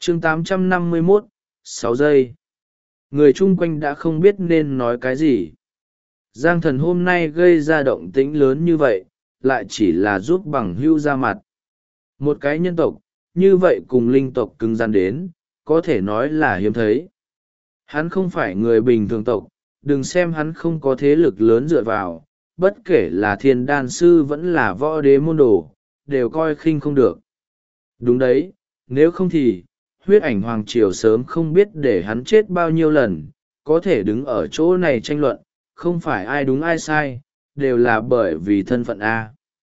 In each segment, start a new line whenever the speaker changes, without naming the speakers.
chương 851, 6 giây. Người chung quanh đã không biết nên nói cái gì. Giang Thần hôm nay gây ra động tĩnh lớn như vậy, lại chỉ là giúp bằng hữu ra mặt. Một cái nhân tộc, như vậy cùng linh tộc cứng rắn đến, có thể nói là hiếm thấy. Hắn không phải người bình thường tộc, đừng xem hắn không có thế lực lớn dựa vào, bất kể là thiên đan sư vẫn là võ đế môn đồ, đều coi khinh không được. Đúng đấy, nếu không thì, huyết ảnh hoàng triều sớm không biết để hắn chết bao nhiêu lần, có thể đứng ở chỗ này tranh luận, không phải ai đúng ai sai, đều là bởi vì thân phận A.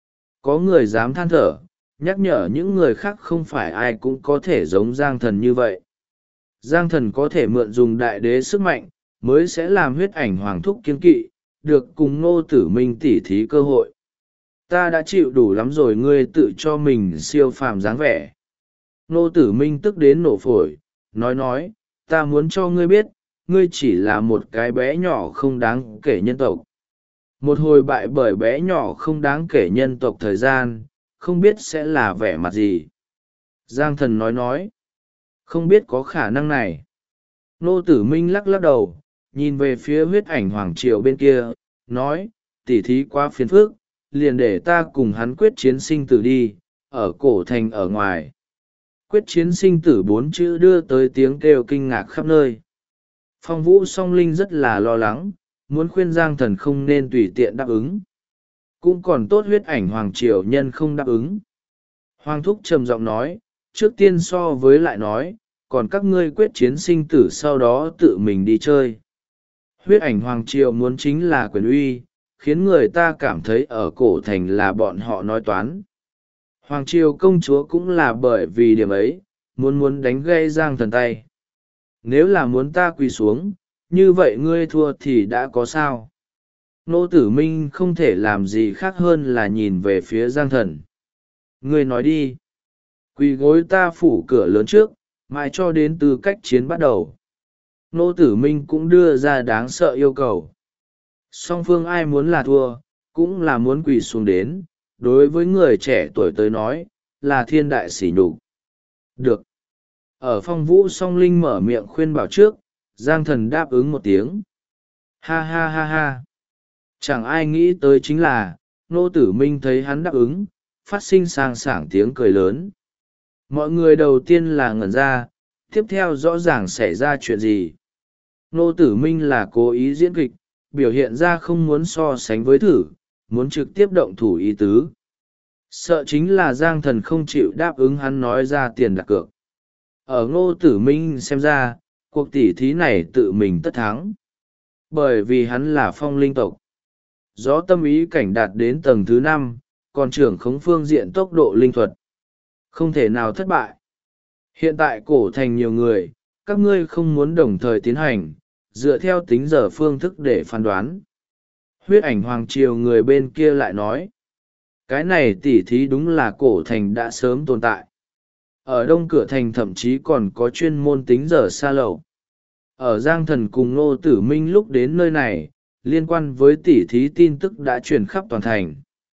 Có người dám than thở, nhắc nhở những người khác không phải ai cũng có thể giống Giang Thần như vậy. Giang Thần có thể mượn dùng đại đế sức mạnh, mới sẽ làm huyết ảnh hoàng thúc kiên kỵ, được cùng Ngô Tử Minh tỉ thí cơ hội. Ta đã chịu đủ lắm rồi, ngươi tự cho mình siêu phàm dáng vẻ. Ngô Tử Minh tức đến nổ phổi, nói, ta muốn cho ngươi biết, ngươi chỉ là một cái bé nhỏ không đáng kể nhân tộc. Một hồi bại bởi bé nhỏ không đáng kể nhân tộc thời gian, không biết sẽ là vẻ mặt gì. Giang Thần nói, không biết có khả năng này. Ngô Tử Minh lắc đầu, nhìn về phía huyết ảnh hoàng triều bên kia, nói, tỉ thí quá phiền phức, liền để ta cùng hắn quyết chiến sinh tử đi, ở cổ thành ở ngoài. Quyết chiến sinh tử 4 chữ đưa tới tiếng kêu kinh ngạc khắp nơi. Phong Vũ Song Linh rất là lo lắng, muốn khuyên Giang Thần không nên tùy tiện đáp ứng. Cũng còn tốt huyết ảnh hoàng triều nhân không đáp ứng. Hoàng thúc trầm giọng nói, trước tiên so với lại nói, còn các ngươi quyết chiến sinh tử sau đó tự mình đi chơi. Huyết ảnh hoàng triều muốn chính là quyền uy, khiến người ta cảm thấy ở cổ thành là bọn họ nói toán. Hoàng triều công chúa cũng là bởi vì điểm ấy, muốn đánh gây Giang Thần tay. Nếu là muốn ta quỳ xuống, như vậy ngươi thua thì đã có sao? Ngô Tử Minh không thể làm gì khác hơn là nhìn về phía Giang Thần. Ngươi nói đi. Quỳ gối ta phủ cửa lớn trước, mãi cho đến tư cách chiến bắt đầu. Ngô Tử Minh cũng đưa ra đáng sợ yêu cầu. Song phương ai muốn là thua, cũng là muốn quỳ xuống đến, đối với người trẻ tuổi tới nói, là thiên đại sỉ nhục. Được. Ở Phong Vũ Song Linh mở miệng khuyên bảo trước, Giang Thần đáp ứng một tiếng. Ha ha ha ha. Chẳng ai nghĩ tới chính là, Ngô Tử Minh thấy hắn đáp ứng, phát sinh sang sảng tiếng cười lớn. Mọi người đầu tiên là ngẩn ra, tiếp theo rõ ràng xảy ra chuyện gì. Ngô Tử Minh là cố ý diễn kịch, biểu hiện ra không muốn so sánh với thử, muốn trực tiếp động thủ ý tứ. Sợ chính là Giang Thần không chịu đáp ứng hắn nói ra tiền đặt cược. Ở Ngô Tử Minh xem ra, cuộc tỉ thí này tự mình tất thắng. Bởi vì hắn là phong linh tộc. Gió tâm ý cảnh đạt đến tầng thứ 5, còn trưởng khống phương diện tốc độ linh thuật. Không thể nào thất bại. Hiện tại cổ thành nhiều người, các ngươi không muốn đồng thời tiến hành, dựa theo tính giờ phương thức để phán đoán. Huyết ảnh hoàng triều người bên kia lại nói. Cái này tỉ thí đúng là cổ thành đã sớm tồn tại. Ở đông cửa thành thậm chí còn có chuyên môn tính giờ xa lậu. Ở Giang Thần cùng Ngô Tử Minh lúc đến nơi này, liên quan với tỉ thí tin tức đã truyền khắp toàn thành.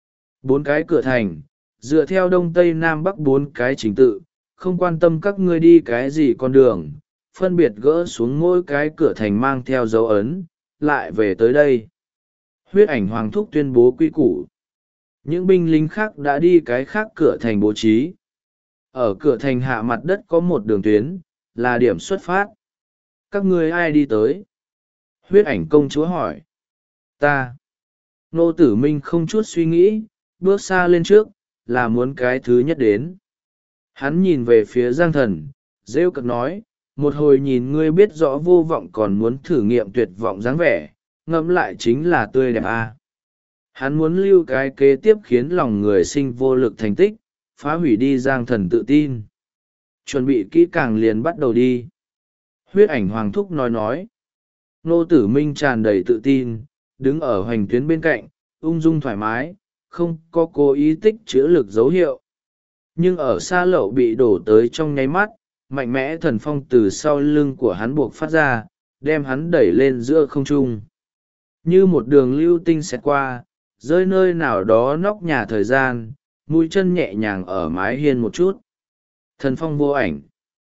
4 cái cửa thành, dựa theo đông tây nam bắc 4 cái trình tự, không quan tâm các ngươi đi cái gì con đường, phân biệt gỡ xuống mỗi cái cửa thành mang theo dấu ấn, lại về tới đây. Huyết ảnh hoàng thúc tuyên bố quy củ. Những binh lính khác đã đi cái khác cửa thành bố trí. Ở cửa thành hạ mặt đất có một đường tuyến, là điểm xuất phát. Các ngươi ai đi tới? Huyết ảnh công chúa hỏi. Ta. Ngô Tử Minh không chút suy nghĩ, bước xa lên trước, là muốn cái thứ nhất đến. Hắn nhìn về phía Giang Thần, rêu cực nói, một hồi nhìn ngươi biết rõ vô vọng còn muốn thử nghiệm tuyệt vọng dáng vẻ, ngẫm lại chính là tươi đẹp a. Hắn muốn lưu cái kế tiếp khiến lòng người sinh vô lực thành tích, phá hủy đi Giang Thần tự tin. Chuẩn bị kỹ càng liền bắt đầu đi. Huyết ảnh hoàng thúc nói. Ngô Tử Minh tràn đầy tự tin, đứng ở hoành tuyến bên cạnh, ung dung thoải mái, không có cố ý tích chữa lực dấu hiệu. Nhưng ở xa lậu bị đổ tới trong nháy mắt, mạnh mẽ thần phong từ sau lưng của hắn buộc phát ra, đem hắn đẩy lên giữa không trung. Như một đường lưu tinh xẹt qua, rơi nơi nào đó nóc nhà thời gian, mũi chân nhẹ nhàng ở mái hiên một chút. Thần phong vô ảnh.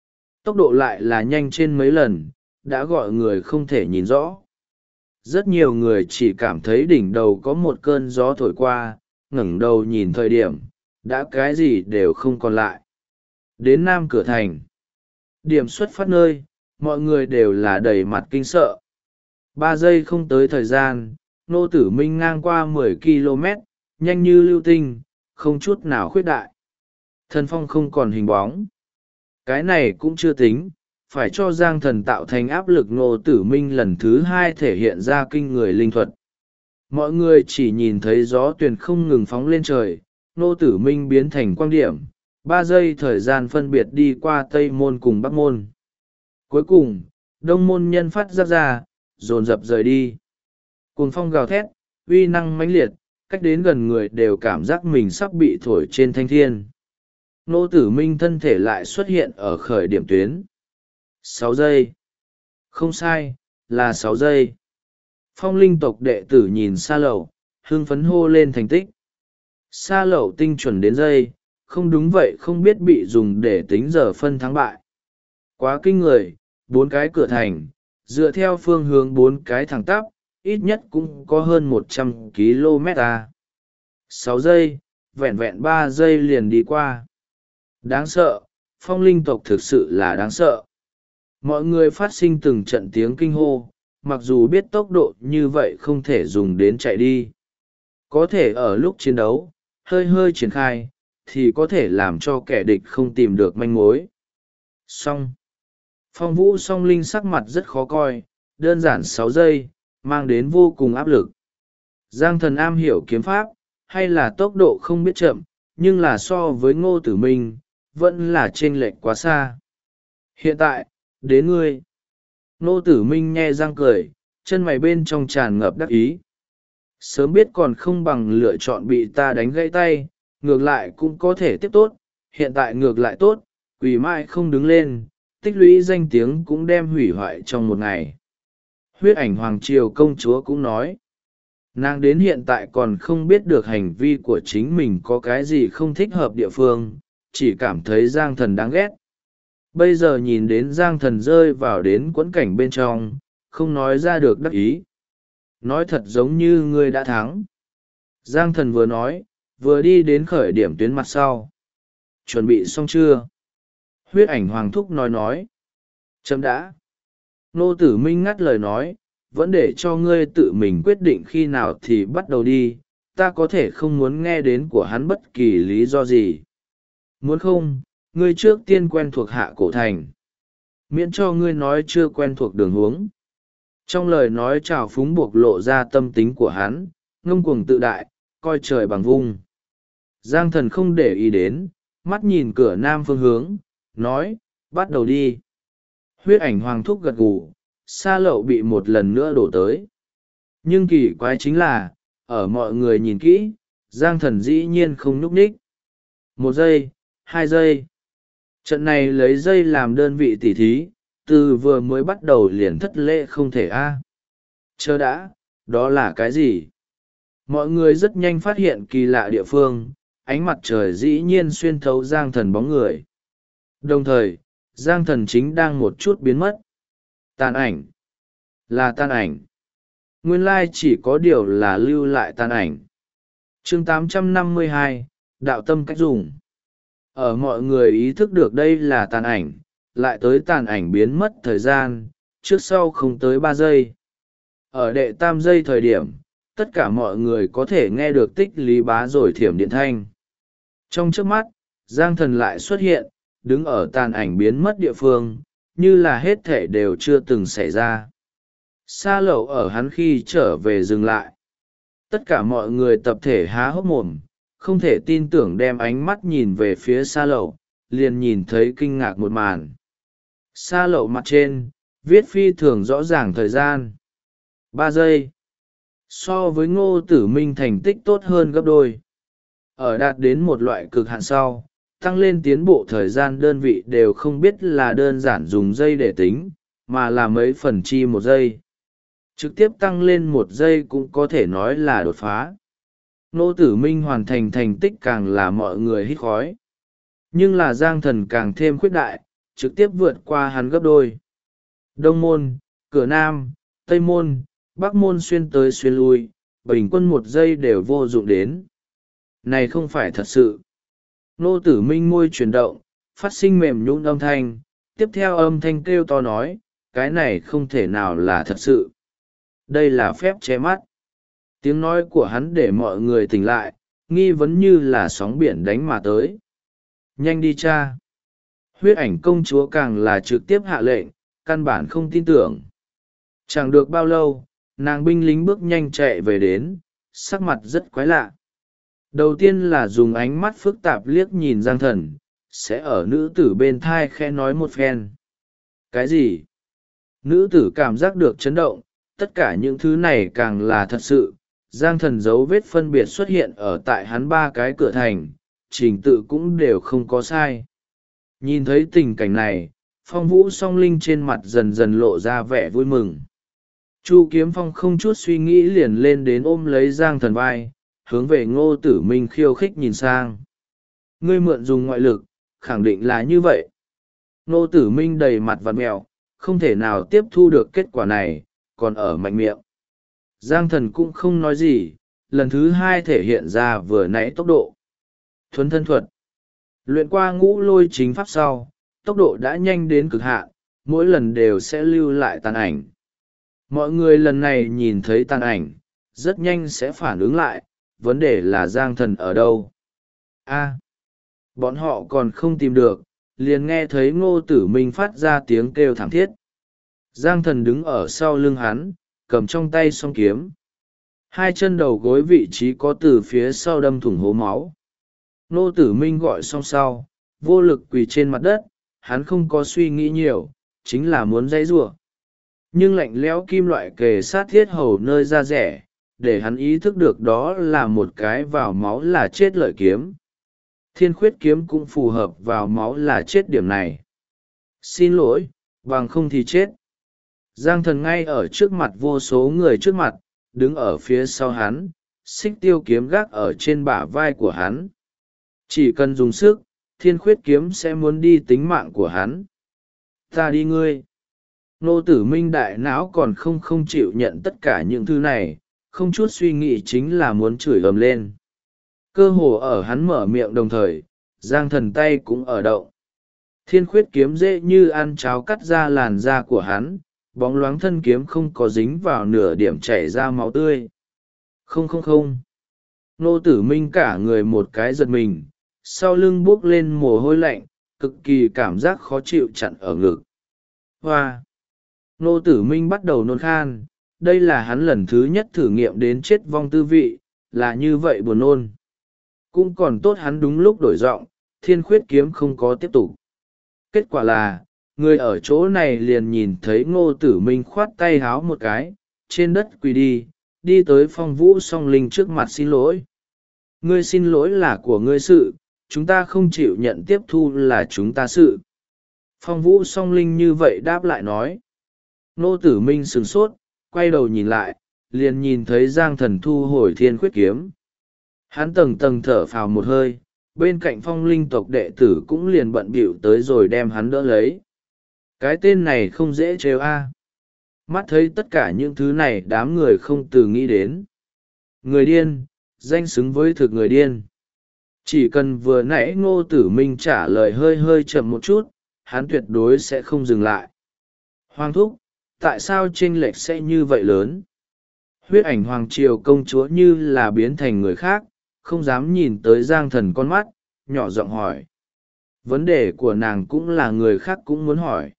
tốc độ lại là nhanh trên mấy lần, đã gọi người không thể nhìn rõ. Rất nhiều người chỉ cảm thấy đỉnh đầu có một cơn gió thổi qua, ngẩng đầu nhìn thời điểm, đã cái gì đều không còn lại. Đến Nam Cửa Thành, điểm xuất phát nơi, mọi người đều là đầy mặt kinh sợ. 3 giây không tới thời gian, Ngô Tử Minh ngang qua 10 km, nhanh như lưu tinh, không chút nào khuyết đại. Thần phong không còn hình bóng. Cái này cũng chưa tính, phải cho Giang Thần tạo thành áp lực. Ngô Tử Minh lần thứ 2 thể hiện ra kinh người linh thuật. Mọi người chỉ nhìn thấy gió tuyền không ngừng phóng lên trời, Ngô Tử Minh biến thành quang điểm, 3 giây thời gian phân biệt đi qua Tây Môn cùng Bắc Môn. Cuối cùng, Đông Môn nhân phát ra, dồn dập rời đi. Cuồng phong gào thét, uy năng mãnh liệt, cách đến gần người đều cảm giác mình sắp bị thổi trên thanh thiên. Ngô Tử Minh thân thể lại xuất hiện ở khởi điểm tuyến. 6 giây. Không sai, là 6 giây. Phong linh tộc đệ tử nhìn Sa Lậu, hưng phấn hô lên thành tích. Sa Lậu tinh chuẩn đến giây, không đúng vậy không biết bị dùng để tính giờ phân thắng bại. Quá kinh người, 4 cái cửa thành, dựa theo phương hướng 4 cái thẳng tắp, ít nhất cũng có hơn 100 km. 6 giây, vẹn vẹn 3 giây liền đi qua. Đáng sợ, phong linh tộc thực sự là đáng sợ. Mọi người phát sinh từng trận tiếng kinh hô, mặc dù biết tốc độ như vậy không thể dùng đến chạy đi. Có thể ở lúc chiến đấu, hơi hơi triển khai, thì có thể làm cho kẻ địch không tìm được manh mối. Song Phong Vũ Song Linh sắc mặt rất khó coi, đơn giản 6 giây, mang đến vô cùng áp lực. Giang Thần am hiểu kiếm pháp, hay là tốc độ không biết chậm, nhưng là so với Ngô Tử Minh, vẫn là chênh lệch quá xa. Hiện tại, đến ngươi. Ngô Tử Minh nhe răng cười, chân mày bên trong tràn ngập đắc ý. Sớm biết còn không bằng lựa chọn bị ta đánh gãy tay, ngược lại cũng có thể tiếp tốt, hiện tại ngược lại tốt, quỳ mãi không đứng lên, tích lũy danh tiếng cũng đem hủy hoại trong một ngày. Huyết Ảnh Hoàng Triều công chúa cũng nói, nàng đến hiện tại còn không biết được hành vi của chính mình có cái gì không thích hợp địa phương, chỉ cảm thấy Giang Thần đáng ghét. Bây giờ nhìn đến Giang Thần rơi vào đến quẫn cảnh bên trong, không nói ra được đắc ý. Nói thật giống như ngươi đã thắng. Giang Thần vừa nói, vừa đi đến khởi điểm tuyến mặt sau. Chuẩn bị xong chưa? Huyết Ảnh Hoàng thúc nói. Chấm đã. Nô Tử Minh ngắt lời nói, vẫn để cho ngươi tự mình quyết định khi nào thì bắt đầu đi, ta có thể không muốn nghe đến của hắn bất kỳ lý do gì. Muốn không, ngươi trước tiên quen thuộc Hạ Cổ Thành. Miễn cho ngươi nói chưa quen thuộc đường hướng. Trong lời nói trào phúng buộc lộ ra tâm tính của hắn, ngông cuồng tự đại, coi trời bằng vung. Giang Thần không để ý đến, mắt nhìn cửa nam phương hướng, nói, bắt đầu đi. Huyết Ảnh Hoàng thúc gật gù, Sa Lậu bị một lần nữa đổ tới. Nhưng kỳ quái chính là, ở mọi người nhìn kỹ, Giang Thần dĩ nhiên không nhúc nhích. 1 giây, 2 giây. Trận này lấy giây làm đơn vị tỉ thí, từ vừa mới bắt đầu liền thất lễ không thể Chờ đã, đó là cái gì? Mọi người rất nhanh phát hiện kỳ lạ địa phương, ánh mặt trời dĩ nhiên xuyên thấu Giang Thần bóng người. Đồng thời, Giang Thần chính đang một chút biến mất. Tàn ảnh. Là tàn ảnh. Nguyên lai chỉ có điều là lưu lại tàn ảnh. Chương 852, Đạo tâm cách dùng. Ở mọi người ý thức được đây là tàn ảnh, lại tới tàn ảnh biến mất thời gian, trước sau không tới 3 giây. Ở đệ tam giây thời điểm, tất cả mọi người có thể nghe được tích lý bá rồi thiểm điện thanh. Trong trước mắt, Giang Thần lại xuất hiện, đứng ở tàn ảnh biến mất địa phương, như là hết thể đều chưa từng xảy ra. Sa Lậu ở hắn khi trở về dừng lại. Tất cả mọi người tập thể há hốc mồm, không thể tin tưởng đem ánh mắt nhìn về phía Sa Lậu, liền nhìn thấy kinh ngạc một màn. Sa Lậu mặt trên, viết phi thường rõ ràng thời gian. 3 giây. So với Ngô Tử Minh thành tích tốt hơn gấp đôi. Ở đạt đến một loại cực hạn sau, tăng lên tiến bộ thời gian đơn vị đều không biết là đơn giản dùng giây để tính, mà là mấy phần chi 1 giây. Trực tiếp tăng lên 1 giây cũng có thể nói là đột phá. Ngô Tử Minh hoàn thành thành tích càng là mọi người hít khói. Nhưng là Giang Thần càng thêm khuyết đại, trực tiếp vượt qua hắn gấp đôi. Đông môn, cửa nam, tây môn, bắc môn xuyên tới xuyên lui, bình quân 1 giây đều vô dụng đến. Này không phải thật sự. Ngô Tử Minh môi chuyển động, phát sinh mềm nhũn âm thanh, tiếp theo âm thanh kêu to nói, cái này không thể nào là thật sự. Đây là phép che mắt. Tiếng nói của hắn để mọi người tỉnh lại, nghi vấn như là sóng biển đánh mà tới. Nhanh đi cha. Huyết ảnh công chúa càng là trực tiếp hạ lệnh, căn bản không tin tưởng. Chẳng được bao lâu, nàng binh lính bước nhanh chạy về đến, sắc mặt rất quái lạ. Đầu tiên là dùng ánh mắt phức tạp liếc nhìn Giang Thần, sẽ ở nữ tử bên thai khẽ nói một phen. Cái gì? Nữ tử cảm giác được chấn động, tất cả những thứ này càng là thật sự. Giang Thần dấu vết phân biệt xuất hiện ở tại hắn 3 cái cửa thành, trình tự cũng đều không có sai. Nhìn thấy tình cảnh này, Phong Vũ Song Linh trên mặt dần dần lộ ra vẻ vui mừng. Chu Kiếm Phong không chút suy nghĩ liền lên đến ôm lấy Giang Thần vai, hướng về Ngô Tử Minh khiêu khích nhìn sang. Ngươi mượn dùng ngoại lực, khẳng định là như vậy. Ngô Tử Minh đầy mặt vặn mẹo, không thể nào tiếp thu được kết quả này, còn ở mạnh miệng. Giang Thần cũng không nói gì, lần thứ 2 thể hiện ra vừa nãy tốc độ. Thuấn thân thuật. Luyện qua ngũ lôi chính pháp sau, tốc độ đã nhanh đến cực hạn, mỗi lần đều sẽ lưu lại tàn ảnh. Mọi người lần này nhìn thấy tàn ảnh, rất nhanh sẽ phản ứng lại, vấn đề là Giang Thần ở đâu. Bọn họ còn không tìm được, liền nghe thấy Ngô Tử Minh phát ra tiếng kêu thảm thiết. Giang Thần đứng ở sau lưng hắn, cầm trong tay song kiếm. 2 chân đầu gối vị trí có từ phía sau đâm thủng hố máu. Ngô Tử Minh gọi xong sau, vô lực quỳ trên mặt đất, hắn không có suy nghĩ nhiều, chính là muốn giãy giụa. Nhưng lạnh lẽo kim loại kề sát thiết hầu nơi da rẻ, để hắn ý thức được đó là một cái vào máu là chết lợi kiếm. Thiên khuyết kiếm cũng phù hợp vào máu là chết điểm này. Xin lỗi, bằng không thì chết. Giang Thần ngay ở trước mặt vô số người trước mặt, đứng ở phía sau hắn, xích tiêu kiếm gác ở trên bả vai của hắn. Chỉ cần dùng sức, thiên khuyết kiếm sẽ muốn đi tính mạng của hắn. Ta đi ngươi. Ngô Tử Minh đại não còn không chịu nhận tất cả những thứ này, không chút suy nghĩ chính là muốn chửi ầm lên. Cơ hồ ở hắn mở miệng đồng thời, Giang Thần tay cũng ở động. Thiên khuyết kiếm dễ như ăn cháo cắt ra làn da của hắn, bóng loáng thân kiếm không có dính vào nửa điểm chảy ra máu tươi. Không. Ngô Tử Minh cả người một cái giật mình, sau lưng buốc lên mồ hôi lạnh, cực kỳ cảm giác khó chịu chặn ở ngực. Hoa! Ngô Tử Minh bắt đầu nôn khan, đây là hắn lần thứ nhất thử nghiệm đến chết vong tư vị, là như vậy buồn nôn. Cũng còn tốt hắn đúng lúc đổi giọng, thiên khuyết kiếm không có tiếp tục. Kết quả là, người ở chỗ này liền nhìn thấy Ngô Tử Minh khoát tay háo một cái, trên đất quỳ đi tới Phong Vũ Song Linh trước mặt xin lỗi. Ngươi xin lỗi là của ngươi sự, chúng ta không chịu nhận tiếp thu là chúng ta sự. Phong Vũ Song Linh như vậy đáp lại nói. Ngô Tử Minh sửng sốt, quay đầu nhìn lại, liền nhìn thấy Giang Thần thu hồi thiên khuyết kiếm. Hắn tầng tầng thở phào một hơi, bên cạnh Phong Linh tộc đệ tử cũng liền bận bịu tới rồi đem hắn đỡ lấy. Cái tên này không dễ trêu a. Mắt thấy tất cả những thứ này đám người không từ nghĩ đến. Người điên, danh xứng với thực người điên. Chỉ cần vừa nãy Ngô Tử Minh trả lời hơi chậm một chút, hắn tuyệt đối sẽ không dừng lại. Hoàng thúc, tại sao chênh lệch sẽ như vậy lớn? Huyết ảnh hoàng triều công chúa như là biến thành người khác, không dám nhìn tới Giang Thần con mắt, nhỏ giọng hỏi. Vấn đề của nàng cũng là người khác cũng muốn hỏi.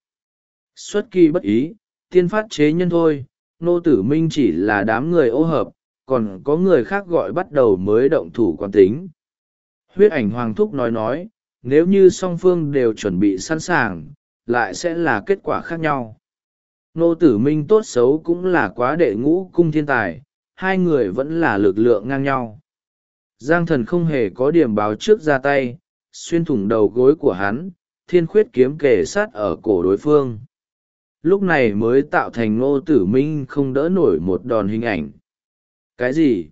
Xuất kỳ bất ý, tiên phát chế nhân thôi, Ngô Tử Minh chỉ là đám người ô hợp, còn có người khác gọi bắt đầu mới động thủ quán tính. Huyết ảnh hoàng thúc nói, nếu như song phương đều chuẩn bị sẵn sàng, lại sẽ là kết quả khác nhau. Ngô Tử Minh tốt xấu cũng là quá đệ ngũ cung thiên tài, 2 người vẫn là lực lượng ngang nhau. Giang Thần không hề có điểm báo trước ra tay, xuyên thủng đầu gối của hắn, thiên khuyết kiếm kề sát ở cổ đối phương. Lúc này mới tạo thành Ngô Tử Minh không đỡ nổi một đòn hình ảnh. Cái gì?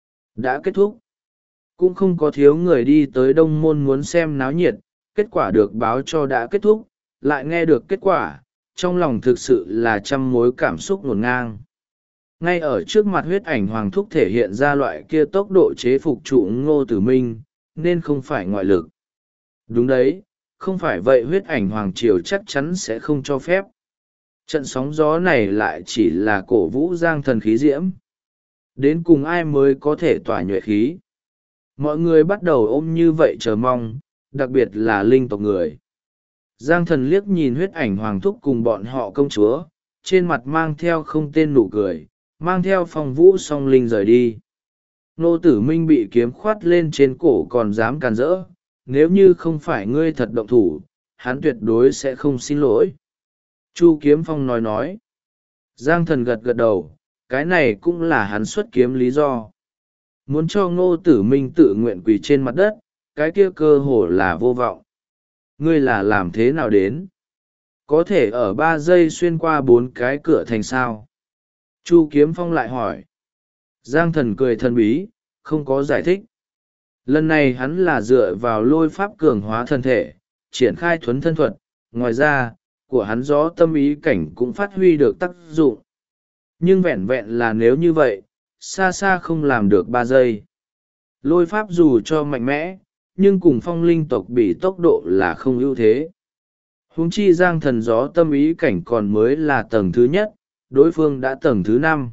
Đã kết thúc. Cũng không có thiếu người đi tới Đông Môn muốn xem náo nhiệt, kết quả được báo cho đã kết thúc, lại nghe được kết quả, trong lòng thực sự là trăm mối cảm xúc ngổn ngang. Ngay ở trước mặt huyết ảnh hoàng thúc thể hiện ra loại kia tốc độ chế phục trụ Ngô Tử Minh, nên không phải ngoại lực. Đúng đấy, không phải vậy huyết ảnh hoàng triều chắc chắn sẽ không cho phép. Trận sóng gió này lại chỉ là cổ vũ giang thần khí diễm. Đến cùng ai mới có thể tỏa nhuệ khí. Mọi người bắt đầu ôm như vậy chờ mong, đặc biệt là linh tộc người. Giang thần liếc nhìn huyết ảnh hoàng thúc cùng bọn họ công chúa, trên mặt mang theo không tên nụ cười, mang theo phong vũ song linh rời đi. Ngô Tử Minh bị kiếm khoát lên trên cổ còn dám càn rỡ, nếu như không phải ngươi thật động thủ, hắn tuyệt đối sẽ không xin lỗi. Chu Kiếm Phong nói. Giang thần gật gật đầu, cái này cũng là hắn xuất kiếm lý do. Muốn cho Ngô Tử Minh tự nguyện quỳ trên mặt đất, cái kia cơ hồ là vô vọng. Ngươi là làm thế nào đến? Có thể ở 3 giây xuyên qua 4 cái cửa thành sao? Chu Kiếm Phong lại hỏi. Giang thần cười thần bí, không có giải thích. Lần này hắn là dựa vào lôi pháp cường hóa thân thể, triển khai thuấn thân thuật, ngoài ra, của hắn gió tâm ý cảnh cũng phát huy được tác dụng. Nhưng vẹn vẹn là nếu như vậy, xa xa không làm được 3 giây. Lôi pháp dù cho mạnh mẽ, nhưng cùng phong linh tộc bị tốc độ là không ưu thế. Huống chi giang thần gió tâm ý cảnh còn mới là tầng thứ nhất, đối phương đã tầng thứ 5.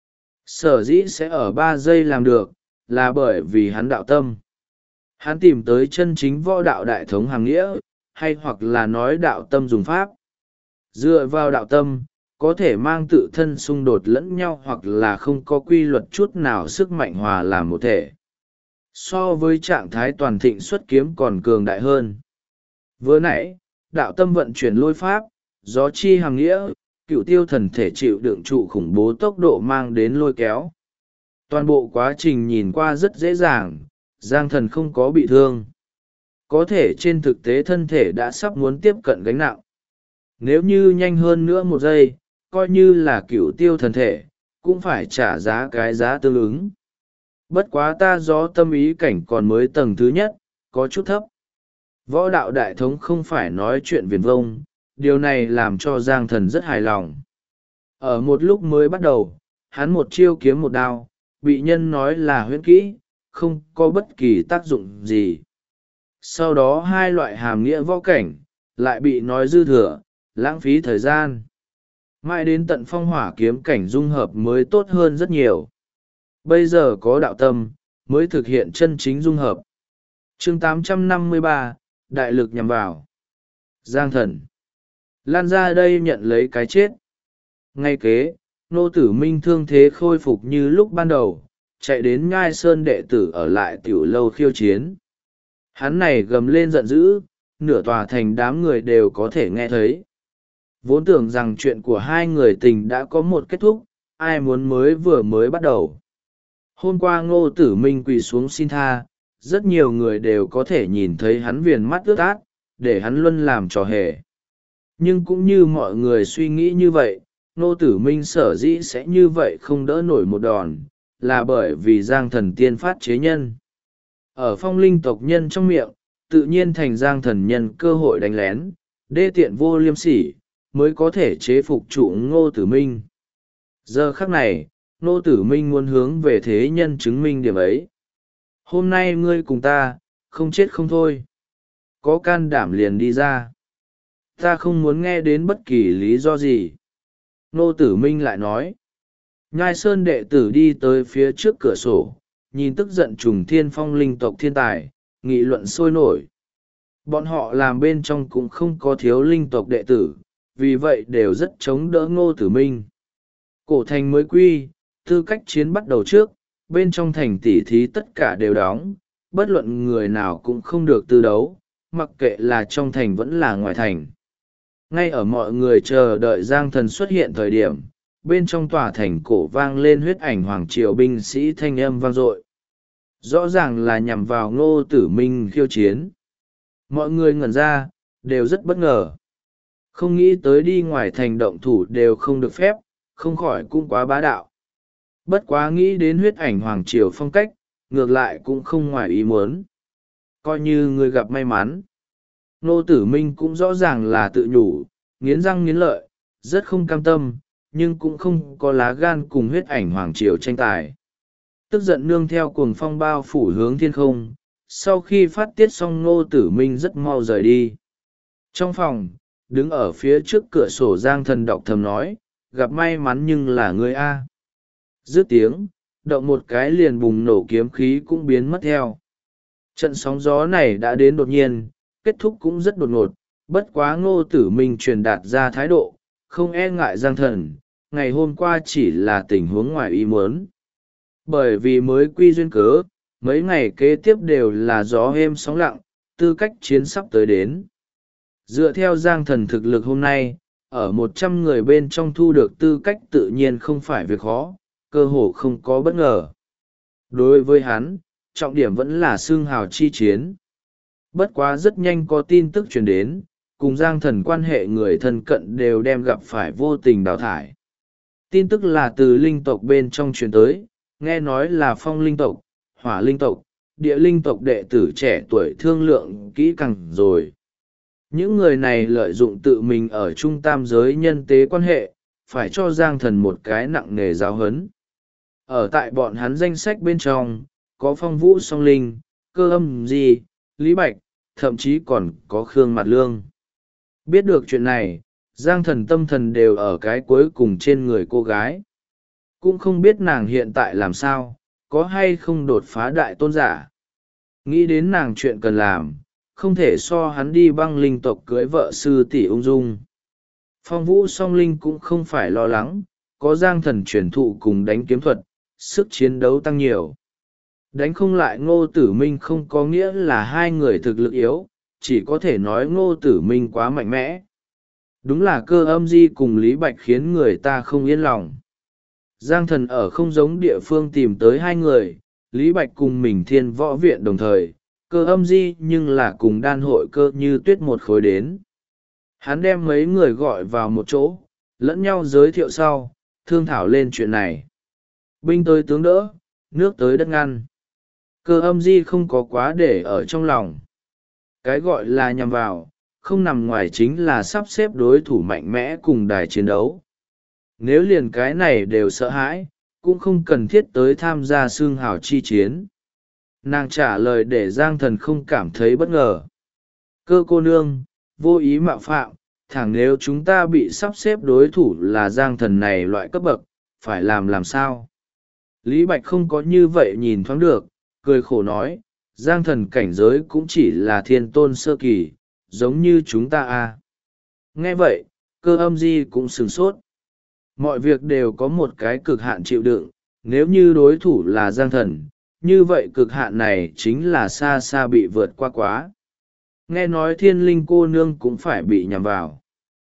Sở dĩ sẽ ở 3 giây làm được, là bởi vì hắn đạo tâm. Hắn tìm tới chân chính võ đạo đại thống hàng nghĩa, hay hoặc là nói đạo tâm dùng pháp. Dựa vào đạo tâm, có thể mang tự thân xung đột lẫn nhau hoặc là không có quy luật chút nào sức mạnh hòa làm một thể. So với trạng thái toàn thịnh xuất kiếm còn cường đại hơn. Vừa nãy, đạo tâm vận chuyển lôi pháp, gió chi hàng nghĩa, cựu tiêu thần thể chịu đựng trụ khủng bố tốc độ mang đến lôi kéo. Toàn bộ quá trình nhìn qua rất dễ dàng, giang thần không có bị thương. Có thể trên thực tế thân thể đã sắp muốn tiếp cận gánh nặng. Nếu như nhanh hơn nữa 1 giây, coi như là cựu tiêu thần thể, cũng phải trả giá cái giá tương ứng. Bất quá ta gió tâm ý cảnh còn mới tầng thứ nhất, có chút thấp. Võ đạo đại thống không phải nói chuyện viển vông, điều này làm cho giang thần rất hài lòng. Ở một lúc mới bắt đầu, hắn một chiêu kiếm một đao, bị nhân nói là huyễn kỹ, không có bất kỳ tác dụng gì. Sau đó 2 loại hàm nghĩa võ cảnh, lại bị nói dư thừa, lãng phí thời gian. Mãi đến tận phong hỏa kiếm cảnh dung hợp mới tốt hơn rất nhiều. Bây giờ có đạo tâm, mới thực hiện chân chính dung hợp. Chương 853, Đại lực nhằm vào. Giang thần. Lan ra đây nhận lấy cái chết. Ngay kế, Ngô Tử Minh thương thế khôi phục như lúc ban đầu, chạy đến Nhai Sơn đệ tử ở lại tiểu lâu khiêu chiến. Hắn này gầm lên giận dữ, nửa tòa thành đám người đều có thể nghe thấy. Vốn tưởng rằng chuyện của 2 người tình đã có một kết thúc, ai muốn vừa mới bắt đầu. Hôm qua Ngô Tử Minh quỳ xuống xin tha, rất nhiều người đều có thể nhìn thấy hắn viền mắt ướt át, để hắn luân làm trò hề. Nhưng cũng như mọi người suy nghĩ như vậy, Ngô Tử Minh sở dĩ sẽ như vậy không đỡ nổi một đòn, là bởi vì giang thần tiên phát chế nhân. Ở phong linh tộc nhân trong miệng, tự nhiên thành giang thần nhân cơ hội đánh lén, đê tiện vô liêm sỉ, mới có thể chế phục trụ Ngô Tử Minh. Giờ khắc này, Ngô Tử Minh muốn hướng về thế nhân chứng minh điểm ấy. Hôm nay ngươi cùng ta, không chết không thôi. Có can đảm liền đi ra. Ta không muốn nghe đến bất kỳ lý do gì. Ngô Tử Minh lại nói. Nhai Sơn đệ tử đi tới phía trước cửa sổ, nhìn tức giận trùng thiên phong linh tộc thiên tài, nghị luận sôi nổi. Bọn họ làm bên trong cũng không có thiếu linh tộc đệ tử, vì vậy đều rất chống đỡ Ngô Tử Minh. Cổ thành mới quy, tư cách chiến bắt đầu trước, bên trong thành tỉ thí tất cả đều đóng, bất luận người nào cũng không được tư đấu, mặc kệ là trong thành vẫn là ngoài thành. Ngay ở mọi người chờ đợi giang thần xuất hiện thời điểm, bên trong tòa thành cổ vang lên huyết ảnh hoàng triều binh sĩ thanh âm vang dội. Rõ ràng là nhằm vào Ngô Tử Minh khiêu chiến. Mọi người ngẩn ra, đều rất bất ngờ. Không nghĩ tới đi ngoài thành động thủ đều không được phép, không khỏi cũng quá bá đạo. Bất quá nghĩ đến huyết ảnh hoàng triều phong cách, ngược lại cũng không ngoài ý muốn. Coi như người gặp may mắn. Ngô Tử Minh cũng rõ ràng là tự nhủ, nghiến răng nghiến lợi, rất không cam tâm, nhưng cũng không có lá gan cùng huyết ảnh hoàng triều tranh tài. Tức giận nương theo cuồng phong bao phủ hướng thiên không, sau khi phát tiết xong Ngô Tử Minh rất mau rời đi. Trong phòng, đứng ở phía trước cửa sổ Giang Thần đọc thầm nói, gặp may mắn nhưng là ngươi a. Dứt tiếng, động một cái liền bùng nổ kiếm khí cũng biến mất theo. Trận sóng gió này đã đến đột nhiên, kết thúc cũng rất đột ngột, bất quá Ngô Tử Minh truyền đạt ra thái độ, không e ngại Giang Thần, ngày hôm qua chỉ là tình huống ngoài ý muốn. Bởi vì mới quy duyên cớ, mấy ngày kế tiếp đều là gió êm sóng lặng, tư cách chiến sắp tới đến. Dựa theo Giang Thần thực lực hôm nay, ở 100 người bên trong thu được tư cách tự nhiên không phải việc khó, cơ hồ không có bất ngờ. Đối với hắn, trọng điểm vẫn là xương hào chi chiến. Bất quá rất nhanh có tin tức truyền đến, cùng Giang Thần quan hệ người thân cận đều đem gặp phải vô tình đào thải. Tin tức là từ linh tộc bên trong truyền tới, nghe nói là phong linh tộc, hỏa linh tộc, địa linh tộc đệ tử trẻ tuổi thương lượng kỹ càng rồi. Những người này lợi dụng tự mình ở trung tam giới nhân tế quan hệ, phải cho Giang Thần một cái nặng nề giáo huấn. Ở tại bọn hắn danh sách bên trong, có Phong Vũ Song Linh, Cơ Âm Di, Lý Bạch, thậm chí còn có Khương Mạt Lương. Biết được chuyện này, Giang Thần tâm thần đều ở cái cuối cùng trên người cô gái. Cũng không biết nàng hiện tại làm sao, có hay không đột phá đại tôn giả. Nghĩ đến nàng chuyện cần làm, không thể so hắn đi băng linh tộc cưới vợ sư tỷ ung dung. Phong Vũ Song Linh cũng không phải lo lắng, có Giang Thần truyền thụ cùng đánh kiếm thuật, sức chiến đấu tăng nhiều. Đánh không lại Ngô Tử Minh không có nghĩa là hai người thực lực yếu, chỉ có thể nói Ngô Tử Minh quá mạnh mẽ. Đúng là Cơ Âm Di cùng Lý Bạch khiến người ta không yên lòng. Giang Thần ở không giống địa phương tìm tới hai người, Lý Bạch cùng mình Thiên Võ Viện đồng thời, Cơ Âm Di nhưng là cùng đan hội Cơ Như Tuyết một khối đến. Hắn đem mấy người gọi vào một chỗ, lẫn nhau giới thiệu sau, thương thảo lên chuyện này. Binh tới tướng đỡ, nước tới đất ngăn. Cơ Âm Di không có quá để ở trong lòng. Cái gọi là nhằm vào, không nằm ngoài chính là sắp xếp đối thủ mạnh mẽ cùng đài chiến đấu. Nếu liền cái này đều sợ hãi, cũng không cần thiết tới tham gia xương hào chi chiến. Nàng trả lời để Giang Thần không cảm thấy bất ngờ. Cơ cô nương, vô ý mạo phạm, thẳng nếu chúng ta bị sắp xếp đối thủ là Giang Thần này loại cấp bậc, phải làm sao? Lý Bạch không có như vậy nhìn thoáng được, cười khổ nói, Giang Thần cảnh giới cũng chỉ là thiên tôn sơ kỳ, giống như chúng ta à. Nghe vậy, Cơ Âm Di cũng sửng sốt. Mọi việc đều có một cái cực hạn chịu đựng, nếu như đối thủ là Giang Thần, như vậy cực hạn này chính là xa xa bị vượt qua quá. Nghe nói Thiên Linh cô nương cũng phải bị nhằm vào.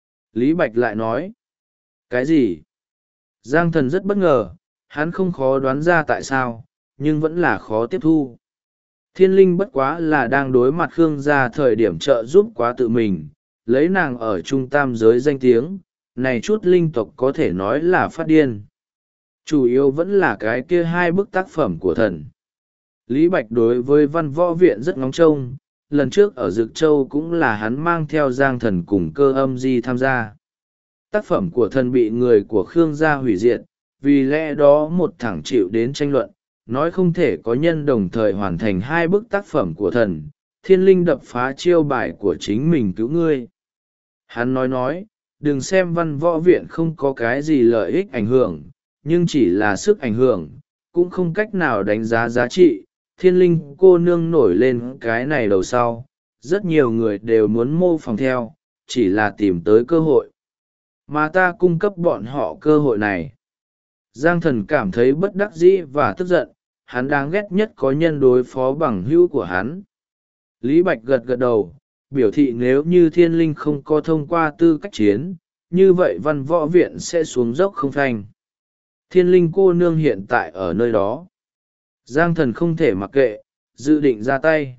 Lý Bạch lại nói, cái gì? Giang Thần rất bất ngờ, hắn không khó đoán ra tại sao, nhưng vẫn là khó tiếp thu. Thiên Linh bất quá là đang đối mặt Khương gia thời điểm trợ giúp quá tự mình, lấy nàng ở trung tam giới danh tiếng, này chút linh tộc có thể nói là phát điên. Chủ yếu vẫn là cái kia hai bức tác phẩm của thần. Lý Bạch đối với Văn Võ Viện rất ngóng trông, lần trước ở Dực Châu cũng là hắn mang theo Giang Thần cùng Cơ Âm Di tham gia. Tác phẩm của thần bị người của Khương gia hủy diệt, vì lẽ đó một thẳng chịu đến tranh luận, nói không thể có nhân đồng thời hoàn thành hai bức tác phẩm của thần, Thiên Linh đập phá chiêu bài của chính mình cứu ngươi. Hắn nói, đừng xem Văn Võ Viện không có cái gì lợi ích ảnh hưởng, nhưng chỉ là sức ảnh hưởng, cũng không cách nào đánh giá giá trị. Thiên Linh cô nương nổi lên cái này đầu sau, rất nhiều người đều muốn mô phỏng theo, chỉ là tìm tới cơ hội. Mà ta cung cấp bọn họ cơ hội này. Giang Thần cảm thấy bất đắc dĩ và tức giận, hắn đáng ghét nhất có nhân đối phó bằng hữu của hắn. Lý Bạch gật gật đầu, biểu thị nếu như Thiên Linh không có thông qua tư cách chiến, như vậy Văn Võ Viện sẽ xuống dốc không phanh. Thiên Linh cô nương hiện tại ở nơi đó. Giang Thần không thể mặc kệ, dự định ra tay.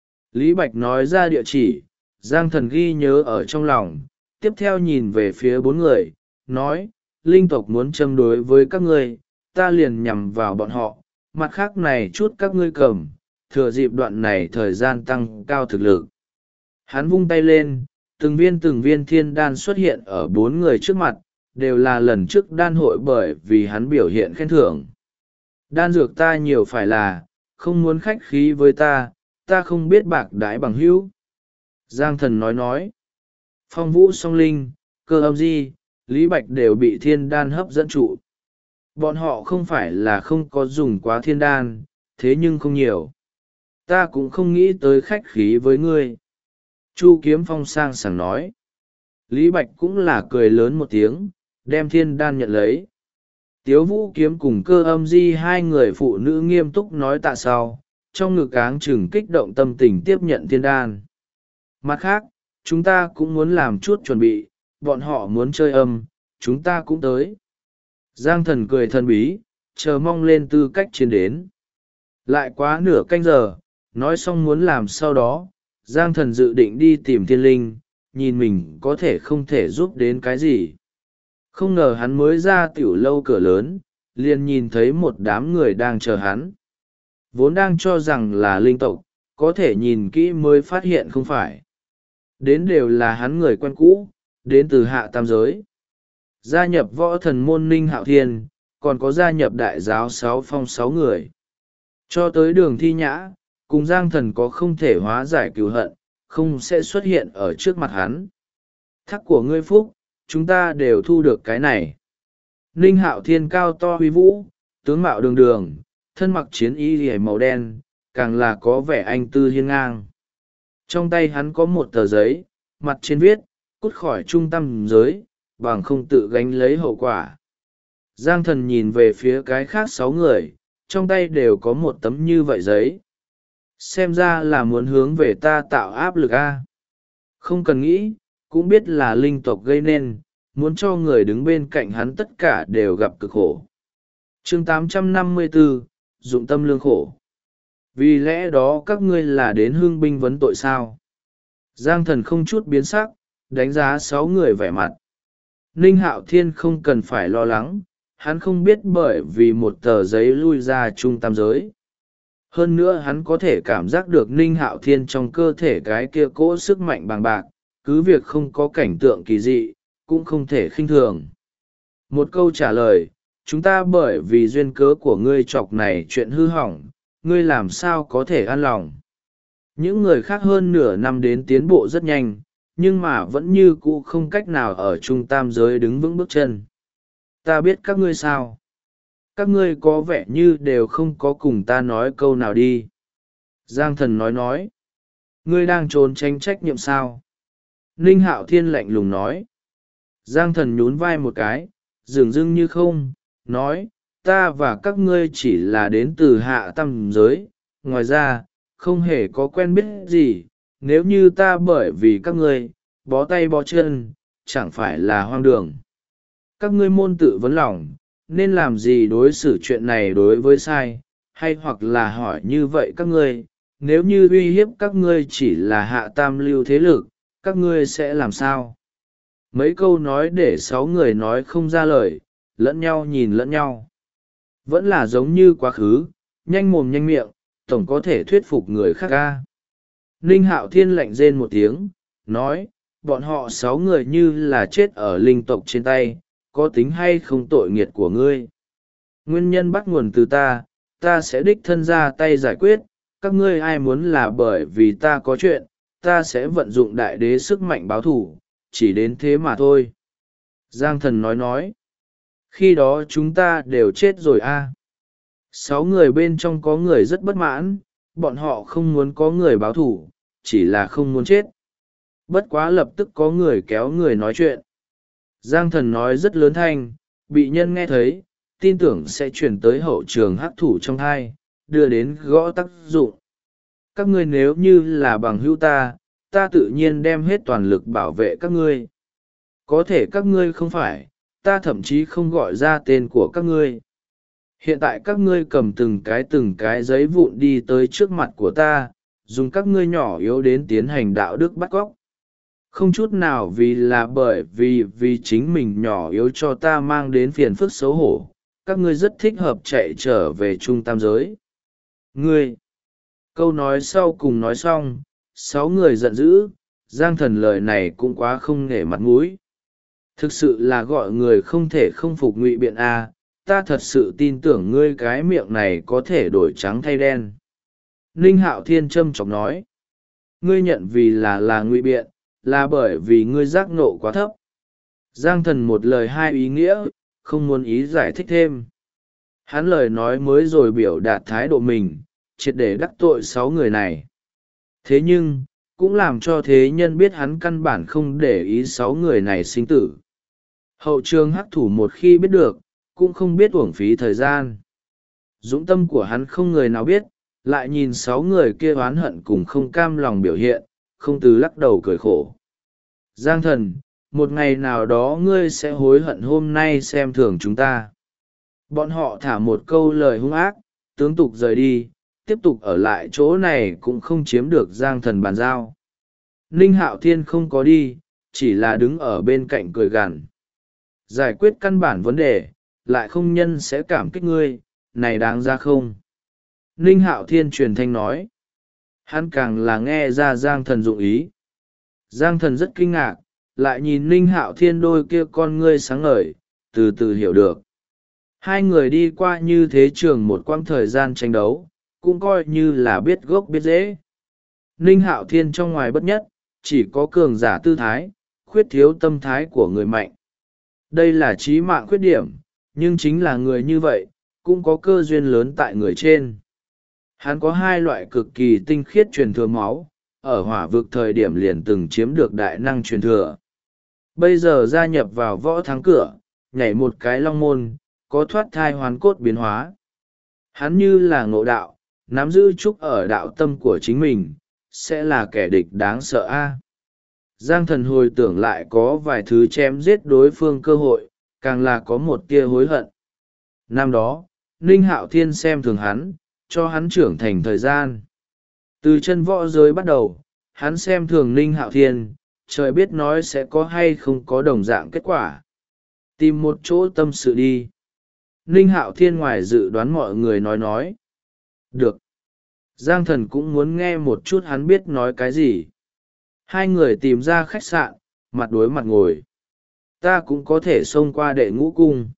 Lý Bạch nói ra địa chỉ, Giang Thần ghi nhớ ở trong lòng, tiếp theo nhìn về phía bốn người, nói, linh tộc muốn châm đối với các ngươi, ta liền nhằm vào bọn họ, mặt khác này chút các ngươi cầm, thừa dịp đoạn này thời gian tăng cao thực lực. Hắn vung tay lên, từng viên thiên đan xuất hiện ở 4 người trước mặt, đều là lần trước đan hội bởi vì hắn biểu hiện khen thưởng. Đan dược ta nhiều phải là, không muốn khách khí với ta không biết bạc đái bằng hữu. Giang Thần nói. Phong Vũ Song Linh, Cơ Âm Di, Lý Bạch đều bị thiên đan hấp dẫn trụ. Bọn họ không phải là không có dùng quá thiên đan, thế nhưng không nhiều. Ta cũng không nghĩ tới khách khí với ngươi. Chu Kiếm Phong sang sảng nói. Lý Bạch cũng là cười lớn một tiếng, đem thiên đan nhận lấy. Tiếu Vũ Kiếm cùng Cơ Âm Di hai người phụ nữ nghiêm túc nói tạ sau, trong ngực áng chừng kích động tâm tình tiếp nhận thiên đan. Mặt khác, chúng ta cũng muốn làm chút chuẩn bị, bọn họ muốn chơi âm, chúng ta cũng tới. Giang Thần cười thần bí, chờ mong lên tư cách chiến đến. Lại quá nửa canh giờ, nói xong muốn làm sau đó, Giang Thần dự định đi tìm thiên linh, nhìn mình có thể không thể giúp đến cái gì. Không ngờ hắn mới ra tiểu lâu cửa lớn, liền nhìn thấy một đám người đang chờ hắn. Vốn đang cho rằng là linh tộc, có thể nhìn kỹ mới phát hiện không phải. Đến đều là hắn người quen cũ, đến từ hạ tam giới. Gia nhập võ thần môn Ninh Hạo Thiên, còn có gia nhập đại giáo 6 phong 6 người. Cho tới Đường Thi Nhã, cùng Giang Thần có không thể hóa giải cừu hận, không sẽ xuất hiện ở trước mặt hắn. Thắc của ngươi phúc, chúng ta đều thu được cái này. Ninh Hạo Thiên cao to huy vũ, tướng mạo đường đường, thân mặc chiến y liễu màu đen, càng là có vẻ anh tư hiên ngang. Trong tay hắn có một tờ giấy, mặt trên viết, cút khỏi trung tâm giới, bằng không tự gánh lấy hậu quả. Giang Thần nhìn về phía cái khác 6 người, trong tay đều có một tấm như vậy giấy. Xem ra là muốn hướng về ta tạo áp lực a. Không cần nghĩ, cũng biết là linh tộc gây nên, muốn cho người đứng bên cạnh hắn tất cả đều gặp cực khổ. Chương 854, dụng tâm lương khổ. Vì lẽ đó các ngươi là đến hương binh vấn tội sao? Giang Thần không chút biến sắc, đánh giá 6 người vẻ mặt. Ninh Hạo Thiên không cần phải lo lắng, hắn không biết bởi vì một tờ giấy lui ra trung tam giới. Hơn nữa hắn có thể cảm giác được Ninh Hạo Thiên trong cơ thể cái kia cỗ sức mạnh bằng bạc, cứ việc không có cảnh tượng kỳ dị, cũng không thể khinh thường. Một câu trả lời, chúng ta bởi vì duyên cớ của ngươi chọc này chuyện hư hỏng, ngươi làm sao có thể an lòng. Những người khác hơn nửa năm đến tiến bộ rất nhanh, nhưng mà vẫn như cũ không cách nào ở trung tam giới đứng vững bước chân. Ta biết các ngươi sao. Các ngươi có vẻ như đều không có cùng ta nói câu nào đi. Giang Thần nói. Ngươi đang trốn tránh trách nhiệm sao? Ninh Hạo Thiên lạnh lùng nói. Giang Thần nhún vai một cái, dường dưng như không, nói, ta và các ngươi chỉ là đến từ hạ tam giới, ngoài ra, không hề có quen biết gì, nếu như ta bởi vì các ngươi, bó tay bó chân, chẳng phải là hoang đường. Các ngươi môn tự vấn lòng, nên làm gì đối xử chuyện này đối với sai, hay hoặc là hỏi như vậy các ngươi, nếu như uy hiếp các ngươi chỉ là hạ tam lưu thế lực, các ngươi sẽ làm sao? Mấy câu nói để 6 người nói không ra lời, lẫn nhau nhìn lẫn nhau. Vẫn là giống như quá khứ, nhanh mồm nhanh miệng, tổng có thể thuyết phục người khác ca. Ninh Hạo Thiên lạnh rên một tiếng, nói, bọn họ 6 người như là chết ở linh tộc trên tay, có tính hay không tội nghiệt của ngươi. Nguyên nhân bắt nguồn từ ta sẽ đích thân ra tay giải quyết, các ngươi ai muốn là bởi vì ta có chuyện, ta sẽ vận dụng đại đế sức mạnh báo thủ, chỉ đến thế mà thôi. Giang Thần nói, khi đó chúng ta đều chết rồi a. 6 người bên trong có người rất bất mãn, bọn họ không muốn có người báo thủ, chỉ là không muốn chết. Bất quá lập tức có người kéo người nói chuyện. Giang Thần nói rất lớn thanh, bị nhân nghe thấy, tin tưởng sẽ chuyển tới hậu trường hắc thủ trong hai, đưa đến gõ tác dụng. Các ngươi nếu như là bằng hữu ta tự nhiên đem hết toàn lực bảo vệ các ngươi. Có thể các ngươi không phải, ta thậm chí không gọi ra tên của các ngươi. Hiện tại các ngươi cầm từng cái giấy vụn đi tới trước mặt của ta, dùng các ngươi nhỏ yếu đến tiến hành đạo đức bắt cóc. Không chút nào bởi vì chính mình nhỏ yếu cho ta mang đến phiền phức xấu hổ, các ngươi rất thích hợp chạy trở về trung tam giới. Ngươi! Câu nói sau cùng nói xong, 6 người giận dữ, Giang Thần lời này cũng quá không nể mặt mũi. Thực sự là gọi người không thể không phục ngụy biện a. Ta thật sự tin tưởng ngươi cái miệng này có thể đổi trắng thay đen. Ninh Hạo Thiên châm chọc nói. Ngươi nhận vì là ngụy biện, là bởi vì ngươi giác ngộ quá thấp. Giang Thần một lời hai ý nghĩa, không muốn ý giải thích thêm. Hắn lời nói mới rồi biểu đạt thái độ mình, triệt để đắc tội 6 người này. Thế nhưng, cũng làm cho thế nhân biết hắn căn bản không để ý 6 người này sinh tử. Hậu trường hắc thủ một khi biết được, cũng không biết uổng phí thời gian. Dũng tâm của hắn không người nào biết, lại nhìn 6 người kia oán hận cùng không cam lòng biểu hiện, không từ lắc đầu cười khổ. Giang Thần, một ngày nào đó ngươi sẽ hối hận hôm nay xem thường chúng ta. Bọn họ thả một câu lời hung ác, tướng tục rời đi, tiếp tục ở lại chỗ này cũng không chiếm được Giang Thần bàn giao. Ninh Hạo Thiên không có đi, chỉ là đứng ở bên cạnh cười gằn. Giải quyết căn bản vấn đề, lại không nhân sẽ cảm kích ngươi, này đáng ra không? Ninh Hạo Thiên truyền thanh nói. Hắn càng là nghe ra Giang Thần dụng ý. Giang Thần rất kinh ngạc, lại nhìn Ninh Hạo Thiên đôi kia con ngươi sáng ngời, từ từ hiểu được. Hai người đi qua như thế trường một quãng thời gian tranh đấu, cũng coi như là biết gốc biết rễ. Ninh Hạo Thiên trong ngoài bất nhất, chỉ có cường giả tư thái, khuyết thiếu tâm thái của người mạnh. Đây là chí mạng khuyết điểm, nhưng chính là người như vậy, cũng có cơ duyên lớn tại người trên. Hắn có 2 loại cực kỳ tinh khiết truyền thừa máu, ở hỏa vực thời điểm liền từng chiếm được đại năng truyền thừa. Bây giờ gia nhập vào võ thắng cửa, nhảy một cái long môn, có thoát thai hoàn cốt biến hóa. Hắn như là ngộ đạo, nắm giữ trúc ở đạo tâm của chính mình, sẽ là kẻ địch đáng sợ a. Giang Thần hồi tưởng lại có vài thứ chém giết đối phương cơ hội, càng là có một tia hối hận. Năm đó, Ninh Hạo Thiên xem thường hắn, cho hắn trưởng thành thời gian. Từ chân võ giới bắt đầu, hắn xem thường Ninh Hạo Thiên, trời biết nói sẽ có hay không có đồng dạng kết quả. Tìm một chỗ tâm sự đi. Ninh Hạo Thiên ngoài dự đoán mọi người nói. Được. Giang Thần cũng muốn nghe một chút hắn biết nói cái gì. Hai người tìm ra khách sạn, mặt đối mặt ngồi. Ta cũng có thể xông qua đệ ngũ cung.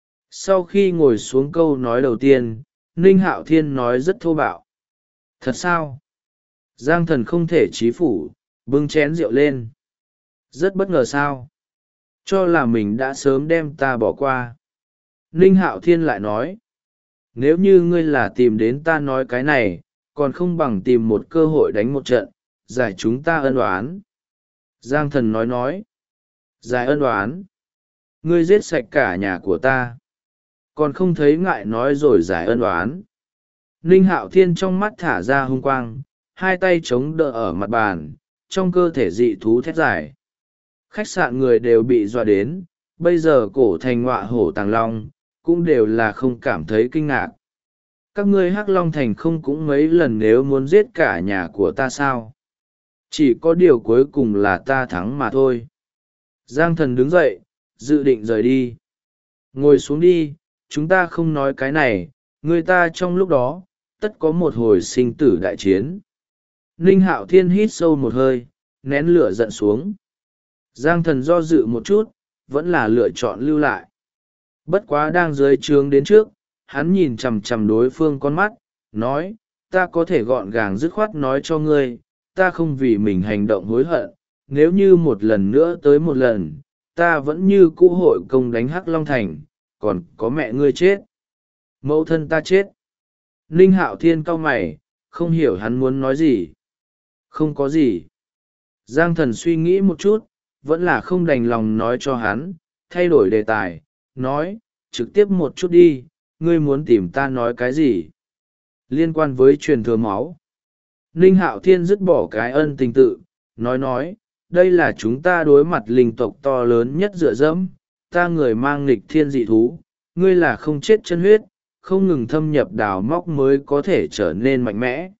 Sau khi ngồi xuống câu nói đầu tiên, Ninh Hạo Thiên nói rất thô bạo. Thật sao? Giang Thần không thể chí phủ, bưng chén rượu lên. Rất bất ngờ sao? Cho là mình đã sớm đem ta bỏ qua. Ninh Hạo Thiên lại nói. Nếu như ngươi là tìm đến ta nói cái này, còn không bằng tìm một cơ hội đánh một trận, giải chúng ta ân oán. Giang Thần nói. Giải ân oán? Ngươi giết sạch cả nhà của ta. Còn không thấy ngại nói rồi giải ân oán. Ninh Hạo Thiên trong mắt thả ra hung quang, 2 tay chống đỡ ở mặt bàn, trong cơ thể dị thú thét dài. Khách sạn người đều bị dọa đến, bây giờ cổ thành ngọa hổ tàng long, cũng đều là không cảm thấy kinh ngạc. Các ngươi Hắc Long Thành không cũng mấy lần nếu muốn giết cả nhà của ta sao? Chỉ có điều cuối cùng là ta thắng mà thôi. Giang Thần đứng dậy, dự định rời đi. Ngồi xuống đi, chúng ta không nói cái này, người ta trong lúc đó, tất có một hồi sinh tử đại chiến. Ninh Hạo Thiên hít sâu một hơi, nén lửa giận xuống. Giang Thần do dự một chút, vẫn là lựa chọn lưu lại. Bất quá đang dưới trướng đến trước, hắn nhìn chằm chằm đối phương con mắt, nói, ta có thể gọn gàng dứt khoát nói cho ngươi, ta không vì mình hành động hối hận, nếu như một lần nữa tới một lần, ta vẫn như cũ hội công đánh Hắc Long Thành, còn có mẹ ngươi chết. Mẫu thân ta chết. Ninh Hạo Thiên cau mày, không hiểu hắn muốn nói gì. Không có gì. Giang Thần suy nghĩ một chút, vẫn là không đành lòng nói cho hắn, thay đổi đề tài, nói, trực tiếp một chút đi, ngươi muốn tìm ta nói cái gì? Liên quan với truyền thừa máu. Ninh Hạo Thiên dứt bỏ cái ân tình tự, nói, đây là chúng ta đối mặt linh tộc to lớn nhất dựa dẫm, ta người mang nghịch thiên dị thú, ngươi là không chết chân huyết, không ngừng thâm nhập đào móc mới có thể trở nên mạnh mẽ.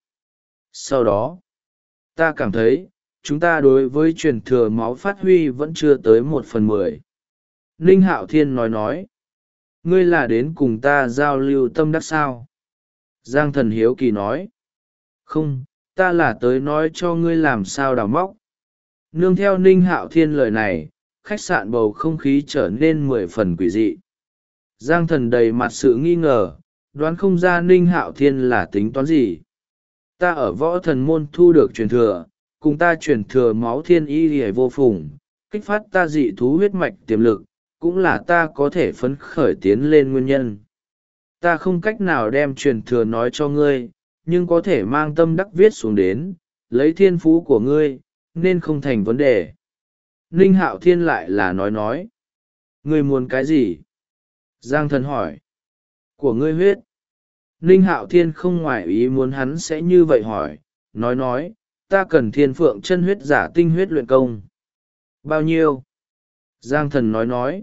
Sau đó, ta cảm thấy, chúng ta đối với truyền thừa máu phát huy vẫn chưa tới 1/10. Ninh Hạo Thiên nói, ngươi là đến cùng ta giao lưu tâm đắc sao? Giang Thần hiếu kỳ nói, không, ta là tới nói cho ngươi làm sao đào móc. Nương theo Ninh Hạo Thiên lời này, khách sạn bầu không khí trở nên 10 phần quỷ dị. Giang Thần đầy mặt sự nghi ngờ, đoán không ra Ninh Hạo Thiên là tính toán gì. Ta ở võ thần môn thu được truyền thừa, cùng ta truyền thừa máu thiên y hề vô phùng, kích phát ta dị thú huyết mạch tiềm lực, cũng là ta có thể phấn khởi tiến lên nguyên nhân. Ta không cách nào đem truyền thừa nói cho ngươi, nhưng có thể mang tâm đắc viết xuống đến, lấy thiên phú của ngươi, nên không thành vấn đề. Ninh Hạo Thiên lại là nói. Ngươi muốn cái gì? Giang Thần hỏi. Của ngươi huyết. Ninh Hạo Thiên không ngoại ý muốn hắn sẽ như vậy hỏi, nói, ta cần thiên phượng chân huyết giả tinh huyết luyện công. Bao nhiêu? Giang Thần nói.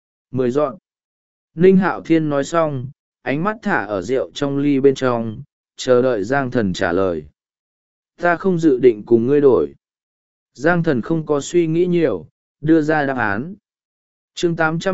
10 dọn. Ninh Hạo Thiên nói xong, ánh mắt thả ở rượu trong ly bên trong, chờ đợi Giang Thần trả lời. Ta không dự định cùng ngươi đổi. Giang Thần không có suy nghĩ nhiều, đưa ra đáp án. Chương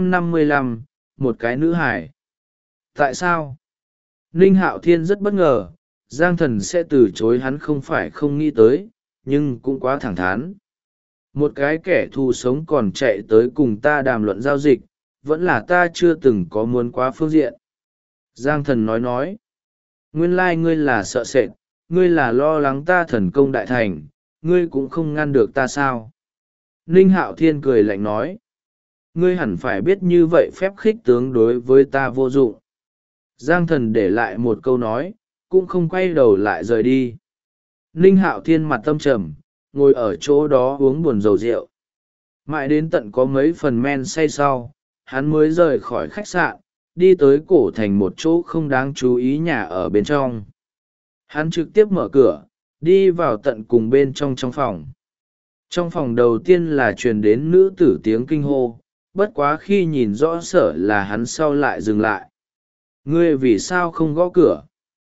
855, một cái nữ hải. Tại sao? Ninh Hạo Thiên rất bất ngờ, Giang Thần sẽ từ chối hắn không phải không nghĩ tới, nhưng cũng quá thẳng thắn. Một cái kẻ thù sống còn chạy tới cùng ta đàm luận giao dịch, vẫn là ta chưa từng có muốn quá phương diện. Giang Thần nói. Nguyên lai ngươi là sợ sệt, ngươi là lo lắng ta thần công đại thành, ngươi cũng không ngăn được ta sao? Ninh Hạo Thiên cười lạnh nói. Ngươi hẳn phải biết như vậy phép khích tướng đối với ta vô dụng. Giang Thần để lại một câu nói, cũng không quay đầu lại rời đi. Ninh Hạo Thiên mặt tâm trầm, ngồi ở chỗ đó uống buồn dầu rượu. Mãi đến tận có mấy phần men say sau, hắn mới rời khỏi khách sạn, đi tới cổ thành một chỗ không đáng chú ý nhà ở bên trong. Hắn trực tiếp mở cửa, đi vào tận cùng bên trong phòng. Trong phòng đầu tiên là truyền đến nữ tử tiếng kinh hô, bất quá khi nhìn rõ sở là hắn sau lại dừng lại. Ngươi vì sao không gõ cửa?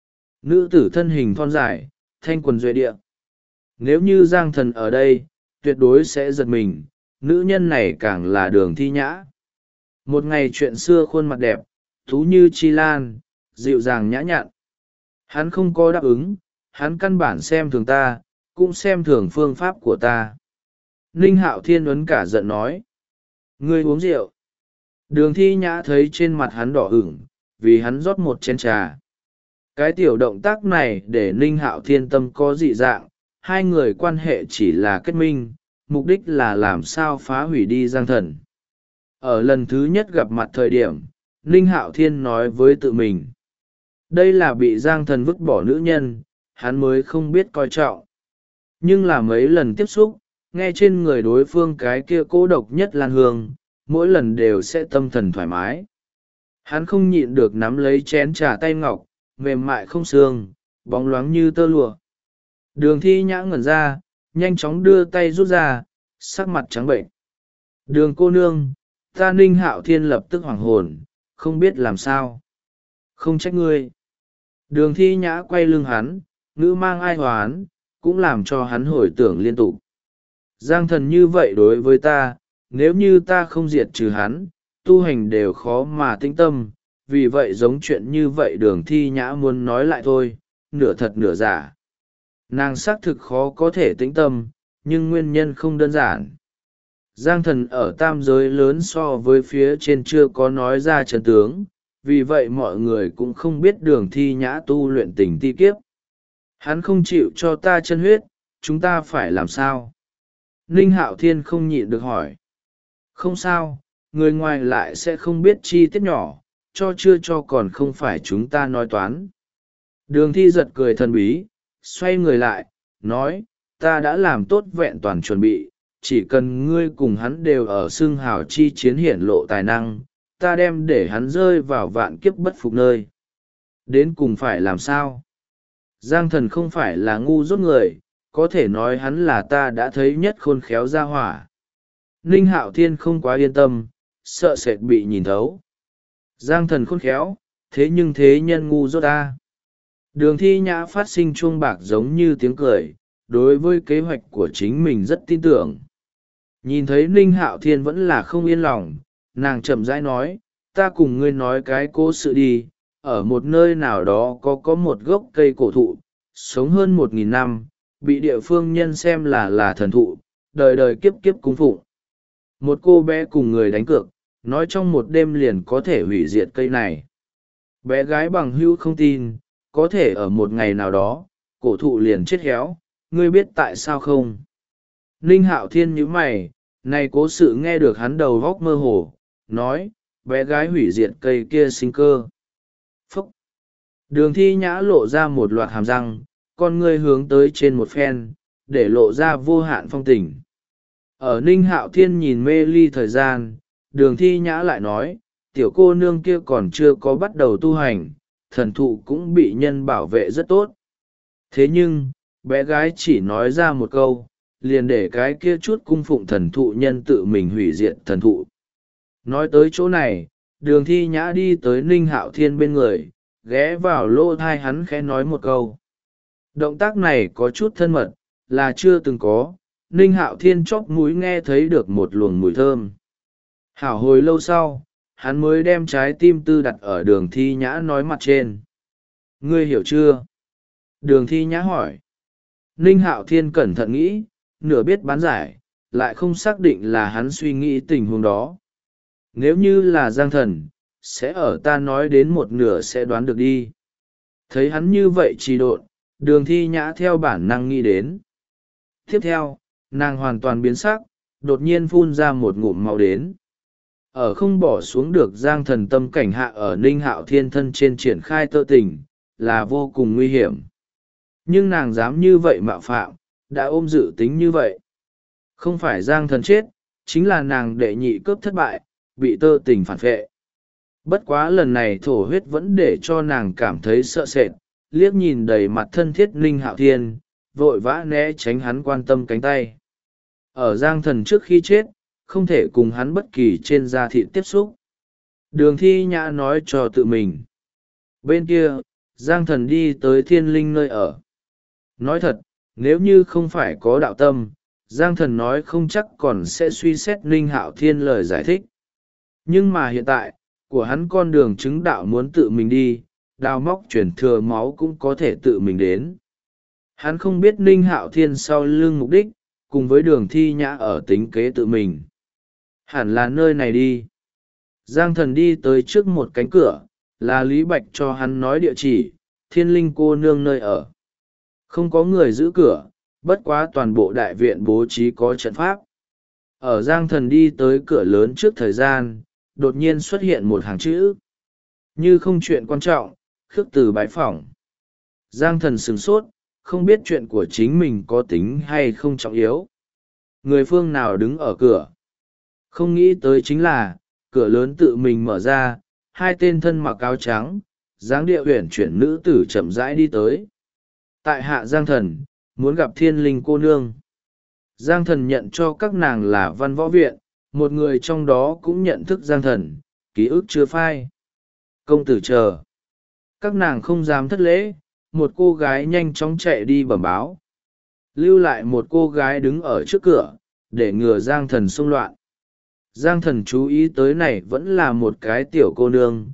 Nữ tử thân hình thon dài, thanh quần duệ địa. Nếu như Giang Thần ở đây, tuyệt đối sẽ giật mình, nữ nhân này càng là Đường Thi Nhã. Một ngày chuyện xưa khuôn mặt đẹp, thú như chi lan, dịu dàng nhã nhặn. Hắn không có đáp ứng, hắn căn bản xem thường ta, cũng xem thường phương pháp của ta. Ninh Hạo Thiên ấn cả giận nói. Ngươi uống rượu. Đường Thi Nhã thấy trên mặt hắn đỏ ửng, vì hắn rót một chén trà. Cái tiểu động tác này để Ninh Hạo Thiên tâm có dị dạng, hai người quan hệ chỉ là kết minh, mục đích là làm sao phá hủy đi Giang Thần. Ở lần thứ nhất gặp mặt thời điểm, Ninh Hạo Thiên nói với tự mình. Đây là bị Giang Thần vứt bỏ nữ nhân, hắn mới không biết coi trọng. Nhưng là mấy lần tiếp xúc, nghe trên người đối phương cái kia cô độc nhất lan hương, mỗi lần đều sẽ tâm thần thoải mái. Hắn không nhịn được nắm lấy chén trà tay ngọc, mềm mại không xương, bóng loáng như tơ lụa. Đường Thi Nhã ngẩn ra, nhanh chóng đưa tay rút ra, sắc mặt trắng bệnh. Đường cô nương, ta Ninh Hạo Thiên lập tức hoảng hồn, không biết làm sao. Không trách ngươi. Đường Thi Nhã quay lưng hắn, ngữ mang ai hoán, cũng làm cho hắn hồi tưởng liên tục. Giang Thần như vậy đối với ta, nếu như ta không diệt trừ hắn, tu hành đều khó mà tĩnh tâm, vì vậy giống chuyện như vậy Đường Thi Nhã muốn nói lại thôi, nửa thật nửa giả. Nàng xác thực khó có thể tĩnh tâm, nhưng nguyên nhân không đơn giản. Giang Thần ở tam giới lớn so với phía trên chưa có nói ra chân tướng, vì vậy mọi người cũng không biết Đường Thi Nhã tu luyện tình ti kiếp. Hắn không chịu cho ta chân huyết, chúng ta phải làm sao? Ninh Hạo Thiên không nhịn được hỏi. Không sao, người ngoài lại sẽ không biết chi tiết nhỏ, cho chưa cho còn không phải chúng ta nói toán. Đường Thi giật cười thần bí, xoay người lại, nói, ta đã làm tốt vẹn toàn chuẩn bị, chỉ cần ngươi cùng hắn đều ở xương hào chi chiến hiển lộ tài năng, ta đem để hắn rơi vào vạn kiếp bất phục nơi. Đến cùng phải làm sao? Giang Thần không phải là ngu dốt người, có thể nói hắn là ta đã thấy nhất khôn khéo ra hỏa. Ninh Hạo Thiên không quá yên tâm, sợ sệt bị nhìn thấu. Giang Thần khôn khéo, thế nhưng thế nhân ngu dốt ta. Đường Thi Nhã phát sinh chuông bạc giống như tiếng cười, đối với kế hoạch của chính mình rất tin tưởng. Nhìn thấy Ninh Hạo Thiên vẫn là không yên lòng, nàng chậm rãi nói, ta cùng ngươi nói cái cố sự đi, ở một nơi nào đó có một gốc cây cổ thụ, sống hơn 1000 năm, bị địa phương nhân xem là thần thụ, đời đời kiếp kiếp cung phụng. Một cô bé cùng người đánh cược, nói trong một đêm liền có thể hủy diệt cây này. Bé gái bằng hữu không tin, có thể ở một ngày nào đó, cổ thụ liền chết héo, ngươi biết tại sao không? Ninh Hạo Thiên nhíu mày, này cố sự nghe được hắn đầu góc mơ hồ, nói, bé gái hủy diệt cây kia sinh cơ. Phúc! Đường Thi Nhã lộ ra một loạt hàm răng, con ngươi hướng tới trên một phen, để lộ ra vô hạn phong tình. Ở Ninh Hạo Thiên nhìn mê ly thời gian, Đường Thi Nhã lại nói, tiểu cô nương kia còn chưa có bắt đầu tu hành, thần thụ cũng bị nhân bảo vệ rất tốt. Thế nhưng, bé gái chỉ nói ra một câu, liền để cái kia chút cung phụng thần thụ nhân tự mình hủy diệt thần thụ. Nói tới chỗ này, Đường Thi Nhã đi tới Ninh Hạo Thiên bên người, ghé vào lỗ thai hắn khẽ nói một câu. Động tác này có chút thân mật, là chưa từng có. Ninh Hạo Thiên chóp mũi nghe thấy được một luồng mùi thơm. Hảo hồi lâu sau, hắn mới đem trái tim tư đặt ở Đường Thi Nhã nói mặt trên. Ngươi hiểu chưa? Đường Thi Nhã hỏi. Ninh Hạo Thiên cẩn thận nghĩ, nửa biết bán giải, lại không xác định là hắn suy nghĩ tình huống đó. Nếu như là Giang Thần, sẽ ở ta nói đến một nửa sẽ đoán được đi. Thấy hắn như vậy trì độn, Đường Thi Nhã theo bản năng nghĩ đến. Tiếp theo, nàng hoàn toàn biến sắc, đột nhiên phun ra một ngụm máu đến. Ở không bỏ xuống được Giang Thần tâm cảnh hạ ở Ninh Hạo Thiên thân trên triển khai tơ tình, là vô cùng nguy hiểm. Nhưng nàng dám như vậy mạo phạm, đã ôm dự tính như vậy. Không phải Giang Thần chết, chính là nàng đệ nhị cướp thất bại, bị tơ tình phản vệ. Bất quá lần này thổ huyết vẫn để cho nàng cảm thấy sợ sệt, liếc nhìn đầy mặt thân thiết Ninh Hạo Thiên, vội vã né tránh hắn quan tâm cánh tay. Ở Giang Thần trước khi chết, không thể cùng hắn bất kỳ trên da thịt tiếp xúc. Đường Thi Nhã nói cho tự mình. Bên kia, Giang Thần đi tới Thiên Linh nơi ở. Nói thật, nếu như không phải có đạo tâm, Giang Thần nói không chắc còn sẽ suy xét Ninh Hạo Thiên lời giải thích. Nhưng mà hiện tại, của hắn con đường chứng đạo muốn tự mình đi, đào móc chuyển thừa máu cũng có thể tự mình đến. Hắn không biết Ninh Hạo Thiên sau lưng mục đích, cùng với Đường Thi Nhã ở tính kế tự mình. Hẳn là nơi này đi. Giang Thần đi tới trước một cánh cửa, là Lý Bạch cho hắn nói địa chỉ, Thiên Linh cô nương nơi ở. Không có người giữ cửa, bất quá toàn bộ đại viện bố trí có trận pháp. Ở Giang Thần đi tới cửa lớn trước thời gian, đột nhiên xuất hiện một hàng chữ. Như không chuyện quan trọng, khước từ bái phỏng. Giang Thần sửng sốt, không biết chuyện của chính mình có tính hay không trọng yếu. Người phương nào đứng ở cửa? Không nghĩ tới chính là, cửa lớn tự mình mở ra, hai tên thân mặc áo trắng, dáng địa uyển chuyển nữ tử chậm rãi đi tới. Tại hạ Giang Thần, muốn gặp Thiên Linh cô nương. Giang Thần nhận cho các nàng là Văn Võ Viện, một người trong đó cũng nhận thức Giang Thần, ký ức chưa phai. Công tử chờ. Các nàng không dám thất lễ, một cô gái nhanh chóng chạy đi bẩm báo. Lưu lại một cô gái đứng ở trước cửa, để ngừa Giang Thần xung loạn. Giang Thần chú ý tới này vẫn là một cái tiểu cô nương,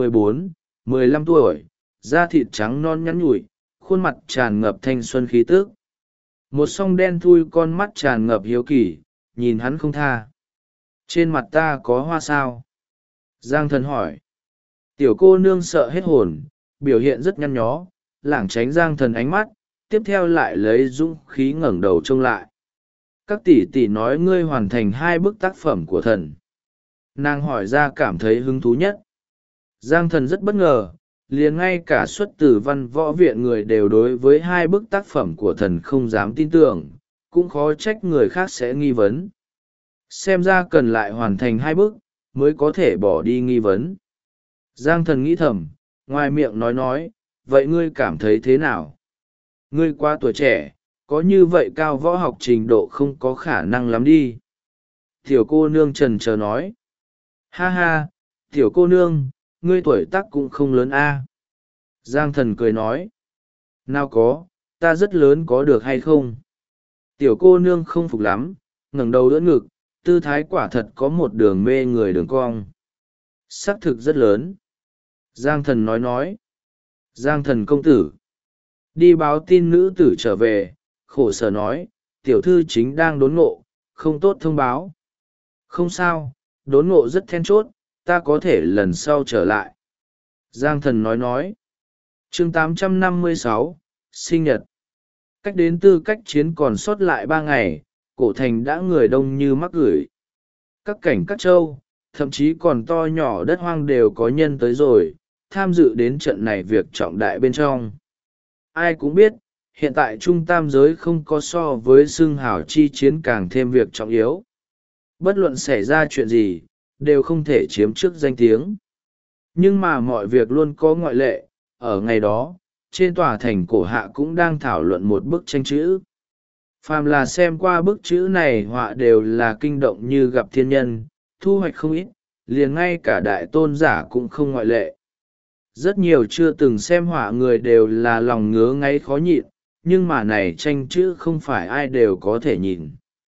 14, 15 tuổi, da thịt trắng non nhắn nhủi, khuôn mặt tràn ngập thanh xuân khí tước. Một song đen thui con mắt tràn ngập hiếu kỳ, nhìn hắn không tha. Trên mặt ta có hoa sao? Giang Thần hỏi. Tiểu cô nương sợ hết hồn, biểu hiện rất nhăn nhó, lảng tránh Giang Thần ánh mắt, tiếp theo lại lấy dũng khí ngẩng đầu trông lại. Các tỷ tỷ nói ngươi hoàn thành 2 bức tác phẩm của thần. Nàng hỏi ra cảm thấy hứng thú nhất. Giang Thần rất bất ngờ, liền ngay cả xuất từ Văn Võ Viện người đều đối với 2 bức tác phẩm của thần không dám tin tưởng, cũng khó trách người khác sẽ nghi vấn. Xem ra cần lại hoàn thành 2 bức, mới có thể bỏ đi nghi vấn. Giang Thần nghĩ thầm, ngoài miệng nói, vậy ngươi cảm thấy thế nào? Ngươi quá tuổi trẻ, có như vậy cao võ học trình độ không có khả năng lắm đi. Tiểu cô nương trần chờ nói. Ha ha, tiểu cô nương, ngươi tuổi tác cũng không lớn a. Giang Thần cười nói. Nào có, ta rất lớn có được hay không? Tiểu cô nương không phục lắm, ngẩng đầu đỡ ngực, tư thái quả thật có một đường mê người đường cong. Sắc thực rất lớn. Giang Thần nói. Giang Thần công tử. Đi báo tin nữ tử trở về, khổ sở nói, tiểu thư chính đang đốn ngộ, không tốt thông báo. Không sao, đốn ngộ rất then chốt, ta có thể lần sau trở lại. Giang Thần nói. Chương 856, sinh nhật. Cách đến tư cách chiến còn sót lại 3 ngày, cổ thành đã người đông như mắc gửi. Các cảnh các châu, thậm chí còn to nhỏ đất hoang đều có nhân tới rồi, tham dự đến trận này việc trọng đại bên trong. Ai cũng biết, hiện tại Trung Tam giới không có so với xưng hào chi chiến càng thêm việc trọng yếu. Bất luận xảy ra chuyện gì, đều không thể chiếm trước danh tiếng. Nhưng mà mọi việc luôn có ngoại lệ, ở ngày đó, trên tòa thành cổ hạ cũng đang thảo luận một bức tranh chữ. Phàm là xem qua bức chữ này họa đều là kinh động như gặp thiên nhân, thu hoạch không ít, liền ngay cả đại tôn giả cũng không ngoại lệ. Rất nhiều chưa từng xem họa người đều là lòng ngứa ngáy khó nhịn, nhưng mà này tranh chữ không phải ai đều có thể nhìn.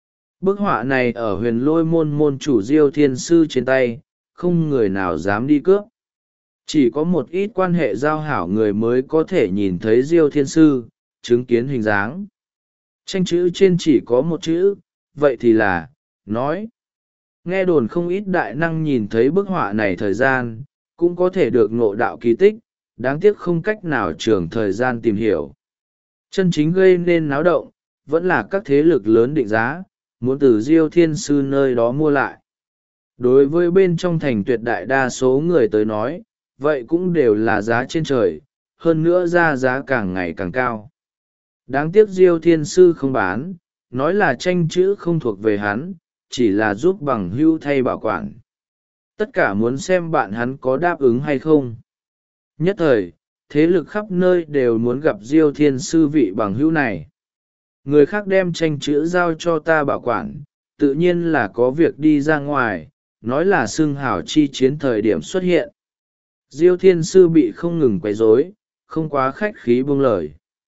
Bức họa này ở huyền lôi môn môn chủ Diêu Thiên Sư trên tay, không người nào dám đi cướp. Chỉ có một ít quan hệ giao hảo người mới có thể nhìn thấy Diêu Thiên Sư, chứng kiến hình dáng. Tranh chữ trên chỉ có một chữ, vậy thì là, nói. Nghe đồn không ít đại năng nhìn thấy bức họa này thời gian, cũng có thể được ngộ đạo kỳ tích, đáng tiếc không cách nào trường thời gian tìm hiểu. Chân chính gây nên náo động, vẫn là các thế lực lớn định giá, muốn từ Diêu Thiên Sư nơi đó mua lại. Đối với bên trong thành tuyệt đại đa số người tới nói, vậy cũng đều là giá trên trời, hơn nữa ra giá càng ngày càng cao. Đáng tiếc Diêu Thiên Sư không bán, nói là tranh chữ không thuộc về hắn, chỉ là giúp bằng hữu thay bảo quản. Tất cả muốn xem bạn hắn có đáp ứng hay không. Nhất thời, thế lực khắp nơi đều muốn gặp Diêu Thiên Sư vị bằng hữu này. Người khác đem tranh chữ giao cho ta bảo quản, tự nhiên là có việc đi ra ngoài, nói là xưng hào chi chiến thời điểm xuất hiện. Diêu Thiên Sư bị không ngừng quấy rối, không quá khách khí buông lời.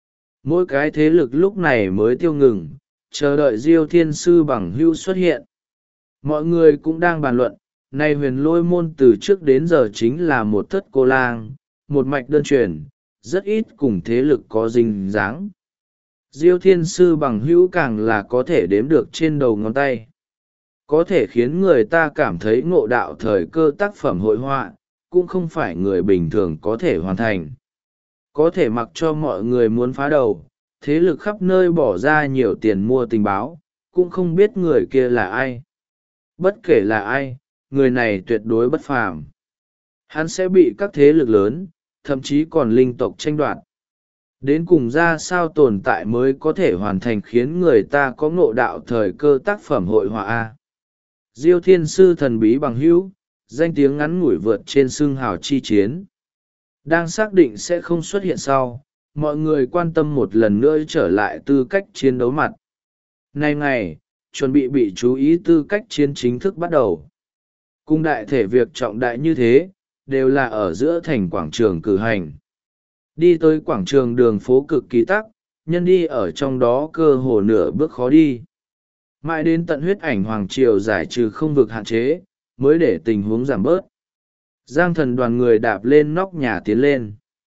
Mỗi cái thế lực lúc này mới tiêu ngừng, chờ đợi Diêu Thiên Sư bằng hữu xuất hiện. Mọi người cũng đang bàn luận, nay huyền lôi môn từ trước đến giờ chính là một thất cô lang, một mạch đơn truyền, rất ít cùng thế lực có dinh dáng. Diêu Thiên Sư bằng hữu càng là có thể đếm được trên đầu ngón tay. Có thể khiến người ta cảm thấy ngộ đạo thời cơ tác phẩm hội họa, cũng không phải người bình thường có thể hoàn thành. Có thể mặc cho mọi người muốn phá đầu, thế lực khắp nơi bỏ ra nhiều tiền mua tình báo, cũng không biết người kia là ai. Bất kể là ai, người này tuyệt đối bất phàm. Hắn sẽ bị các thế lực lớn, thậm chí còn linh tộc tranh đoạt. Đến cùng ra sao tồn tại mới có thể hoàn thành khiến người ta có ngộ đạo thời cơ tác phẩm hội họa A. Diêu Thiên Sư thần bí bằng hữu, danh tiếng ngắn ngủi vượt trên xưng hào chi chiến. Đang xác định sẽ không xuất hiện sau, mọi người quan tâm một lần nữa trở lại tư cách chiến đấu mặt. Nay ngày, chuẩn bị chú ý tư cách chiến chính thức bắt đầu. Cùng đại thể việc trọng đại như thế, đều là ở giữa thành quảng trường cử hành. Đi tới quảng trường đường phố cực kỳ tắc, nhân đi ở trong đó cơ hồ nửa bước khó đi. Mãi đến tận huyết ảnh hoàng triều giải trừ không vực hạn chế, mới để tình huống giảm bớt. Giang Thần đoàn người đạp lên nóc nhà tiến lên.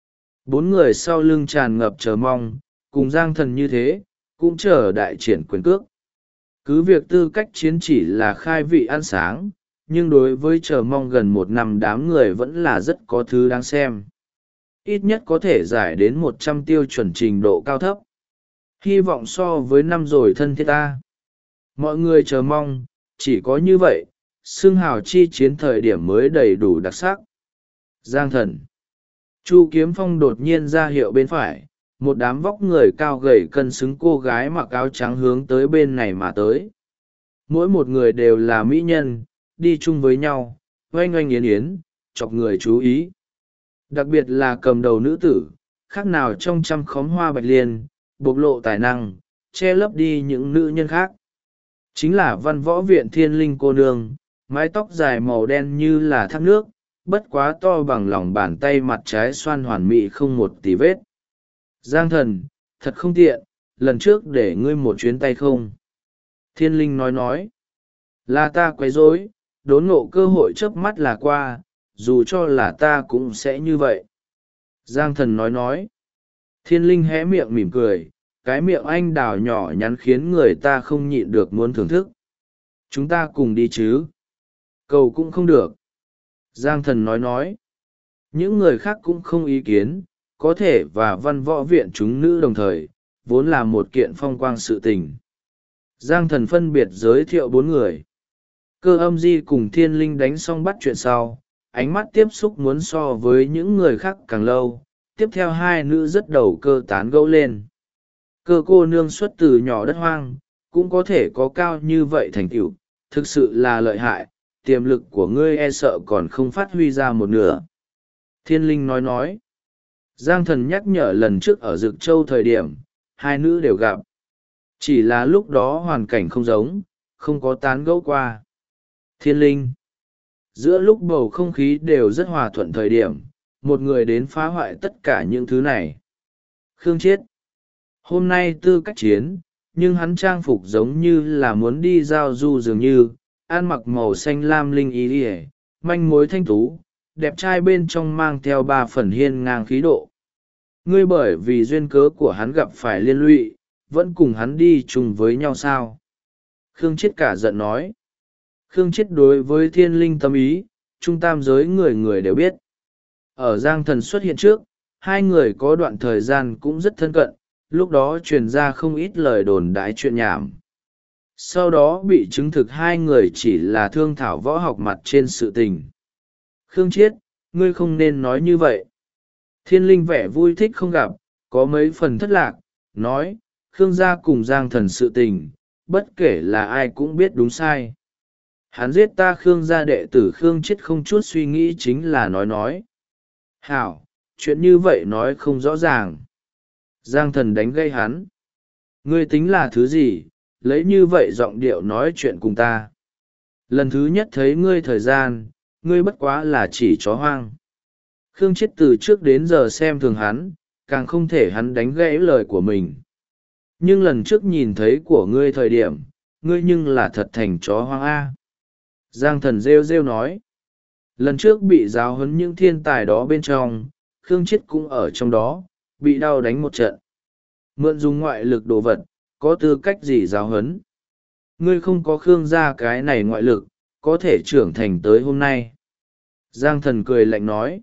4 người sau lưng tràn ngập chờ mong, cùng Giang Thần như thế, cũng chờ đại triển quyền cước. Cứ việc tư cách chiến chỉ là khai vị ăn sáng, nhưng đối với chờ mong gần 1 năm đám người vẫn là rất có thứ đáng xem. Ít nhất có thể giải đến 100 tiêu chuẩn trình độ cao thấp. Hy vọng so với năm rồi thân thiết ta. Mọi người chờ mong, chỉ có như vậy, xưng hào chi chiến thời điểm mới đầy đủ đặc sắc. Giang Thần. Chu Kiếm Phong đột nhiên ra hiệu bên phải, một đám vóc người cao gầy cân xứng cô gái mặc áo trắng hướng tới bên này mà tới. Mỗi một người đều là mỹ nhân, đi chung với nhau, oanh oanh yến yến, chọc người chú ý. Đặc biệt là cầm đầu nữ tử, khác nào trong trăm khóm hoa bạch liên, bộc lộ tài năng, che lấp đi những nữ nhân khác. Chính là Văn Võ Viện Thiên Linh cô nương, mái tóc dài màu đen như là thác nước, bất quá to bằng lòng bàn tay, mặt trái xoan hoàn mỹ không một tì vết. Giang Thần, thật không tiện, lần trước để ngươi một chuyến tay không. Thiên Linh nói. Là ta quấy rối, đốn ngộ cơ hội chớp mắt là qua, dù cho là ta cũng sẽ như vậy. Giang Thần nói. Thiên Linh hé miệng mỉm cười, cái miệng anh đào nhỏ nhắn khiến người ta không nhịn được muốn thưởng thức. chúng ta cùng đi chứ? Cầu cũng không được. Giang thần nói. Những người khác cũng không ý kiến, có thể và văn võ viện chúng nữ đồng thời, vốn là một kiện phong quang sự tình. Giang thần phân biệt giới thiệu 4 người. Cơ âm di cùng thiên linh đánh xong bắt chuyện sau, ánh mắt tiếp xúc muốn so với những người khác càng lâu. Tiếp theo 2 nữ rất đầu cơ tán gẫu lên. Cơ cô nương xuất từ nhỏ đất hoang, cũng có thể có cao như vậy thành tựu, thực sự là lợi hại, tiềm lực của ngươi e sợ còn không phát huy ra một nửa. Thiên linh nói. Giang thần nhắc nhở lần trước ở Dực Châu thời điểm, 2 nữ đều gặp. Chỉ là lúc đó hoàn cảnh không giống, không có tán gẫu qua. Thiên linh. Giữa lúc bầu không khí đều rất hòa thuận thời điểm, một người đến phá hoại tất cả những thứ này. Khương Chiết. Hôm nay tư cách chiến, nhưng hắn trang phục giống như là muốn đi giao du dường như, ăn mặc màu xanh lam linh y ỉa, manh mối thanh tú, đẹp trai bên trong mang theo 3 phần hiên ngang khí độ. Ngươi bởi vì duyên cớ của hắn gặp phải liên lụy, vẫn cùng hắn đi chung với nhau sao? Khương Chiết cả giận nói. Khương Chiết đối với thiên linh tâm ý, trung tam giới người người đều biết. Ở Giang thần xuất hiện trước, 2 người có đoạn thời gian cũng rất thân cận, lúc đó truyền ra không ít lời đồn đãi chuyện nhảm. Sau đó bị chứng thực 2 người chỉ là thương thảo võ học mặt trên sự tình. Khương Chiết, ngươi không nên nói như vậy. Thiên linh vẻ vui thích không gặp, có mấy phần thất lạc, nói, Khương gia cùng Giang thần sự tình, bất kể là ai cũng biết đúng sai. Hắn giết ta Khương gia đệ tử Khương Chiết không chút suy nghĩ chính là nói. Hảo, chuyện như vậy nói không rõ ràng. Giang thần đánh gây hắn. Ngươi tính là thứ gì, lấy như vậy giọng điệu nói chuyện cùng ta. Lần thứ nhất thấy ngươi thời gian, ngươi bất quá là chỉ chó hoang. Khương Chiết từ trước đến giờ xem thường hắn, càng không thể hắn đánh gãy lời của mình. Nhưng lần trước nhìn thấy của ngươi thời điểm, ngươi nhưng là thật thành chó hoang A. Giang thần rêu rêu nói. Lần trước bị giáo huấn những thiên tài đó bên trong, Khương Chiết cũng ở trong đó, bị đau đánh một trận. Mượn dùng ngoại lực đồ vật, có tư cách gì giáo huấn? Ngươi không có Khương gia cái này ngoại lực, có thể trưởng thành tới hôm nay. Giang thần cười lạnh nói.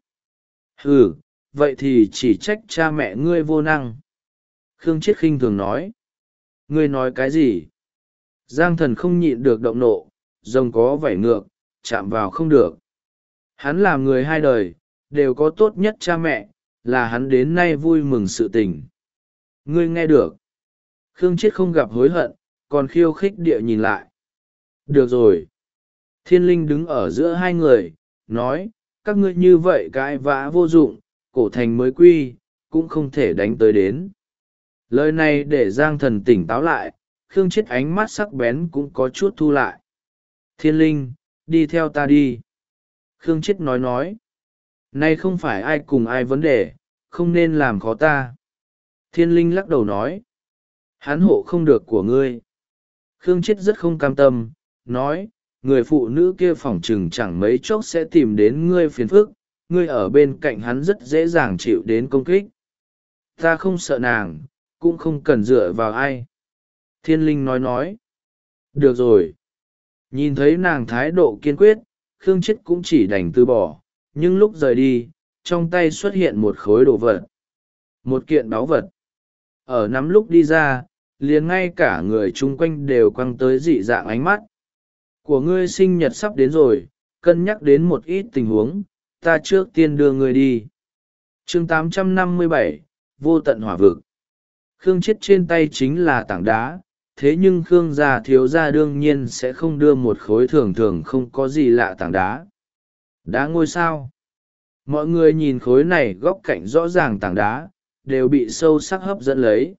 Ừ, vậy thì chỉ trách cha mẹ ngươi vô năng. Khương Chiết khinh thường nói. Ngươi nói cái gì? Giang thần không nhịn được động nộ, rồng có vảy ngược, chạm vào không được. Hắn làm người 2 đời, đều có tốt nhất cha mẹ, là hắn đến nay vui mừng sự tình. Ngươi nghe được. Khương Chiết không gặp hối hận, còn khiêu khích địa nhìn lại. Được rồi. Thiên linh đứng ở giữa 2 người, nói, các ngươi như vậy cãi vã vô dụng, cổ thành mới quy, cũng không thể đánh tới đến. Lời này để Giang thần tỉnh táo lại, Khương Chiết ánh mắt sắc bén cũng có chút thu lại. Thiên linh, đi theo ta đi. Khương Chiết nói. Nay không phải ai cùng ai vấn đề, không nên làm khó ta. Thiên linh lắc đầu nói. Hắn hộ không được của ngươi. Khương Chiết rất không cam tâm, nói, người phụ nữ kia phỏng chừng chẳng mấy chốc sẽ tìm đến ngươi phiền phức, ngươi ở bên cạnh hắn rất dễ dàng chịu đến công kích. Ta không sợ nàng, cũng không cần dựa vào ai. Thiên linh nói. Được rồi. Nhìn thấy nàng thái độ kiên quyết, Khương Chiết cũng chỉ đành từ bỏ, nhưng lúc rời đi, trong tay xuất hiện một khối đồ vật. Một kiện báu vật. Ở nắm lúc đi ra, liền ngay cả người chung quanh đều quăng tới dị dạng ánh mắt. Của ngươi sinh nhật sắp đến rồi, cân nhắc đến một ít tình huống, ta trước tiên đưa ngươi đi. Chương 857, vô tận hỏa vực. Khương Chiết trên tay chính là tảng đá, thế nhưng Khương gia thiếu gia đương nhiên sẽ không đưa một khối thường thường không có gì lạ tảng đá. Đá ngôi sao. Mọi người nhìn khối này góc cạnh rõ ràng tảng đá, đều bị sâu sắc hấp dẫn lấy.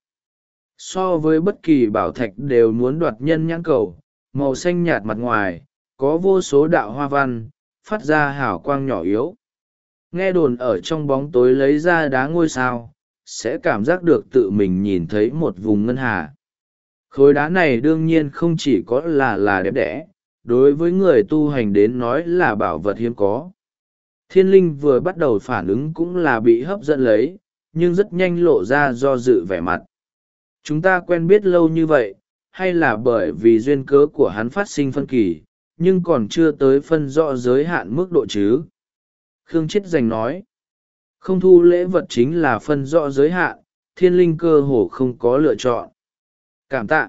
So với bất kỳ bảo thạch đều muốn đoạt nhân nhãn cầu, màu xanh nhạt mặt ngoài, có vô số đạo hoa văn, phát ra hào quang nhỏ yếu. Nghe đồn ở trong bóng tối lấy ra đá ngôi sao, sẽ cảm giác được tự mình nhìn thấy một vùng ngân hà. Khối đá này đương nhiên không chỉ có là đẹp đẽ, đối với người tu hành đến nói là bảo vật hiếm có. Thiên linh vừa bắt đầu phản ứng cũng là bị hấp dẫn lấy, nhưng rất nhanh lộ ra do dự vẻ mặt. Chúng ta quen biết lâu như vậy, hay là bởi vì duyên cớ của hắn phát sinh phân kỳ, nhưng còn chưa tới phân rõ giới hạn mức độ chứ? Khương Chiết Giành nói, không thu lễ vật chính là phân rõ giới hạn, Thiên Linh cơ hồ không có lựa chọn. Cảm tạ.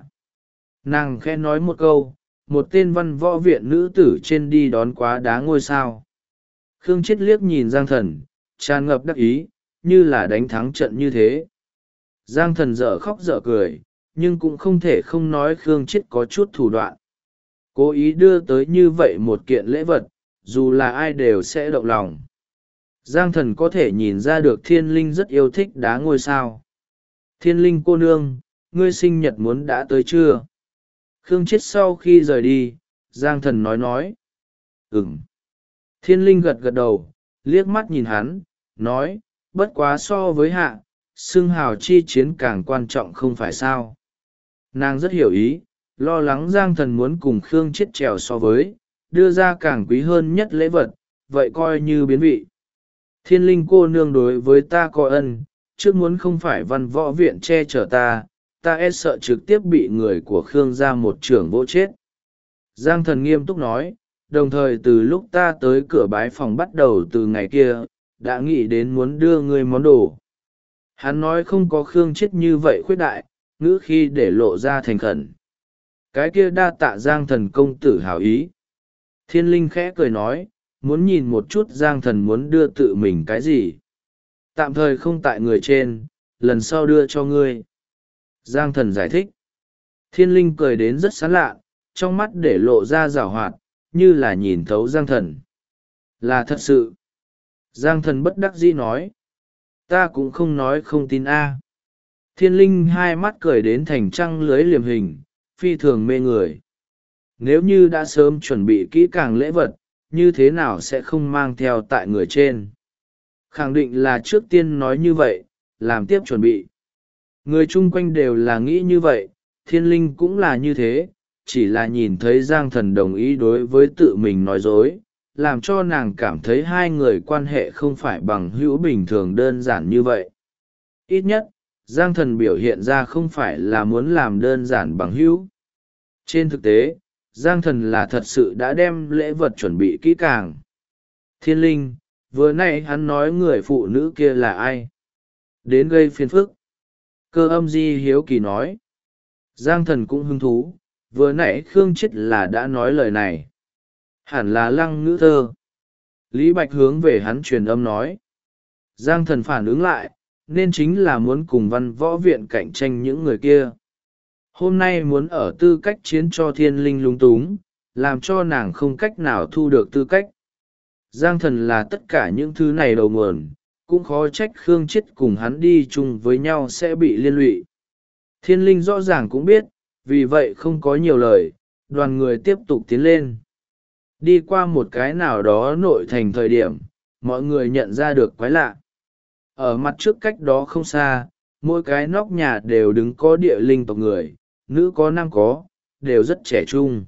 Nàng khẽ nói một câu, một tên văn võ viện nữ tử trên đi đón quá đá ngôi sao. Khương Chiết liếc nhìn Giang Thần, tràn ngập đắc ý, như là đánh thắng trận như thế. Giang Thần dở khóc dở cười, nhưng cũng không thể không nói Khương Chiết có chút thủ đoạn. Cố ý đưa tới như vậy một kiện lễ vật, dù là ai đều sẽ động lòng. Giang Thần có thể nhìn ra được Thiên Linh rất yêu thích đá ngôi sao. Thiên Linh cô nương, ngươi sinh nhật muốn đã tới chưa? Khương Chiết sau khi rời đi, Giang Thần nói. Ừm. Thiên Linh gật gật đầu, liếc mắt nhìn hắn, nói, bất quá so với hạ, xưng hào chi chiến càng quan trọng không phải sao. Nàng rất hiểu ý, lo lắng Giang Thần muốn cùng Khương Chiết trèo so với, đưa ra càng quý hơn nhất lễ vật, vậy coi như biến vị. Thiên Linh cô nương đối với ta có ân, trước muốn không phải văn võ viện che chở ta e sợ trực tiếp bị người của Khương gia một trưởng vỗ chết. Giang Thần nghiêm túc nói, đồng thời từ lúc ta tới cửa bái phòng bắt đầu từ ngày kia, đã nghĩ đến muốn đưa ngươi món đồ. Hắn nói không có Khương Chiết như vậy khuyết đại, ngữ khi để lộ ra thành khẩn. Cái kia đa tạ Giang Thần công tử hảo ý. Thiên Linh khẽ cười nói, muốn nhìn một chút Giang Thần muốn đưa tự mình cái gì. Tạm thời không tại người trên, lần sau đưa cho ngươi. Giang Thần giải thích. Thiên Linh cười đến rất sán lạ, trong mắt để lộ ra giảo hoạt, như là nhìn thấu Giang Thần. Là thật sự. Giang Thần bất đắc dĩ nói. Ta cũng không nói không tin a. Thiên Linh hai mắt cười đến thành trăng lưới liềm hình, phi thường mê người. Nếu như đã sớm chuẩn bị kỹ càng lễ vật, như thế nào sẽ không mang theo tại người trên? Khẳng định là trước tiên nói như vậy, làm tiếp chuẩn bị. Người chung quanh đều là nghĩ như vậy, Thiên Linh cũng là như thế, chỉ là nhìn thấy Giang Thần đồng ý đối với tự mình nói dối, làm cho nàng cảm thấy hai người quan hệ không phải bằng hữu bình thường đơn giản như vậy. Ít nhất, Giang Thần biểu hiện ra không phải là muốn làm đơn giản bằng hữu. Trên thực tế, Giang Thần là thật sự đã đem lễ vật chuẩn bị kỹ càng. Thiên Linh, vừa nãy hắn nói người phụ nữ kia là ai? Đến gây phiền phức. Cơ Âm Di hiếu kỳ nói. Giang Thần cũng hứng thú, vừa nãy Khương Chiết là đã nói lời này. Hẳn là Lăng Ngữ Thơ. Lý Bạch hướng về hắn truyền âm nói. Giang Thần phản ứng lại, nên chính là muốn cùng văn võ viện cạnh tranh những người kia. Hôm nay muốn ở tư cách chiến cho Thiên Linh lung túng, làm cho nàng không cách nào thu được tư cách. Giang Thần là tất cả những thứ này đầu nguồn, cũng khó trách Khương Chiết cùng hắn đi chung với nhau sẽ bị liên lụy. Thiên Linh rõ ràng cũng biết, vì vậy không có nhiều lời, đoàn người tiếp tục tiến lên. Đi qua một cái nào đó nội thành thời điểm, mọi người nhận ra được quái lạ. Ở mặt trước cách đó không xa, mỗi cái nóc nhà đều đứng có địa linh tộc người, nữ có nam có, đều rất trẻ trung.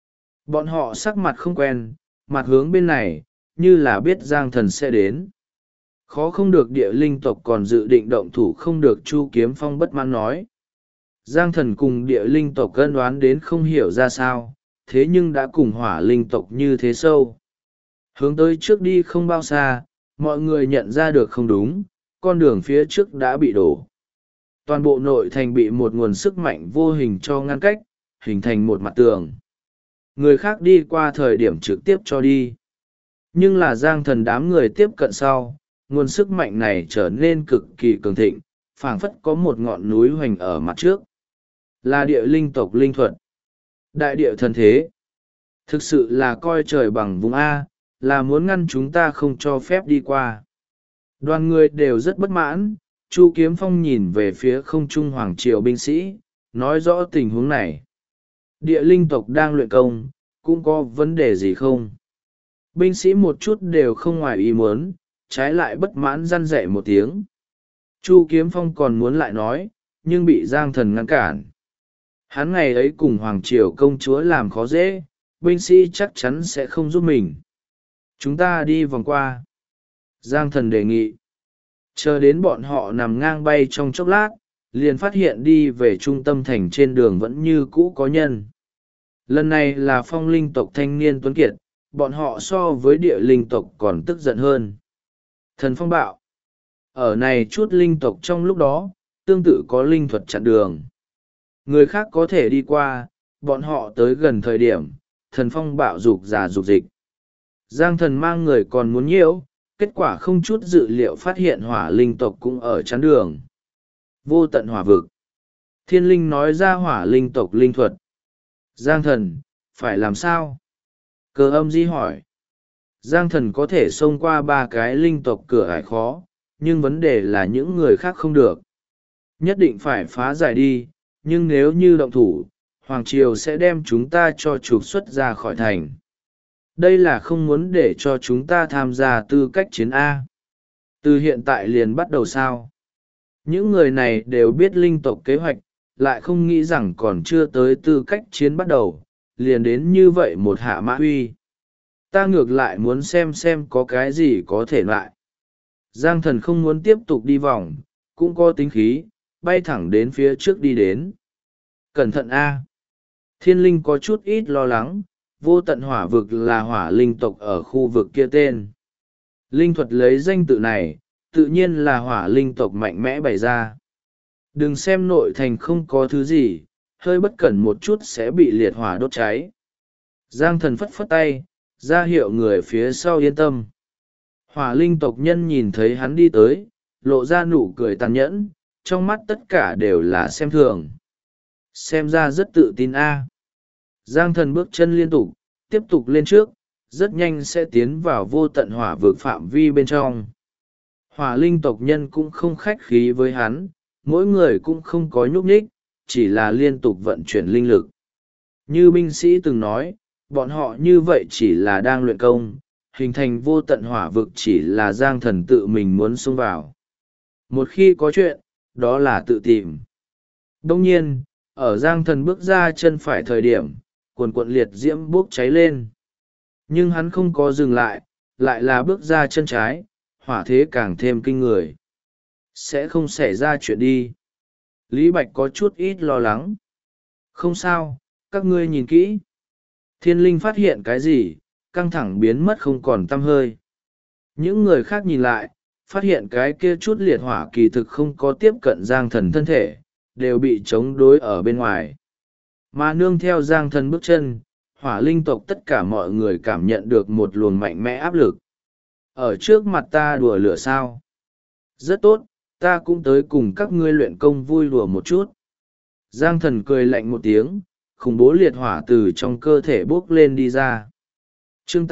Bọn họ sắc mặt không quen, mặt hướng bên này, như là biết Giang Thần sẽ đến. Khó không được địa linh tộc còn dự định động thủ không được Chu Kiếm Phong bất mãn nói. Giang Thần cùng địa linh tộc cân đoán đến không hiểu ra sao, thế nhưng đã cùng hỏa linh tộc như thế sâu. Hướng tới trước đi không bao xa, mọi người nhận ra được không đúng, con đường phía trước đã bị đổ. Toàn bộ nội thành bị một nguồn sức mạnh vô hình cho ngăn cách, hình thành một mặt tường. Người khác đi qua thời điểm trực tiếp cho đi. Nhưng là Giang Thần đám người tiếp cận sau, nguồn sức mạnh này trở nên cực kỳ cường thịnh, phảng phất có một ngọn núi hoành ở mặt trước. Là địa linh tộc linh thuật. Đại địa thần thế. Thực sự là coi trời bằng vùng A, là muốn ngăn chúng ta không cho phép đi qua. Đoàn người đều rất bất mãn, Chu Kiếm Phong nhìn về phía không trung hoàng triều binh sĩ, nói rõ tình huống này. Địa linh tộc đang luyện công, cũng có vấn đề gì không? Binh sĩ một chút đều không ngoài ý muốn, trái lại bất mãn răn dạy một tiếng. Chu Kiếm Phong còn muốn lại nói, nhưng bị Giang Thần ngăn cản. Hắn ngày ấy cùng hoàng triều công chúa làm khó dễ, binh sĩ chắc chắn sẽ không giúp mình. Chúng ta đi vòng qua. Giang Thần đề nghị. Chờ đến bọn họ nằm ngang bay trong chốc lát, liền phát hiện đi về trung tâm thành trên đường vẫn như cũ có nhân. Lần này là phong linh tộc thanh niên tuấn kiệt, bọn họ so với địa linh tộc còn tức giận hơn. Thần phong bạo. Ở này chút linh tộc trong lúc đó, tương tự có linh thuật chặn đường. Người khác có thể đi qua, bọn họ tới gần thời điểm, thần phong bạo rục giả rục dịch. Giang thần mang người còn muốn nhiễu, kết quả không chút dự liệu phát hiện hỏa linh tộc cũng ở chắn đường. Vô tận hỏa vực. Thiên linh nói ra hỏa linh tộc linh thuật. Giang thần, phải làm sao? Cơ âm di hỏi. Giang thần có thể xông qua 3 cái linh tộc cửa ải khó, nhưng vấn đề là những người khác không được. Nhất định phải phá giải đi, nhưng nếu như động thủ, Hoàng Triều sẽ đem chúng ta cho trục xuất ra khỏi thành. Đây là không muốn để cho chúng ta tham gia tư cách chiến A. Từ hiện tại liền bắt đầu sao? Những người này đều biết linh tộc kế hoạch, lại không nghĩ rằng còn chưa tới tư cách chiến bắt đầu, liền đến như vậy một hạ mã huy. Ta ngược lại muốn xem có cái gì có thể lại. Giang thần không muốn tiếp tục đi vòng, cũng có tính khí, bay thẳng đến phía trước đi đến. Cẩn thận A. Thiên linh có chút ít lo lắng, vô tận hỏa vực là hỏa linh tộc ở khu vực kia tên. Linh thuật lấy danh tự này, tự nhiên là hỏa linh tộc mạnh mẽ bày ra. Đừng xem nội thành không có thứ gì, hơi bất cẩn một chút sẽ bị liệt hỏa đốt cháy. Giang thần phất phất tay, ra hiệu người phía sau yên tâm. Hỏa linh tộc nhân nhìn thấy hắn đi tới, lộ ra nụ cười tàn nhẫn, trong mắt tất cả đều là xem thường. Xem ra rất tự tin a. Giang thần bước chân liên tục, tiếp tục lên trước, rất nhanh sẽ tiến vào vô tận hỏa vực phạm vi bên trong. Hỏa linh tộc nhân cũng không khách khí với hắn, mỗi người cũng không có nhúc nhích, chỉ là liên tục vận chuyển linh lực. Như binh sĩ từng nói, bọn họ như vậy chỉ là đang luyện công, hình thành vô tận hỏa vực chỉ là Giang thần tự mình muốn xông vào. Một khi có chuyện, đó là tự tìm. Đông nhiên, ở Giang thần bước ra chân phải thời điểm, cuồn cuộn liệt diễm bốc cháy lên. Nhưng hắn không có dừng lại, lại là bước ra chân trái, hỏa thế càng thêm kinh người. Sẽ không xảy ra chuyện đi. Lý Bạch có chút ít lo lắng. Không sao, các ngươi nhìn kỹ. Thiên linh phát hiện cái gì, căng thẳng biến mất không còn tăm hơi. Những người khác nhìn lại, phát hiện cái kia chút liệt hỏa kỳ thực không có tiếp cận Giang thần thân thể, đều bị chống đối ở bên ngoài. Mà nương theo Giang thần bước chân, hỏa linh tộc tất cả mọi người cảm nhận được một luồng mạnh mẽ áp lực. Ở trước mặt ta đùa lửa sao? Rất tốt, ta cũng tới cùng các ngươi luyện công vui đùa một chút. Giang thần cười lạnh một tiếng, khủng bố liệt hỏa từ trong cơ thể bốc lên đi ra. Chương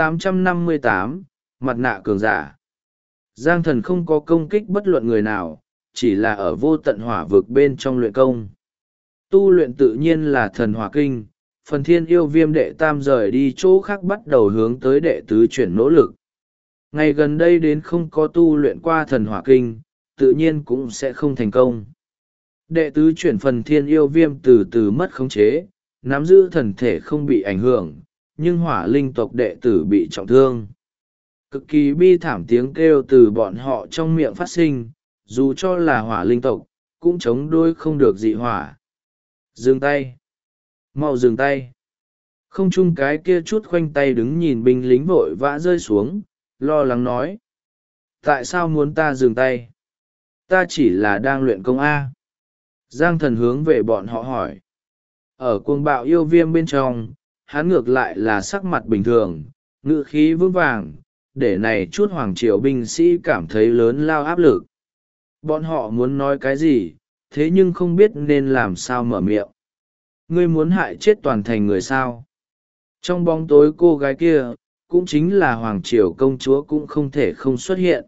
858, mặt nạ cường giả. Giang thần không có công kích bất luận người nào, chỉ là ở vô tận hỏa vực bên trong luyện công. Tu luyện tự nhiên là thần hỏa kinh, phần thiên yêu viêm đệ tam rời đi chỗ khác bắt đầu hướng tới đệ tứ chuyển nỗ lực. Ngày gần đây đến không có tu luyện qua thần hỏa kinh, tự nhiên cũng sẽ không thành công. Đệ tứ chuyển phần thiên yêu viêm từ từ mất khống chế, nắm giữ thần thể không bị ảnh hưởng, nhưng hỏa linh tộc đệ tử bị trọng thương. Cực kỳ bi thảm tiếng kêu từ bọn họ trong miệng phát sinh, dù cho là hỏa linh tộc, cũng chống đối không được dị hỏa. Dừng tay! Mau dừng tay! Không chung cái kia chút khoanh tay đứng nhìn binh lính vội vã rơi xuống, lo lắng nói. Tại sao muốn ta dừng tay? Ta chỉ là đang luyện công A. Giang thần hướng về bọn họ hỏi. Ở cuồng bạo yêu viêm bên trong, hắn ngược lại là sắc mặt bình thường, ngữ khí vững vàng, để này chút hoàng triều binh sĩ cảm thấy lớn lao áp lực. Bọn họ muốn nói cái gì, thế nhưng không biết nên làm sao mở miệng. Ngươi muốn hại chết toàn thành người sao? Trong bóng tối cô gái kia, cũng chính là hoàng triều công chúa cũng không thể không xuất hiện.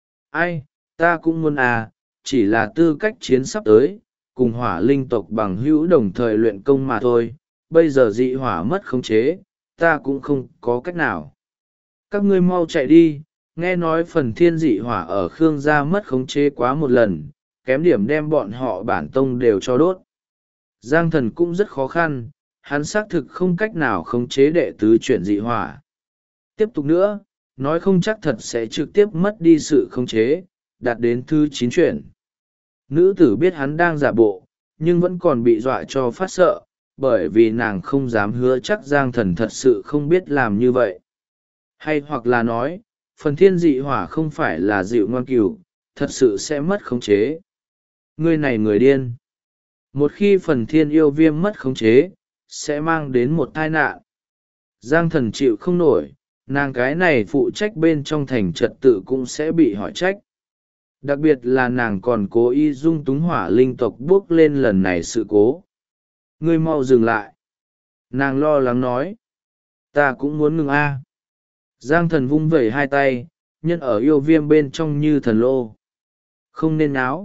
Ai, ta cũng muốn à, chỉ là tư cách chiến sắp tới, cùng hỏa linh tộc bằng hữu đồng thời luyện công mà thôi, bây giờ dị hỏa mất khống chế, ta cũng không có cách nào. Các ngươi mau chạy đi, nghe nói phần thiên dị hỏa ở Khương gia mất khống chế quá một lần, kém điểm đem bọn họ bản tông đều cho đốt. Giang thần cũng rất khó khăn, hắn xác thực không cách nào khống chế đệ tứ chuyển dị hỏa. Tiếp tục nữa, nói không chắc thật sẽ trực tiếp mất đi sự khống chế, đạt đến thứ 9 chuyển. Nữ tử biết hắn đang giả bộ, nhưng vẫn còn bị dọa cho phát sợ, bởi vì nàng không dám hứa chắc Giang Thần thật sự không biết làm như vậy. Hay hoặc là nói, phần thiên dị hỏa không phải là dịu ngoan cừu, thật sự sẽ mất khống chế. Người này người điên. Một khi phần thiên yêu viêm mất khống chế, sẽ mang đến một tai nạn. Giang Thần chịu không nổi, nàng cái này phụ trách bên trong thành trật tự cũng sẽ bị hỏi trách. Đặc biệt là nàng còn cố ý dung túng hỏa linh tộc bước lên lần này sự cố. Ngươi mau dừng lại. Nàng lo lắng nói. Ta cũng muốn ngừng a. Giang Thần vung vẩy hai tay, nhân ở yêu viêm bên trong như thần lô. Không nên náo.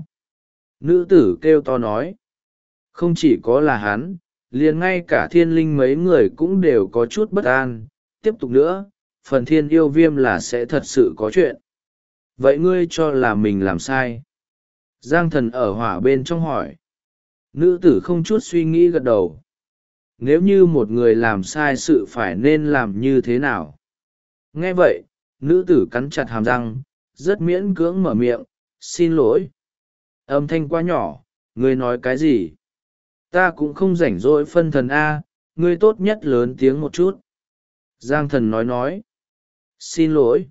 Nữ tử kêu to nói. Không chỉ có là hắn, liền ngay cả thiên linh mấy người cũng đều có chút bất an. Tiếp tục nữa, phần thiên yêu viêm là sẽ thật sự có chuyện. Vậy ngươi cho là mình làm sai? Giang Thần ở hỏa bên trong hỏi. Nữ tử không chút suy nghĩ gật đầu. Nếu như một người làm sai sự phải nên làm như thế nào? Nghe vậy, nữ tử cắn chặt hàm răng, rất miễn cưỡng mở miệng, xin lỗi. Âm thanh quá nhỏ, ngươi nói cái gì? Ta cũng không rảnh rỗi phân thần A, ngươi tốt nhất lớn tiếng một chút. Giang Thần nói. Xin lỗi.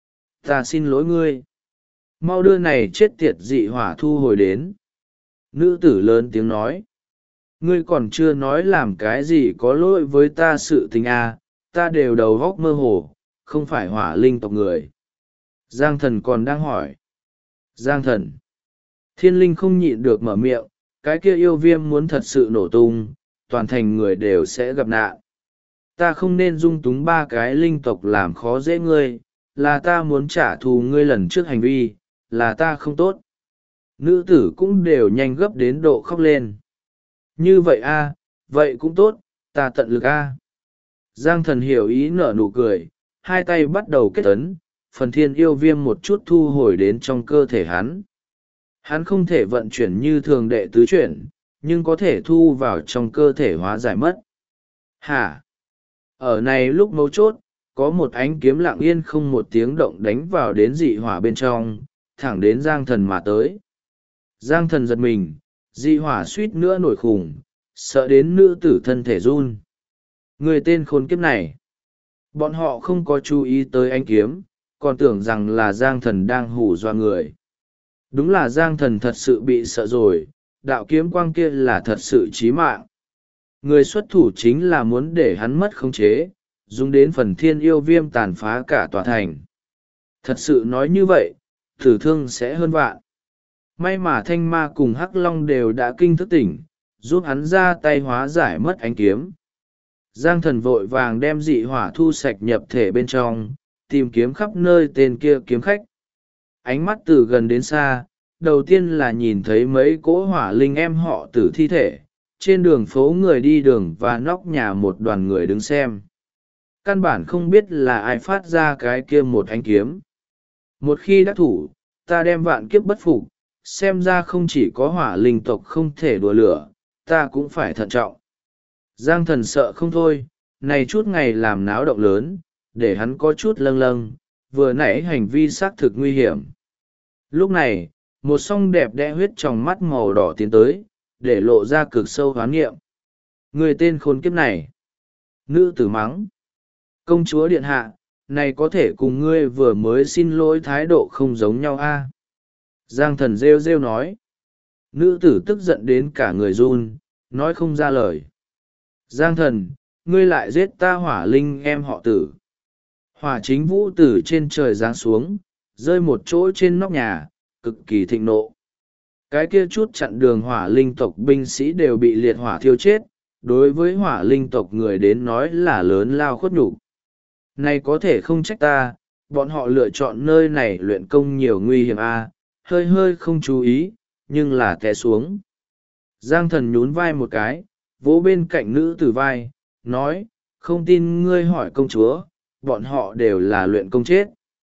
Ta xin lỗi ngươi. Mau đưa này chết tiệt dị hỏa thu hồi đến. Nữ tử lớn tiếng nói. Ngươi còn chưa nói làm cái gì có lỗi với ta sự tình à, ta đều đầu góc mơ hồ, không phải hỏa linh tộc người. Giang Thần còn đang hỏi. Giang Thần. Thiên linh không nhịn được mở miệng, cái kia yêu viêm muốn thật sự nổ tung, toàn thành người đều sẽ gặp nạn. Ta không nên dung túng ba cái linh tộc làm khó dễ ngươi, là ta muốn trả thù ngươi lần trước hành vi, là ta không tốt. Nữ tử cũng đều nhanh gấp đến độ khóc lên. Như vậy a, vậy cũng tốt, ta tận lực a. Giang Thần hiểu ý nở nụ cười, hai tay bắt đầu kết ấn, phần thiên yêu viêm một chút thu hồi đến trong cơ thể hắn. Hắn không thể vận chuyển như thường đệ tứ chuyển, nhưng có thể thu vào trong cơ thể hóa giải mất. Hả? Ở này lúc mấu chốt, có một ánh kiếm lặng yên không một tiếng động đánh vào đến dị hỏa bên trong, thẳng đến Giang Thần mà tới. Giang Thần giật mình, dị hỏa suýt nữa nổi khủng, sợ đến nữ tử thân thể run. Người tên khốn kiếp này. Bọn họ không có chú ý tới ánh kiếm, còn tưởng rằng là Giang Thần đang hù dọa người. Đúng là Giang Thần thật sự bị sợ rồi, đạo kiếm quang kia là thật sự chí mạng. Người xuất thủ chính là muốn để hắn mất khống chế, dùng đến phần thiên yêu viêm tàn phá cả tòa thành. Thật sự nói như vậy, tử thương sẽ hơn vạn. May mà Thanh Ma cùng Hắc Long đều đã kinh thức tỉnh, giúp hắn ra tay hóa giải mất ánh kiếm. Giang Thần vội vàng đem dị hỏa thu sạch nhập thể bên trong, tìm kiếm khắp nơi tên kia kiếm khách. Ánh mắt từ gần đến xa, đầu tiên là nhìn thấy mấy cỗ hỏa linh em họ tử thi thể, trên đường phố người đi đường và nóc nhà một đoàn người đứng xem. Căn bản không biết là ai phát ra cái kia một ánh kiếm. Một khi đắc thủ, ta đem vạn kiếp bất phục, xem ra không chỉ có hỏa linh tộc không thể đùa lửa, ta cũng phải thận trọng. Giang Thần sợ không thôi, này chút ngày làm náo động lớn, để hắn có chút lâng lâng, vừa nãy hành vi xác thực nguy hiểm. Lúc này, một song đẹp đẽ huyết trong mắt màu đỏ tiến tới, để lộ ra cực sâu hoán nghiệm. Người tên khốn kiếp này. Nữ tử mắng. Công chúa điện hạ, này có thể cùng ngươi vừa mới xin lỗi thái độ không giống nhau a. Giang Thần rêu rêu nói. Nữ tử tức giận đến cả người run, nói không ra lời. Giang Thần, ngươi lại giết ta hỏa linh em họ tử. Hỏa chính vũ từ trên trời giáng xuống, rơi một chỗ trên nóc nhà, cực kỳ thịnh nộ. Cái kia chút chặn đường hỏa linh tộc binh sĩ đều bị liệt hỏa thiêu chết, đối với hỏa linh tộc người đến nói là lớn lao khuất nhục. Này có thể không trách ta, bọn họ lựa chọn nơi này luyện công nhiều nguy hiểm a, hơi hơi không chú ý, nhưng là té xuống. Giang Thần nhún vai một cái, vỗ bên cạnh nữ tử vai, nói, không tin ngươi hỏi công chúa, bọn họ đều là luyện công chết.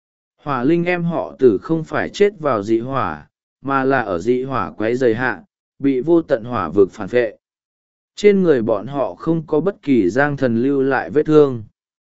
Hỏa linh em họ tử không phải chết vào dị hỏa, mà là ở dị hỏa quấy rầy hạ, bị vô tận hỏa vực phản vệ. Trên người bọn họ không có bất kỳ Giang Thần lưu lại vết thương.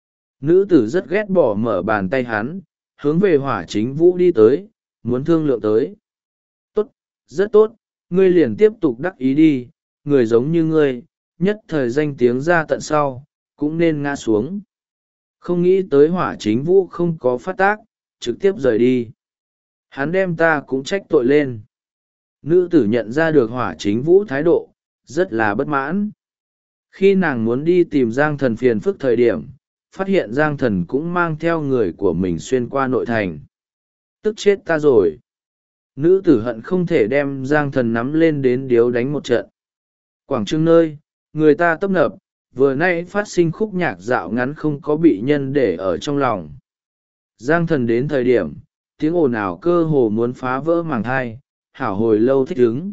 Nữ tử rất ghét bỏ mở bàn tay hắn, hướng về hỏa chính vũ đi tới, muốn thương lượng tới. Tốt, rất tốt, ngươi liền tiếp tục đắc ý đi, người giống như ngươi, nhất thời danh tiếng ra tận sau, cũng nên ngã xuống. Không nghĩ tới Hỏa Chính Vũ không có phát tác, trực tiếp rời đi. Hắn đem ta cũng trách tội lên. Nữ tử nhận ra được Hỏa Chính Vũ thái độ, rất là bất mãn. Khi nàng muốn đi tìm Giang Thần phiền phức thời điểm, phát hiện Giang Thần cũng mang theo người của mình xuyên qua nội thành. Tức chết ta rồi. Nữ tử hận không thể đem Giang Thần nắm lên đến điếu đánh một trận. Quảng trường nơi, người ta tấp nập, vừa nay phát sinh khúc nhạc dạo ngắn không có bị nhân để ở trong lòng. Giang Thần đến thời điểm, tiếng ồn ào cơ hồ muốn phá vỡ màng thai, hảo hồi lâu thích ứng.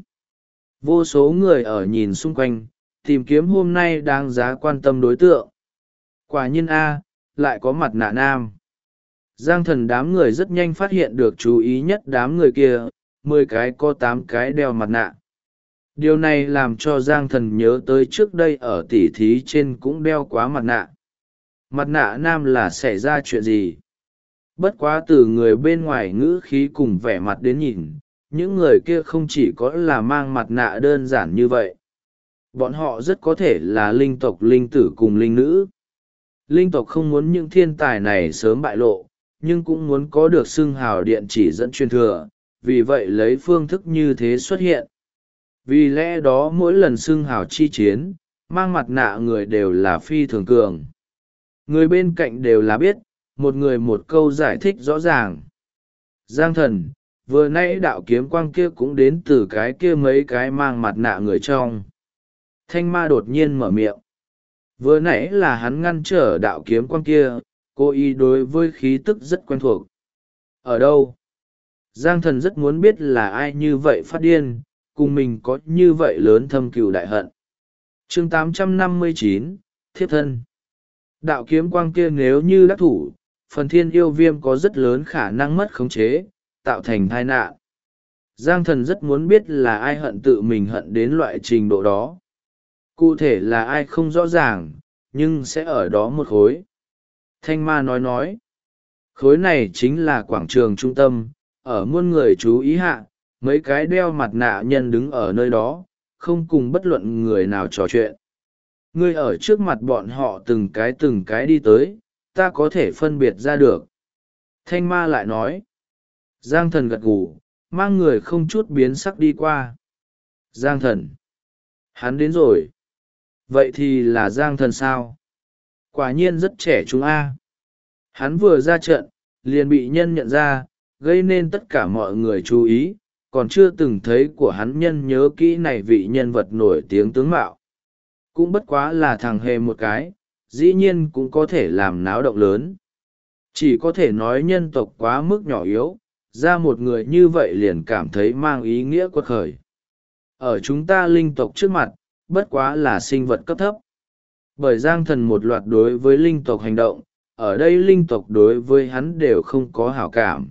Vô số người ở nhìn xung quanh, tìm kiếm hôm nay đáng giá quan tâm đối tượng. Quả nhiên A, lại có mặt nạ nam. Giang Thần đám người rất nhanh phát hiện được chú ý nhất đám người kia, 10 cái có 8 cái đeo mặt nạ. Điều này làm cho Giang Thần nhớ tới trước đây ở tỉ thí trên cũng đeo quá mặt nạ. Mặt nạ nam là xảy ra chuyện gì? Bất quá từ người bên ngoài ngữ khí cùng vẻ mặt đến nhìn, những người kia không chỉ có là mang mặt nạ đơn giản như vậy. Bọn họ rất có thể là linh tộc linh tử cùng linh nữ. Linh tộc không muốn những thiên tài này sớm bại lộ, nhưng cũng muốn có được xưng hào điện chỉ dẫn truyền thừa, vì vậy lấy phương thức như thế xuất hiện. Vì lẽ đó mỗi lần xưng hào chi chiến, mang mặt nạ người đều là phi thường cường. Người bên cạnh đều là biết, một người một câu giải thích rõ ràng. Giang Thần, vừa nãy đạo kiếm quang kia cũng đến từ cái kia mấy cái mang mặt nạ người trong. Thanh ma đột nhiên mở miệng. Vừa nãy là hắn ngăn trở đạo kiếm quang kia, cố ý đối với khí tức rất quen thuộc. Ở đâu? Giang Thần rất muốn biết là ai như vậy phát điên, cùng mình có như vậy lớn thâm cừu đại hận. Chương 859, Thiếp thân. Đạo kiếm quang kia nếu như đắc thủ, phần thiên yêu viêm có rất lớn khả năng mất khống chế, tạo thành tai nạn. Giang Thần rất muốn biết là ai hận tự mình hận đến loại trình độ đó. Cụ thể là ai không rõ ràng, nhưng sẽ ở đó một khối. Thanh ma nói. Khối này chính là quảng trường trung tâm, ở muôn người chú ý hạ, mấy cái đeo mặt nạ nhân đứng ở nơi đó, không cùng bất luận người nào trò chuyện. Ngươi ở trước mặt bọn họ từng cái đi tới, ta có thể phân biệt ra được. Thanh ma lại nói. Giang Thần gật gù, mang người không chút biến sắc đi qua. Giang Thần. Hắn đến rồi. Vậy thì là Giang Thần sao? Quả nhiên rất trẻ trung A. Hắn vừa ra trận, liền bị nhân nhận ra, gây nên tất cả mọi người chú ý, còn chưa từng thấy của hắn nhân nhớ kỹ này vị nhân vật nổi tiếng tướng mạo. Cũng bất quá là thằng hề một cái, dĩ nhiên cũng có thể làm náo động lớn. Chỉ có thể nói nhân tộc quá mức nhỏ yếu, ra một người như vậy liền cảm thấy mang ý nghĩa quật khởi. Ở chúng ta linh tộc trước mặt, bất quá là sinh vật cấp thấp. Bởi Giang Thần một loạt đối với linh tộc hành động, ở đây linh tộc đối với hắn đều không có hảo cảm.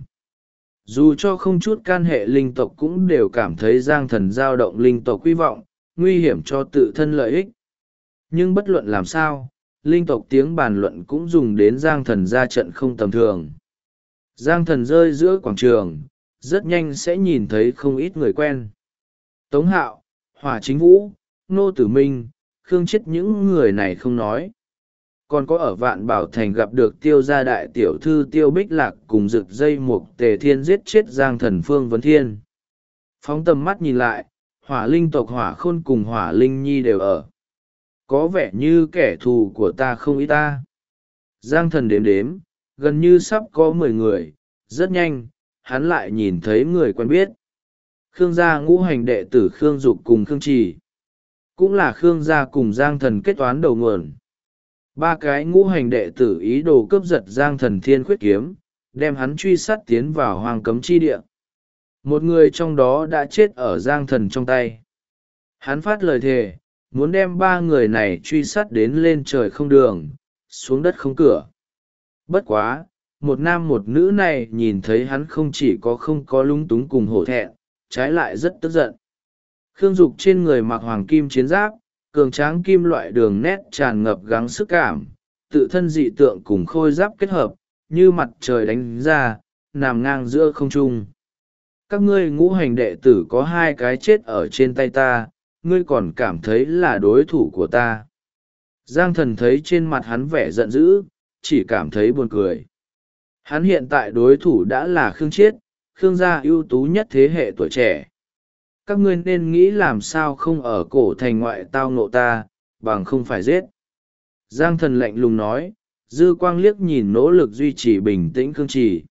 Dù cho không chút can hệ linh tộc cũng đều cảm thấy Giang Thần dao động linh tộc quy vọng, nguy hiểm cho tự thân lợi ích. Nhưng bất luận làm sao, linh tộc tiếng bàn luận cũng dùng đến Giang Thần ra trận không tầm thường. Giang Thần rơi giữa quảng trường, rất nhanh sẽ nhìn thấy không ít người quen. Tống Hạo, Hỏa Chính Vũ, Nô Tử Minh, Khương Chết những người này không nói. Còn có ở Vạn Bảo Thành gặp được Tiêu gia đại tiểu thư Tiêu Bích Lạc cùng rực dây mục Tề Thiên giết chết Giang Thần Phương Vấn Thiên. Phóng tầm mắt nhìn lại, Hỏa Linh tộc Hỏa Khôn cùng Hỏa Linh Nhi đều ở. Có vẻ như kẻ thù của ta không ít ta. Giang Thần đếm đếm, gần như sắp có 10 người, rất nhanh, hắn lại nhìn thấy người quen biết. Khương gia ngũ hành đệ tử Khương Dục cùng Khương Trì. Cũng là Khương gia cùng Giang Thần kết toán đầu nguồn. Ba cái ngũ hành đệ tử ý đồ cướp giật Giang Thần Thiên Khuyết Kiếm, đem hắn truy sát tiến vào Hoang Cấm Chi Địa. Một người trong đó đã chết ở Giang Thần trong tay. Hắn phát lời thề, muốn đem ba người này truy sát đến lên trời không đường, xuống đất không cửa. Bất quá, một nam một nữ này nhìn thấy hắn không chỉ có không có lung túng cùng hổ thẹn, trái lại rất tức giận. Khương Dục trên người mặc hoàng kim chiến giáp, cường tráng kim loại đường nét tràn ngập gắng sức cảm, tự thân dị tượng cùng khôi giáp kết hợp, như mặt trời đánh ra, nằm ngang giữa không trung. các ngươi ngũ hành đệ tử có 2 cái chết ở trên tay ta, ngươi còn cảm thấy là đối thủ của ta. Giang Thần thấy trên mặt hắn vẻ giận dữ, chỉ cảm thấy buồn cười. Hắn hiện tại đối thủ đã là Khương Chiết, Khương gia ưu tú nhất thế hệ tuổi trẻ. Các ngươi nên nghĩ làm sao không ở cổ thành ngoại tao ngộ ta, bằng không phải giết. Giang Thần lạnh lùng nói, dư quang liếc nhìn nỗ lực duy trì bình tĩnh Khương Trì.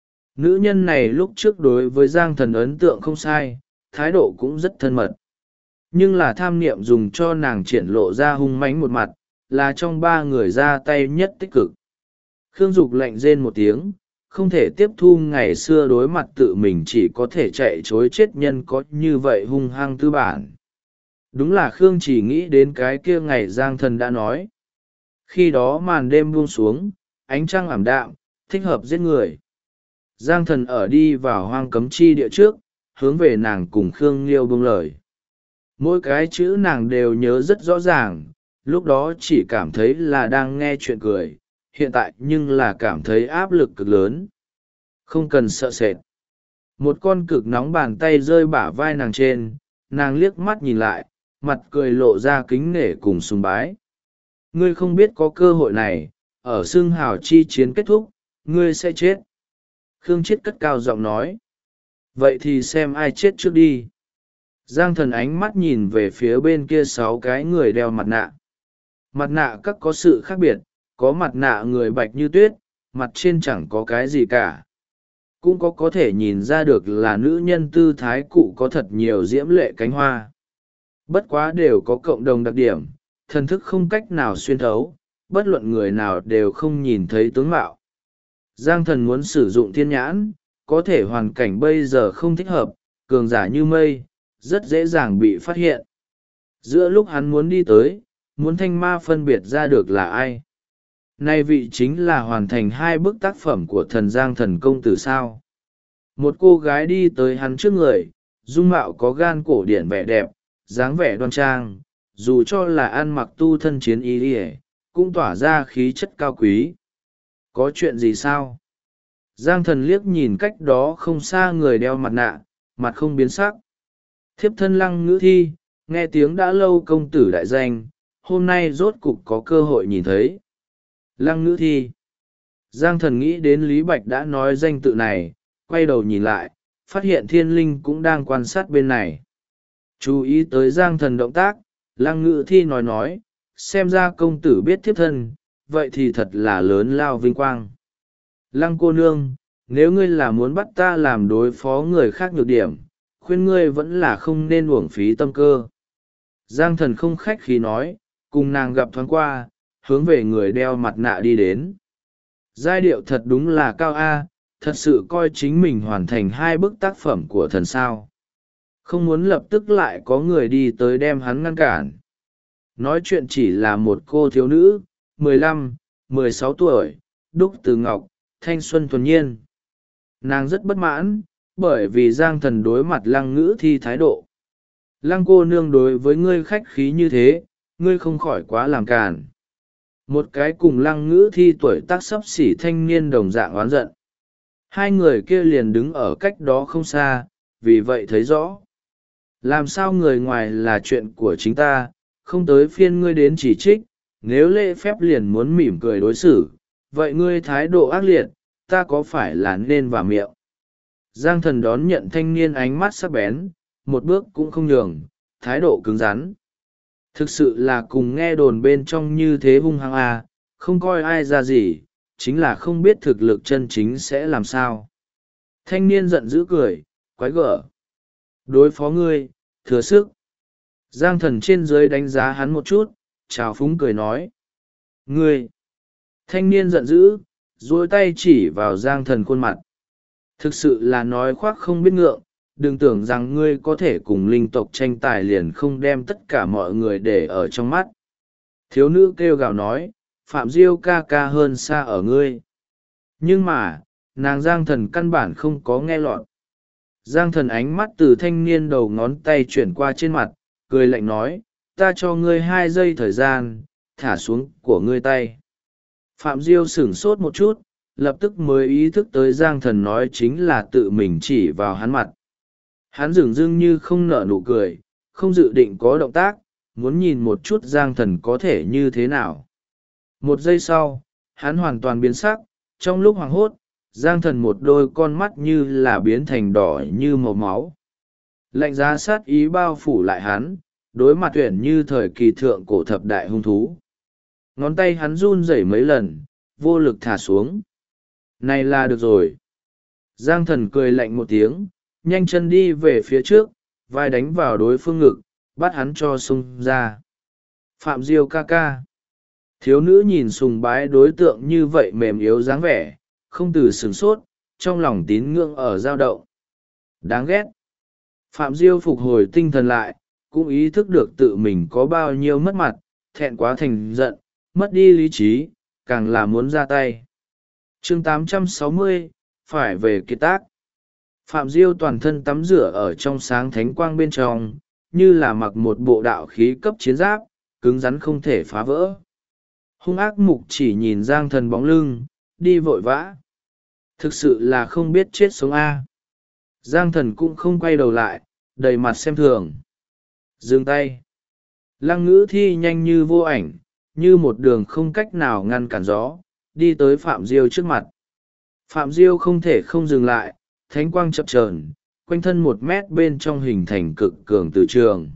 Nữ nhân này lúc trước đối với Giang Thần ấn tượng không sai, thái độ cũng rất thân mật. Nhưng là tham niệm dùng cho nàng triển lộ ra hung mãnh một mặt, là trong 3 người ra tay nhất tích cực. Khương Dục lạnh rên một tiếng, không thể tiếp thu ngày xưa đối mặt tự mình chỉ có thể chạy chối chết nhân có như vậy hung hăng tư bản. Đúng là Khương chỉ nghĩ đến cái kia ngày Giang Thần đã nói. Khi đó màn đêm buông xuống, ánh trăng ảm đạm, thích hợp giết người. Giang Thần ở đi vào hoang cấm chi địa trước, hướng về nàng cùng Khương Liêu buông lời. Mỗi cái chữ nàng đều nhớ rất rõ ràng, lúc đó chỉ cảm thấy là đang nghe chuyện cười, hiện tại nhưng là cảm thấy áp lực cực lớn. Không cần sợ sệt. Một con cực nóng bàn tay rơi bả vai nàng trên, nàng liếc mắt nhìn lại, mặt cười lộ ra kính nể cùng sùng bái. Ngươi không biết có cơ hội này, ở xương hào chi chiến kết thúc, ngươi sẽ chết. Khương Chiết cất cao giọng nói. Vậy thì xem ai chết trước đi. Giang Thần ánh mắt nhìn về phía bên kia 6 cái người đeo mặt nạ. Mặt nạ các có sự khác biệt, có mặt nạ người bạch như tuyết, mặt trên chẳng có cái gì cả. Cũng có thể nhìn ra được là nữ nhân tư thái cụ có thật nhiều diễm lệ cánh hoa. Bất quá đều có cộng đồng đặc điểm, thần thức không cách nào xuyên thấu, bất luận người nào đều không nhìn thấy tướng mạo. Giang Thần muốn sử dụng thiên nhãn, có thể hoàn cảnh bây giờ không thích hợp, cường giả như mây, rất dễ dàng bị phát hiện. Giữa lúc hắn muốn đi tới, muốn thanh ma phân biệt ra được là ai. Nay vị chính là hoàn thành 2 bức tác phẩm của thần Giang Thần công tử sao. Một cô gái đi tới hắn trước người, dung mạo có gan cổ điển vẻ đẹp, dáng vẻ đoan trang, dù cho là ăn mặc tu thân chiến y cũng tỏa ra khí chất cao quý. Có chuyện gì sao? Giang Thần liếc nhìn cách đó không xa người đeo mặt nạ, mặt không biến sắc. Thiếp thân Lăng Ngữ Thi, nghe tiếng đã lâu công tử đại danh, hôm nay rốt cục có cơ hội nhìn thấy. Lăng Ngữ Thi. Giang Thần nghĩ đến Lý Bạch đã nói danh tự này, quay đầu nhìn lại, phát hiện Thiên Linh cũng đang quan sát bên này. Chú ý tới Giang Thần động tác, Lăng Ngữ Thi nói, xem ra công tử biết thiếp thân, vậy thì thật là lớn lao vinh quang. Lăng cô nương, nếu ngươi là muốn bắt ta làm đối phó người khác nhược điểm, khuyên ngươi vẫn là không nên uổng phí tâm cơ. Giang Thần không khách khí nói, cùng nàng gặp thoáng qua, hướng về người đeo mặt nạ đi đến. Giai điệu thật đúng là cao A, thật sự coi chính mình hoàn thành 2 bức tác phẩm của thần sao. Không muốn lập tức lại có người đi tới đem hắn ngăn cản. Nói chuyện chỉ là một cô thiếu nữ, 15, 16 tuổi, đúc từ ngọc, thanh xuân thuần nhiên. Nàng rất bất mãn, bởi vì Giang Thần đối mặt Lăng Ngữ Thi thái độ. Lăng cô nương đối với ngươi khách khí như thế, ngươi không khỏi quá làm càn. Một cái cùng Lăng Ngữ Thi tuổi tác xấp xỉ thanh niên đồng dạng oán giận. 2 người kia liền đứng ở cách đó không xa, vì vậy thấy rõ. Làm sao người ngoài là chuyện của chính ta, không tới phiên ngươi đến chỉ trích, nếu lễ phép liền muốn mỉm cười đối xử, vậy ngươi thái độ ác liệt, ta có phải là nên vào miệng. Giang Thần đón nhận thanh niên ánh mắt sắc bén, một bước cũng không nhường, thái độ cứng rắn. Thực sự là cùng nghe đồn bên trong như thế hung hăng à, không coi ai ra gì, chính là không biết thực lực chân chính sẽ làm sao. Thanh niên giận dữ cười, quái gở. Đối phó ngươi, thừa sức. Giang Thần trên dưới đánh giá hắn một chút, trào phúng cười nói. Ngươi! Thanh niên giận dữ, duỗi tay chỉ vào Giang Thần khuôn mặt. Thực sự là nói khoác không biết ngượng, đừng tưởng rằng ngươi có thể cùng linh tộc tranh tài liền không đem tất cả mọi người để ở trong mắt. Thiếu nữ kêu gào nói, Phạm Diêu ca ca hơn xa ở ngươi. Nhưng mà, nàng Giang Thần căn bản không có nghe lọt. Giang Thần ánh mắt từ thanh niên đầu ngón tay chuyển qua trên mặt, cười lạnh nói, ta cho ngươi 2 giây thời gian, thả xuống của ngươi tay. Phạm Diêu sửng sốt một chút, lập tức mới ý thức tới Giang Thần nói chính là tự mình chỉ vào hắn mặt. Hắn dửng dưng như không nở nụ cười, không dự định có động tác, muốn nhìn một chút Giang Thần có thể như thế nào. Một giây sau, hắn hoàn toàn biến sắc, trong lúc hoảng hốt, Giang Thần một đôi con mắt như là biến thành đỏ như màu máu. Lạnh giá sát ý bao phủ lại hắn, đối mặt tuyển như thời kỳ thượng cổ thập đại hung thú. Ngón tay hắn run rẩy mấy lần, vô lực thả xuống. Này là được rồi. Giang Thần cười lạnh một tiếng, nhanh chân đi về phía trước, vai đánh vào đối phương ngực, bắt hắn cho xung ra. Phạm Diêu ca ca. Thiếu nữ nhìn sùng bái đối tượng như vậy mềm yếu dáng vẻ, không từ sửng sốt, trong lòng tín ngưỡng ở dao động. Đáng ghét. Phạm Diêu phục hồi tinh thần lại, cũng ý thức được tự mình có bao nhiêu mất mặt, thẹn quá thành giận, mất đi lý trí, càng là muốn ra tay. Chương 860, phải về kiệt tác. Phạm Diêu toàn thân tắm rửa ở trong sáng thánh quang bên trong, như là mặc một bộ đạo khí cấp chiến giáp, cứng rắn không thể phá vỡ. Hung ác mục chỉ nhìn Giang Thần bóng lưng, đi vội vã. Thực sự là không biết chết sống a. Giang Thần cũng không quay đầu lại, đầy mặt xem thường. Dừng tay. Lăng Ngữ Thi nhanh như vô ảnh, như một đường không cách nào ngăn cản gió, đi tới Phạm Diêu trước mặt. Phạm Diêu không thể không dừng lại, thánh quang chập chờn, quanh thân 1 mét bên trong hình thành cực cường từ trường.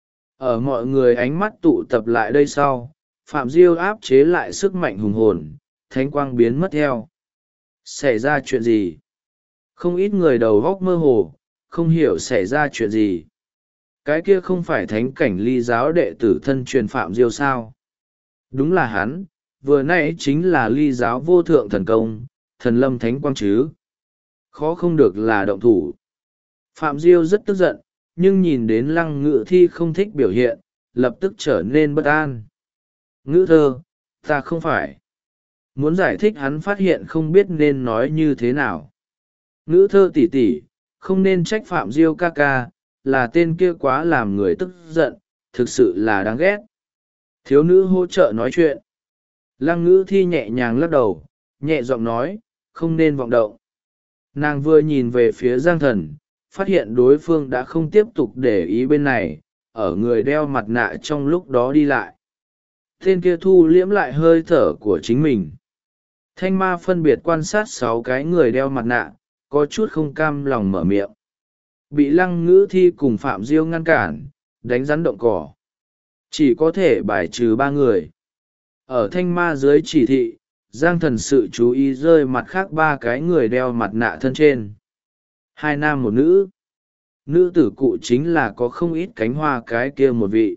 Ở mọi người ánh mắt tụ tập lại đây sau, Phạm Diêu áp chế lại sức mạnh hùng hồn, thánh quang biến mất theo. Xảy ra chuyện gì? Không ít người đầu góc mơ hồ, không hiểu xảy ra chuyện gì. Cái kia không phải thánh cảnh ly giáo đệ tử thân truyền Phạm Diêu sao? Đúng là hắn, vừa nãy chính là ly giáo vô thượng thần công, thần lâm thánh quang chứ. Khó không được là động thủ. Phạm Diêu rất tức giận, nhưng nhìn đến Lăng Ngự Thi không thích biểu hiện, lập tức trở nên bất an. Ngữ thơ, ta không phải. Muốn giải thích hắn phát hiện không biết nên nói như thế nào. Ngữ thơ tỷ tỷ, không nên trách Phạm Diêu ca ca, là tên kia quá làm người tức giận, thực sự là đáng ghét. Thiếu nữ hỗ trợ nói chuyện. Lăng Ngữ Thi nhẹ nhàng lắc đầu, nhẹ giọng nói, không nên vọng động. Nàng vừa nhìn về phía Giang Thần, phát hiện đối phương đã không tiếp tục để ý bên này, ở người đeo mặt nạ trong lúc đó đi lại. Tên kia thu liễm lại hơi thở của chính mình. Thanh ma phân biệt quan sát 6 cái người đeo mặt nạ, có chút không cam lòng mở miệng. Bị Lăng Ngữ Thi cùng Phạm Diêu ngăn cản, đánh rắn động cỏ. Chỉ có thể bài trừ 3 người. Ở thanh ma dưới chỉ thị, Giang Thần sự chú ý rơi mặt khác 3 cái người đeo mặt nạ thân trên. 2 nam 1 nữ. Nữ tử cụ chính là có không ít cánh hoa cái kia một vị.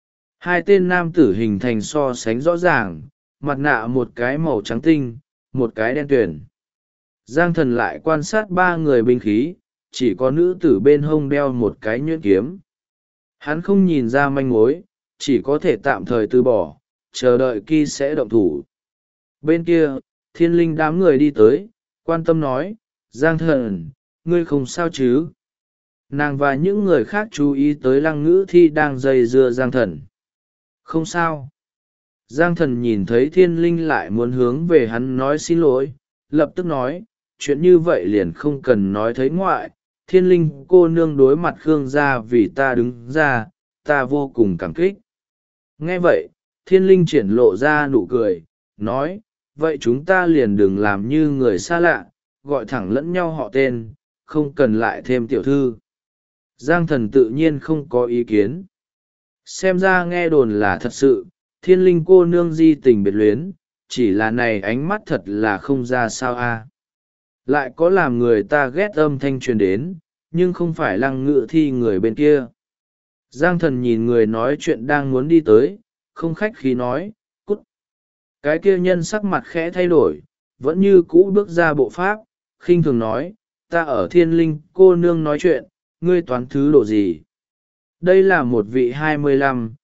2 tên nam tử hình thành so sánh rõ ràng, mặt nạ một cái màu trắng tinh, một cái đen tuyền. Giang Thần lại quan sát 3 người binh khí, chỉ có nữ tử bên hông đeo một cái nhuyễn kiếm. Hắn không nhìn ra manh mối, chỉ có thể tạm thời từ bỏ, chờ đợi Ki sẽ động thủ. Bên kia, Thiên Linh đám người đi tới, quan tâm nói, Giang Thần, ngươi không sao chứ? Nàng và những người khác chú ý tới Lăng Ngữ Thi đang dây dưa Giang Thần. Không sao. Giang Thần nhìn thấy Thiên Linh lại muốn hướng về hắn nói xin lỗi, lập tức nói, chuyện như vậy liền không cần nói thấy ngoại. Thiên Linh cô nương đối mặt Khương gia vì ta đứng ra, ta vô cùng cảm kích. Nghe vậy, Thiên Linh triển lộ ra nụ cười, nói, vậy chúng ta liền đừng làm như người xa lạ, gọi thẳng lẫn nhau họ tên, không cần lại thêm tiểu thư. Giang Thần tự nhiên không có ý kiến. Xem ra nghe đồn là thật sự, Thiên Linh cô nương di tình biệt luyến, chỉ là này ánh mắt thật là không ra sao a. Lại có làm người ta ghét âm thanh truyền đến, nhưng không phải Lăng Ngự Thi người bên kia. Giang Thần nhìn người nói chuyện đang muốn đi tới, không khách khí nói, cút. Cái kia nhân sắc mặt khẽ thay đổi, vẫn như cũ bước ra bộ pháp, khinh thường nói, ta ở Thiên Linh cô nương nói chuyện, ngươi toán thứ độ gì? Đây là một vị 25,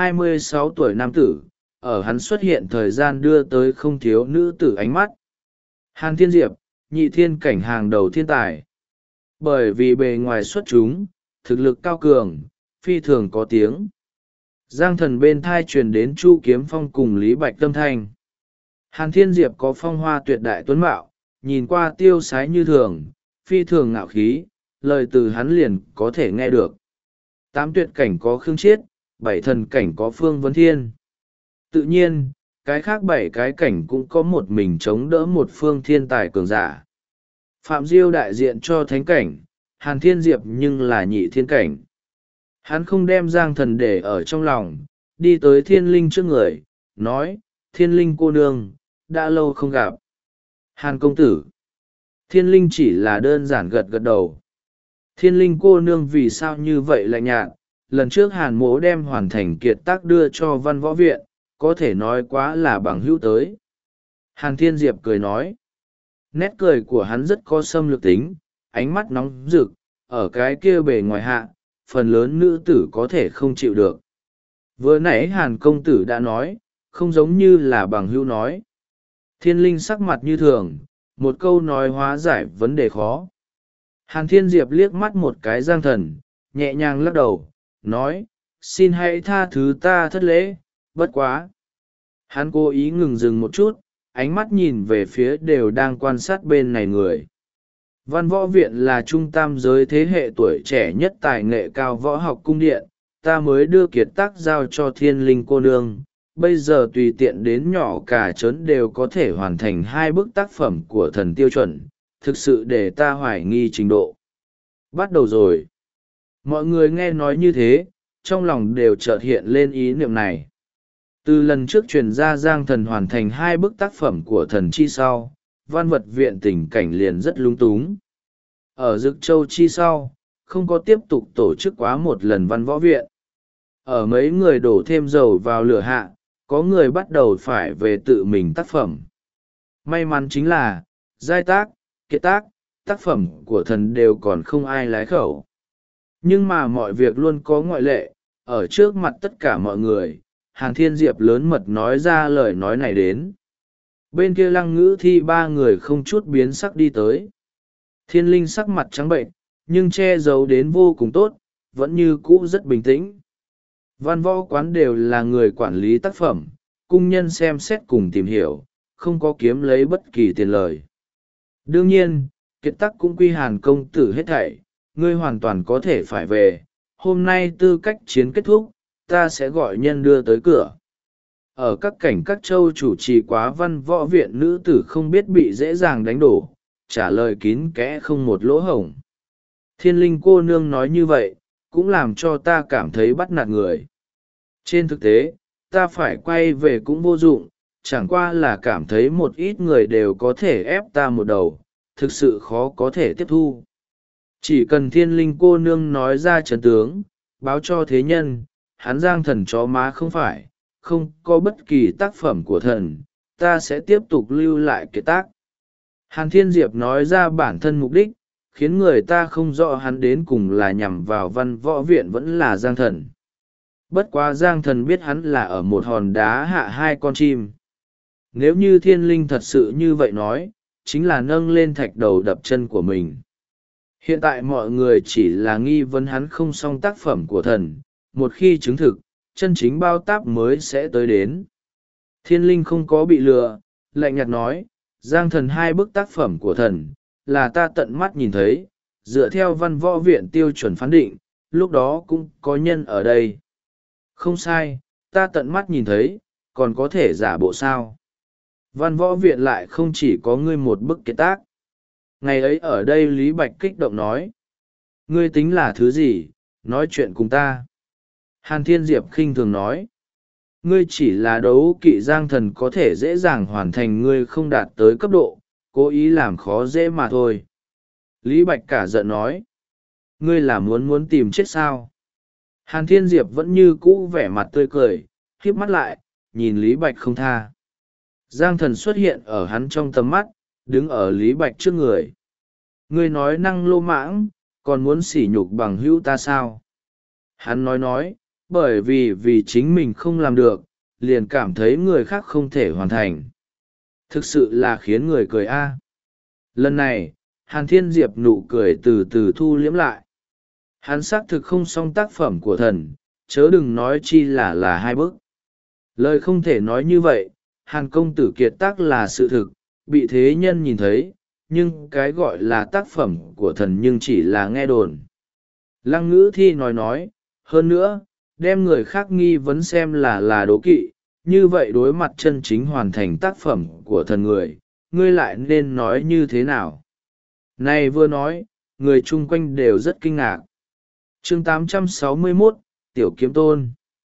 26 tuổi nam tử, ở hắn xuất hiện thời gian đưa tới không thiếu nữ tử ánh mắt. Hàn Thiên Diệp, nhị thiên cảnh hàng đầu thiên tài. Bởi vì bề ngoài xuất chúng, thực lực cao cường, phi thường có tiếng. Giang Thần bên thai truyền đến Chu Kiếm Phong cùng Lý Bạch Tâm Thanh. Hàn Thiên Diệp có phong hoa tuyệt đại tuấn mạo, nhìn qua tiêu sái như thường, phi thường ngạo khí, lời từ hắn liền có thể nghe được. 8 tuyệt cảnh có Khương Chiết, 7 thần cảnh có Phương Vấn Thiên. Tự nhiên, cái khác 7 cái cảnh cũng có một mình chống đỡ một phương thiên tài cường giả. Phạm Diêu đại diện cho thánh cảnh, Hàn Thiên Diệp nhưng là nhị thiên cảnh. Hắn không đem Giang Thần để ở trong lòng, đi tới Thiên Linh trước người, nói, Thiên Linh cô nương, đã lâu không gặp. Hàn công tử. Thiên Linh chỉ là đơn giản gật gật đầu. Thiên Linh cô nương vì sao như vậy lạnh nhạt, lần trước Hàn mỗ đem hoàn thành kiệt tác đưa cho văn võ viện, có thể nói quá là bằng hữu tới. Hàn Thiên Diệp cười nói. Nét cười của hắn rất có xâm lược tính, ánh mắt nóng rực, ở cái kia bề ngoài hạ, phần lớn nữ tử có thể không chịu được. Vừa nãy Hàn công tử đã nói, không giống như là bằng hữu nói. Thiên Linh sắc mặt như thường, một câu nói hóa giải vấn đề khó. Hàn Thiên Diệp liếc mắt một cái Giang Thần, nhẹ nhàng lắc đầu, nói, xin hãy tha thứ ta thất lễ, bất quá. Hắn cố ý ngừng dừng một chút, ánh mắt nhìn về phía đều đang quan sát bên này người. Văn võ viện là trung tam giới thế hệ tuổi trẻ nhất tài nghệ cao võ học cung điện, ta mới đưa kiệt tác giao cho Thiên Linh cô nương, bây giờ tùy tiện đến nhỏ cả trớn đều có thể hoàn thành 2 bức tác phẩm của thần tiêu chuẩn, thực sự để ta hoài nghi trình độ. Bắt đầu rồi. Mọi người nghe nói như thế, trong lòng đều chợt hiện lên ý niệm này. Từ lần trước truyền ra Giang Thần hoàn thành 2 bức tác phẩm của thần chi sau, văn vật viện tình cảnh liền rất lung túng. Ở Dực Châu chi sau, không có tiếp tục tổ chức quá một lần văn võ viện. Ở mấy người đổ thêm dầu vào lửa hạ, có người bắt đầu phải về tự mình tác phẩm. May mắn chính là, giai tác, kiệt tác, tác phẩm của thần đều còn không ai lái khẩu. Nhưng mà mọi việc luôn có ngoại lệ, ở trước mặt tất cả mọi người, Hàn Thiên Diệp lớn mật nói ra lời nói này đến. Bên kia Lăng Ngữ Thi 3 người không chút biến sắc đi tới. Thiên Linh sắc mặt trắng bệnh, nhưng che giấu đến vô cùng tốt, vẫn như cũ rất bình tĩnh. Văn võ quán đều là người quản lý tác phẩm, cung nhân xem xét cùng tìm hiểu, không có kiếm lấy bất kỳ tiền lời. Đương nhiên, kiệt tác cũng quy Hàn công tử hết thảy, ngươi hoàn toàn có thể phải về, hôm nay tư cách chiến kết thúc, ta sẽ gọi nhân đưa tới cửa. Ở các cảnh các châu chủ trì quá văn võ viện nữ tử không biết bị dễ dàng đánh đổ, trả lời kín kẽ không một lỗ hổng. Thiên Linh cô nương nói như vậy, cũng làm cho ta cảm thấy bắt nạt người. Trên thực tế, ta phải quay về cũng vô dụng, chẳng qua là cảm thấy một ít người đều có thể ép ta một đầu, thực sự khó có thể tiếp thu. Chỉ cần Thiên Linh cô nương nói ra trận tướng, báo cho thế nhân, hắn Giang Thần chó má không phải, không có bất kỳ tác phẩm của thần, ta sẽ tiếp tục lưu lại kiệt tác. Hàn Thiên Diệp nói ra bản thân mục đích, khiến người ta không rõ hắn đến cùng là nhằm vào văn võ viện vẫn là Giang Thần. Bất quá Giang Thần biết hắn là ở một hòn đá hạ 2 con chim. Nếu như Thiên Linh thật sự như vậy nói, chính là nâng lên thạch đầu đập chân của mình. Hiện tại mọi người chỉ là nghi vấn hắn không xong tác phẩm của thần, một khi chứng thực, chân chính bao táp mới sẽ tới đến. Thiên Linh không có bị lừa, lạnh nhạt nói, Giang Thần 2 bức tác phẩm của thần, là ta tận mắt nhìn thấy, dựa theo văn võ viện tiêu chuẩn phán định, lúc đó cũng có nhân ở đây. Không sai, ta tận mắt nhìn thấy, còn có thể giả bộ sao. Văn võ viện lại không chỉ có ngươi một bức kiệt tác. Ngày ấy ở đây Lý Bạch kích động nói. Ngươi tính là thứ gì, nói chuyện cùng ta. Hàn Thiên Diệp khinh thường nói. Ngươi chỉ là đấu kỵ Giang Thần có thể dễ dàng hoàn thành ngươi không đạt tới cấp độ, cố ý làm khó dễ mà thôi. Lý Bạch cả giận nói. Ngươi là muốn tìm chết sao? Hàn Thiên Diệp vẫn như cũ vẻ mặt tươi cười, híp mắt lại, nhìn Lý Bạch không tha. Giang Thần xuất hiện ở hắn trong tầm mắt, đứng ở Lý Bạch trước người. Ngươi nói năng lô mãng, còn muốn sỉ nhục bằng hữu ta sao? Hắn nói, bởi vì chính mình không làm được, liền cảm thấy người khác không thể hoàn thành. Thực sự là khiến người cười a. Lần này, Hàn Thiên Diệp nụ cười từ từ thu liễm lại. Hắn xác thực không xong tác phẩm của thần, chớ đừng nói chi là 2 bức. Lời không thể nói như vậy, Hàn công tử kiệt tác là sự thực, bị thế nhân nhìn thấy, nhưng cái gọi là tác phẩm của thần nhưng chỉ là nghe đồn. Lăng Ngữ Thi nói, hơn nữa, đem người khác nghi vấn xem là đố kỵ, như vậy đối mặt chân chính hoàn thành tác phẩm của thần người, ngươi lại nên nói như thế nào? Này vừa nói, người chung quanh đều rất kinh ngạc. Chương 861, Tiểu Kiếm Tôn.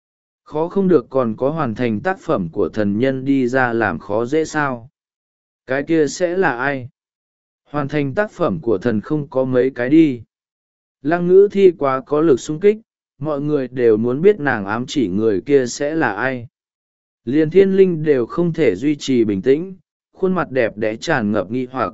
Khó không được còn có hoàn thành tác phẩm của thần nhân đi ra làm khó dễ sao? Cái kia sẽ là ai? Hoàn thành tác phẩm của thần không có mấy cái đi. Lăng Ngữ Thi quá có lực xung kích, mọi người đều muốn biết nàng ám chỉ người kia sẽ là ai. Liền Thiên Linh đều không thể duy trì bình tĩnh, khuôn mặt đẹp đẽ tràn ngập nghi hoặc.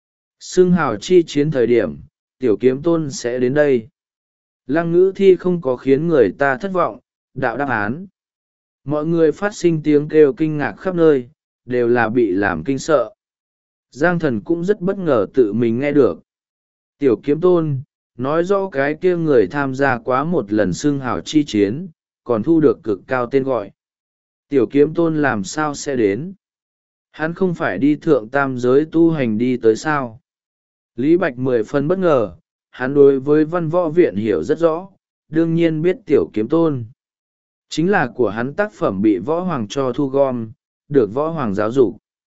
Xưng hào chi chiến thời điểm, Tiểu Kiếm Tôn sẽ đến đây. Lăng Ngữ Thi không có khiến người ta thất vọng, đạo đáp án. Mọi người phát sinh tiếng kêu kinh ngạc khắp nơi, đều là bị làm kinh sợ. Giang Thần cũng rất bất ngờ tự mình nghe được. Tiểu Kiếm Tôn, nói rõ cái kia người tham gia quá một lần xưng hào chi chiến, còn thu được cực cao tên gọi. Tiểu Kiếm Tôn làm sao sẽ đến? Hắn không phải đi thượng tam giới tu hành đi tới sao? Lý Bạch 10 phần bất ngờ, hắn đối với văn võ viện hiểu rất rõ, đương nhiên biết Tiểu Kiếm Tôn. Chính là của hắn tác phẩm bị võ hoàng cho thu gom, được võ hoàng giáo dục.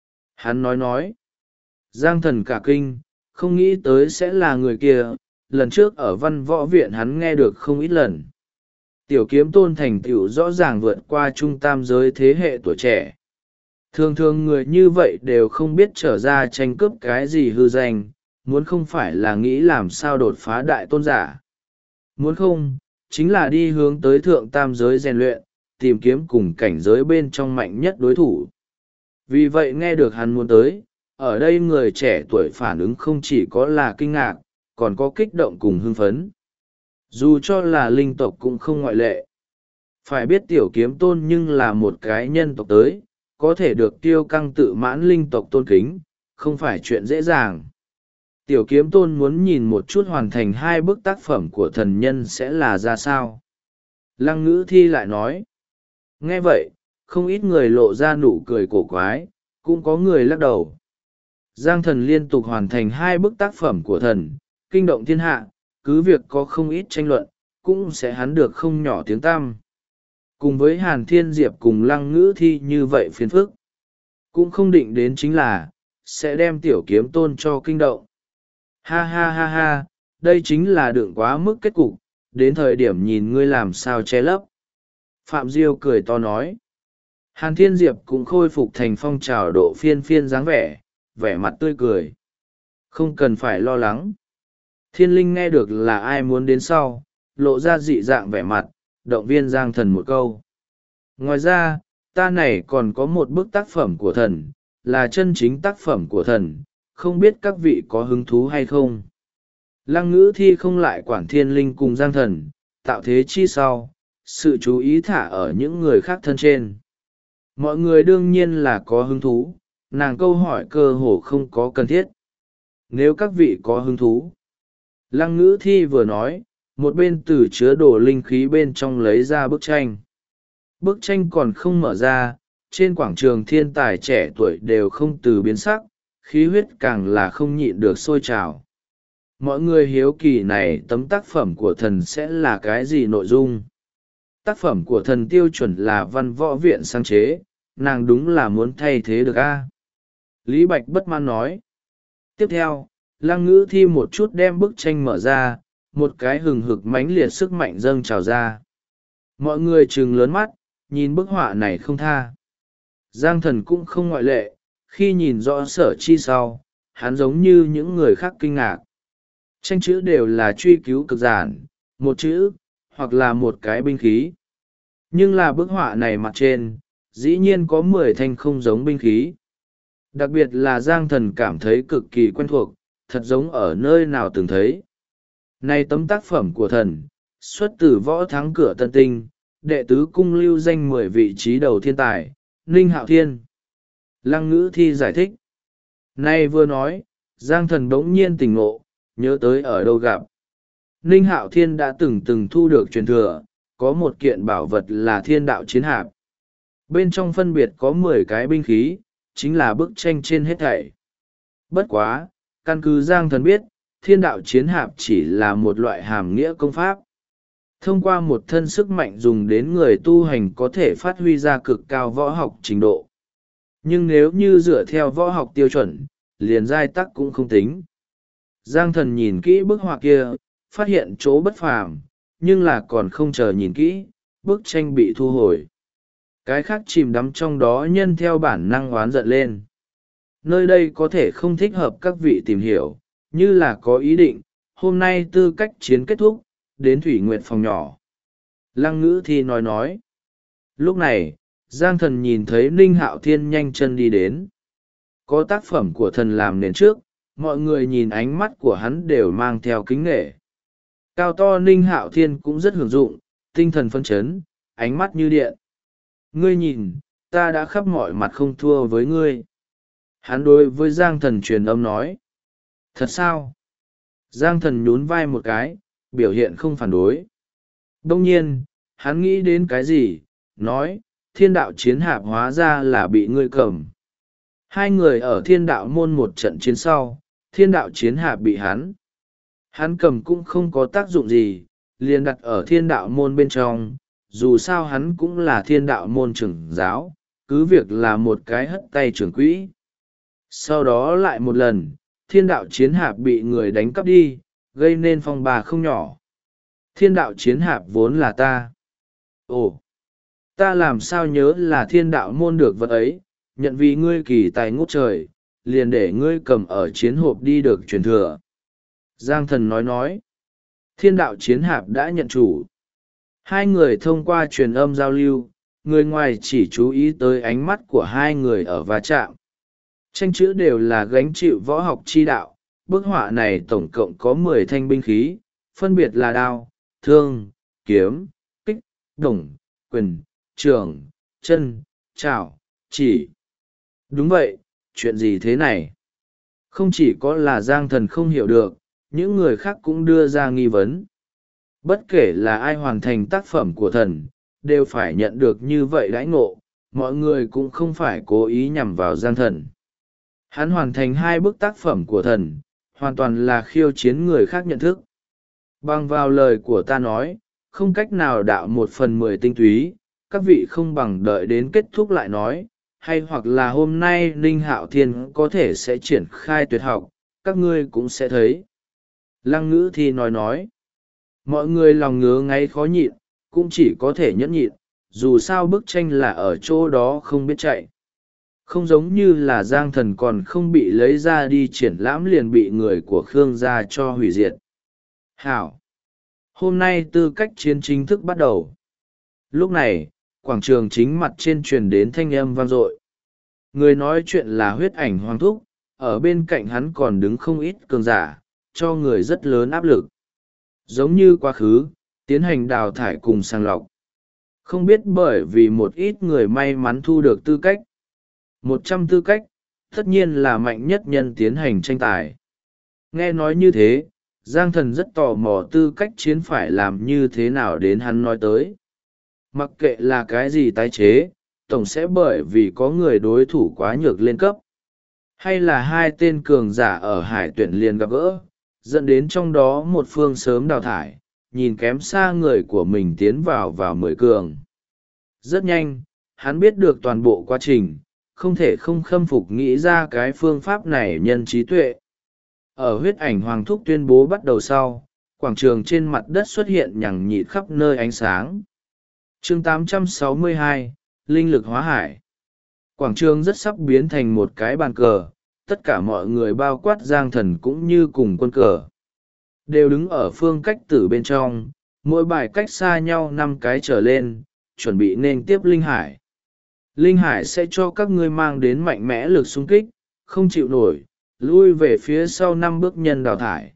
Hắn nói. Giang Thần cả kinh, không nghĩ tới sẽ là người kia, lần trước ở văn võ viện hắn nghe được không ít lần. Tiểu Kiếm Tôn thành tựu rõ ràng vượt qua trung tam giới thế hệ tuổi trẻ. Thường thường người như vậy đều không biết trở ra tranh cướp cái gì hư danh, muốn không phải là nghĩ làm sao đột phá đại tôn giả. Muốn không, chính là đi hướng tới thượng tam giới rèn luyện, tìm kiếm cùng cảnh giới bên trong mạnh nhất đối thủ. Vì vậy nghe được hắn muốn tới, ở đây người trẻ tuổi phản ứng không chỉ có là kinh ngạc, còn có kích động cùng hưng phấn. Dù cho là linh tộc cũng không ngoại lệ. Phải biết Tiểu Kiếm Tôn nhưng là một cái nhân tộc tới, có thể được tiêu căng tự mãn linh tộc tôn kính, không phải chuyện dễ dàng. Tiểu Kiếm Tôn muốn nhìn một chút hoàn thành 2 bức tác phẩm của thần nhân sẽ là ra sao. Lăng Ngữ Thi lại nói. Nghe vậy, không ít người lộ ra nụ cười cổ quái, cũng có người lắc đầu. Giang Thần liên tục hoàn thành 2 bức tác phẩm của thần, kinh động thiên hạ, cứ việc có không ít tranh luận, cũng sẽ hắn được không nhỏ tiếng tăm. Cùng với Hàn Thiên Diệp cùng Lăng Ngữ Thi như vậy phiền phức. Cũng không định đến chính là, sẽ đem Tiểu Kiếm Tôn cho kinh động. Ha ha ha ha, đây chính là đựng quá mức kết cục, đến thời điểm nhìn ngươi làm sao che lấp. Phạm Diêu cười to nói. Hàn Thiên Diệp cũng khôi phục thành phong trào độ phiên phiên dáng vẻ, vẻ mặt tươi cười. Không cần phải lo lắng. Thiên Linh nghe được là ai muốn đến sau, lộ ra dị dạng vẻ mặt, động viên Giang Thần một câu. Ngoài ra, ta này còn có một bức tác phẩm của thần, là chân chính tác phẩm của thần, không biết các vị có hứng thú hay không. Lăng Ngữ Thi không lại quản Thiên Linh cùng Giang Thần, tạo thế chi sau, sự chú ý thả ở những người khác thân trên. Mọi người đương nhiên là có hứng thú, nàng câu hỏi cơ hồ không có cần thiết. Nếu các vị có hứng thú. Lăng Ngữ Thi vừa nói, một bên từ chứa đồ linh khí bên trong lấy ra bức tranh. Bức tranh còn không mở ra, trên quảng trường thiên tài trẻ tuổi đều không từ biến sắc, khí huyết càng là không nhịn được sôi trào. Mọi người hiếu kỳ này tấm tác phẩm của thần sẽ là cái gì nội dung? Tác phẩm của thần tiêu chuẩn là văn võ viện sáng chế, nàng đúng là muốn thay thế được a. Lý Bạch bất mãn nói. Tiếp theo, Lăng Ngữ Thi một chút đem bức tranh mở ra, một cái hừng hực mãnh liệt sức mạnh dâng trào ra. Mọi người trừng lớn mắt, nhìn bức họa này không tha. Giang Thần cũng không ngoại lệ, khi nhìn rõ sở chi sau, hắn giống như những người khác kinh ngạc. Tranh chữ đều là truy cứu cực giản, một chữ, hoặc là một cái binh khí. Nhưng là bức họa này mặt trên, dĩ nhiên có 10 thanh không giống binh khí. Đặc biệt là Giang Thần cảm thấy cực kỳ quen thuộc, thật giống ở nơi nào từng thấy. Này tấm tác phẩm của thần, xuất từ võ thắng cửa Tân Tinh, đệ tứ cung lưu danh 10 vị trí đầu thiên tài, Ninh Hạo Thiên. Lăng Ngữ Thi giải thích. Nay vừa nói, Giang Thần bỗng nhiên tỉnh ngộ, nhớ tới ở đâu gặp. Ninh Hạo Thiên đã từng thu được truyền thừa, có một kiện bảo vật là thiên đạo chiến hạp. Bên trong phân biệt có 10 cái binh khí, chính là bức tranh trên hết thảy. Bất quá, Căn cứ Giang Thần biết, thiên đạo chiến hạp chỉ là một loại hàm nghĩa công pháp. Thông qua một thân sức mạnh dùng đến người tu hành có thể phát huy ra cực cao võ học trình độ. Nhưng nếu như dựa theo võ học tiêu chuẩn, liền giai tắc cũng không tính. Giang Thần nhìn kỹ bức họa kia, phát hiện chỗ bất phàm, nhưng là còn không chờ nhìn kỹ, bức tranh bị thu hồi. Cái khác chìm đắm trong đó nhân theo bản năng oán giận lên. Nơi đây có thể không thích hợp các vị tìm hiểu, như là có ý định, hôm nay tư cách chiến kết thúc, đến Thủy Nguyệt phòng nhỏ. Lăng Ngữ Thi nói. Lúc này, Giang Thần nhìn thấy Ninh Hạo Thiên nhanh chân đi đến. Có tác phẩm của thần làm nền trước, mọi người nhìn ánh mắt của hắn đều mang theo kính nghệ. Cao to Ninh Hạo Thiên cũng rất hưởng dụng, tinh thần phấn chấn, ánh mắt như điện. Ngươi nhìn, ta đã khắp mọi mặt không thua với ngươi. Hắn đối với Giang Thần truyền âm nói. Thật sao? Giang Thần nhún vai một cái, biểu hiện không phản đối. Đông nhiên, hắn nghĩ đến cái gì, nói, thiên đạo chiến hạp hóa ra là bị ngươi cầm. Hai người ở thiên đạo môn một trận chiến sau, thiên đạo chiến hạp bị hắn. Hắn cầm cũng không có tác dụng gì, liền đặt ở thiên đạo môn bên trong, dù sao hắn cũng là thiên đạo môn trưởng giáo, cứ việc là một cái hất tay trưởng quỹ. Sau đó lại một lần, thiên đạo chiến hạp bị người đánh cắp đi, gây nên phong ba không nhỏ. Thiên đạo chiến hạp vốn là ta. Ồ, ta làm sao nhớ là thiên đạo môn được vật ấy, nhận vì ngươi kỳ tài ngút trời, liền để ngươi cầm ở chiến hộp đi được truyền thừa. Giang Thần nói, thiên đạo chiến hạp đã nhận chủ. Hai người thông qua truyền âm giao lưu, người ngoài chỉ chú ý tới ánh mắt của hai người ở va chạm. Tranh chữ đều là gánh chịu võ học chi đạo, bức họa này tổng cộng có 10 thanh binh khí, phân biệt là đao, thương, kiếm, kích, đồng, quyền, trường, chân, chảo, chỉ. Đúng vậy, chuyện gì thế này? Không chỉ có là Giang Thần không hiểu được, những người khác cũng đưa ra nghi vấn. Bất kể là ai hoàn thành tác phẩm của thần, đều phải nhận được như vậy đãi ngộ, mọi người cũng không phải cố ý nhằm vào Giang Thần. Hắn hoàn thành 2 bức tác phẩm của thần, hoàn toàn là khiêu chiến người khác nhận thức. Bằng vào lời của ta nói, không cách nào đạo 1/10 tinh túy, các vị không bằng đợi đến kết thúc lại nói, hay hoặc là hôm nay Ninh Hạo Thiên có thể sẽ triển khai tuyệt học, các ngươi cũng sẽ thấy. Lăng Ngữ Thi nói, mọi người lòng ngứa ngáy khó nhịn, cũng chỉ có thể nhẫn nhịn, dù sao bức tranh là ở chỗ đó không biết chạy. Không giống như là Giang Thần còn không bị lấy ra đi triển lãm liền bị người của Khương gia cho hủy diệt. Hảo! Hôm nay tư cách chiến chính thức bắt đầu. Lúc này, quảng trường chính mặt trên truyền đến thanh âm vang dội. Người nói chuyện là Huyết Ảnh Hoàng Thúc, ở bên cạnh hắn còn đứng không ít cường giả, cho người rất lớn áp lực. Giống như quá khứ, tiến hành đào thải cùng sàng lọc. Không biết bởi vì một ít người may mắn thu được tư cách. 100 tư cách, tất nhiên là mạnh nhất nhân tiến hành tranh tài. Nghe nói như thế, Giang Thần rất tò mò tư cách chiến phải làm như thế nào đến hắn nói tới. Mặc kệ là cái gì tái chế, tổng sẽ bởi vì có người đối thủ quá nhược lên cấp. Hay là 2 tên cường giả ở hải tuyển liền gặp gỡ, dẫn đến trong đó một phương sớm đào thải, nhìn kém xa người của mình tiến vào 10 cường. Rất nhanh, hắn biết được toàn bộ quá trình, không thể không khâm phục nghĩ ra cái phương pháp này nhân trí tuệ. Ở Huyết Ảnh Hoàng Thúc tuyên bố bắt đầu sau, quảng trường trên mặt đất xuất hiện nhằng nhịt khắp nơi ánh sáng. Chương 862, Linh lực hóa hải. Quảng trường rất sắp biến thành một cái bàn cờ, tất cả mọi người bao quát Giang Thần cũng như cùng quân cờ. Đều đứng ở phương cách tử bên trong, mỗi bài cách xa nhau 5 cái trở lên, chuẩn bị nên tiếp Linh Hải. Linh Hải sẽ cho các ngươi mang đến mạnh mẽ lực xung kích, không chịu nổi, lui về phía sau 5 bước nhân đào thải.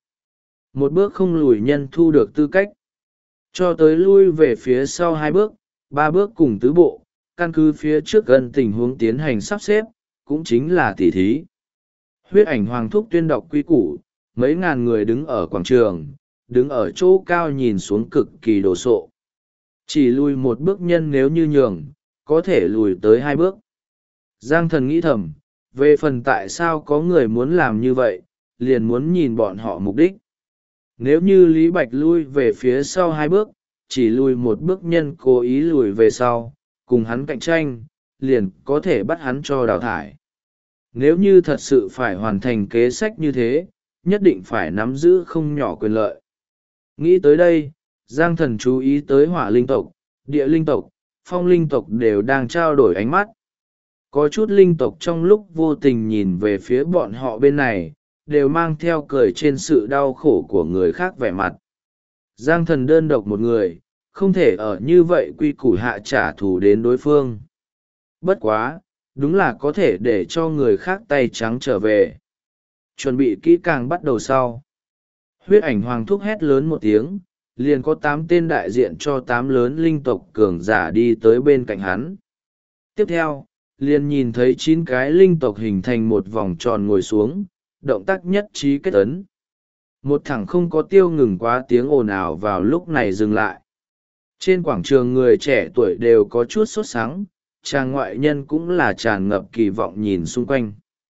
1 bước không lùi nhân thu được tư cách. Cho tới lui về phía sau 2 bước, 3 bước cùng tứ bộ, căn cứ phía trước gần tình huống tiến hành sắp xếp, cũng chính là tỉ thí. Huyết Ảnh Hoàng Thúc tuyên đọc quy củ, mấy ngàn người đứng ở quảng trường, đứng ở chỗ cao nhìn xuống cực kỳ đồ sộ. Chỉ lùi 1 bước nhân nếu như nhường, có thể lùi tới 2 bước. Giang Thần nghĩ thầm, về phần tại sao có người muốn làm như vậy, liền muốn nhìn bọn họ mục đích. Nếu như Lý Bạch lui về phía sau 2 bước, chỉ lùi 1 bước nhân cố ý lùi về sau, cùng hắn cạnh tranh, liền có thể bắt hắn cho đào thải. Nếu như thật sự phải hoàn thành kế sách như thế, nhất định phải nắm giữ không nhỏ quyền lợi. Nghĩ tới đây, Giang Thần chú ý tới hỏa linh tộc, địa linh tộc, phong linh tộc đều đang trao đổi ánh mắt. Có chút linh tộc trong lúc vô tình nhìn về phía bọn họ bên này, đều mang theo cười trên sự đau khổ của người khác vẻ mặt. Giang Thần đơn độc một người, không thể ở như vậy quy củ hạ trả thù đến đối phương. Bất quá, đúng là có thể để cho người khác tay trắng trở về. Chuẩn bị kỹ càng bắt đầu sau. Huyết ảnh hoàng thúc hét lớn một tiếng, liền có 8 tên đại diện cho 8 lớn linh tộc cường giả đi tới bên cạnh hắn. Tiếp theo, liền nhìn thấy 9 cái linh tộc hình thành một vòng tròn ngồi xuống, động tác nhất trí kết ấn. Một thẳng không có tiêu ngừng quá tiếng ồn ào vào lúc này dừng lại. Trên quảng trường người trẻ tuổi đều có chút sốt sắng, chàng ngoại nhân cũng là tràn ngập kỳ vọng nhìn xung quanh.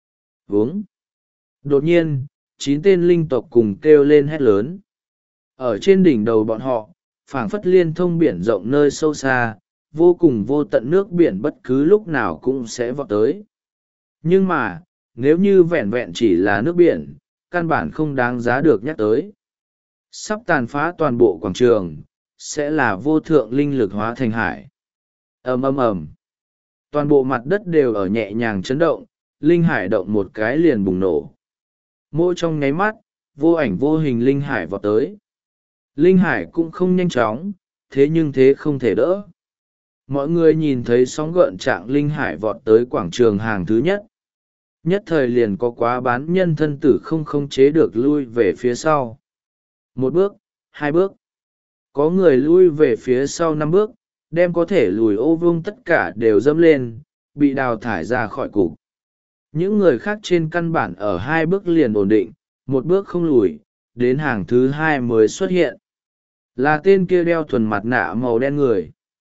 Vướng. Đột nhiên, 9 tên linh tộc cùng kêu lên hét lớn. Ở trên đỉnh đầu bọn họ, phảng phất liên thông biển rộng nơi sâu xa, vô cùng vô tận nước biển bất cứ lúc nào cũng sẽ vọt tới. Nhưng mà, nếu như vẹn vẹn chỉ là nước biển, căn bản không đáng giá được nhắc tới. Sắp tàn phá toàn bộ quảng trường, sẽ là vô thượng linh lực hóa thành hải. Ầm ầm ầm. Toàn bộ mặt đất đều ở nhẹ nhàng chấn động, linh hải động một cái liền bùng nổ. Mỗi trong nháy mắt, vô ảnh vô hình linh hải vọt tới. Linh hải cũng không nhanh chóng, thế nhưng thế không thể đỡ. Mọi người nhìn thấy sóng gợn trạng linh hải vọt tới quảng trường hàng thứ nhất. Nhất thời liền có quá bán nhân thân tử không khống chế được lui về phía sau. 1 bước, 2 bước. Có người lui về phía sau 5 bước, đem có thể lùi ô vuông tất cả đều dẫm lên, bị đào thải ra khỏi cục. Những người khác trên căn bản ở 2 bước liền ổn định, 1 bước không lùi, đến hàng thứ 2 mới xuất hiện. Là tên kia đeo thuần mặt nạ màu đen người.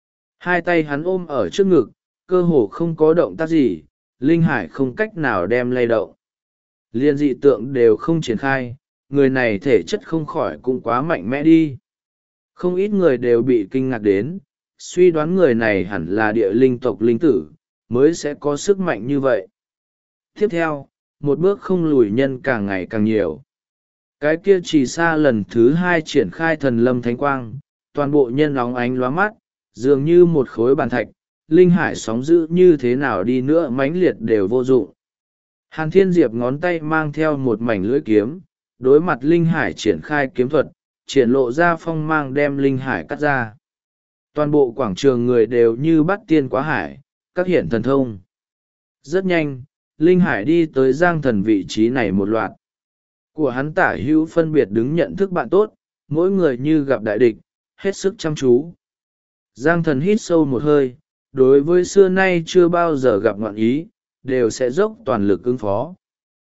2 tay hắn ôm ở trước ngực, cơ hồ không có động tác gì, linh hải không cách nào đem lay động. Liên dị tượng đều không triển khai, người này thể chất không khỏi cũng quá mạnh mẽ đi. Không ít người đều bị kinh ngạc đến, suy đoán người này hẳn là địa linh tộc linh tử, mới sẽ có sức mạnh như vậy. Tiếp theo, 1 bước không lùi nhân càng ngày càng nhiều. Cái kia chỉ xa lần thứ 2 triển khai thần lâm thánh quang, toàn bộ nhân óng ánh lóa mắt, dường như một khối bàn thạch, linh hải sóng dữ như thế nào đi nữa mãnh liệt đều vô dụng. Hàn Thiên Diệp ngón tay mang theo một mảnh lưỡi kiếm, đối mặt linh hải triển khai kiếm thuật, triển lộ ra phong mang đem linh hải cắt ra. Toàn bộ quảng trường người đều như bắt tiên quá hải, các hiện thần thông. Rất nhanh, linh hải đi tới Giang Thần vị trí này một loạt. Của hắn tả hữu phân biệt đứng nhận thức bạn tốt, mỗi người như gặp đại địch, hết sức chăm chú. Giang Thần hít sâu một hơi, đối với xưa nay chưa bao giờ gặp ngọn ý, đều sẽ dốc toàn lực ứng phó.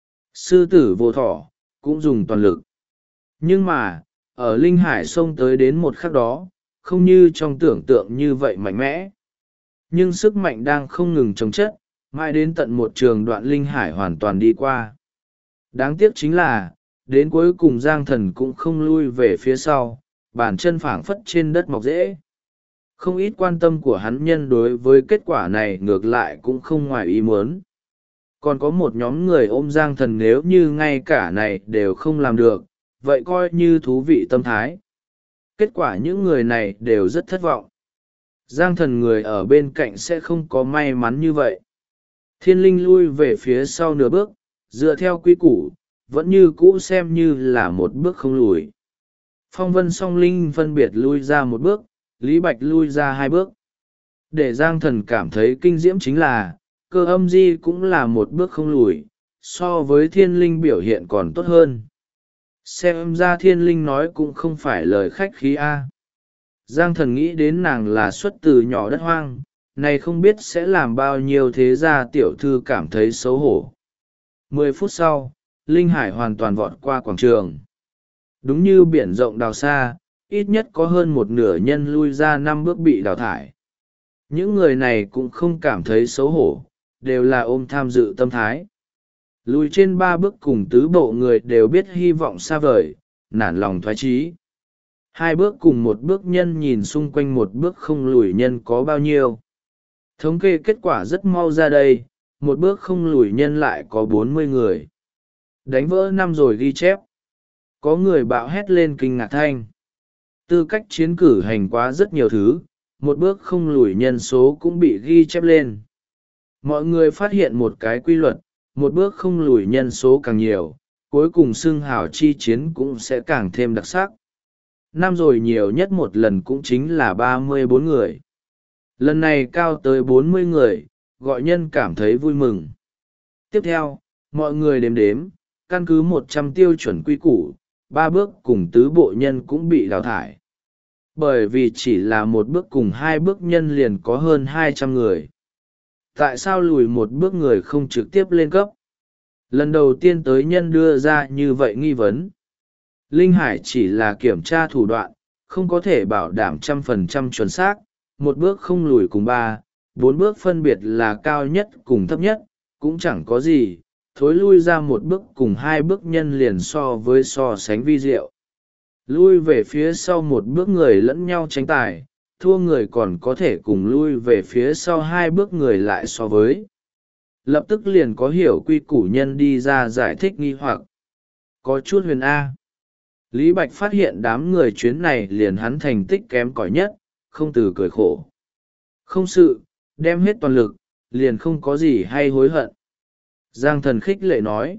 Sư tử vô thỏ, cũng dùng toàn lực. Nhưng mà, ở linh hải xông tới đến một khắc đó, không như trong tưởng tượng như vậy mạnh mẽ. Nhưng sức mạnh đang không ngừng chống chất, mãi đến tận một trường đoạn linh hải hoàn toàn đi qua. Đáng tiếc chính là, đến cuối cùng Giang Thần cũng không lui về phía sau, bàn chân phảng phất trên đất mọc rễ. Không ít quan tâm của hắn nhân đối với kết quả này ngược lại cũng không ngoài ý muốn. Còn có một nhóm người ôm Giang Thần nếu như ngay cả này đều không làm được, vậy coi như thú vị tâm thái. Kết quả những người này đều rất thất vọng. Giang Thần người ở bên cạnh sẽ không có may mắn như vậy. Thiên linh lui về phía sau nửa bước, dựa theo quy củ, vẫn như cũ xem như là một bước không lùi. Phong Vân song linh phân biệt lui ra 1 bước, Lý Bạch lui ra 2 bước. Để Giang Thần cảm thấy kinh diễm chính là, Cơ Âm Di cũng là 1 bước không lùi, so với thiên linh biểu hiện còn tốt hơn. Xem ra thiên linh nói cũng không phải lời khách khí a. Giang Thần nghĩ đến nàng là xuất từ nhỏ đất hoang, này không biết sẽ làm bao nhiêu thế gia tiểu thư cảm thấy xấu hổ. 10 phút sau, linh hải hoàn toàn vọt qua quảng trường. Đúng như biển rộng đào xa, ít nhất có hơn 1/2 nhân lui ra 5 bước bị đào thải. Những người này cũng không cảm thấy xấu hổ, đều là ôm tham dự tâm thái. Lùi trên 3 bước cùng tứ bộ người đều biết hy vọng xa vời, nản lòng thoái chí. 2 bước cùng 1 bước nhân nhìn xung quanh 1 bước không lùi nhân có bao nhiêu. Thống kê kết quả rất mau ra đây, 1 bước không lùi nhân lại có 40 người. Đánh vỡ 5 rồi ghi chép. Có người bạo hét lên kinh ngạc thanh. Tư cách chiến cử hành quá rất nhiều thứ, 1 bước không lùi nhân số cũng bị ghi chép lên. Mọi người phát hiện một cái quy luật, 1 bước không lùi nhân số càng nhiều, cuối cùng xưng hào chi chiến cũng sẽ càng thêm đặc sắc. Năm rồi nhiều nhất một lần cũng chính là 34 người. Lần này cao tới 40 người, gọi nhân cảm thấy vui mừng. Tiếp theo, mọi người đếm đếm, căn cứ 100 tiêu chuẩn quy củ, 3 bước cùng tứ bộ nhân cũng bị đào thải. Bởi vì chỉ là 1 bước cùng 2 bước nhân liền có hơn 200 người. Tại sao lùi 1 bước người không trực tiếp lên cấp? Lần đầu tiên tới nhân đưa ra như vậy nghi vấn. Linh hải chỉ là kiểm tra thủ đoạn, không có thể bảo đảm 100% chuẩn xác. 1 bước không lùi cùng 3, 4 bước phân biệt là cao nhất cùng thấp nhất, cũng chẳng có gì. Thối lui ra 1 bước cùng 2 bước nhân liền so sánh vi diệu. Lui về phía sau 1 bước người lẫn nhau tranh tài, thua người còn có thể cùng lui về phía sau 2 bước người lại so với. Lập tức liền có hiểu quy củ nhân đi ra giải thích nghi hoặc. Có chút huyền A. Lý Bạch phát hiện đám người chuyến này liền hắn thành tích kém cỏi nhất, không từ cười khổ. Không sự, đem hết toàn lực, liền không có gì hay hối hận. Giang Thần khích lệ nói.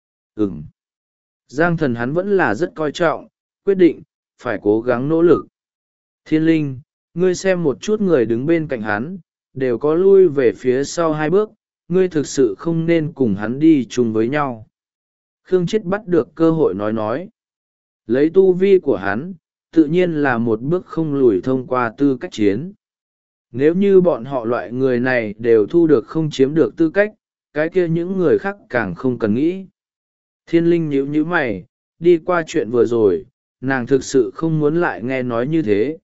Giang Thần hắn vẫn là rất coi trọng, quyết định, phải cố gắng nỗ lực. Thiên Linh, ngươi xem một chút người đứng bên cạnh hắn, đều có lui về phía sau 2 bước, ngươi thực sự không nên cùng hắn đi chung với nhau. Khương Chiết bắt được cơ hội nói. Lấy tu vi của hắn, tự nhiên là 1 bước không lùi thông qua tư cách chiến. Nếu như bọn họ loại người này đều thu được không chiếm được tư cách, cái kia những người khác càng không cần nghĩ. Thiên Linh nhíu mày, đi qua chuyện vừa rồi, nàng thực sự không muốn lại nghe nói như thế.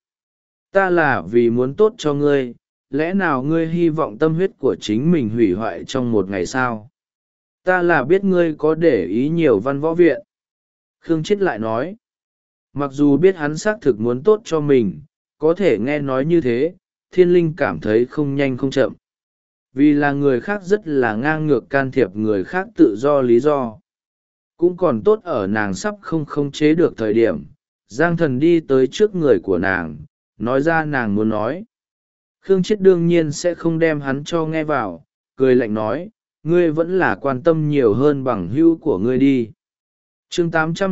Ta là vì muốn tốt cho ngươi, lẽ nào ngươi hy vọng tâm huyết của chính mình hủy hoại trong một ngày sao? Ta là biết ngươi có để ý nhiều văn võ viện. Khương Chiết lại nói. Mặc dù biết hắn xác thực muốn tốt cho mình, có thể nghe nói như thế, Thiên Linh cảm thấy không nhanh không chậm. Vì là người khác rất là ngang ngược can thiệp người khác tự do lý do. Cũng còn tốt ở nàng sắp không khống chế được thời điểm, Giang Thần đi tới trước người của nàng, nói ra nàng muốn nói. Khương Chiết đương nhiên sẽ không đem hắn cho nghe vào, cười lạnh nói, ngươi vẫn là quan tâm nhiều hơn bằng hữu của ngươi đi. Chương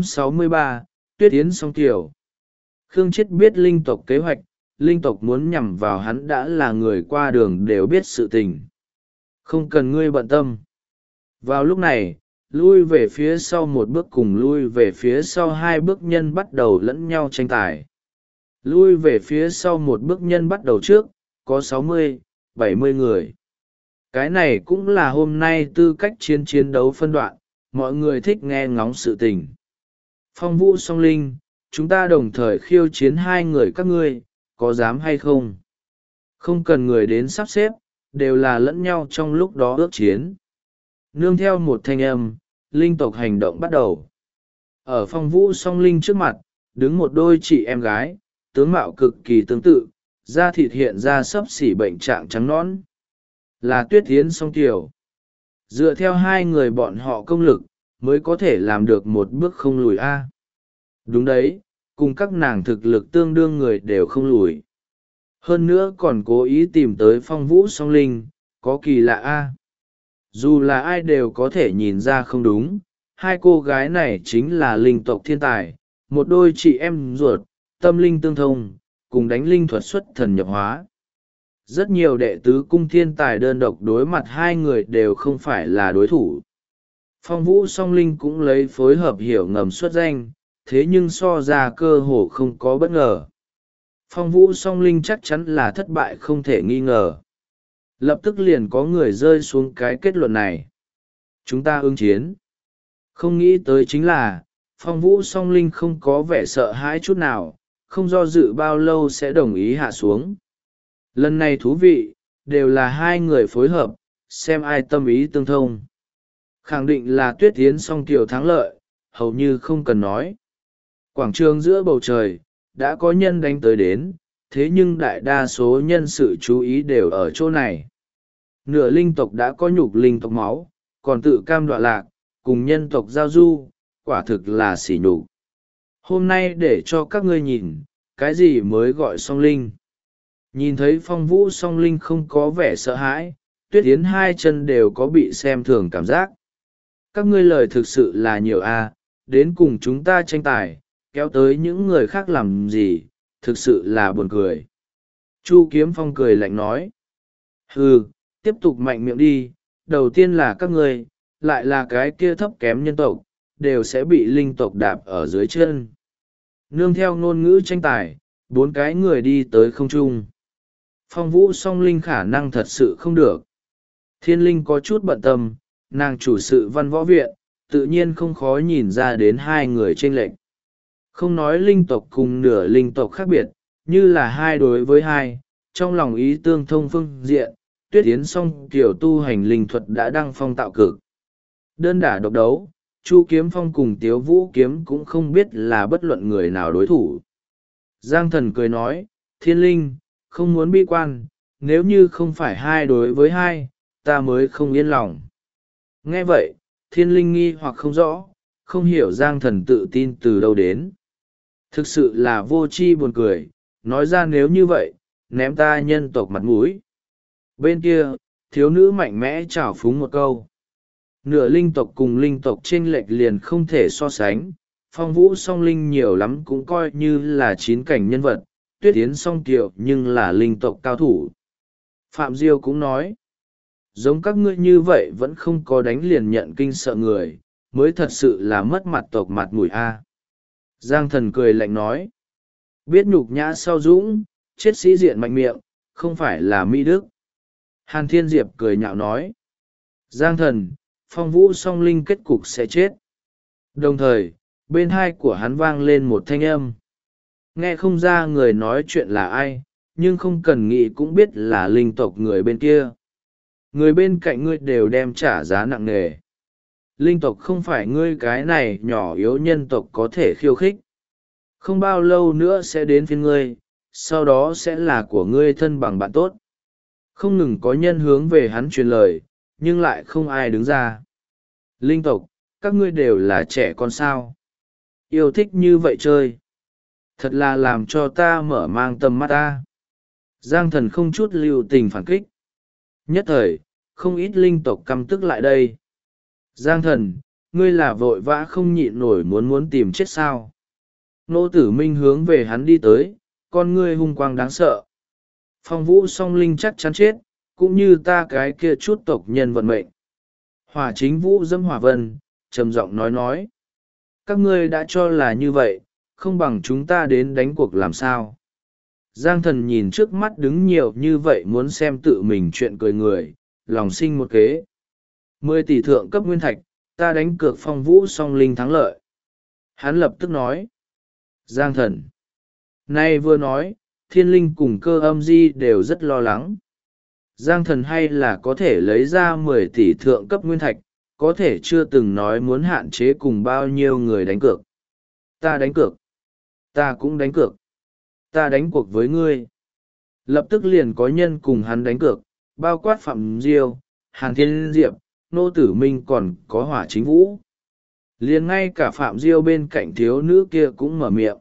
863, Tuyết Yến Song Kiều. Khương Chiết biết linh tộc kế hoạch, linh tộc muốn nhằm vào hắn đã là người qua đường đều biết sự tình. Không cần ngươi bận tâm. Vào lúc này, lui về phía sau 1 bước cùng lui về phía sau 2 bước nhân bắt đầu lẫn nhau tranh tài. Lui về phía sau 1 bước nhân bắt đầu trước, có 60, 70 người. Cái này cũng là hôm nay tư cách chiến đấu phân đoạn, mọi người thích nghe ngóng sự tình. Phong Vũ Song Linh, chúng ta đồng thời khiêu chiến 2 người các ngươi, có dám hay không? Không cần người đến sắp xếp, đều là lẫn nhau trong lúc đó ước chiến. Nương theo một thanh âm, linh tộc hành động bắt đầu. Ở Phong Vũ Song Linh trước mặt, đứng một đôi chị em gái, tướng mạo cực kỳ tương tự, da thịt hiện ra xấp xỉ bệnh trạng trắng nõn. Là Tuyết Yến Song Kiều. Dựa theo 2 người bọn họ công lực, mới có thể làm được 1 bước không lùi A. Đúng đấy, cùng các nàng thực lực tương đương người đều không lùi. Hơn nữa còn cố ý tìm tới Phong Vũ Song Linh, có kỳ lạ A. Dù là ai đều có thể nhìn ra không đúng, 2 cô gái này chính là linh tộc thiên tài, một đôi chị em ruột, tâm linh tương thông, cùng đánh linh thuật xuất thần nhập hóa. Rất nhiều đệ tứ cung thiên tài đơn độc đối mặt 2 người đều không phải là đối thủ. Phong Vũ Song Linh cũng lấy phối hợp hiểu ngầm xuất danh, thế nhưng so ra cơ hồ không có bất ngờ. Phong Vũ Song Linh chắc chắn là thất bại không thể nghi ngờ. Lập tức liền có người rơi xuống cái kết luận này. Chúng ta ứng chiến. Không nghĩ tới chính là, Phong Vũ Song Linh không có vẻ sợ hãi chút nào, không do dự bao lâu sẽ đồng ý hạ xuống. Lần này thú vị, đều là 2 người phối hợp, xem ai tâm ý tương thông. Khẳng định là Tuyết Yến song kiều thắng lợi, hầu như không cần nói. Quảng trường giữa bầu trời, đã có nhân đánh tới đến, thế nhưng đại đa số nhân sự chú ý đều ở chỗ này. Nửa linh tộc đã có nhục linh tộc máu, còn tự cam đoạ lạc, cùng nhân tộc giao du, quả thực là sỉ nhục. Hôm nay để cho các ngươi nhìn, cái gì mới gọi song linh. Nhìn thấy Phong Vũ song linh không có vẻ sợ hãi, Tuyết Yến hai chân đều có bị xem thường cảm giác. Các ngươi lời thực sự là nhiều a, đến cùng chúng ta tranh tài, kéo tới những người khác làm gì, thực sự là buồn cười. Chu Kiếm Phong cười lạnh nói. Hừ, tiếp tục mạnh miệng đi, đầu tiên là các ngươi, lại là cái kia thấp kém nhân tộc, đều sẽ bị linh tộc đạp ở dưới chân. Nương theo ngôn ngữ tranh tài, 4 cái người đi tới không trung. Phong Vũ song linh khả năng thật sự không được. Thiên linh có chút bận tâm, nàng chủ sự văn võ viện, tự nhiên không khó nhìn ra đến hai người chênh lệch. Không nói linh tộc cùng nửa linh tộc khác biệt, như là 2 đối với 2, trong lòng ý tương thông phương diện, Tuyết Yến song kiểu tu hành linh thuật đã đăng phong tạo cực. Đơn đả độc đấu, Chu Kiếm Phong cùng Tiếu Vũ Kiếm cũng không biết là bất luận người nào đối thủ. Giang Thần cười nói, Thiên linh, không muốn bi quan, nếu như không phải 2 đối với 2, ta mới không yên lòng. Nghe vậy, Thiên linh nghi hoặc không rõ, không hiểu Giang Thần tự tin từ đâu đến. Thực sự là vô tri buồn cười, nói ra nếu như vậy, ném ta nhân tộc mặt mũi. Bên kia, thiếu nữ mạnh mẽ trào phúng một câu. Nửa linh tộc cùng linh tộc chênh lệch liền không thể so sánh, Phong Vũ song linh nhiều lắm cũng coi như là 9 cảnh nhân vật, Tuyết Yến song kiều nhưng là linh tộc cao thủ. Phạm Diêu cũng nói, giống các ngươi như vậy vẫn không có đánh liền nhận kinh sợ người, mới thật sự là mất mặt tộc mặt mũi a. Giang Thần cười lạnh nói, biết nhục nhã sau dũng, chết sĩ diện mạnh miệng, không phải là mỹ đức. Hàn Thiên Diệp cười nhạo nói, Giang Thần, Phong Vũ song linh kết cục sẽ chết. Đồng thời, bên hai của hắn vang lên một thanh âm. Nghe không ra người nói chuyện là ai, nhưng không cần nghĩ cũng biết là linh tộc người bên kia. Người bên cạnh ngươi đều đem trả giá nặng nề. Linh tộc không phải ngươi cái này nhỏ yếu nhân tộc có thể khiêu khích. Không bao lâu nữa sẽ đến phiên ngươi, sau đó sẽ là của ngươi thân bằng bạn tốt. Không ngừng có nhân hướng về hắn truyền lời, nhưng lại không ai đứng ra. Linh tộc, các ngươi đều là trẻ con sao. Yêu thích như vậy chơi. Thật là làm cho ta mở mang tầm mắt ta. Giang Thần không chút lưu tình phản kích. Nhất thời, không ít linh tộc căm tức lại đây. Giang Thần, ngươi là vội vã không nhịn nổi muốn tìm chết sao. Nô Tử Minh hướng về hắn đi tới, con ngươi hung quang đáng sợ. Phong Vũ song linh chắc chắn chết, cũng như ta cái kia chút tộc nhân vận mệnh. Hỏa Chính Vũ dâm hỏa vân, trầm giọng nói. Các ngươi đã cho là như vậy, không bằng chúng ta đến đánh cuộc làm sao. Giang Thần nhìn trước mắt đứng nhiều như vậy muốn xem tự mình chuyện cười người, lòng sinh một kế. 10 tỷ thượng cấp nguyên thạch, ta đánh cược Phong Vũ song linh thắng lợi. Hắn lập tức nói. Giang Thần. Nay vừa nói, Thiên linh cùng Cơ Âm Di đều rất lo lắng. Giang Thần hay là có thể lấy ra 10 tỷ thượng cấp nguyên thạch, có thể chưa từng nói muốn hạn chế cùng bao nhiêu người đánh cược. Ta đánh cược. Ta cũng đánh cược. Ta đánh cuộc với ngươi. Lập tức liền có nhân cùng hắn đánh cược, bao quát Phạm Diêu, Hàn Thiên Diệp, Nô Tử Minh còn có Hỏa Chính Vũ. Liền ngay cả Phạm Diêu bên cạnh thiếu nữ kia cũng mở miệng.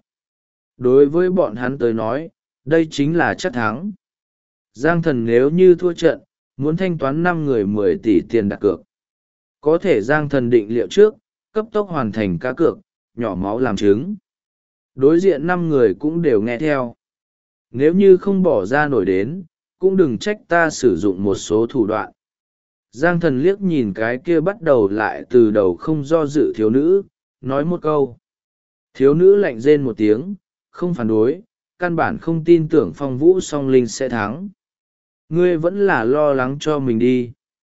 Đối với bọn hắn tới nói, đây chính là chắc thắng. Giang Thần nếu như thua trận, muốn thanh toán 5 người 10 tỷ tiền đặt cược. Có thể Giang Thần định liệu trước, cấp tốc hoàn thành cá cược, nhỏ máu làm chứng. Đối diện 5 người cũng đều nghe theo. Nếu như không bỏ ra nổi đến, cũng đừng trách ta sử dụng một số thủ đoạn. Giang Thần liếc nhìn cái kia bắt đầu lại từ đầu không do dự thiếu nữ, nói một câu. Thiếu nữ lạnh rên một tiếng, không phản đối, căn bản không tin tưởng Phong Vũ song linh sẽ thắng. Ngươi vẫn là lo lắng cho mình đi.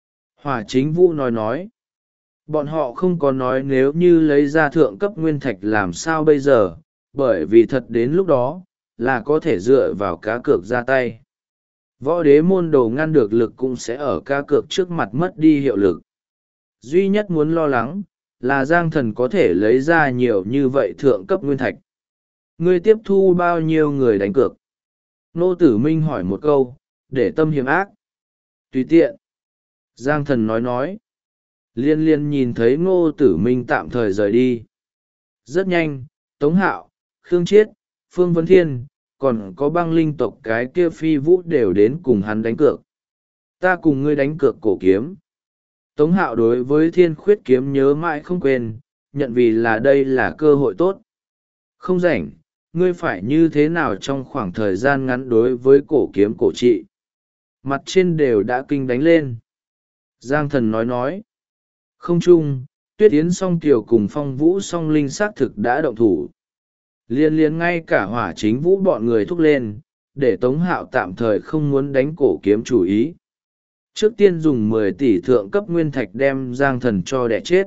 Hỏa Chính Vũ nói. Bọn họ không có nói nếu như lấy ra thượng cấp nguyên thạch làm sao bây giờ, bởi vì thật đến lúc đó, là có thể dựa vào cá cược ra tay. Võ đế môn đồ ngăn được lực cũng sẽ ở cá cược trước mặt mất đi hiệu lực. Duy nhất muốn lo lắng là Giang Thần có thể lấy ra nhiều như vậy thượng cấp nguyên thạch. Ngươi tiếp thu bao nhiêu người đánh cược? Ngô Tử Minh hỏi một câu, để tâm hiểm ác. Tùy tiện. Giang Thần nói. Liên liên nhìn thấy Ngô Tử Minh tạm thời rời đi. Rất nhanh, Tống Hạo, Khương Chiết, Phương Vấn Thiên, còn có băng linh tộc cái kia Phi Vũ đều đến cùng hắn đánh cược. Ta cùng ngươi đánh cược cổ kiếm. Tống Hạo đối với Thiên Khuyết kiếm nhớ mãi không quên, nhận vì là đây là cơ hội tốt. Không rảnh, ngươi phải như thế nào trong khoảng thời gian ngắn đối với cổ kiếm cổ trị. Mặt trên đều đã kinh đánh lên. Giang Thần nói. Không chung, Tuyết Yến song kiều cùng Phong Vũ song linh xác thực đã động thủ. Liên ngay cả Hỏa Chính Vũ bọn người thúc lên, để Tống Hạo tạm thời không muốn đánh cổ kiếm chủ ý. Trước tiên dùng 10 tỷ thượng cấp nguyên thạch đem Giang Thần cho đẻ chết.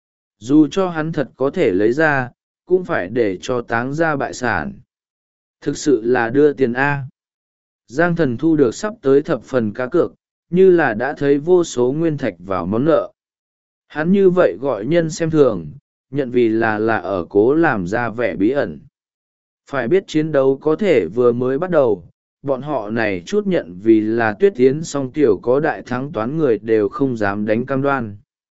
Dù cho hắn thật có thể lấy ra, cũng phải để cho táng ra bại sản. Thực sự là đưa tiền A. Giang Thần thu được sắp tới thập phần cá cược, như là đã thấy vô số nguyên thạch vào món nợ. Hắn như vậy gọi nhân xem thường, nhận vì là ở cố làm ra vẻ bí ẩn. Phải biết chiến đấu có thể vừa mới bắt đầu, bọn họ này chút nhận vì là Tuyết Yến song tiểu có đại thắng toán người đều không dám đánh cam đoan.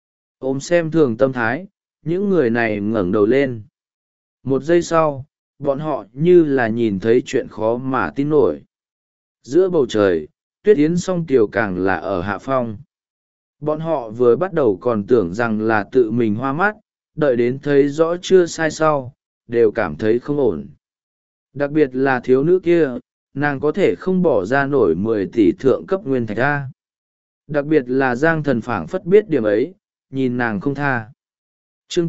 Ôm xem thường tâm thái, những người này ngẩng đầu lên. Một giây sau, bọn họ như là nhìn thấy chuyện khó mà tin nổi. Giữa bầu trời, Tuyết Yến song tiểu càng là ở hạ phong. Bọn họ vừa bắt đầu còn tưởng rằng là tự mình hoa mắt, đợi đến thấy rõ chưa sai sau, đều cảm thấy không ổn. Đặc biệt là thiếu nữ kia, nàng có thể không bỏ ra nổi 10 tỷ thượng cấp nguyên thạch ra. Đặc biệt là Giang Thần phảng phất biết điểm ấy, nhìn nàng không tha. Chương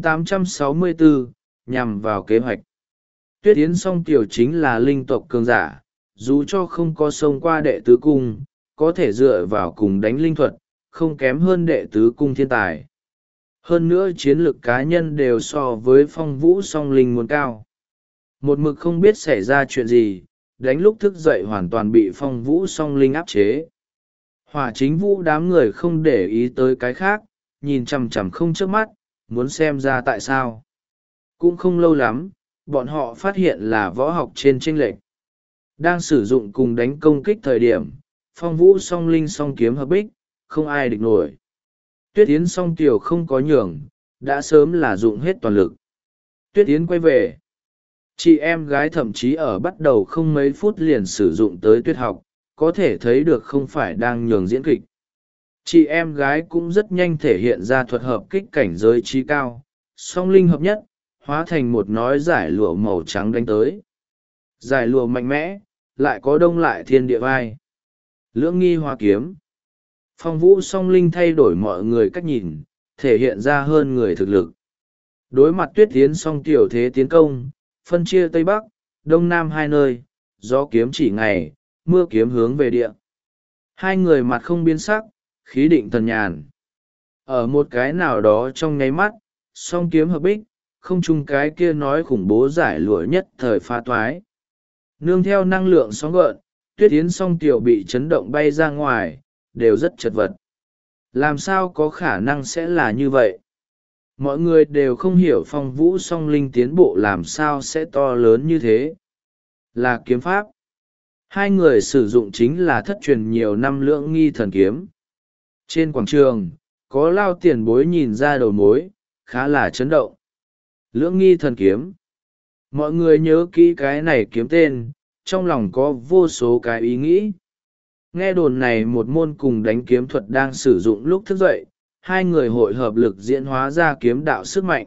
864, nhằm vào kế hoạch. Tuyết Yến song tiểu chính là linh tộc cường giả, dù cho không có xông qua đệ tứ cung, có thể dựa vào cùng đánh linh thuật, không kém hơn đệ tứ cung thiên tài. Hơn nữa chiến lược cá nhân đều so với Phong Vũ song linh muốn cao. Một mực không biết xảy ra chuyện gì, đánh lúc thức dậy hoàn toàn bị Phong Vũ song linh áp chế. Hỏa Chính Vũ đám người không để ý tới cái khác, nhìn chằm chằm không chớp mắt, muốn xem ra tại sao. Cũng không lâu lắm, bọn họ phát hiện là võ học trên chênh lệch. Đang sử dụng cùng đánh công kích thời điểm, Phong Vũ song linh song kiếm hợp bích, không ai địch nổi. Tuyết Yến song tiểu không có nhường, đã sớm là dụng hết toàn lực. Tuyết Yến quay về. Chị em gái thậm chí ở bắt đầu không mấy phút liền sử dụng tới tuyết học, có thể thấy được không phải đang nhường diễn kịch. Chị em gái cũng rất nhanh thể hiện ra thuật hợp kích cảnh giới trí cao, song linh hợp nhất, hóa thành một nói giải lụa màu trắng đánh tới. Giải lụa mạnh mẽ, lại có đông lại thiên địa vai. Lưỡng nghi hoa kiếm. Phong Vũ song linh thay đổi mọi người cách nhìn, thể hiện ra hơn người thực lực. Đối mặt Tuyết Yến song tiểu thế tiến công, phân chia Tây Bắc, Đông Nam hai nơi, gió kiếm chỉ ngày, mưa kiếm hướng về địa. Hai người mặt không biến sắc, khí định thần nhàn. Ở một cái nào đó trong nháy mắt, song kiếm hợp bích, không chung cái kia nói khủng bố giải lụa nhất thời pha toái. Nương theo năng lượng sóng gợn, Tuyết Yến song tiểu bị chấn động bay ra ngoài, đều rất chật vật. Làm sao có khả năng sẽ là như vậy? Mọi người đều không hiểu Phong Vũ song linh tiến bộ làm sao sẽ to lớn như thế. Là kiếm pháp. Hai người sử dụng chính là thất truyền nhiều năm lưỡng nghi thần kiếm. Trên quảng trường, có lao tiền bối nhìn ra đầu mối, khá là chấn động. Lưỡng nghi thần kiếm. Mọi người nhớ kỹ cái này kiếm tên, trong lòng có vô số cái ý nghĩ. Nghe đồn này một môn cùng đánh kiếm thuật đang sử dụng lúc thức dậy, hai người hội hợp lực diễn hóa ra kiếm đạo sức mạnh.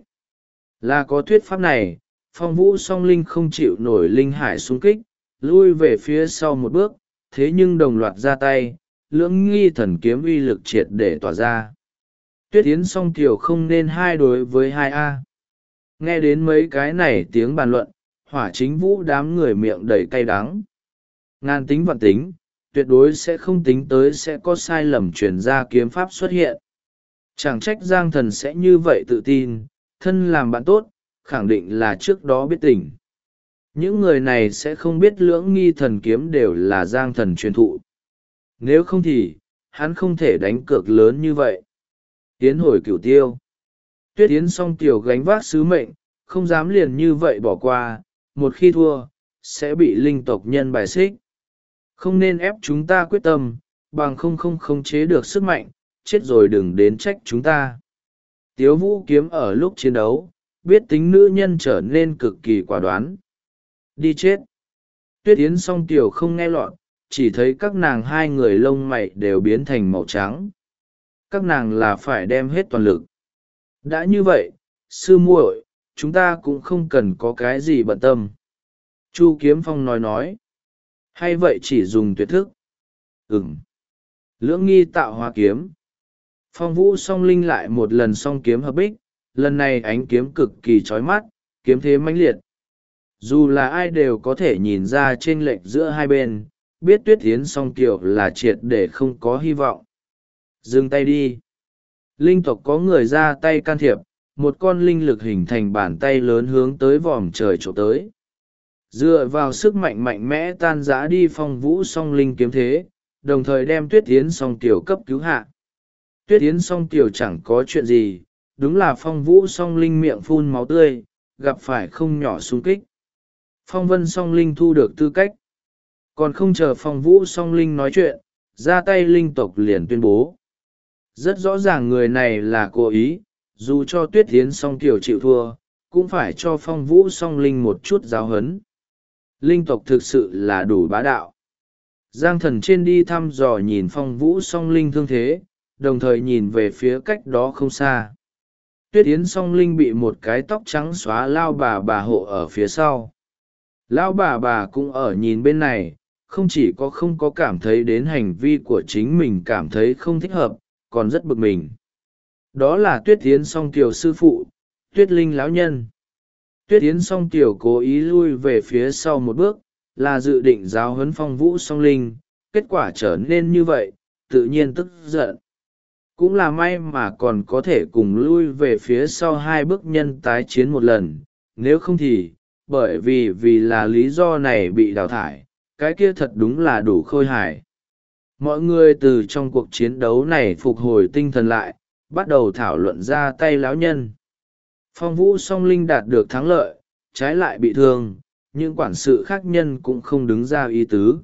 Là có thuyết pháp này, Phong Vũ song linh không chịu nổi linh hải xung kích, lui về phía sau một bước, thế nhưng đồng loạt ra tay, lưỡng nghi thần kiếm uy lực triệt để tỏa ra. Tuyết Yến song tiểu không nên hai đối với hai a. Nghe đến mấy cái này tiếng bàn luận, Hỏa Chính Vũ đám người miệng đầy cay đắng. Ngàn tính vạn tính, tuyệt đối sẽ không tính tới sẽ có sai lầm truyền ra kiếm pháp xuất hiện. Chẳng trách Giang Thần sẽ như vậy tự tin, thân làm bạn tốt, khẳng định là trước đó biết tình. Những người này sẽ không biết lưỡng nghi thần kiếm đều là Giang Thần truyền thụ. Nếu không thì, hắn không thể đánh cược lớn như vậy. Tiến hồi cửu tiêu. Tuyết Yến song tiểu gánh vác sứ mệnh, không dám liền như vậy bỏ qua, một khi thua, sẽ bị linh tộc nhân bài xích. Không nên ép chúng ta quyết tâm, bằng không khống chế được sức mạnh, chết rồi đừng đến trách chúng ta. Tiếu Vũ Kiếm ở lúc chiến đấu, biết tính nữ nhân trở nên cực kỳ quả đoán. Đi chết. Tuyết Yến song tiểu không nghe lọt, chỉ thấy các nàng hai người lông mày đều biến thành màu trắng. Các nàng là phải đem hết toàn lực. Đã như vậy, sư muội, chúng ta cũng không cần có cái gì bận tâm. Chu Kiếm Phong nói. Hay vậy chỉ dùng tuyệt thức. Lưỡng nghi tạo hóa kiếm. Phong Vũ song linh lại một lần song kiếm hợp bích, lần này ánh kiếm cực kỳ chói mắt, kiếm thế mãnh liệt. Dù là ai đều có thể nhìn ra chênh lệch giữa hai bên, biết Tuyết Yến song kiều là triệt để không có hy vọng. Dừng tay đi. Linh tộc có người ra tay can thiệp, một con linh lực hình thành bàn tay lớn hướng tới vòm trời trộm tới. Dựa vào sức mạnh mạnh mẽ tan rã đi Phong Vũ song linh kiếm thế, đồng thời đem Tuyết Yến song tiểu cấp cứu hạ. Tuyết Yến song tiểu chẳng có chuyện gì, đúng là Phong Vũ song linh miệng phun máu tươi, gặp phải không nhỏ xung kích. Phong Vân song linh thu được tư cách. Còn không chờ Phong Vũ song linh nói chuyện, ra tay linh tộc liền tuyên bố. Rất rõ ràng người này là cố ý, dù cho Tuyết Yến song tiểu chịu thua, cũng phải cho Phong Vũ song linh một chút giáo huấn. Linh tộc thực sự là đủ bá đạo. Giang Thần trên đi thăm dò nhìn Phong Vũ song linh thương thế, đồng thời nhìn về phía cách đó không xa. Tuyết Yến song linh bị một cái tóc trắng xóa lao bà hộ ở phía sau. Lão bà cũng ở nhìn bên này, không chỉ có không có cảm thấy đến hành vi của chính mình cảm thấy không thích hợp, còn rất bực mình. Đó là Tuyết Yến song tiểu sư phụ, Tuyết Linh lão nhân. Tuyết Yến song tiểu cố ý lui về phía sau một bước, là dự định giáo huấn Phong Vũ song linh, kết quả trở nên như vậy, tự nhiên tức giận. Cũng là may mà còn có thể cùng lui về phía sau hai bước nhân tái chiến một lần, nếu không thì, bởi vì là lý do này bị đào thải, cái kia thật đúng là đủ khôi hài. Mọi người từ trong cuộc chiến đấu này phục hồi tinh thần lại, bắt đầu thảo luận ra tay lão nhân. Phong Vũ song linh đạt được thắng lợi, trái lại bị thương, nhưng quản sự khác nhân cũng không đứng ra ý tứ.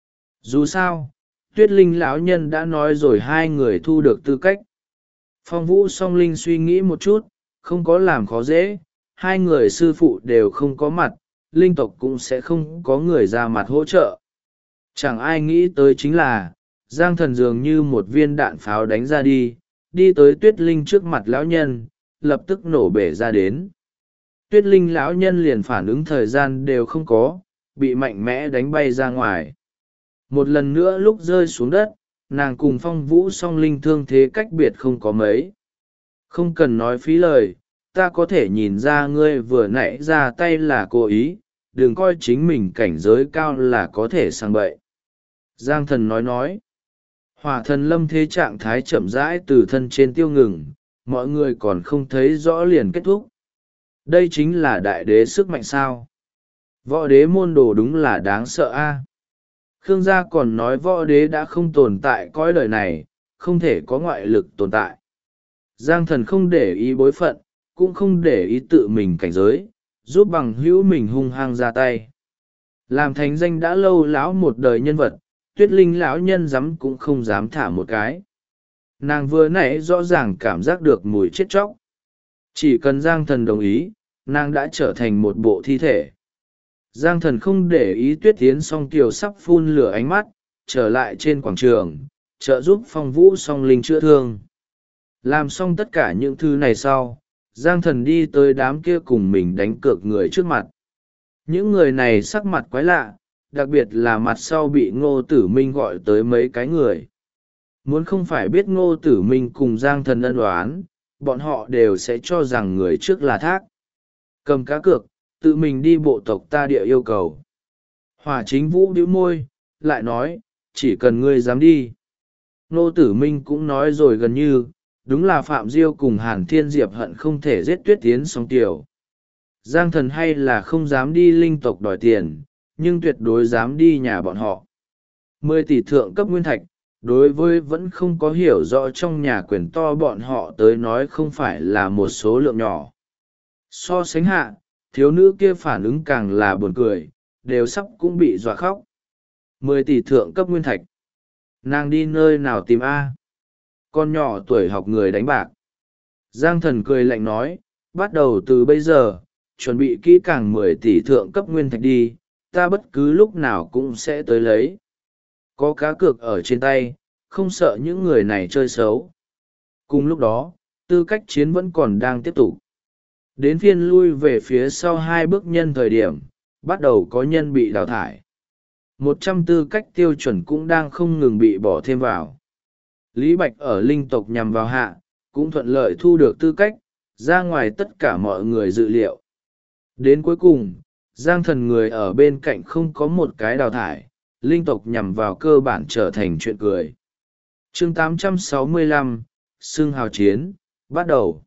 Dù sao, Tuyết Linh lão nhân đã nói rồi hai người thu được tư cách. Phong Vũ song linh suy nghĩ một chút, không có làm khó dễ, hai người sư phụ đều không có mặt, linh tộc cũng sẽ không có người ra mặt hỗ trợ. Chẳng ai nghĩ tới chính là, Giang Thần dường như một viên đạn pháo đánh ra đi tới Tuyết Linh trước mặt lão nhân, lập tức nổ bể ra đến. Tuyết Linh lão nhân liền phản ứng thời gian đều không có, bị mạnh mẽ đánh bay ra ngoài. Một lần nữa lúc rơi xuống đất, nàng cùng Phong Vũ song linh thương thế cách biệt không có mấy. Không cần nói phí lời, ta có thể nhìn ra ngươi vừa nãy ra tay là cố ý, đừng coi chính mình cảnh giới cao là có thể sang bậy. Giang Thần nói. Hỏa thần lâm thế trạng thái chậm rãi từ thân trên tiêu ngừng, mọi người còn không thấy rõ liền kết thúc. Đây chính là đại đế sức mạnh sao. Võ đế môn đồ đúng là đáng sợ a. Khương gia còn nói võ đế đã không tồn tại cõi đời này, không thể có ngoại lực tồn tại. Giang Thần không để ý bối phận, cũng không để ý tự mình cảnh giới, giúp bằng hữu mình hung hăng ra tay. Làm thành danh đã lâu lão một đời nhân vật, Tuyết Linh lão nhân dám cũng không dám thả một cái. Nàng vừa nãy rõ ràng cảm giác được mùi chết chóc. Chỉ cần Giang Thần đồng ý, nàng đã trở thành một bộ thi thể. Giang Thần không để ý Tuyết Yến song kiều sắp phun lửa ánh mắt, trở lại trên quảng trường, trợ giúp Phong Vũ song linh chữa thương. Làm xong tất cả những thứ này sau, Giang Thần đi tới đám kia cùng mình đánh cược người trước mặt. Những người này sắc mặt quái lạ, đặc biệt là mặt sau bị Ngô Tử Minh gọi tới mấy cái người. Muốn không phải biết Ngô Tử Minh cùng Giang Thần ân oán, bọn họ đều sẽ cho rằng người trước là Thác. Cầm cá cược, tự mình đi bộ tộc ta địa yêu cầu. Hỏa Chính Vũ bĩu môi, lại nói, chỉ cần ngươi dám đi. Ngô Tử Minh cũng nói rồi gần như, đúng là Phạm Diêu cùng Hàn Thiên Diệp hận không thể giết Tuyết Yến song tiểu. Giang Thần hay là không dám đi linh tộc đòi tiền, nhưng tuyệt đối dám đi nhà bọn họ. 10 tỷ thượng cấp nguyên thạch, đối với vẫn không có hiểu rõ trong nhà quyền to bọn họ tới nói không phải là một số lượng nhỏ. So sánh hạ, thiếu nữ kia phản ứng càng là buồn cười, đều sắp cũng bị dọa khóc. 10 tỷ thượng cấp nguyên thạch. Nàng đi nơi nào tìm A? Con nhỏ tuổi học người đánh bạc. Giang Thần cười lạnh nói, bắt đầu từ bây giờ, chuẩn bị kỹ càng 10 tỷ thượng cấp nguyên thạch đi, ta bất cứ lúc nào cũng sẽ tới lấy. Có cá cược ở trên tay, không sợ những người này chơi xấu. Cùng lúc đó, tư cách chiến vẫn còn đang tiếp tục. Đến phiên lui về phía sau 2 bước nhân thời điểm, bắt đầu có nhân bị đào thải. 100 tư cách tiêu chuẩn cũng đang không ngừng bị bỏ thêm vào. Lý Bạch ở linh tộc nhằm vào hạ, cũng thuận lợi thu được tư cách, ra ngoài tất cả mọi người dự liệu. Đến cuối cùng, Giang Thần người ở bên cạnh không có một cái đào thải, linh tộc nhằm vào cơ bản trở thành chuyện cười. Chương 865, xương hào chiến, bắt đầu.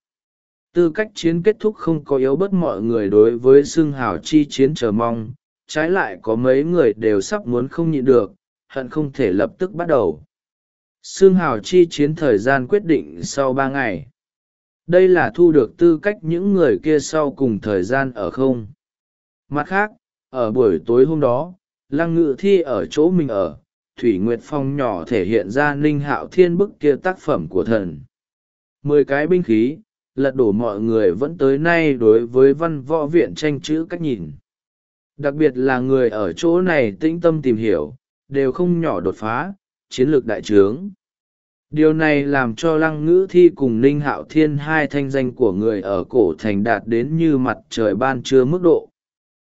Tư cách chiến kết thúc không có yếu bớt mọi người đối với xương hào chi chiến chờ mong, trái lại có mấy người đều sắp muốn không nhịn được, hận không thể lập tức bắt đầu. Xương hào chi chiến thời gian quyết định sau 3 ngày. Đây là thu được tư cách những người kia sau cùng thời gian ở không. Mặt khác, ở buổi tối hôm đó, Lăng Ngự Thi ở chỗ mình ở, Thủy Nguyệt Phong nhỏ thể hiện ra Ninh Hạo Thiên bức kia tác phẩm của thần. 10 cái binh khí, lật đổ mọi người vẫn tới nay đối với văn võ viện tranh chữ cách nhìn. Đặc biệt là người ở chỗ này tĩnh tâm tìm hiểu, đều không nhỏ đột phá, chiến lược đại trướng. Điều này làm cho Lăng Ngữ Thi cùng Ninh Hạo Thiên hai thanh danh của người ở cổ thành đạt đến như mặt trời ban trưa mức độ.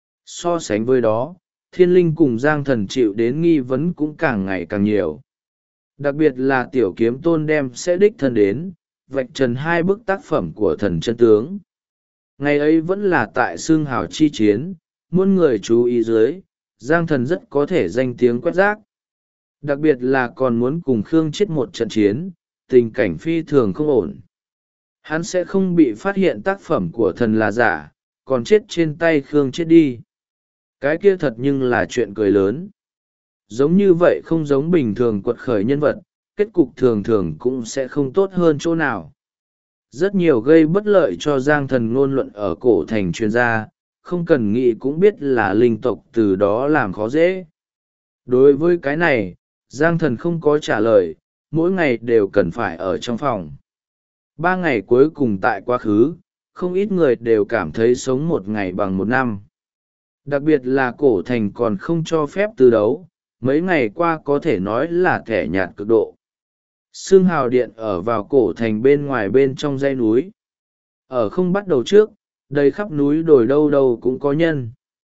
So sánh với đó, Thiên Linh cùng Giang Thần chịu đến nghi vấn cũng càng ngày càng nhiều. Đặc biệt là Tiểu Kiếm Tôn đem sẽ đích thân đến, vạch trần 2 bức tác phẩm của thần chân tướng. Ngày ấy vẫn là tại xương hào chi chiến, muôn người chú ý dưới, Giang Thần rất có thể danh tiếng quét rác. Đặc biệt là còn muốn cùng Khương Chết một trận chiến, tình cảnh phi thường không ổn. Hắn sẽ không bị phát hiện tác phẩm của thần là giả, còn chết trên tay Khương Chết đi. Cái kia thật nhưng là chuyện cười lớn. Giống như vậy không giống bình thường quật khởi nhân vật, kết cục thường thường cũng sẽ không tốt hơn chỗ nào. Rất nhiều gây bất lợi cho Giang Thần ngôn luận ở cổ thành chuyên gia, không cần nghĩ cũng biết là linh tộc từ đó làm khó dễ. Đối với cái này, Giang Thần không có trả lời, mỗi ngày đều cần phải ở trong phòng. 3 ngày cuối cùng tại quá khứ, không ít người đều cảm thấy sống một ngày bằng một năm. Đặc biệt là cổ thành còn không cho phép tư đấu, mấy ngày qua có thể nói là thẻ nhạt cực độ. Sương hào điện ở vào cổ thành bên ngoài bên trong dãy núi. Ở không bắt đầu trước, đầy khắp núi đồi đâu đâu cũng có nhân.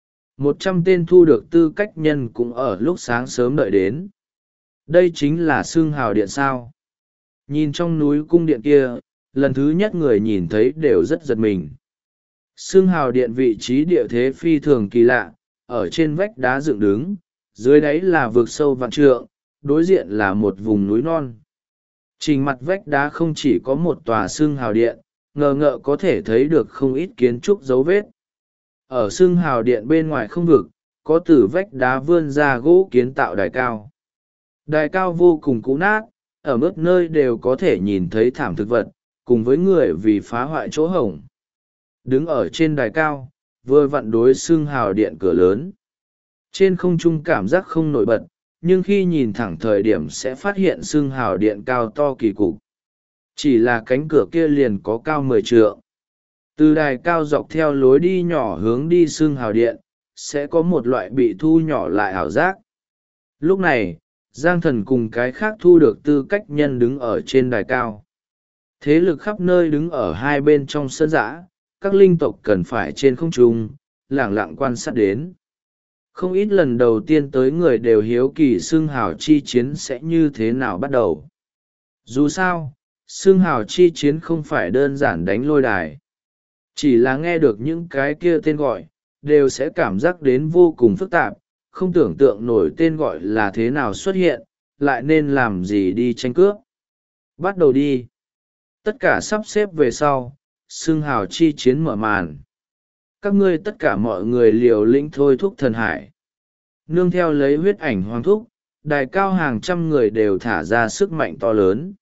100 tên thu được tư cách nhân cũng ở lúc sáng sớm đợi đến. Đây chính là Sương hào điện sao. Nhìn trong núi cung điện kia, lần thứ nhất người nhìn thấy đều rất giật mình. Sương hào điện vị trí địa thế phi thường kỳ lạ, ở trên vách đá dựng đứng, dưới đáy là vực sâu vạn trượng, đối diện là một vùng núi non. Trình mặt vách đá không chỉ có một tòa sương hào điện, ngờ ngợ có thể thấy được không ít kiến trúc dấu vết. Ở sương hào điện bên ngoài không vực, có từ vách đá vươn ra gỗ kiến tạo đài cao. Đài cao vô cùng cũ nát, ở mức nơi đều có thể nhìn thấy thảm thực vật, cùng với người vì phá hoại chỗ hổng. Đứng ở trên đài cao, vừa vặn đối sương hào điện cửa lớn. Trên không trung cảm giác không nổi bật, nhưng khi nhìn thẳng thời điểm sẽ phát hiện sương hào điện cao to kỳ cục. Chỉ là cánh cửa kia liền có cao 10 trượng. Từ đài cao dọc theo lối đi nhỏ hướng đi sương hào điện, sẽ có một loại bị thu nhỏ lại ảo giác. Lúc này, Giang Thần cùng cái khác thu được tư cách nhân đứng ở trên đài cao. Thế lực khắp nơi đứng ở hai bên trong sân dã, các linh tộc cần phải trên không trung, lẳng lặng quan sát đến. Không ít lần đầu tiên tới người đều hiếu kỳ xương hào chi chiến sẽ như thế nào bắt đầu. Dù sao, xương hào chi chiến không phải đơn giản đánh lôi đài. Chỉ là nghe được những cái kia tên gọi, đều sẽ cảm giác đến vô cùng phức tạp, không tưởng tượng nổi tên gọi là thế nào xuất hiện, lại nên làm gì đi tranh cướp. Bắt đầu đi. Tất cả sắp xếp về sau, xương hào chi chiến mở màn. Các ngươi tất cả mọi người liều lĩnh thôi thúc thần hải. Nương theo lấy huyết ảnh hoàng thúc, đài cao hàng trăm người đều thả ra sức mạnh to lớn.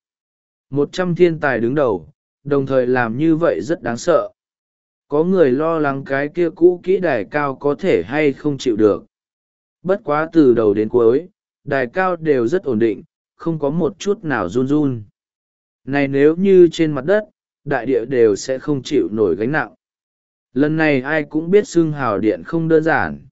100 thiên tài đứng đầu, đồng thời làm như vậy rất đáng sợ. Có người lo lắng cái kia cũ kỹ đài cao có thể hay không chịu được. Bất quá từ đầu đến cuối, đài cao đều rất ổn định, không có một chút nào run run. Này nếu như trên mặt đất, đại địa đều sẽ không chịu nổi gánh nặng. Lần này ai cũng biết xưng hào điện không đơn giản.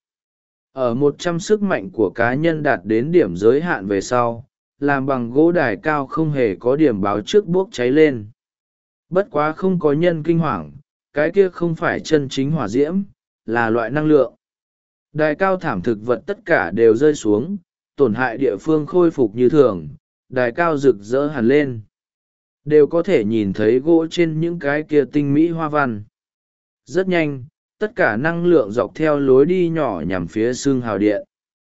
Ở 100 sức mạnh của cá nhân đạt đến điểm giới hạn về sau, làm bằng gỗ đài cao không hề có điểm báo trước bốc cháy lên. Bất quá không có nhân kinh hoàng, cái kia không phải chân chính hỏa diễm, là loại năng lượng. Đài cao thảm thực vật tất cả đều rơi xuống, tổn hại địa phương khôi phục như thường, đài cao rực rỡ hẳn lên. Đều có thể nhìn thấy gỗ trên những cái kia tinh mỹ hoa văn. Rất nhanh, tất cả năng lượng dọc theo lối đi nhỏ nhằm phía xương hào điện.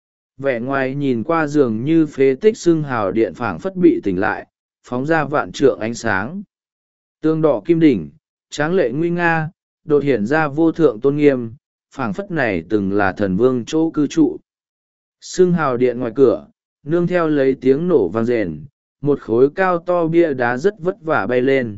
Vẻ ngoài nhìn qua dường như phế tích xương hào điện phảng phất bị tỉnh lại, phóng ra vạn trượng ánh sáng. Tương đỏ kim đỉnh, tráng lệ nguy nga, đột hiện ra vô thượng tôn nghiêm, phảng phất này từng là thần vương chỗ cư trụ. Xương hào điện ngoài cửa, nương theo lấy tiếng nổ vang rền, một khối cao to bia đá rất vất vả bay lên.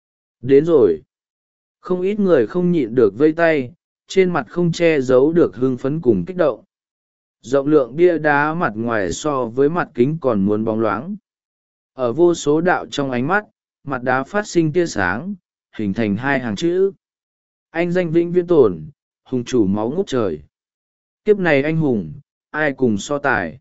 Đến rồi. Không ít người không nhịn được vây tay, trên mặt không che giấu được hưng phấn cùng kích động. Rộng lượng bia đá mặt ngoài so với mặt kính còn muốn bóng loáng. Ở vô số đạo trong ánh mắt, mặt đá phát sinh tia sáng, hình thành hai hàng chữ. Anh danh vĩnh viễn tồn, hùng chủ máu ngút trời. Kiếp này anh hùng, ai cùng so tài.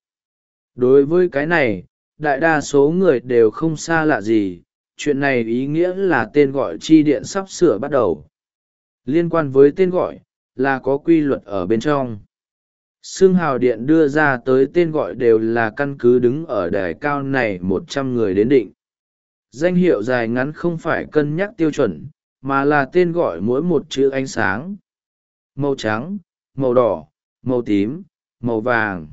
Đối với cái này, đại đa số người đều không xa lạ gì. Chuyện này ý nghĩa là tên gọi chi điện sắp sửa bắt đầu. Liên quan với tên gọi, là có quy luật ở bên trong. Xương hào điện đưa ra tới tên gọi đều là căn cứ đứng ở đài cao này 100 người đến định. Danh hiệu dài ngắn không phải cân nhắc tiêu chuẩn, mà là tên gọi mỗi một chữ ánh sáng. Màu trắng, màu đỏ, màu tím, màu vàng.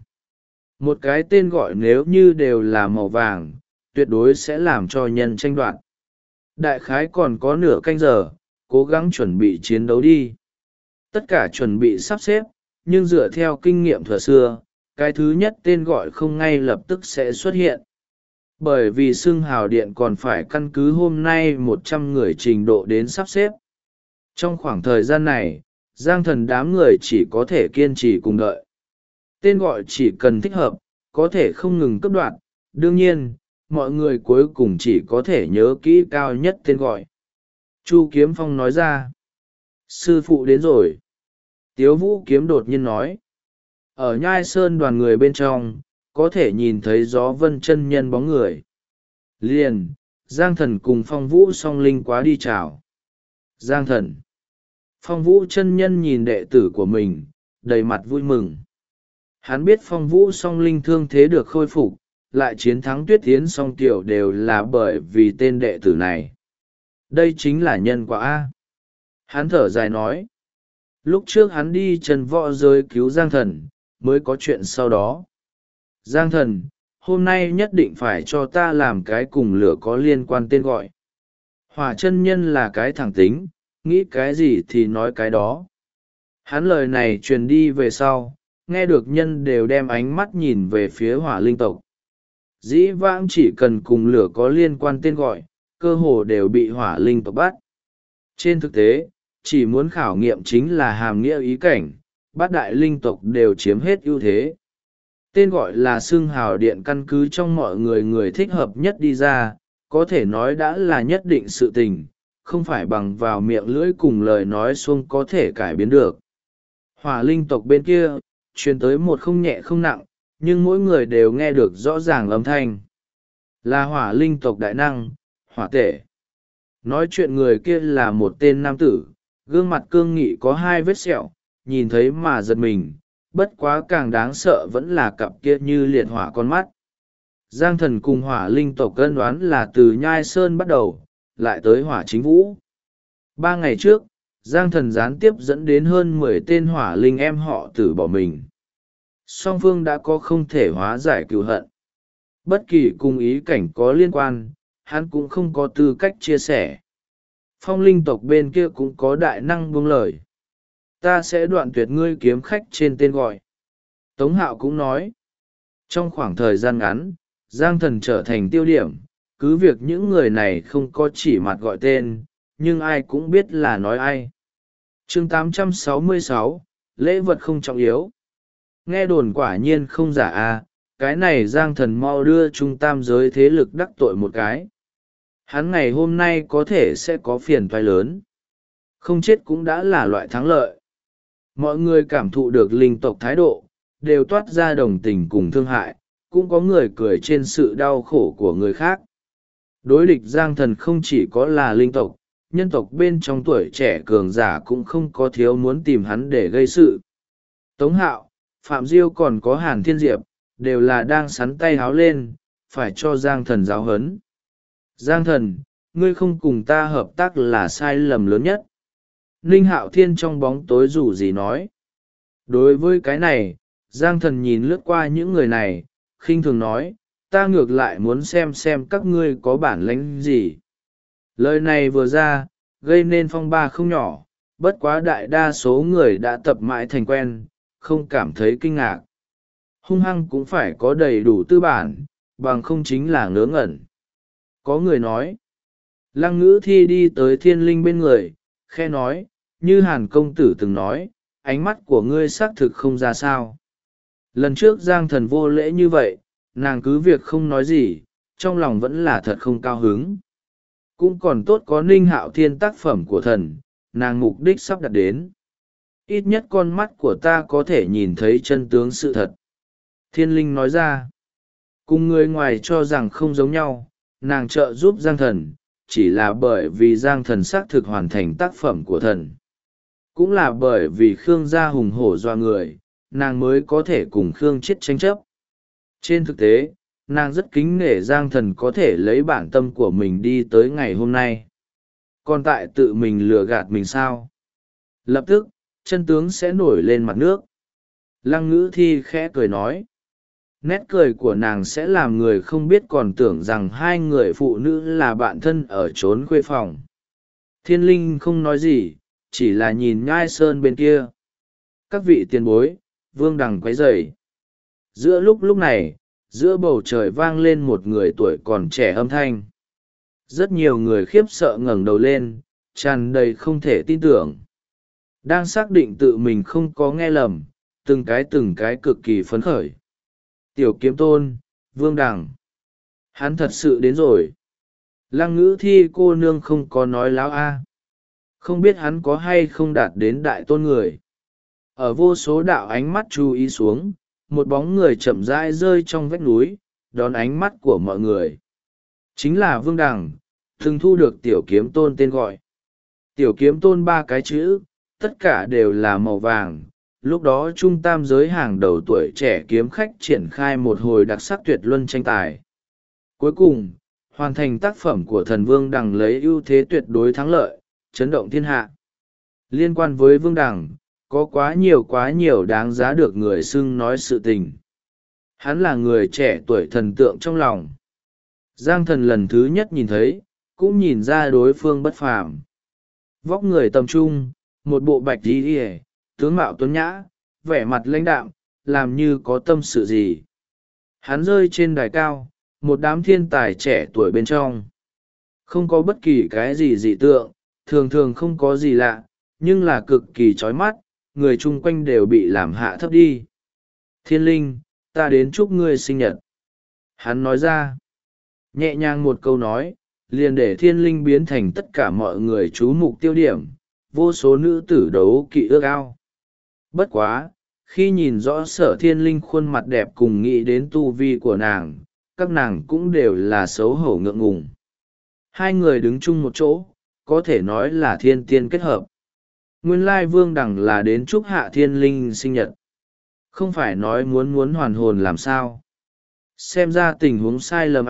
Một cái tên gọi nếu như đều là màu vàng, tuyệt đối sẽ làm cho nhân tranh đoạt. Đại khái còn có nửa canh giờ, cố gắng chuẩn bị chiến đấu đi. Tất cả chuẩn bị sắp xếp, nhưng dựa theo kinh nghiệm thuở xưa, cái thứ nhất tên gọi không ngay lập tức sẽ xuất hiện. Bởi vì xưng hào điện còn phải căn cứ hôm nay 100 người trình độ đến sắp xếp. Trong khoảng thời gian này, Giang Thần đám người chỉ có thể kiên trì cùng đợi. Tên gọi chỉ cần thích hợp, có thể không ngừng cấp đoạn. Đương nhiên, mọi người cuối cùng chỉ có thể nhớ kỹ cao nhất tên gọi. Chu Kiếm Phong nói ra. Sư phụ đến rồi. Tiếu Vũ Kiếm đột nhiên nói. Ở Nhai Sơn đoàn người bên trong, có thể nhìn thấy gió vân chân nhân bóng người. Liền, Giang Thần cùng Phong Vũ song linh quá đi chào. Giang Thần. Phong Vũ chân nhân nhìn đệ tử của mình, đầy mặt vui mừng. Hắn biết Phong Vũ song linh thương thế được khôi phục, lại chiến thắng Tuyết Tiến song tiểu đều là bởi vì tên đệ tử này. Đây chính là nhân quả A. Hắn thở dài nói. Lúc trước hắn đi trần võ giới cứu Giang Thần, mới có chuyện sau đó. Giang Thần, hôm nay nhất định phải cho ta làm cái cùng lửa có liên quan tên gọi. Hỏa chân nhân là cái thẳng tính, nghĩ cái gì thì nói cái đó. Hắn lời này truyền đi về sau, nghe được nhân đều đem ánh mắt nhìn về phía hỏa linh tộc. Dĩ vãng chỉ cần cùng lửa có liên quan tên gọi, cơ hồ đều bị hỏa linh tộc bắt. Trên thực tế, chỉ muốn khảo nghiệm chính là hàm nghĩa ý cảnh, bát đại linh tộc đều chiếm hết ưu thế. Tên gọi là xưng hào điện căn cứ trong mọi người người thích hợp nhất đi ra, có thể nói đã là nhất định sự tình, không phải bằng vào miệng lưỡi cùng lời nói xuông có thể cải biến được. Hỏa linh tộc bên kia, truyền tới một không nhẹ không nặng, nhưng mỗi người đều nghe được rõ ràng âm thanh. Là hỏa linh tộc đại năng, hỏa tể. Nói chuyện người kia là một tên nam tử, gương mặt cương nghị có hai vết sẹo, nhìn thấy mà giật mình, bất quá càng đáng sợ vẫn là cặp kia như liệt hỏa con mắt. Giang Thần cùng hỏa linh tộc cân đoán là từ Nhai Sơn bắt đầu, lại tới hỏa chính vũ. 3 ngày trước, Giang Thần gián tiếp dẫn đến hơn 10 tên hỏa linh em họ tử bỏ mình. Song phương đã có không thể hóa giải cừu hận. Bất kỳ cùng ý cảnh có liên quan, hắn cũng không có tư cách chia sẻ. Phong linh tộc bên kia cũng có đại năng buông lời. Ta sẽ đoạn tuyệt ngươi kiếm khách trên tên gọi. Tống Hạo cũng nói. Trong khoảng thời gian ngắn, Giang Thần trở thành tiêu điểm, cứ việc những người này không có chỉ mặt gọi tên, nhưng ai cũng biết là nói ai. Chương 866, lễ vật không trọng yếu. Nghe đồn quả nhiên không giả cái này Giang Thần mau đưa trung tam giới thế lực đắc tội một cái. Hắn ngày hôm nay có thể sẽ có phiền toái lớn. Không chết cũng đã là loại thắng lợi. Mọi người cảm thụ được linh tộc thái độ, đều toát ra đồng tình cùng thương hại, cũng có người cười trên sự đau khổ của người khác. Đối địch Giang Thần không chỉ có là linh tộc, nhân tộc bên trong tuổi trẻ cường giả cũng không có thiếu muốn tìm hắn để gây sự. Tống Hạo, Phạm Diêu còn có Hàn Thiên Diệp, đều là đang sắn tay háo lên, phải cho Giang Thần giáo huấn. Giang Thần, ngươi không cùng ta hợp tác là sai lầm lớn nhất. Ninh Hạo Thiên trong bóng tối rủ gì nói. Đối với cái này, Giang Thần nhìn lướt qua những người này, khinh thường nói, ta ngược lại muốn xem các ngươi có bản lĩnh gì. Lời này vừa ra, gây nên phong ba không nhỏ, bất quá đại đa số người đã tập mãi thành quen, không cảm thấy kinh ngạc. Hung hăng cũng phải có đầy đủ tư bản, bằng không chính là ngớ ngẩn. Có người nói, Lăng Ngữ Thi đi tới Thiên Linh bên người, khe nói, như Hàn công tử từng nói, ánh mắt của ngươi xác thực không ra sao. Lần trước Giang Thần vô lễ như vậy, nàng cứ việc không nói gì, trong lòng vẫn là thật không cao hứng. Cũng còn tốt có Ninh Hạo Thiên tác phẩm của thần, nàng mục đích sắp đặt đến. Ít nhất con mắt của ta có thể nhìn thấy chân tướng sự thật. Thiên Linh nói ra, cùng người ngoài cho rằng không giống nhau, nàng trợ giúp Giang Thần, chỉ là bởi vì Giang Thần xác thực hoàn thành tác phẩm của thần. Cũng là bởi vì Khương gia hùng hổ doa người, nàng mới có thể cùng Khương Chiết tranh chấp. Trên thực tế, nàng rất kính nể Giang Thần có thể lấy bản tâm của mình đi tới ngày hôm nay. Còn tại tự mình lừa gạt mình sao? Lập tức, chân tướng sẽ nổi lên mặt nước. Lăng Ngữ Thi khẽ cười nói. Nét cười của nàng sẽ làm người không biết còn tưởng rằng hai người phụ nữ là bạn thân ở chốn khuê phòng. Thiên Linh không nói gì, chỉ là nhìn Nhai Sơn bên kia. Các vị tiền bối, Vương Đằng quấy rầy. Giữa lúc này, giữa bầu trời vang lên một người tuổi còn trẻ âm thanh. Rất nhiều người khiếp sợ ngẩng đầu lên, tràn đầy không thể tin tưởng. Đang xác định tự mình không có nghe lầm, từng cái cực kỳ phấn khởi. Tiểu Kiếm Tôn, Vương Đằng. Hắn thật sự đến rồi. Lăng Ngữ Thi cô nương không có nói láo Không biết hắn có hay không đạt đến đại tôn người. Ở vô số đạo ánh mắt chú ý xuống, một bóng người chậm rãi rơi trong vách núi, đón ánh mắt của mọi người. Chính là Vương Đằng, từng thu được Tiểu Kiếm Tôn tên gọi. Tiểu Kiếm Tôn 3 cái chữ, tất cả đều là màu vàng. Lúc đó trung tam giới hàng đầu tuổi trẻ kiếm khách triển khai một hồi đặc sắc tuyệt luân tranh tài. Cuối cùng, hoàn thành tác phẩm của thần Vương Đằng lấy ưu thế tuyệt đối thắng lợi, chấn động thiên hạ. Liên quan với Vương Đằng, có quá nhiều đáng giá được người xưng nói sự tình. Hắn là người trẻ tuổi thần tượng trong lòng. Giang Thần lần thứ nhất nhìn thấy, cũng nhìn ra đối phương bất phàm. Vóc người tầm trung, một bộ bạch y, tướng mạo tuấn nhã, vẻ mặt lãnh đạm, làm như có tâm sự gì. Hắn rơi trên đài cao, một đám thiên tài trẻ tuổi bên trong. Không có bất kỳ cái gì dị tượng, thường không có gì lạ, nhưng là cực kỳ chói mắt, người chung quanh đều bị làm hạ thấp đi. Thiên Linh, ta đến chúc ngươi sinh nhật. Hắn nói ra, nhẹ nhàng một câu nói, liền để Thiên Linh biến thành tất cả mọi người chú mục tiêu điểm, vô số nữ tử đấu kỵ ước ao. Bất quá, khi nhìn rõ Sở Thiên Linh khuôn mặt đẹp cùng nghĩ đến tu vi của nàng, các nàng cũng đều là xấu hổ ngượng ngùng. Hai người đứng chung một chỗ, có thể nói là thiên tiên kết hợp. Nguyên lai Vương Đằng là đến chúc Hạ Thiên Linh sinh nhật. Không phải nói muốn hoàn hồn làm sao. Xem ra tình huống sai lầm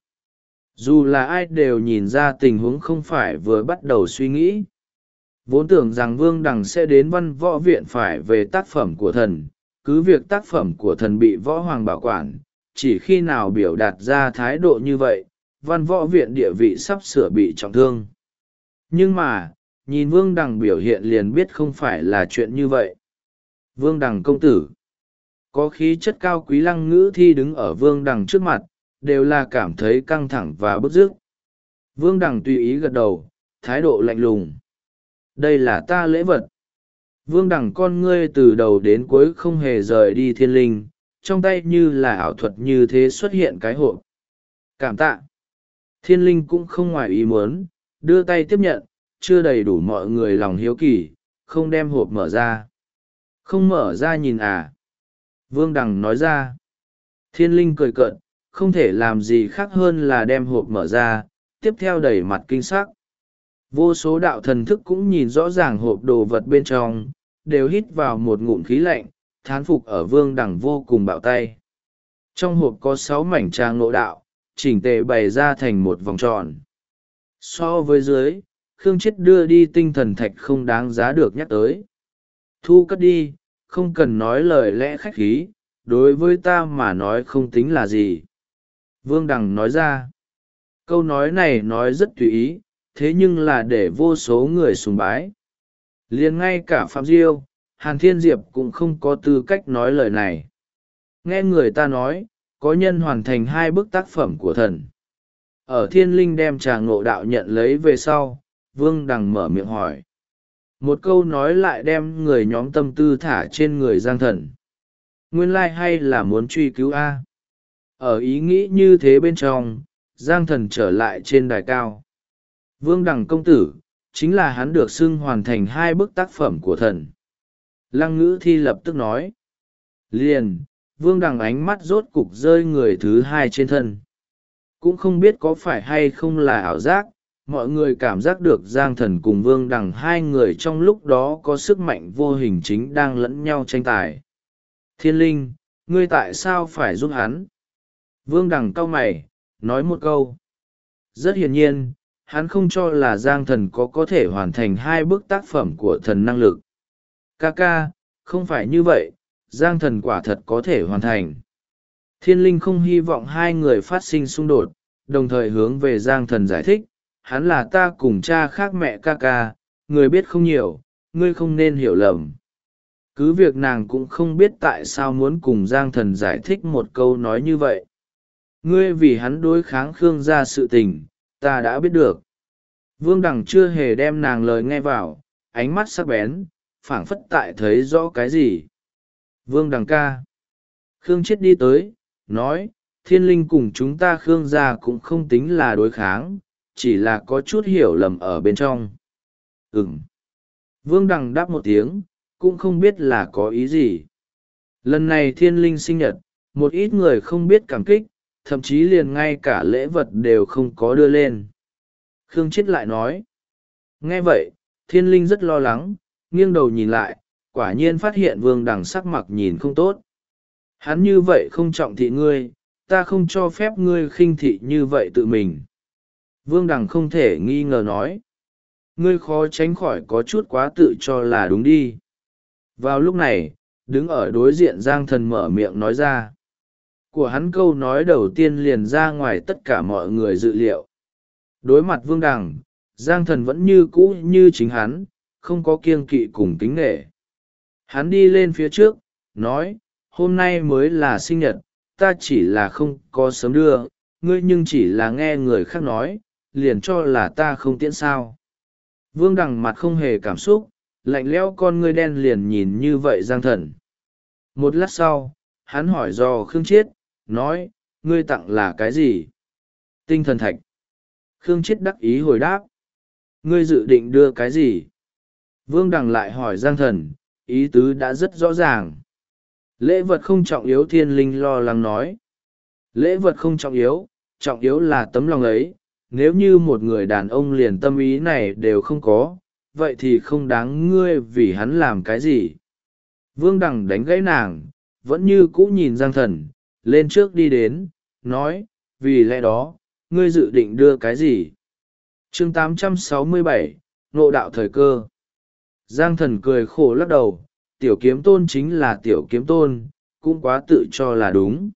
Dù là ai đều nhìn ra tình huống không phải vừa bắt đầu suy nghĩ. Vốn tưởng rằng Vương Đằng sẽ đến Văn Võ Viện phải về tác phẩm của thần, cứ việc tác phẩm của thần bị Võ Hoàng bảo quản, chỉ khi nào biểu đạt ra thái độ như vậy, Văn Võ Viện địa vị sắp sửa bị trọng thương. Nhưng mà, nhìn Vương Đằng biểu hiện liền biết không phải là chuyện như vậy. Vương Đằng công tử, có khí chất cao quý. Lăng Ngữ Thi đứng ở Vương Đằng trước mặt, đều là cảm thấy căng thẳng và bức rứt. Vương Đằng tùy ý gật đầu, thái độ lạnh lùng. Đây là ta lễ vật. Vương Đằng con ngươi từ đầu đến cuối không hề rời đi Thiên Linh, trong tay như là ảo thuật như thế xuất hiện cái hộp. Cảm tạ. Thiên Linh cũng không ngoài ý muốn, đưa tay tiếp nhận, chưa đầy đủ mọi người lòng hiếu kỳ, không đem hộp mở ra. Không mở ra nhìn à? Vương Đằng nói ra. Thiên Linh cười cợt, không thể làm gì khác hơn là đem hộp mở ra, tiếp theo đẩy mặt kinh sắc. Vô số đạo thần thức cũng nhìn rõ ràng hộp đồ vật bên trong, đều hít vào một ngụm khí lạnh, thán phục ở Vương Đằng vô cùng bạo tay. Trong hộp có 6 mảnh trà ngộ đạo, chỉnh tề bày ra thành một vòng tròn. So với dưới, Khương Chết đưa đi tinh thần thạch không đáng giá được nhắc tới. Thu cất đi, không cần nói lời lẽ khách khí, đối với ta mà nói không tính là gì. Vương Đằng nói ra. Câu nói này nói rất tùy ý, thế nhưng là để vô số người sùng bái. Liền ngay cả Phạm Diêu, Hàn Thiên Diệp cũng không có tư cách nói lời này. Nghe người ta nói, có nhân hoàn thành 2 bức tác phẩm của thần. Ở Thiên Linh đem trà ngộ đạo nhận lấy về sau, Vương Đằng mở miệng hỏi. Một câu nói lại đem người nhóm tâm tư thả trên người Giang Thần. Nguyên lai hay là muốn truy cứu A. Ở ý nghĩ như thế bên trong, Giang Thần trở lại trên đài cao. Vương Đằng công tử, chính là hắn được xưng hoàn thành 2 bức tác phẩm của thần. Lăng Ngữ Thi lập tức nói. Liền, Vương Đằng ánh mắt rốt cục rơi người thứ 2 trên thân. Cũng không biết có phải hay không là ảo giác, mọi người cảm giác được Giang Thần cùng Vương Đằng 2 người trong lúc đó có sức mạnh vô hình chính đang lẫn nhau tranh tài. Thiên Linh, ngươi tại sao phải giúp hắn? Vương Đằng cau mày, nói một câu. Rất hiển nhiên, hắn không cho là Giang Thần có thể hoàn thành 2 bức tác phẩm của thần năng lực. Ca, không phải như vậy, Giang Thần quả thật có thể hoàn thành. Thiên Linh không hy vọng 2 người phát sinh xung đột, đồng thời hướng về Giang Thần giải thích, hắn là ta cùng cha khác mẹ ca, người biết không nhiều, ngươi không nên hiểu lầm. Cứ việc nàng cũng không biết tại sao muốn cùng Giang Thần giải thích một câu nói như vậy. Ngươi vì hắn đối kháng Khương gia sự tình, ta đã biết được. Vương Đằng chưa hề đem nàng lời nghe vào, ánh mắt sắc bén, phảng phất tại thấy rõ cái gì. Vương Đằng ca. Khương Chết đi tới, nói, Thiên Linh cùng chúng ta Khương gia cũng không tính là đối kháng, chỉ là có chút hiểu lầm ở bên trong. Vương Đằng đáp một tiếng, cũng không biết là có ý gì. Lần này Thiên Linh sinh nhật, một ít người không biết cảm kích, thậm chí liền ngay cả lễ vật đều không có đưa lên. Khương Chết lại nói. Nghe vậy, Thiên Linh rất lo lắng, nghiêng đầu nhìn lại, quả nhiên phát hiện Vương Đằng sắc mặt nhìn không tốt. Hắn như vậy không trọng thị ngươi, ta không cho phép ngươi khinh thị như vậy tự mình. Vương Đằng không thể nghi ngờ nói. Ngươi khó tránh khỏi có chút quá tự cho là đúng đi. Vào lúc này, đứng ở đối diện Giang Thần mở miệng nói ra. Của hắn câu nói đầu tiên liền ra ngoài tất cả mọi người dự liệu. Đối mặt Vương Đằng, Giang Thần vẫn như cũ như chính hắn, không có kiêng kỵ cùng kính nghệ. Hắn đi lên phía trước, nói, hôm nay mới là sinh nhật, ta chỉ là không có sớm đưa, ngươi nhưng chỉ là nghe người khác nói, liền cho là ta không tiễn sao. Vương Đằng mặt không hề cảm xúc, lạnh lẽo con ngươi đen liền nhìn như vậy Giang Thần. Một lát sau, hắn hỏi do Khương Chết, nói, ngươi tặng là cái gì? Tinh thần thạch. Khương Chết đắc ý hồi đáp. Ngươi dự định đưa cái gì? Vương Đằng lại hỏi Giang Thần, ý tứ đã rất rõ ràng. Lễ vật không trọng yếu. Thiên Linh lo lắng nói. Lễ vật không trọng yếu là tấm lòng ấy. Nếu như một người đàn ông liền tâm ý này đều không có, vậy thì không đáng ngươi vì hắn làm cái gì. Vương Đằng đánh gãy nàng, vẫn như cũ nhìn Giang Thần, lên trước đi đến, nói, vì lẽ đó, ngươi dự định đưa cái gì? Chương 867, Ngộ đạo thời cơ. Giang Thần cười khổ lắc đầu, tiểu kiếm tôn chính là tiểu kiếm tôn, cũng quá tự cho là đúng.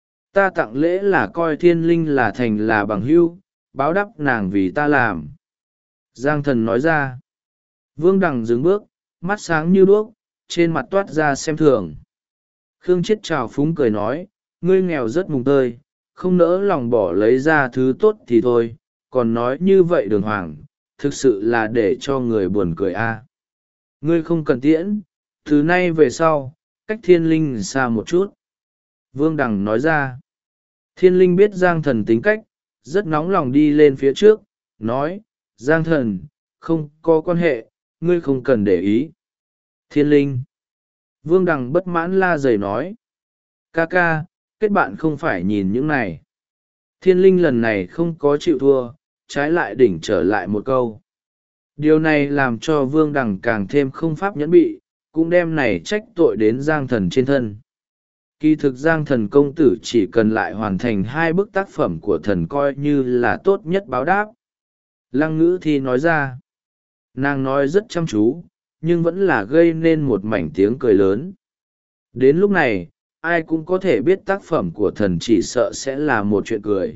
Ta tặng lễ là coi Thiên Linh là thành là bằng hữu, báo đáp nàng vì ta làm. Giang Thần nói ra. Vương Đằng dừng bước, mắt sáng như đuốc, trên mặt toát ra xem thường. Khương Chiết trào phúng cười nói, ngươi nghèo rất mùng tơi, không nỡ lòng bỏ lấy ra thứ tốt thì thôi, còn nói như vậy đường hoàng, thực sự là để cho người buồn cười a. Ngươi không cần tiễn, từ nay về sau, cách thiên linh xa một chút. Vương Đằng nói ra. Thiên linh biết Giang Thần tính cách, rất nóng lòng đi lên phía trước, nói, Giang Thần, không có quan hệ, ngươi không cần để ý. Thiên linh. Vương Đằng bất mãn la dày nói. Ca ca, kết bạn không phải nhìn những này. Thiên linh lần này không có chịu thua, trái lại đỉnh trở lại một câu. Điều này làm cho Vương Đằng càng thêm không pháp nhẫn bị, cũng đem này trách tội đến Giang Thần trên thân. Kỳ thực Giang Thần công tử chỉ cần lại hoàn thành 2 bức tác phẩm của thần coi như là tốt nhất báo đáp. Lăng Ngữ Thi nói ra. Nàng nói rất chăm chú, nhưng vẫn là gây nên một mảnh tiếng cười lớn. Đến lúc này, ai cũng có thể biết tác phẩm của thần chỉ sợ sẽ là một chuyện cười.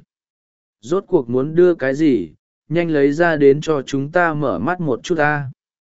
Rốt cuộc muốn đưa cái gì, nhanh lấy ra đến cho chúng ta mở mắt một chút ta.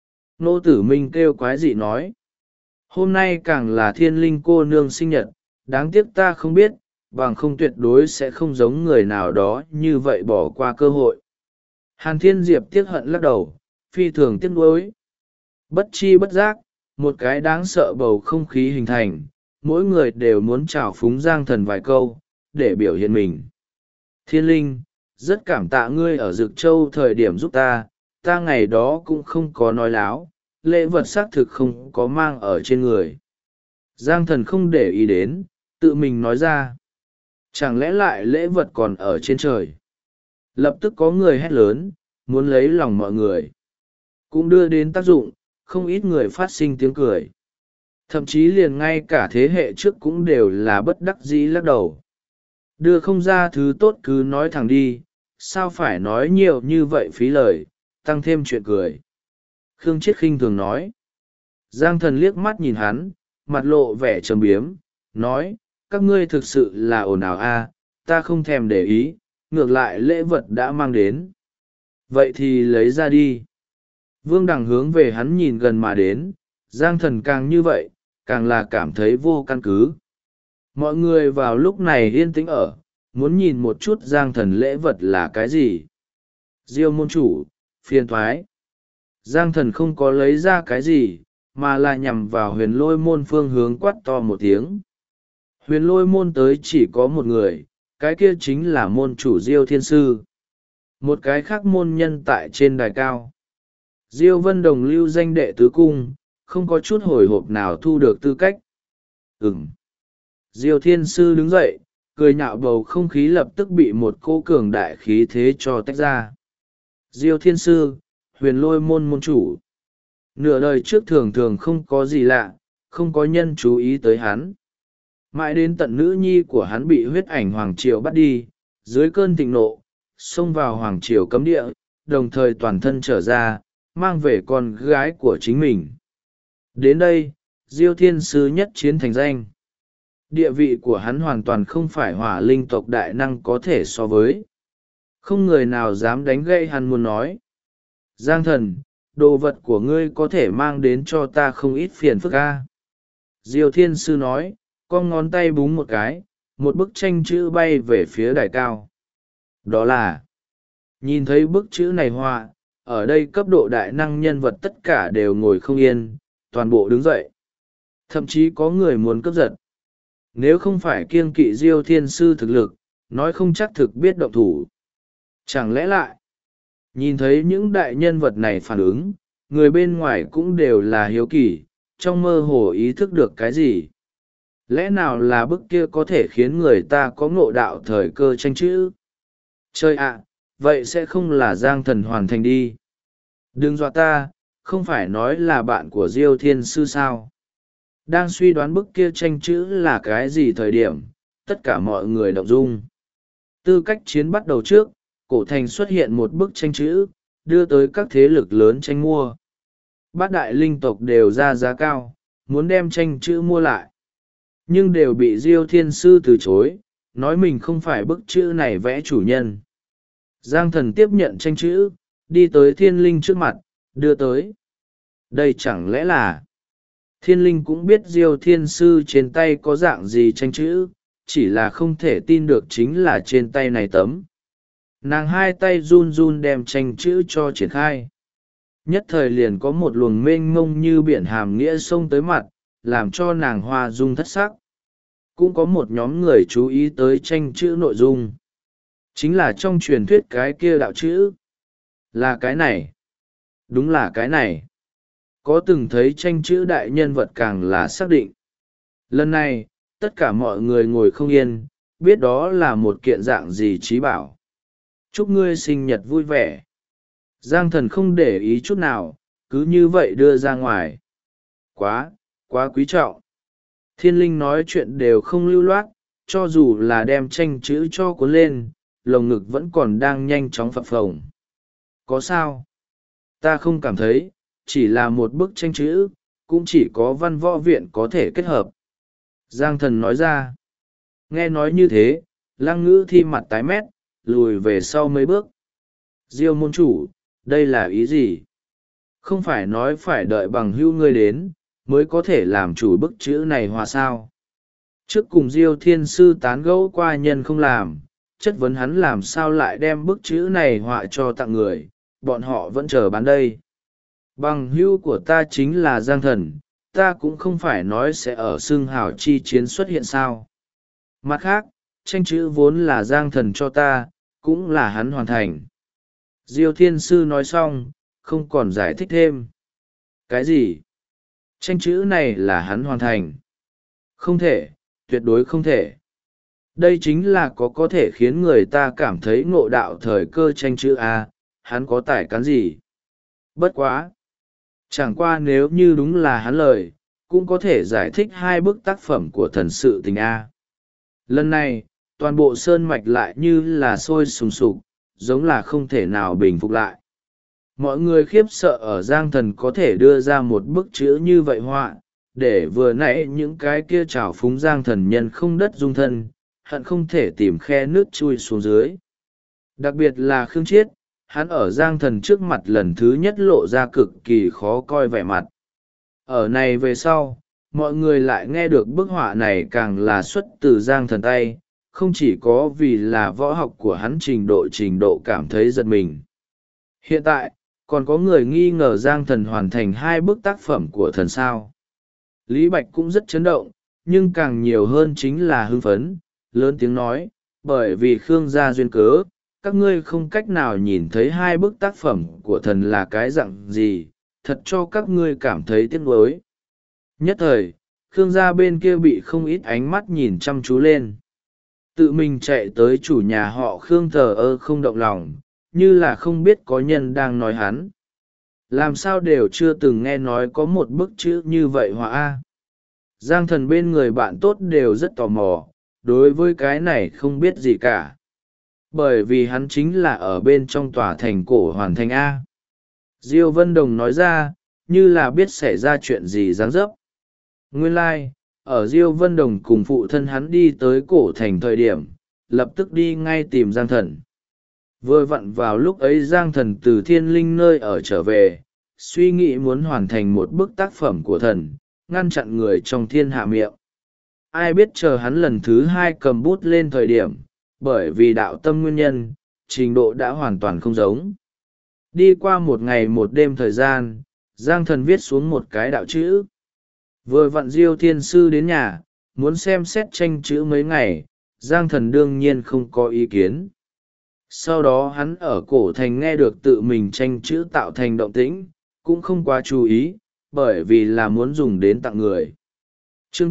Nô Tử Minh kêu quái dị nói. Hôm nay càng là thiên linh cô nương sinh nhật, đáng tiếc ta không biết, bằng không tuyệt đối sẽ không giống người nào đó như vậy bỏ qua cơ hội. Hàn Thiên Diệp tiếc hận lắc đầu, phi thường tiếc nuối. Bất chi bất giác, một cái đáng sợ bầu không khí hình thành, mỗi người đều muốn chào phúng Giang Thần vài câu, để biểu hiện mình. Thiên linh, rất cảm tạ ngươi ở Dực Châu thời điểm giúp ta ngày đó cũng không có nói láo, lễ vật xác thực không có mang ở trên người. Giang Thần không để ý đến, tự mình nói ra. Chẳng lẽ lại lễ vật còn ở trên trời? Lập tức có người hét lớn, muốn lấy lòng mọi người. Cũng đưa đến tác dụng, không ít người phát sinh tiếng cười. Thậm chí liền ngay cả thế hệ trước cũng đều là bất đắc dĩ lắc đầu. Đưa không ra thứ tốt cứ nói thẳng đi, sao phải nói nhiều như vậy phí lời, tăng thêm chuyện cười. Khương Chiết khinh thường nói. Giang Thần liếc mắt nhìn hắn, mặt lộ vẻ trầm biếm, nói, các ngươi thực sự là ồn ào a, ta không thèm để ý, ngược lại lễ vật đã mang đến. Vậy thì lấy ra đi. Vương Đằng hướng về hắn nhìn gần mà đến, Giang Thần càng như vậy, càng là cảm thấy vô căn cứ. Mọi người vào lúc này yên tĩnh ở, muốn nhìn một chút Giang Thần lễ vật là cái gì. Diêu môn chủ, phiền thoái. Giang Thần không có lấy ra cái gì, mà là nhằm vào huyền lôi môn phương hướng quát to một tiếng. Huyền lôi môn tới chỉ có một người, cái kia chính là môn chủ Diêu Thiên Sư. Một cái khác môn nhân tại trên đài cao. Diêu Vân Đồng lưu danh đệ tứ cung, không có chút hồi hộp nào thu được tư cách. Diêu Thiên Sư đứng dậy, cười nhạo bầu không khí lập tức bị một cô cường đại khí thế cho tách ra. Diêu Thiên Sư, huyền lôi môn môn chủ. Nửa đời trước thường thường không có gì lạ, không có nhân chú ý tới hắn. Mãi đến tận nữ nhi của hắn bị huyết ảnh Hoàng Triều bắt đi, dưới cơn thịnh nộ, xông vào Hoàng Triều cấm địa, đồng thời toàn thân trở ra, mang về con gái của chính mình. Đến đây, Diêu Thiên Sư nhất chiến thành danh. Địa vị của hắn hoàn toàn không phải hỏa linh tộc đại năng có thể so với. Không người nào dám đánh gây hắn muốn nói. Giang Thần, đồ vật của ngươi có thể mang đến cho ta không ít phiền phức ca. Diêu Thiên Sư nói, con ngón tay búng một cái, một bức tranh chữ bay về phía đài cao. Đó là, nhìn thấy bức chữ này họa, ở đây cấp độ đại năng nhân vật tất cả đều ngồi không yên, toàn bộ đứng dậy. Thậm chí có người muốn cướp giật. Nếu không phải kiêng kỵ Diêu Thiên Sư thực lực, nói không chắc thực biết động thủ. Chẳng lẽ lại, nhìn thấy những đại nhân vật này phản ứng, người bên ngoài cũng đều là hiếu kỳ, trong mơ hồ ý thức được cái gì. Lẽ nào là bức kia có thể khiến người ta có ngộ đạo thời cơ tranh chữ? Chơi ạ, vậy sẽ không là Giang Thần hoàn thành đi. Đừng dọa ta, không phải nói là bạn của Diêu Thiên Sư sao? Đang suy đoán bức kia tranh chữ là cái gì thời điểm, tất cả mọi người động dung. Tư cách chiến bắt đầu trước, cổ thành xuất hiện một bức tranh chữ, đưa tới các thế lực lớn tranh mua. Bát đại linh tộc đều ra giá cao, muốn đem tranh chữ mua lại. Nhưng đều bị Diêu Thiên Sư từ chối, nói mình không phải bức chữ này vẽ chủ nhân. Giang Thần tiếp nhận tranh chữ, đi tới thiên linh trước mặt, đưa tới. Đây chẳng lẽ là... Thiên linh cũng biết Diêu thiên sư trên tay có dạng gì tranh chữ, chỉ là không thể tin được chính là trên tay này tấm. Nàng hai tay run run đem tranh chữ cho triển khai. Nhất thời liền có một luồng mênh mông như biển hàm nghĩa xông tới mặt, làm cho nàng hoa dung thất sắc. Cũng có một nhóm người chú ý tới tranh chữ nội dung. Chính là trong truyền thuyết cái kia đạo chữ. Là cái này. Đúng là cái này. Có từng thấy tranh chữ đại nhân vật càng là xác định. Lần này, tất cả mọi người ngồi không yên, biết đó là một kiện dạng gì trí bảo. Chúc ngươi sinh nhật vui vẻ. Giang thần không để ý chút nào, cứ như vậy đưa ra ngoài. Quá quý trọng. Thiên linh nói chuyện đều không lưu loát, cho dù là đem tranh chữ cho cuốn lên, lồng ngực vẫn còn đang nhanh chóng phập phồng. Có sao? Ta không cảm thấy, chỉ là một bức tranh chữ, cũng chỉ có văn võ viện có thể kết hợp. Giang thần nói ra. Nghe nói như thế, Lăng Ngữ Thi mặt tái mét, lùi về sau mấy bước. Diêu môn chủ, đây là ý gì? Không phải nói phải đợi bằng hữu ngươi đến, mới có thể làm chủ bức chữ này hòa sao? Trước cùng Diêu thiên sư tán gẫu qua nhân không làm, chất vấn hắn làm sao lại đem bức chữ này họa cho tặng người, bọn họ vẫn chờ bán đây. Bằng hữu của ta chính là Giang thần, ta cũng không phải nói sẽ ở xương hào chi chiến xuất hiện sao. Mặt khác, tranh chữ vốn là Giang thần cho ta, cũng là hắn hoàn thành. Diêu thiên sư nói xong, không còn giải thích thêm. Cái gì? Tranh chữ này là hắn hoàn thành? Không thể, tuyệt đối không thể. Đây chính là có thể khiến người ta cảm thấy ngộ đạo thời cơ tranh chữ A, hắn có tài cán gì? Bất quá! Chẳng qua nếu như đúng là hắn lời, cũng có thể giải thích hai bức tác phẩm của thần sự tình A. Lần này, toàn bộ sơn mạch lại như là sôi sùng sục, giống là không thể nào bình phục lại. Mọi người khiếp sợ ở Giang thần có thể đưa ra một bức chữ như vậy họa, để vừa nãy những cái kia trào phúng Giang thần nhân không đất dung thân, hận không thể tìm khe nước chui xuống dưới. Đặc biệt là Khương Chiết, hắn ở Giang thần trước mặt lần thứ nhất lộ ra cực kỳ khó coi vẻ mặt. Ở này về sau, mọi người lại nghe được bức họa này càng là xuất từ Giang thần tay, không chỉ có vì là võ học của hắn trình độ cảm thấy giật mình. Hiện tại, còn có người nghi ngờ Giang thần hoàn thành hai bức tác phẩm của thần sao. Lý Bạch cũng rất chấn động, nhưng càng nhiều hơn chính là hưng phấn, lớn tiếng nói, bởi vì Khương gia duyên cớ, các ngươi không cách nào nhìn thấy hai bức tác phẩm của thần là cái dạng gì, thật cho các ngươi cảm thấy tiếc nuối. Nhất thời, Khương gia bên kia bị không ít ánh mắt nhìn chăm chú lên. Tự mình chạy tới chủ nhà họ Khương thờ ơ không động lòng, như là không biết có nhân đang nói hắn. Làm sao đều chưa từng nghe nói có một bức chữ như vậy họa a. Giang thần bên người bạn tốt đều rất tò mò, đối với cái này không biết gì cả. Bởi vì hắn chính là ở bên trong tòa thành cổ hoàn thành A. Diêu Vân Đồng nói ra, như là biết xảy ra chuyện gì dáng dấp. Nguyên lai, ở Diêu Vân Đồng cùng phụ thân hắn đi tới cổ thành thời điểm, lập tức đi ngay tìm Giang thần. Vừa vặn vào lúc ấy Giang thần từ thiên linh nơi ở trở về, suy nghĩ muốn hoàn thành một bức tác phẩm của thần, ngăn chặn người trong thiên hạ miệng. Ai biết chờ hắn lần thứ hai cầm bút lên thời điểm, bởi vì đạo tâm nguyên nhân, trình độ đã hoàn toàn không giống. Đi qua một ngày một đêm thời gian, Giang thần viết xuống một cái đạo chữ. Vừa vặn Diêu thiên sư đến nhà, muốn xem xét tranh chữ mấy ngày, Giang thần đương nhiên không có ý kiến. Sau đó hắn ở cổ thành nghe được tự mình tranh chữ tạo thành động tĩnh, cũng không quá chú ý, bởi vì là muốn dùng đến tặng người. Chương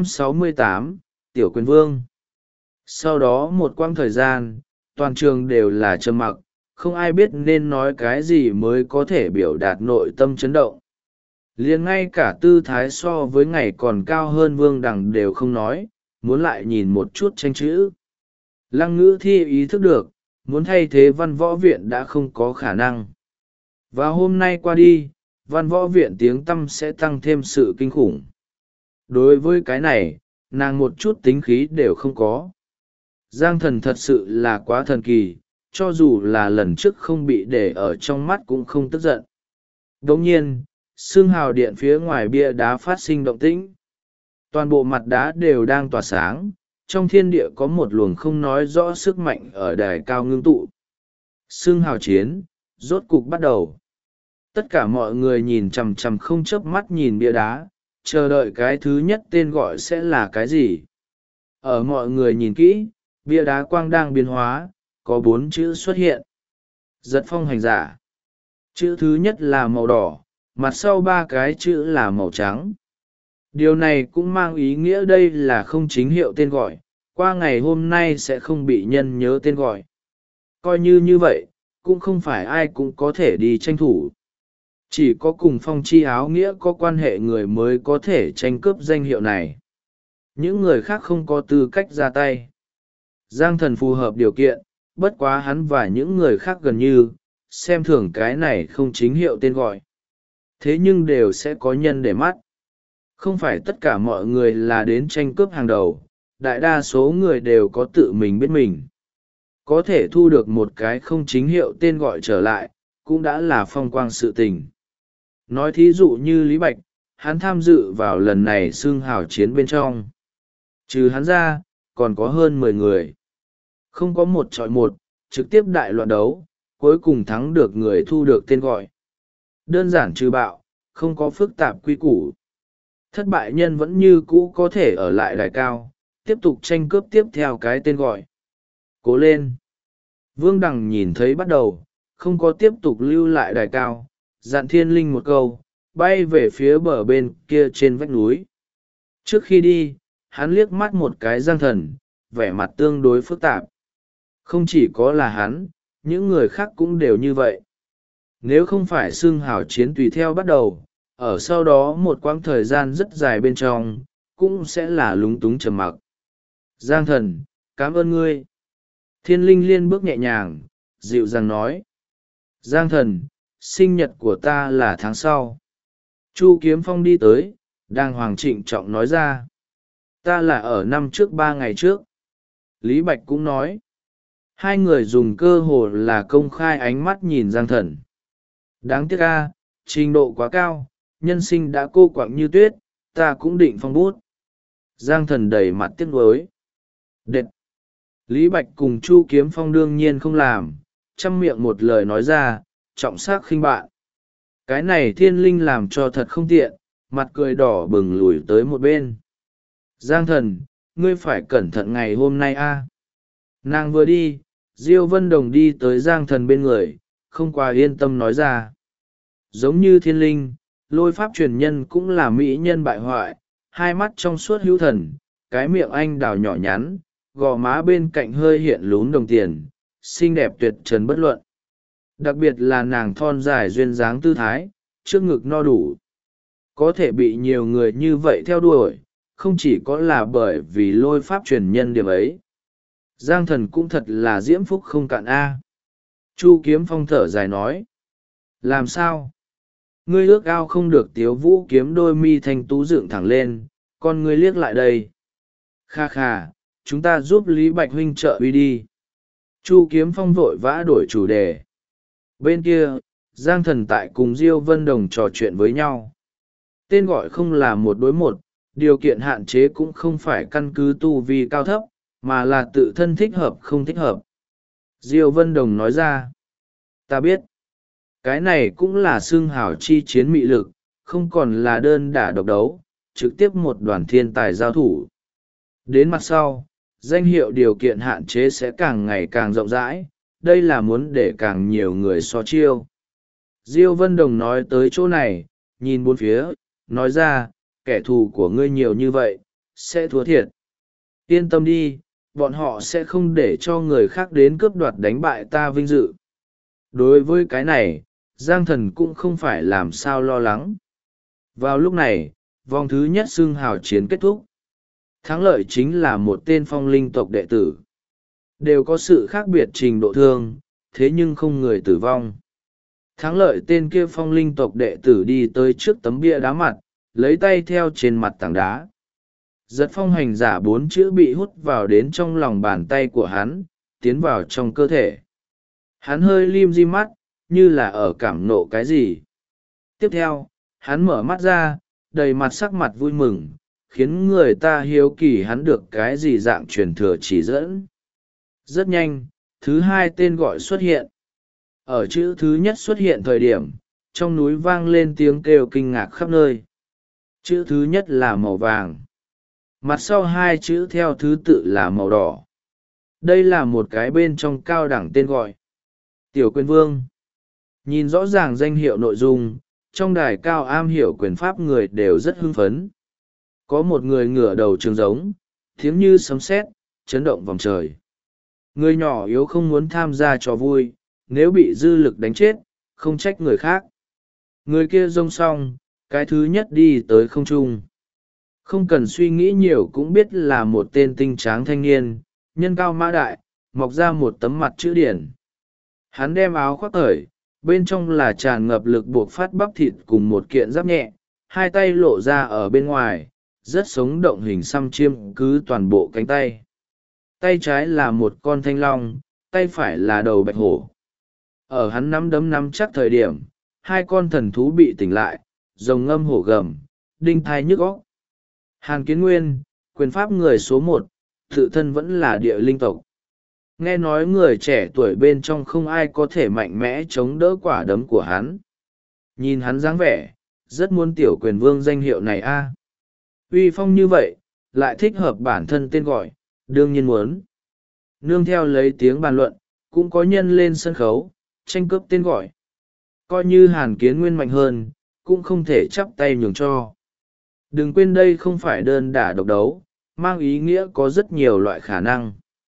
868, Tiểu Quyền Vương. Sau đó một quãng thời gian, toàn trường đều là trầm mặc, không ai biết nên nói cái gì mới có thể biểu đạt nội tâm chấn động. Liền ngay cả tư thái so với ngày còn cao hơn Vương Đằng đều không nói, muốn lại nhìn một chút tranh chữ. Lăng Ngữ Thi ý thức được, muốn thay thế văn võ viện đã không có khả năng. Và hôm nay qua đi, văn võ viện tiếng tăm sẽ tăng thêm sự kinh khủng. Đối với cái này, nàng một chút tính khí đều không có. Giang thần thật sự là quá thần kỳ, cho dù là lần trước không bị để ở trong mắt cũng không tức giận. Đồng nhiên, xương hào điện phía ngoài bia đá phát sinh động tĩnh. Toàn bộ mặt đá đều đang tỏa sáng, trong thiên địa có một luồng không nói rõ sức mạnh ở đài cao ngưng tụ. Xương hào chiến rốt cục bắt đầu. Tất cả mọi người nhìn chằm chằm không chớp mắt nhìn bia đá, chờ đợi cái thứ nhất tên gọi sẽ là cái gì. Ở mọi người nhìn kỹ, bia đá quang đang biến hóa, có 4 chữ xuất hiện. Giật phong hành giả. Chữ thứ nhất là màu đỏ, mặt sau 3 cái chữ là màu trắng. Điều này cũng mang ý nghĩa đây là không chính hiệu tên gọi, qua ngày hôm nay sẽ không bị nhân nhớ tên gọi. Coi như vậy, cũng không phải ai cũng có thể đi tranh thủ. Chỉ có cùng phong chi áo nghĩa có quan hệ người mới có thể tranh cướp danh hiệu này. Những người khác không có tư cách ra tay. Giang Thần phù hợp điều kiện, bất quá hắn và những người khác gần như xem thường cái này không chính hiệu tên gọi. Thế nhưng đều sẽ có nhân để mắt. Không phải tất cả mọi người là đến tranh cướp hàng đầu, đại đa số người đều có tự mình biết mình. Có thể thu được một cái không chính hiệu tên gọi trở lại, cũng đã là phong quang sự tình. Nói thí dụ như Lý Bạch, hắn tham dự vào lần này xương hào chiến bên trong. Trừ hắn ra, còn có hơn 10 người. Không có 1 chọi 1, trực tiếp đại loạn đấu, cuối cùng thắng được người thu được tên gọi. Đơn giản trừ bạo, không có phức tạp quy củ. Thất bại nhân vẫn như cũ có thể ở lại đài cao, tiếp tục tranh cướp tiếp theo cái tên gọi. Cố lên! Vương Đằng nhìn thấy bắt đầu, không có tiếp tục lưu lại đài cao, dặn Thiên Linh một câu, bay về phía bờ bên kia trên vách núi. Trước khi đi, hắn liếc mắt một cái Giang Thần, vẻ mặt tương đối phức tạp. Không chỉ có là hắn, những người khác cũng đều như vậy. Nếu không phải xương hào chiến tùy theo bắt đầu, ở sau đó một quãng thời gian rất dài bên trong, cũng sẽ là lúng túng trầm mặc. Giang Thần, cảm ơn ngươi. Thiên Linh liên bước nhẹ nhàng, dịu dàng nói. Giang Thần, sinh nhật của ta là tháng sau. Chu Kiếm Phong đi tới, đang hoàng trịnh trọng nói ra. Ta là ở năm trước 3 ngày trước. Lý Bạch cũng nói. Hai người dùng cơ hội là công khai ánh mắt nhìn Giang Thần. Đáng tiếc a, trình độ quá cao, nhân sinh đã cô quạng như tuyết, ta cũng định phong bút. Giang Thần đầy mặt tiếc nuối. Đệt! Lý Bạch cùng Chu Kiếm Phong đương nhiên không làm, chăm miệng một lời nói ra, trọng sắc khinh bạn. Cái này Thiên Linh làm cho thật không tiện, mặt cười đỏ bừng lùi tới một bên. Giang Thần, ngươi phải cẩn thận ngày hôm nay a. Nàng vừa đi, Diêu Vân Đồng đi tới Giang Thần bên người, không quá yên tâm nói ra. Giống như Thiên Linh, Lôi pháp truyền nhân cũng là mỹ nhân bại hoại, hai mắt trong suốt hữu thần, cái miệng anh đào nhỏ nhắn, gò má bên cạnh hơi hiện lún đồng tiền, xinh đẹp tuyệt trần bất luận. Đặc biệt là nàng thon dài duyên dáng tư thái, trước ngực no đủ. Có thể bị nhiều người như vậy theo đuổi, không chỉ có là bởi vì Lôi pháp truyền nhân điểm ấy. Giang Thần cũng thật là diễm phúc không cạn a. Chu Kiếm Phong thở dài nói. Làm sao? Ngươi ước ao không được Tiếu Vũ Kiếm đôi mi thanh tú dựng thẳng lên, con ngươi liếc lại đây. Kha kha, chúng ta giúp Lý Bạch huynh trợ uy đi. Chu Kiếm Phong vội vã đổi chủ đề. Bên kia, Giang Thần tại cùng Diêu Vân Đồng trò chuyện với nhau. Tên gọi không là 1 đối 1, điều kiện hạn chế cũng không phải căn cứ tu vi cao thấp, mà là tự thân thích hợp không thích hợp. Diêu Vân Đồng nói ra. Ta biết. Cái này cũng là xương hào chi chiến mị lực, không còn là đơn đả độc đấu, trực tiếp một đoàn thiên tài giao thủ. Đến mặt sau, danh hiệu điều kiện hạn chế sẽ càng ngày càng rộng rãi, đây là muốn để càng nhiều người so chiêu. Diêu Vân Đồng nói tới chỗ này, nhìn bốn phía, nói ra, kẻ thù của ngươi nhiều như vậy, sẽ thua thiệt. Yên tâm đi, bọn họ sẽ không để cho người khác đến cướp đoạt đánh bại ta vinh dự. Đối với cái này, Giang Thần cũng không phải làm sao lo lắng. Vào lúc này, vòng thứ nhất xưng hào chiến kết thúc. Thắng lợi chính là một tên phong linh tộc đệ tử. Đều có sự khác biệt trình độ thương, thế nhưng không người tử vong. Thắng lợi tên kia phong linh tộc đệ tử đi tới trước tấm bia đá mặt, lấy tay theo trên mặt tảng đá. Giật phong hành giả 4 chữ bị hút vào đến trong lòng bàn tay của hắn, tiến vào trong cơ thể. Hắn hơi lim di mắt, như là ở cảm nộ cái gì. Tiếp theo, hắn mở mắt ra, đầy mặt sắc mặt vui mừng, khiến người ta hiếu kỳ hắn được cái gì dạng truyền thừa chỉ dẫn. Rất nhanh, thứ hai tên gọi xuất hiện. Ở chữ thứ nhất xuất hiện thời điểm, trong núi vang lên tiếng kêu kinh ngạc khắp nơi. Chữ thứ nhất là màu vàng. Mặt sau hai chữ theo thứ tự là màu đỏ. Đây là một cái bên trong cao đẳng tên gọi. Tiểu Quyền Vương. Nhìn rõ ràng danh hiệu nội dung, trong đài cao am hiểu quyền pháp người đều rất hưng phấn. Có một người ngửa đầu trường giống, tiếng như sấm sét, chấn động vòng trời. Người nhỏ yếu không muốn tham gia trò vui, nếu bị dư lực đánh chết, không trách người khác. Người kia rông xong, cái thứ nhất đi tới không trung. Không cần suy nghĩ nhiều cũng biết là một tên tinh tráng thanh niên, nhân cao mã đại, mọc ra một tấm mặt chữ điển. Hắn đem áo khoác cởi, bên trong là tràn ngập lực buộc phát bắp thịt cùng một kiện giáp nhẹ, hai tay lộ ra ở bên ngoài, rất sống động hình xăm chiêm cứ toàn bộ cánh tay. Tay trái là một con thanh long, tay phải là đầu bạch hổ. Ở hắn nắm chắc thời điểm, hai con thần thú bị tỉnh lại, rồng ngâm hổ gầm, đinh thai nhức óc. Hàn Kiến Nguyên, quyền pháp người số một, tự thân vẫn là địa linh tộc. Nghe nói người trẻ tuổi bên trong không ai có thể mạnh mẽ chống đỡ quả đấm của hắn. Nhìn hắn dáng vẻ, rất muốn Tiểu Quyền Vương danh hiệu này a. Uy phong như vậy, lại thích hợp bản thân tên gọi, đương nhiên muốn. Nương theo lấy tiếng bàn luận, cũng có nhân lên sân khấu, tranh cướp tên gọi. Coi như Hàn Kiến Nguyên mạnh hơn, cũng không thể chắp tay nhường cho. Đừng quên đây không phải đơn đả độc đấu, mang ý nghĩa có rất nhiều loại khả năng.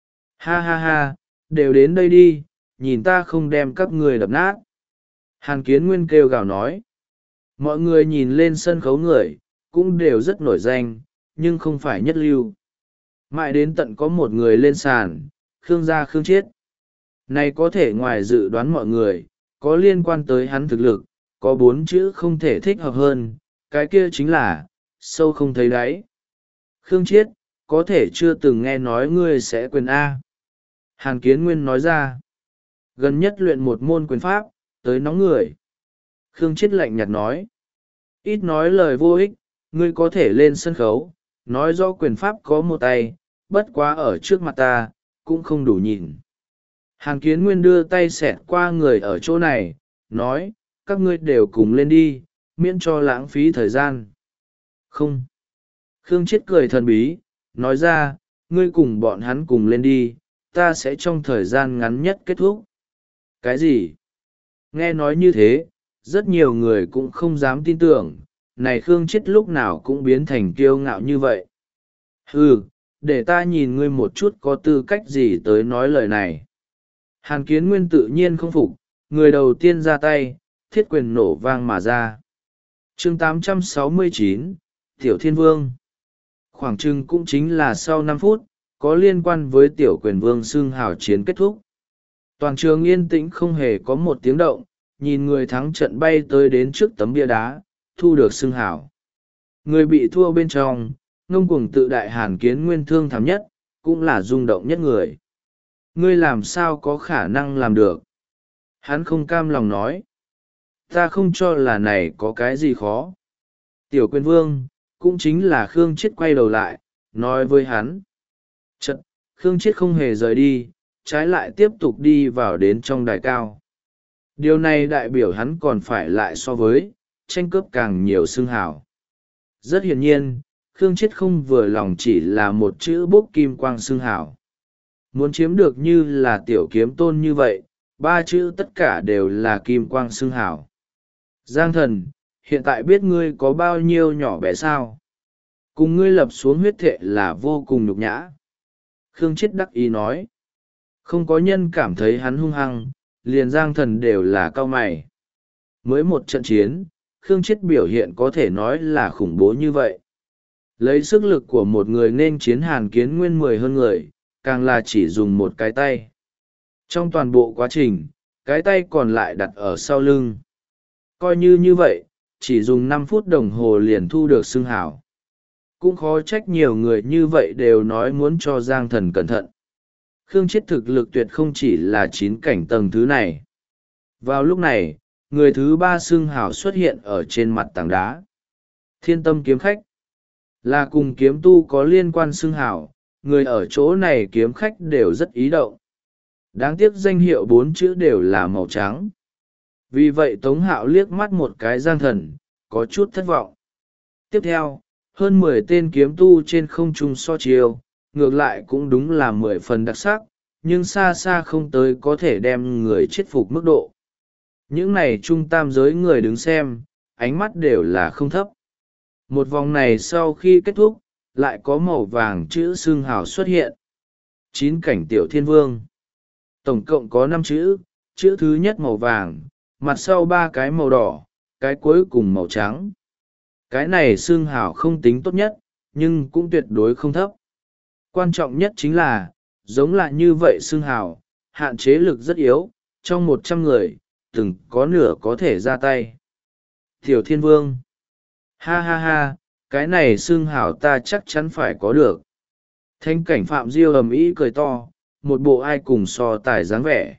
Ha ha ha, đều đến đây đi, nhìn ta không đem các người đập nát. Hàn Kiến Nguyên kêu gào nói. Mọi người nhìn lên sân khấu người, cũng đều rất nổi danh, nhưng không phải nhất lưu. Mãi đến tận có một người lên sàn, Khương gia Khương Chiết. Này có thể ngoài dự đoán mọi người, có liên quan tới hắn thực lực, có 4 chữ không thể thích hợp hơn, cái kia chính là, sâu không thấy đáy. Khương Chiết, có thể chưa từng nghe nói ngươi sẽ quyền A. Hàn Kiến Nguyên nói ra, gần nhất luyện một môn quyền pháp, tới nóng người. Khương Chiết lạnh nhạt nói, ít nói lời vô ích, ngươi có thể lên sân khấu, nói rõ quyền pháp có một tay, bất quá ở trước mặt ta, cũng không đủ nhìn. Hàn Kiến Nguyên đưa tay xẹt qua người ở chỗ này, nói, các ngươi đều cùng lên đi, miễn cho lãng phí thời gian. Không. Khương Chiết cười thần bí, nói ra, ngươi cùng bọn hắn cùng lên đi, ta sẽ trong thời gian ngắn nhất kết thúc. Cái gì? Nghe nói như thế, rất nhiều người cũng không dám tin tưởng, này Khương Chiết lúc nào cũng biến thành kiêu ngạo như vậy. Ừ, để ta nhìn ngươi một chút có tư cách gì tới nói lời này. Hàn Kiến Nguyên tự nhiên không phục, người đầu tiên ra tay, thiết quyền nổ vang mà ra. Chương 869, Tiểu Thiên Vương. Khoảng chừng cũng chính là sau 5 phút, có liên quan với Tiểu Quyền Vương xưng hào chiến kết thúc. Toàn trường yên tĩnh không hề có một tiếng động, nhìn người thắng trận bay tới đến trước tấm bia đá, thu được xưng hào. Người bị thua bên trong, ngông cuồng tự đại Hàn Kiến Nguyên thương thảm nhất, cũng là rung động nhất người. Ngươi làm sao có khả năng làm được? Hắn không cam lòng nói. Ta không cho là này có cái gì khó. Tiểu Quyền Vương, cũng chính là Khương Chiết quay đầu lại, nói với hắn. Chật, Khương Chiết không hề rời đi, trái lại tiếp tục đi vào đến trong đài cao. Điều này đại biểu hắn còn phải lại so với, tranh cướp càng nhiều xưng hào. Rất hiển nhiên, Khương Chiết không vừa lòng chỉ là một chữ bốc kim quang xưng hào. Muốn chiếm được như là Tiểu Kiếm Tôn như vậy, 3 chữ tất cả đều là kim quang xưng hào. Giang thần, hiện tại biết ngươi có bao nhiêu nhỏ bé sao? Cùng ngươi lập xuống huyết thệ là vô cùng nhục nhã. Khương Chiết đắc ý nói. Không có nhân cảm thấy hắn hung hăng, liền Giang thần đều là cao mày. Mới một trận chiến, Khương Chiết biểu hiện có thể nói là khủng bố như vậy. Lấy sức lực của một người nên chiến Hàn Kiến Nguyên 10 hơn người, càng là chỉ dùng một cái tay. Trong toàn bộ quá trình, cái tay còn lại đặt ở sau lưng. Coi như vậy, chỉ dùng 5 phút đồng hồ liền thu được xưng hào. Cũng khó trách nhiều người như vậy đều nói muốn cho Giang thần cẩn thận. Khương Chiết thực lực tuyệt không chỉ là 9 cảnh tầng thứ này. Vào lúc này, người thứ ba xưng hào xuất hiện ở trên mặt tảng đá. Thiên Tâm kiếm khách là cùng kiếm tu có liên quan xưng hào, người ở chỗ này kiếm khách đều rất ý động. Đáng tiếc danh hiệu 4 chữ đều là màu trắng. Vì vậy Tống Hạo liếc mắt một cái Giang Thần, có chút thất vọng. Tiếp theo, hơn 10 tên kiếm tu trên không trung so chiêu, ngược lại cũng đúng là 10 phần đặc sắc, nhưng xa xa không tới có thể đem người chết phục mức độ. Những này trung tam giới người đứng xem, ánh mắt đều là không thấp. Một vòng này sau khi kết thúc, lại có màu vàng chữ xương hào xuất hiện. 9 cảnh tiểu thiên vương. Tổng cộng có 5 chữ, chữ thứ nhất màu vàng, mặt sau 3 cái màu đỏ, cái cuối cùng màu trắng. Cái này xương hào không tính tốt nhất, nhưng cũng tuyệt đối không thấp. Quan trọng nhất chính là, giống lại như vậy xương hào, hạn chế lực rất yếu, trong 100 người, từng có nửa có thể ra tay. Tiểu thiên vương. Ha ha ha, cái này xương hào ta chắc chắn phải có được. Thanh cảnh Phạm Diêu ầm ĩ cười to, một bộ ai cùng so tài dáng vẻ.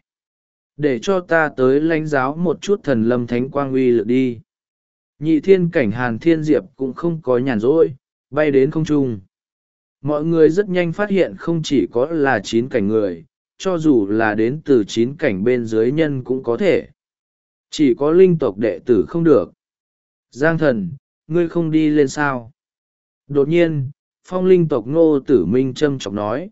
Để cho ta tới lãnh giáo một chút thần lâm thánh quang uy lực đi. Nhị thiên cảnh Hàn Thiên Diệp cũng không có nhàn rỗi, bay đến không trung. Mọi người rất nhanh phát hiện không chỉ có là 9 cảnh người, cho dù là đến từ 9 cảnh bên dưới nhân cũng có thể. Chỉ có linh tộc đệ tử không được. Giang Thần, ngươi không đi lên sao? Đột nhiên, phong linh tộc Ngô Tử Minh châm chọc nói.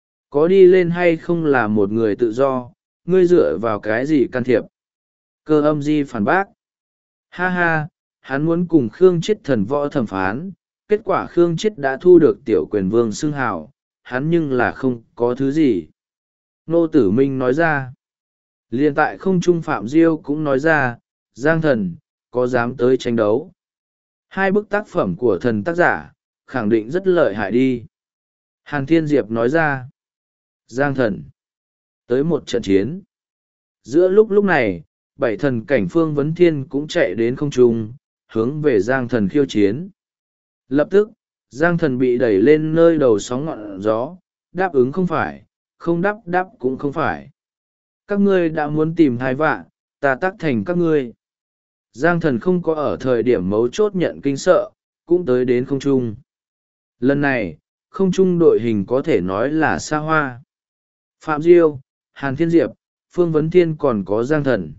Có đi lên hay không là một người tự do, ngươi dựa vào cái gì can thiệp? Cơ Âm Di phản bác. Ha ha, hắn muốn cùng Khương Chết thần võ thẩm phán, kết quả Khương Chết đã thu được tiểu quyền vương xưng hào, hắn nhưng là không có thứ gì. Ngô Tử Minh nói ra. Liên tại không trung Phạm Diêu cũng nói ra, Giang Thần, có dám tới tranh đấu? 2 bức tác phẩm của thần tác giả, khẳng định rất lợi hại đi. Hàn Thiên Diệp nói ra. Giang Thần, tới một trận chiến. Giữa lúc này, 7 thần cảnh Phương Vấn Thiên cũng chạy đến không trung, hướng về Giang Thần khiêu chiến. Lập tức, Giang Thần bị đẩy lên nơi đầu sóng ngọn gió, đáp ứng không phải, không đáp cũng không phải. Các ngươi đã muốn tìm thai vạ, ta tác thành các ngươi. Giang Thần không có ở thời điểm mấu chốt nhận kinh sợ, cũng tới đến không trung. Lần này, không trung đội hình có thể nói là xa hoa. Phạm Diêu, Hàn Thiên Diệp, Phương Vấn Thiên còn có Giang Thần.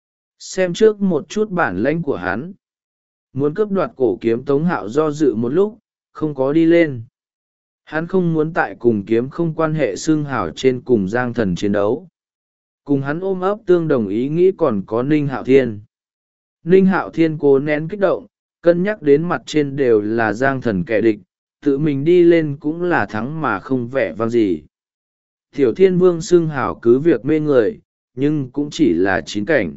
Xem trước một chút bản lãnh của hắn. Muốn cướp đoạt cổ kiếm Tống Hạo do dự một lúc, không có đi lên. Hắn không muốn tại cùng kiếm không quan hệ xương hảo trên cùng Giang Thần chiến đấu. Cùng hắn ôm ấp tương đồng ý nghĩ còn có Ninh Hạo Thiên. Ninh Hạo Thiên cố nén kích động, cân nhắc đến mặt trên đều là Giang Thần kẻ địch, tự mình đi lên cũng là thắng mà không vẻ vang gì. Tiểu Thiên Vương xưng hảo cứ việc mê người, nhưng cũng chỉ là 9 cảnh.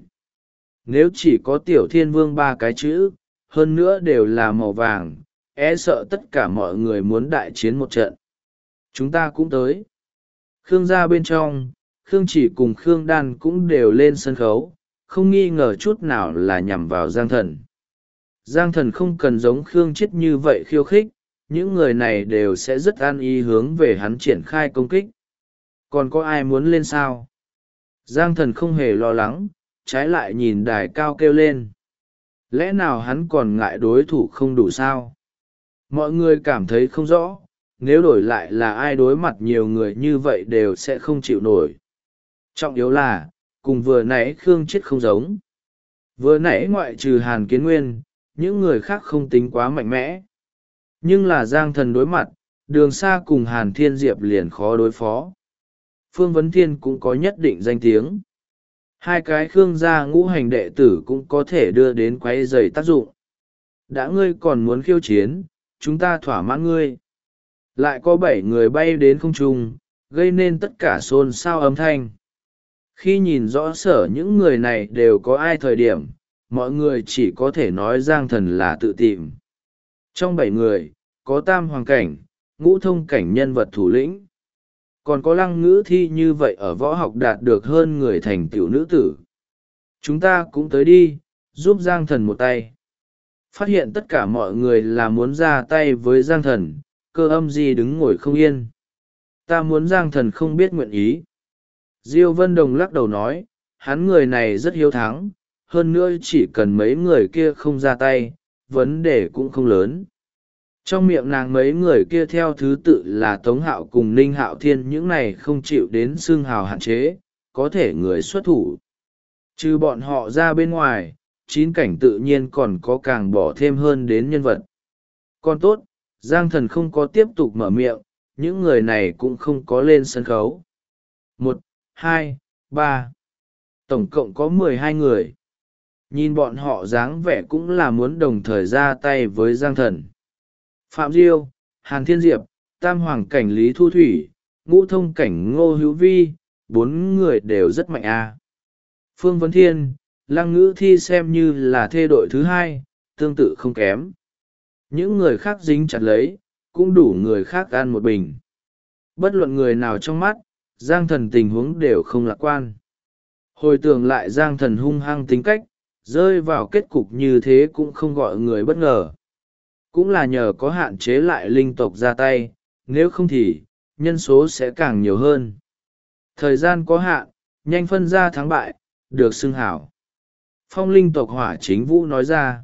Nếu chỉ có Tiểu Thiên Vương 3 cái chữ, hơn nữa đều là màu vàng, e sợ tất cả mọi người muốn đại chiến một trận. Chúng ta cũng tới. Khương gia bên trong, Khương Chỉ cùng Khương Đan cũng đều lên sân khấu, không nghi ngờ chút nào là nhằm vào Giang Thần. Giang Thần không cần giống Khương Chết như vậy khiêu khích, những người này đều sẽ rất an ý hướng về hắn triển khai công kích. Còn có ai muốn lên sao? Giang Thần không hề lo lắng, trái lại nhìn đài cao kêu lên. Lẽ nào hắn còn ngại đối thủ không đủ sao? Mọi người cảm thấy không rõ, nếu đổi lại là ai đối mặt nhiều người như vậy đều sẽ không chịu nổi. Trọng yếu là, cùng vừa nãy Khương Chết không giống. Vừa nãy ngoại trừ Hàn Kiến Nguyên, những người khác không tính quá mạnh mẽ. Nhưng là Giang Thần đối mặt, Đường Sa cùng Hàn Thiên Diệp liền khó đối phó. Phương Vấn Thiên cũng có nhất định danh tiếng. 2 cái Khương gia ngũ hành đệ tử cũng có thể đưa đến quấy rầy tác dụng. Đã ngươi còn muốn khiêu chiến, chúng ta thỏa mãn ngươi. Lại có 7 người bay đến không trung, gây nên tất cả xôn xao âm thanh. Khi nhìn rõ sở những người này đều có ai thời điểm, mọi người chỉ có thể nói Giang Thần là tự tìm. Trong 7 người, có tam hoàng cảnh, ngũ thông cảnh nhân vật thủ lĩnh. Còn có Lăng Ngữ Thi như vậy ở võ học đạt được hơn người thành tiểu nữ tử. Chúng ta cũng tới đi, giúp Giang Thần một tay. Phát hiện tất cả mọi người là muốn ra tay với Giang Thần, Cơ Âm Di đứng ngồi không yên. Ta muốn Giang Thần không biết nguyện ý. Diêu Vân Đồng lắc đầu nói, hắn người này rất hiếu thắng, hơn nữa chỉ cần mấy người kia không ra tay vấn đề cũng không lớn. Trong miệng nàng mấy người kia theo thứ tự là Tống Hạo cùng Ninh Hạo Thiên, những này không chịu đến xương hào hạn chế, có thể người xuất thủ. Trừ bọn họ ra bên ngoài, chín cảnh tự nhiên còn có càng bỏ thêm hơn đến nhân vật. Còn tốt, Giang Thần không có tiếp tục mở miệng, những người này cũng không có lên sân khấu. 1, 2, 3. Tổng cộng có 12 người. Nhìn bọn họ dáng vẻ cũng là muốn đồng thời ra tay với Giang Thần. Phạm Diêu, Hàn Thiên Diệp, Tam Hoàng cảnh Lý Thu Thủy, Ngũ Thông cảnh Ngô Hữu Vi, 4 người đều rất mạnh a. Phương Vấn Thiên, Lăng Ngữ Thi xem như là thê đội thứ hai, tương tự không kém. Những người khác dính chặt lấy, cũng đủ người khác ăn một bình. Bất luận người nào trong mắt, Giang Thần tình huống đều không lạc quan. Hồi tưởng lại Giang Thần hung hăng tính cách, rơi vào kết cục như thế cũng không gọi người bất ngờ. Cũng là nhờ có hạn chế lại linh tộc ra tay, nếu không thì, nhân số sẽ càng nhiều hơn. Thời gian có hạn, nhanh phân ra thắng bại, được xưng hảo. Phong linh tộc Hỏa Chính Vũ nói ra.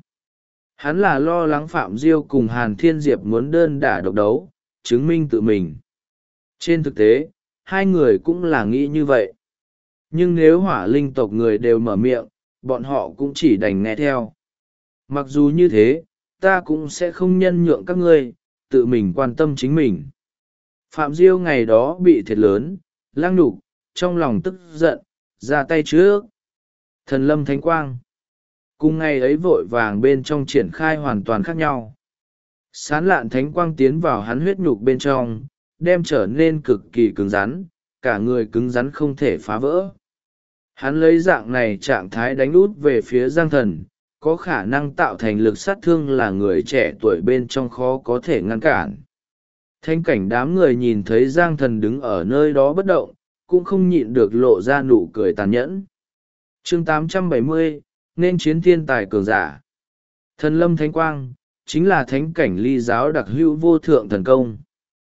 Hắn là lo lắng Phạm Diêu cùng Hàn Thiên Diệp muốn đơn đả độc đấu, chứng minh tự mình. Trên thực tế, hai người cũng là nghĩ như vậy. Nhưng nếu hỏa linh tộc người đều mở miệng, bọn họ cũng chỉ đành nghe theo. Mặc dù như thế, ta cũng sẽ không nhân nhượng các ngươi, tự mình quan tâm chính mình. Phạm Diêu ngày đó bị thiệt lớn, lang nhục, trong lòng tức giận, ra tay trước. Thần Lâm Thánh Quang. Cùng ngày ấy vội vàng bên trong triển khai hoàn toàn khác nhau. Sán lạn Thánh Quang tiến vào hắn huyết nhục bên trong, đem trở nên cực kỳ cứng rắn, cả người cứng rắn không thể phá vỡ. Hắn lấy dạng này trạng thái đánh út về phía Giang Thần, có khả năng tạo thành lực sát thương là người trẻ tuổi bên trong khó có thể ngăn cản. Thanh cảnh đám người nhìn thấy Giang Thần đứng ở nơi đó bất động, cũng không nhịn được lộ ra nụ cười tàn nhẫn. Chương 870, nên chiến thiên tài cường giả. Thần Lâm Thánh Quang, chính là thánh cảnh ly giáo đặc hữu vô thượng thần công.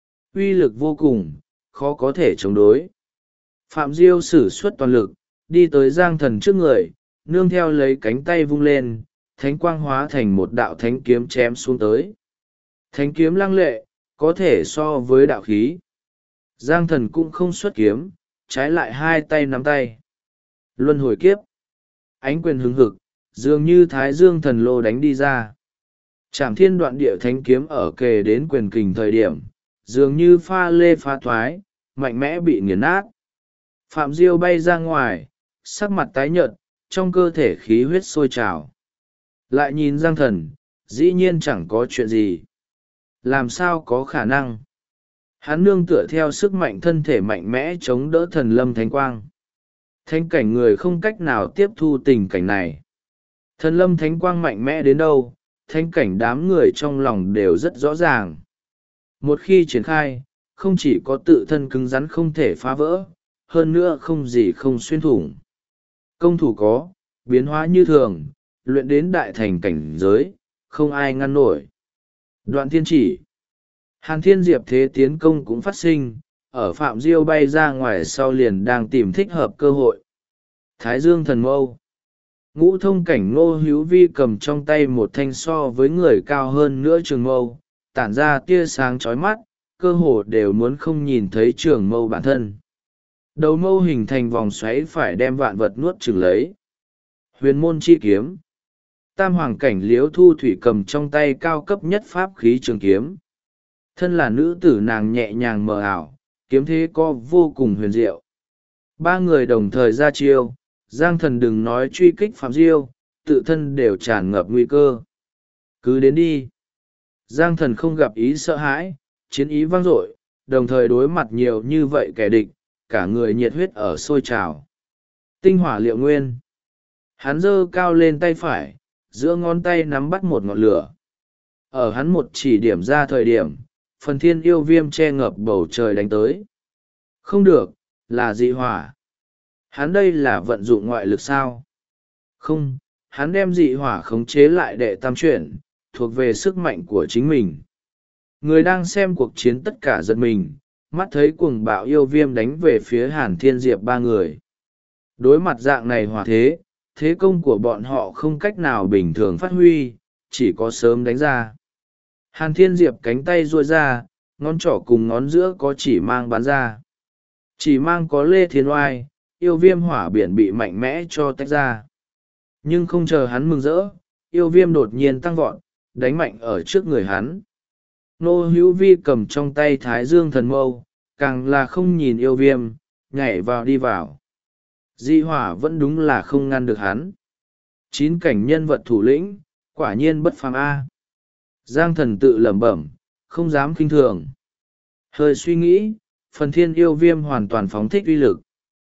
Uy lực vô cùng, khó có thể chống đối. Phạm Diêu sử xuất toàn lực, đi tới Giang Thần trước người, nương theo lấy cánh tay vung lên, thánh quang hóa thành một đạo thánh kiếm chém xuống tới. Thánh kiếm lăng lệ, có thể so với đạo khí. Giang Thần cũng không xuất kiếm, trái lại hai tay nắm tay. Luân hồi kiếp. Ánh quyền hứng hực, dường như thái dương thần lô đánh đi ra. Trảm thiên đoạn địa thánh kiếm ở kề đến quyền kình thời điểm, dường như pha lê phá thoái, mạnh mẽ bị nghiền nát. Phạm Diêu bay ra ngoài, sắc mặt tái nhợt, trong cơ thể khí huyết sôi trào. Lại nhìn Giang Thần, dĩ nhiên chẳng có chuyện gì. Làm sao có khả năng? Hắn nương tựa theo sức mạnh thân thể mạnh mẽ chống đỡ Thần Lâm Thánh Quang. Thánh cảnh người không cách nào tiếp thu tình cảnh này. Thần Lâm Thánh Quang mạnh mẽ đến đâu, thánh cảnh đám người trong lòng đều rất rõ ràng. Một khi triển khai, không chỉ có tự thân cứng rắn không thể phá vỡ, hơn nữa không gì không xuyên thủng. Công thủ có, biến hóa như thường, luyện đến đại thành cảnh giới, không ai ngăn nổi. Đoạn thiên chỉ. Hàn Thiên Diệp thế tiến công cũng phát sinh, ở Phạm Diêu bay ra ngoài sau liền đang tìm thích hợp cơ hội. Thái Dương thần mâu. Ngũ Thông cảnh Ngô Hữu Vi cầm trong tay một thanh so với người cao hơn nữa trường mâu, tản ra tia sáng chói mắt, cơ hồ đều muốn không nhìn thấy trường mâu bản thân. Đầu mâu hình thành vòng xoáy phải đem vạn vật nuốt chửng lấy. Huyền môn chi kiếm. Tam Hoàng cảnh Liễu Thu Thủy cầm trong tay cao cấp nhất pháp khí trường kiếm. Thân là nữ tử nàng nhẹ nhàng mờ ảo, kiếm thế có vô cùng huyền diệu. Ba người đồng thời ra chiêu, Giang Thần đừng nói truy kích Phạm Diêu, tự thân đều tràn ngập nguy cơ. Cứ đến đi. Giang Thần không gặp ý sợ hãi, chiến ý vang dội, đồng thời đối mặt nhiều như vậy kẻ địch, cả người nhiệt huyết ở sôi trào. Tinh hỏa liệu nguyên. Hắn giơ cao lên tay phải, giữa ngón tay nắm bắt một ngọn lửa. Ở hắn một chỉ điểm ra thời điểm, phần thiên yêu viêm che ngập bầu trời đánh tới. Không được, là dị hỏa. Hắn đây là vận dụng ngoại lực sao? Không, hắn đem dị hỏa khống chế lại đệ tam chuyển, thuộc về sức mạnh của chính mình. Người đang xem cuộc chiến tất cả giật mình, mắt thấy cuồng bạo yêu viêm đánh về phía Hàn Thiên Diệp ba người. Đối mặt dạng này hỏa thế, thế công của bọn họ không cách nào bình thường phát huy, chỉ có sớm đánh ra. Hàn Thiên Diệp cánh tay duỗi ra, ngón trỏ cùng ngón giữa có chỉ mang bắn ra. Chỉ mang có Lê Thiên Oai, yêu viêm hỏa biển bị mạnh mẽ cho tách ra. Nhưng không chờ hắn mừng rỡ, yêu viêm đột nhiên tăng vọt, đánh mạnh ở trước người hắn. Nô Hữu Vi cầm trong tay Thái Dương thần mâu, càng là không nhìn yêu viêm, nhảy vào đi vào. Dị hỏa vẫn đúng là không ngăn được hắn. 9 cảnh nhân vật thủ lĩnh, quả nhiên bất phàm a. Giang Thần tự lẩm bẩm, không dám khinh thường. Hơi suy nghĩ, phần thiên yêu viêm hoàn toàn phóng thích uy lực.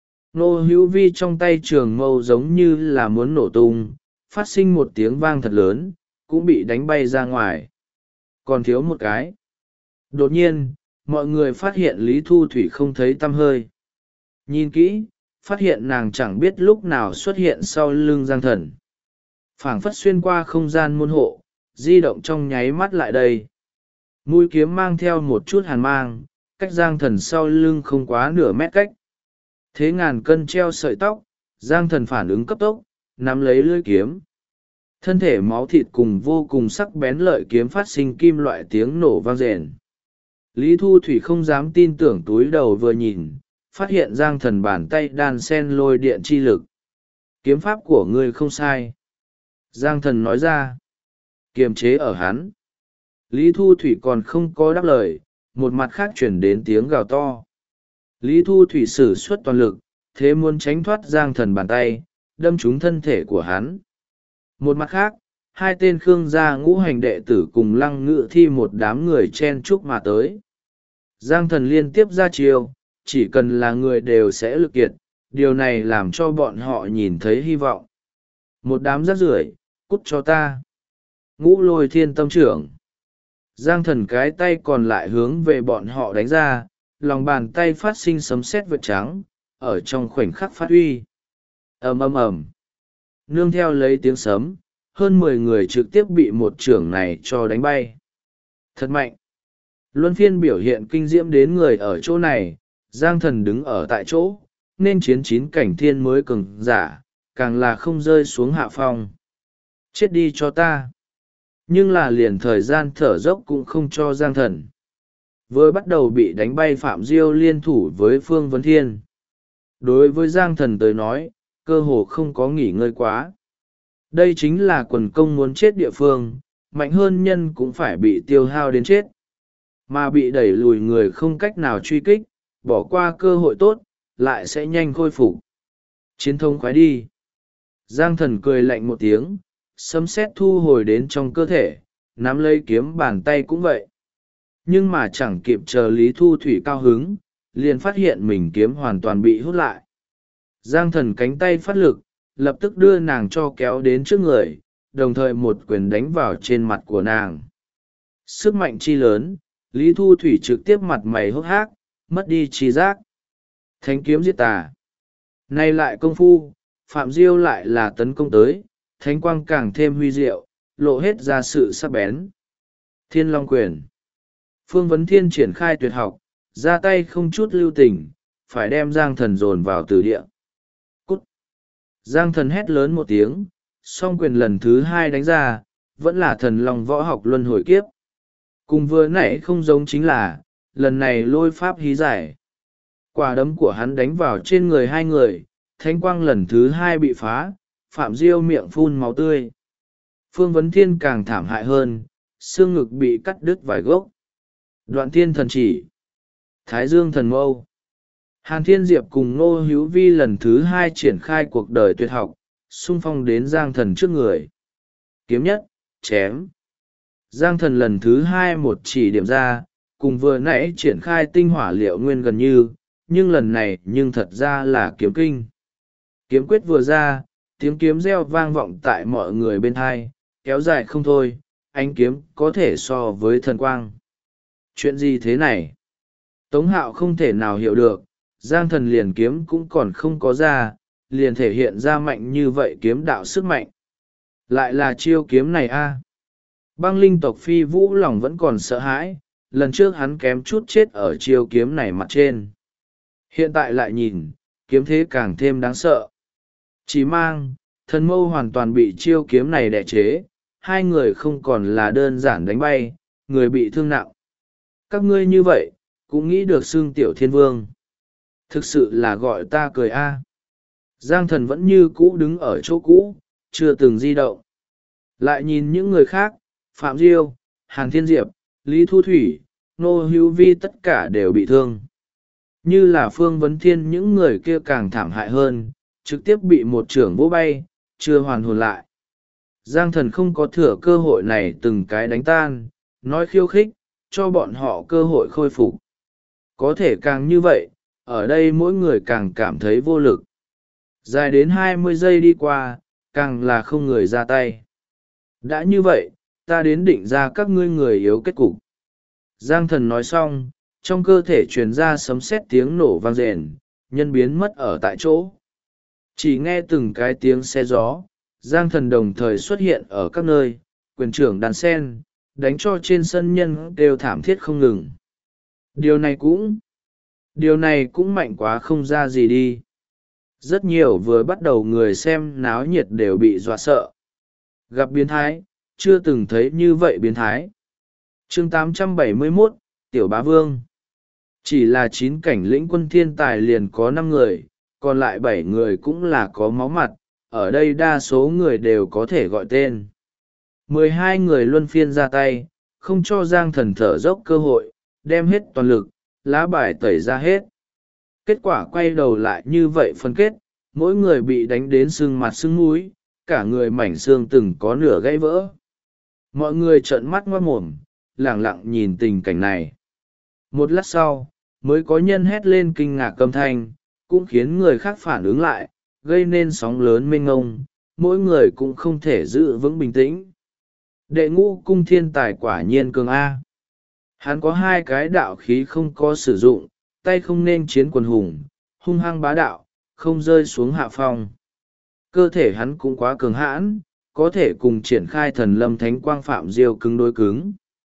Nô Hữu Vi trong tay trường mâu giống như là muốn nổ tung, phát sinh một tiếng vang thật lớn, cũng bị đánh bay ra ngoài. Còn thiếu một cái. Đột nhiên, mọi người phát hiện Lý Thu Thủy không thấy tăm hơi. Nhìn kỹ, phát hiện nàng chẳng biết lúc nào xuất hiện sau lưng Giang Thần. Phảng phất xuyên qua không gian môn hộ, di động trong nháy mắt lại đây. Mũi kiếm mang theo một chút hàn mang, cách Giang Thần sau lưng không quá nửa mét cách. Thế ngàn cân treo sợi tóc, Giang Thần phản ứng cấp tốc, nắm lấy lưỡi kiếm. Thân thể máu thịt cùng vô cùng sắc bén lợi kiếm phát sinh kim loại tiếng nổ vang rền. Lý Thu Thủy không dám tin tưởng túi đầu vừa nhìn, phát hiện Giang Thần bàn tay đan sen lôi điện chi lực. Kiếm pháp của ngươi không sai. Giang Thần nói ra. Kiềm chế ở hắn. Lý Thu Thủy còn không có đáp lời, một mặt khác chuyển đến tiếng gào to. Lý Thu Thủy sử xuất toàn lực, thế muốn tránh thoát Giang Thần bàn tay, đâm trúng thân thể của hắn. Một mặt khác, 2 tên Khương gia ngũ hành đệ tử cùng Lăng Ngự Thi một đám người chen chúc mà tới. Giang Thần liên tiếp ra chiêu, chỉ cần là người đều sẽ lực kiệt, điều này làm cho bọn họ nhìn thấy hy vọng. Một đám rác rưởi, cút cho ta. Ngũ Lôi Thiên Tâm trưởng. Giang Thần cái tay còn lại hướng về bọn họ đánh ra, lòng bàn tay phát sinh sấm sét vệt trắng, ở trong khoảnh khắc phát huy. Ầm ầm ầm. Nương theo lấy tiếng sấm, hơn 10 người trực tiếp bị một trưởng này cho đánh bay. Thật mạnh. Luân phiên biểu hiện kinh diễm đến người ở chỗ này, Giang Thần đứng ở tại chỗ, nên chiến 9 cảnh thiên mới cường giả, càng là không rơi xuống hạ phong. Chết đi cho ta. Nhưng là liền thời gian thở dốc cũng không cho Giang Thần. Vừa bắt đầu bị đánh bay Phạm Diêu liên thủ với Phương Vấn Thiên. Đối với Giang Thần tới nói, cơ hồ không có nghỉ ngơi quá. Đây chính là quần công muốn chết địa phương, mạnh hơn nhân cũng phải bị tiêu hao đến chết. Mà bị đẩy lùi người không cách nào truy kích, bỏ qua cơ hội tốt, lại sẽ nhanh khôi phục. Chiến thông khoái đi. Giang Thần cười lạnh một tiếng, sấm sét thu hồi đến trong cơ thể, nắm lấy kiếm bàn tay cũng vậy. Nhưng mà chẳng kịp chờ Lý Thu Thủy cao hứng, liền phát hiện mình kiếm hoàn toàn bị hút lại. Giang Thần cánh tay phát lực, lập tức đưa nàng cho kéo đến trước người, đồng thời một quyền đánh vào trên mặt của nàng. Sức mạnh chi lớn, Lý Thu Thủy trực tiếp mặt mày hốc hác, mất đi trí giác. Thánh kiếm giết tà. Nay lại công phu, Phạm Diêu lại là tấn công tới, thánh quang càng thêm huy diệu, lộ hết ra sự sắc bén. Thiên Long Quyền. Phương Vấn Thiên triển khai tuyệt học, ra tay không chút lưu tình, phải đem Giang Thần dồn vào tử địa. Cút! Giang Thần hét lớn một tiếng, song quyền lần thứ 2 đánh ra, vẫn là thần long võ học luân hồi kiếp. Cùng vừa nãy không giống chính là, lần này lôi pháp hí giải. Quả đấm của hắn đánh vào trên người 2 người, thánh quang lần thứ 2 bị phá, Phạm Diêu miệng phun máu tươi. Phương Vấn Thiên càng thảm hại hơn, xương ngực bị cắt đứt vài gốc. Đoạn Thiên Thần Chỉ. Thái Dương Thần Mâu. Hàn Thiên Diệp cùng Ngô Hữu Vi lần thứ 2 triển khai cuộc đời tuyệt học, xung phong đến Giang Thần trước người. Kiếm nhất, chém. Giang Thần lần thứ 2 một chỉ điểm ra, cùng vừa nãy triển khai tinh hỏa liệu nguyên gần như, nhưng lần này nhưng thật ra là kiếm kinh. Kiếm quyết vừa ra, tiếng kiếm reo vang vọng tại mọi người bên hai, kéo dài không thôi, ánh kiếm có thể so với thần quang. Chuyện gì thế này? Tống Hạo không thể nào hiểu được, Giang Thần liền kiếm cũng còn không có ra, liền thể hiện ra mạnh như vậy kiếm đạo sức mạnh. Lại là chiêu kiếm này a. Băng linh tộc Phi Vũ lòng vẫn còn sợ hãi, lần trước hắn kém chút chết ở chiêu kiếm này mặt trên. Hiện tại lại nhìn, kiếm thế càng thêm đáng sợ. Chỉ mang, Thần mâu hoàn toàn bị chiêu kiếm này đè chế, hai người không còn là đơn giản đánh bay, người bị thương nặng. Các ngươi như vậy, cũng nghĩ được xưng tiểu thiên vương. Thực sự là gọi ta cười a. Giang thần vẫn như cũ đứng ở chỗ cũ, chưa từng di động. Lại nhìn những người khác, Phạm Diêu, Hàn Thiên Diệp, Lý Thu Thủy, Nô Hữu Vi tất cả đều bị thương. Như là Phương Vấn Thiên những người kia càng thảm hại hơn, trực tiếp bị một chưởng vỗ bay, chưa hoàn hồn lại. Giang thần không có thừa cơ hội này từng cái đánh tan, nói khiêu khích, cho bọn họ cơ hội khôi phục. Có thể càng như vậy, ở đây mỗi người càng cảm thấy vô lực. Dài đến 20 giây đi qua, càng là không người ra tay. Đã như vậy, ta đến định ra các ngươi người yếu kết cục. Giang thần nói xong, trong cơ thể truyền ra sấm sét tiếng nổ vang rền, nhân biến mất ở tại chỗ. Chỉ nghe từng cái tiếng xe gió, Giang thần đồng thời xuất hiện ở các nơi, quyền trưởng đàn sen, đánh cho trên sân nhân đều thảm thiết không ngừng. Điều này cũng mạnh quá không ra gì đi. Rất nhiều vừa bắt đầu người xem náo nhiệt đều bị dọa sợ. Gặp biến thái, chưa từng thấy như vậy biến thái. Chương 871, Tiểu Bá Vương. Chỉ là 9 cảnh lĩnh quân thiên tài liền có 5 người, còn lại 7 người cũng là có máu mặt, ở đây đa số người đều có thể gọi tên. 12 người luân phiên ra tay, không cho Giang thần thở dốc cơ hội, đem hết toàn lực, lá bài tẩy ra hết. Kết quả quay đầu lại như vậy phân kết, mỗi người bị đánh đến sưng mặt sưng mũi, cả người mảnh xương từng có nửa gãy vỡ. Mọi người trợn mắt ngoác mồm, lẳng lặng nhìn tình cảnh này. Một lát sau, mới có nhân hét lên kinh ngạc âm thanh, cũng khiến người khác phản ứng lại, gây nên sóng lớn mênh ngông, mỗi người cũng không thể giữ vững bình tĩnh. Đệ ngũ cung thiên tài quả nhiên cường A. Hắn có 2 cái đạo khí không có sử dụng, tay không nên chiến quần hùng, hung hăng bá đạo, không rơi xuống hạ phong. Cơ thể hắn cũng quá cường hãn, có thể cùng triển khai thần lâm thánh quang Phạm Diêu cứng đối cứng.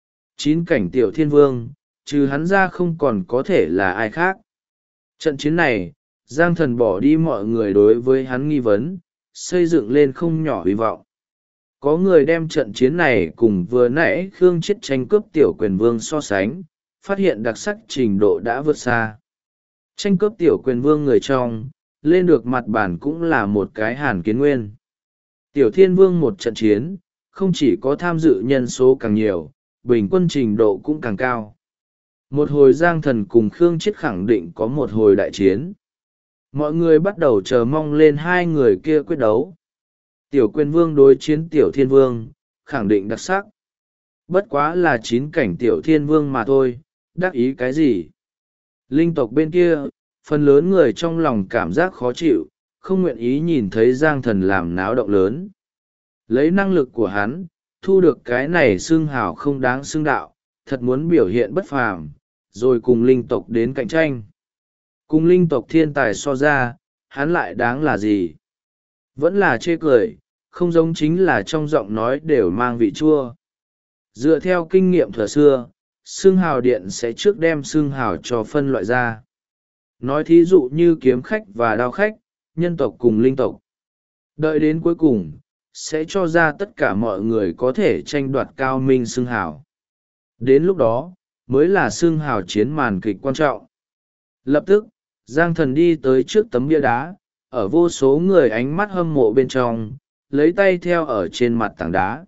9 cảnh tiểu thiên vương, trừ hắn ra không còn có thể là ai khác. Trận chiến này, Giang thần bỏ đi mọi người đối với hắn nghi vấn, xây dựng lên không nhỏ hy vọng. Có người đem trận chiến này cùng vừa nãy Khương Chiết tranh cướp tiểu quyền vương so sánh, phát hiện đặc sắc trình độ đã vượt xa. Tranh cướp tiểu quyền vương người trong, lên được mặt bản cũng là một cái Hàn Kiến Nguyên. Tiểu thiên vương một trận chiến, không chỉ có tham dự nhân số càng nhiều, bình quân trình độ cũng càng cao. Một hồi Giang thần cùng Khương Chiết khẳng định có một hồi đại chiến. Mọi người bắt đầu chờ mong lên 2 người kia quyết đấu. Tiểu quyền vương đối chiến tiểu thiên vương, khẳng định đặc sắc. Bất quá là 9 cảnh tiểu thiên vương mà thôi, đắc ý cái gì? Linh tộc bên kia, phần lớn người trong lòng cảm giác khó chịu, không nguyện ý nhìn thấy Giang thần làm náo động lớn. Lấy năng lực của hắn, thu được cái này xưng hào không đáng xưng đạo, thật muốn biểu hiện bất phàm, rồi cùng linh tộc đến cạnh tranh. Cùng linh tộc thiên tài so ra, hắn lại đáng là gì? Vẫn là chê cười, không giống chính là trong giọng nói đều mang vị chua. Dựa theo kinh nghiệm thuở xưa, xưng hào điện sẽ trước đem xưng hào cho phân loại ra. Nói thí dụ như kiếm khách và đao khách, nhân tộc cùng linh tộc. Đợi đến cuối cùng, sẽ cho ra tất cả mọi người có thể tranh đoạt cao minh xưng hào. Đến lúc đó, mới là xưng hào chiến màn kịch quan trọng. Lập tức, Giang thần đi tới trước tấm bia đá, ở vô số người ánh mắt hâm mộ bên trong, lấy tay theo ở trên mặt tảng đá.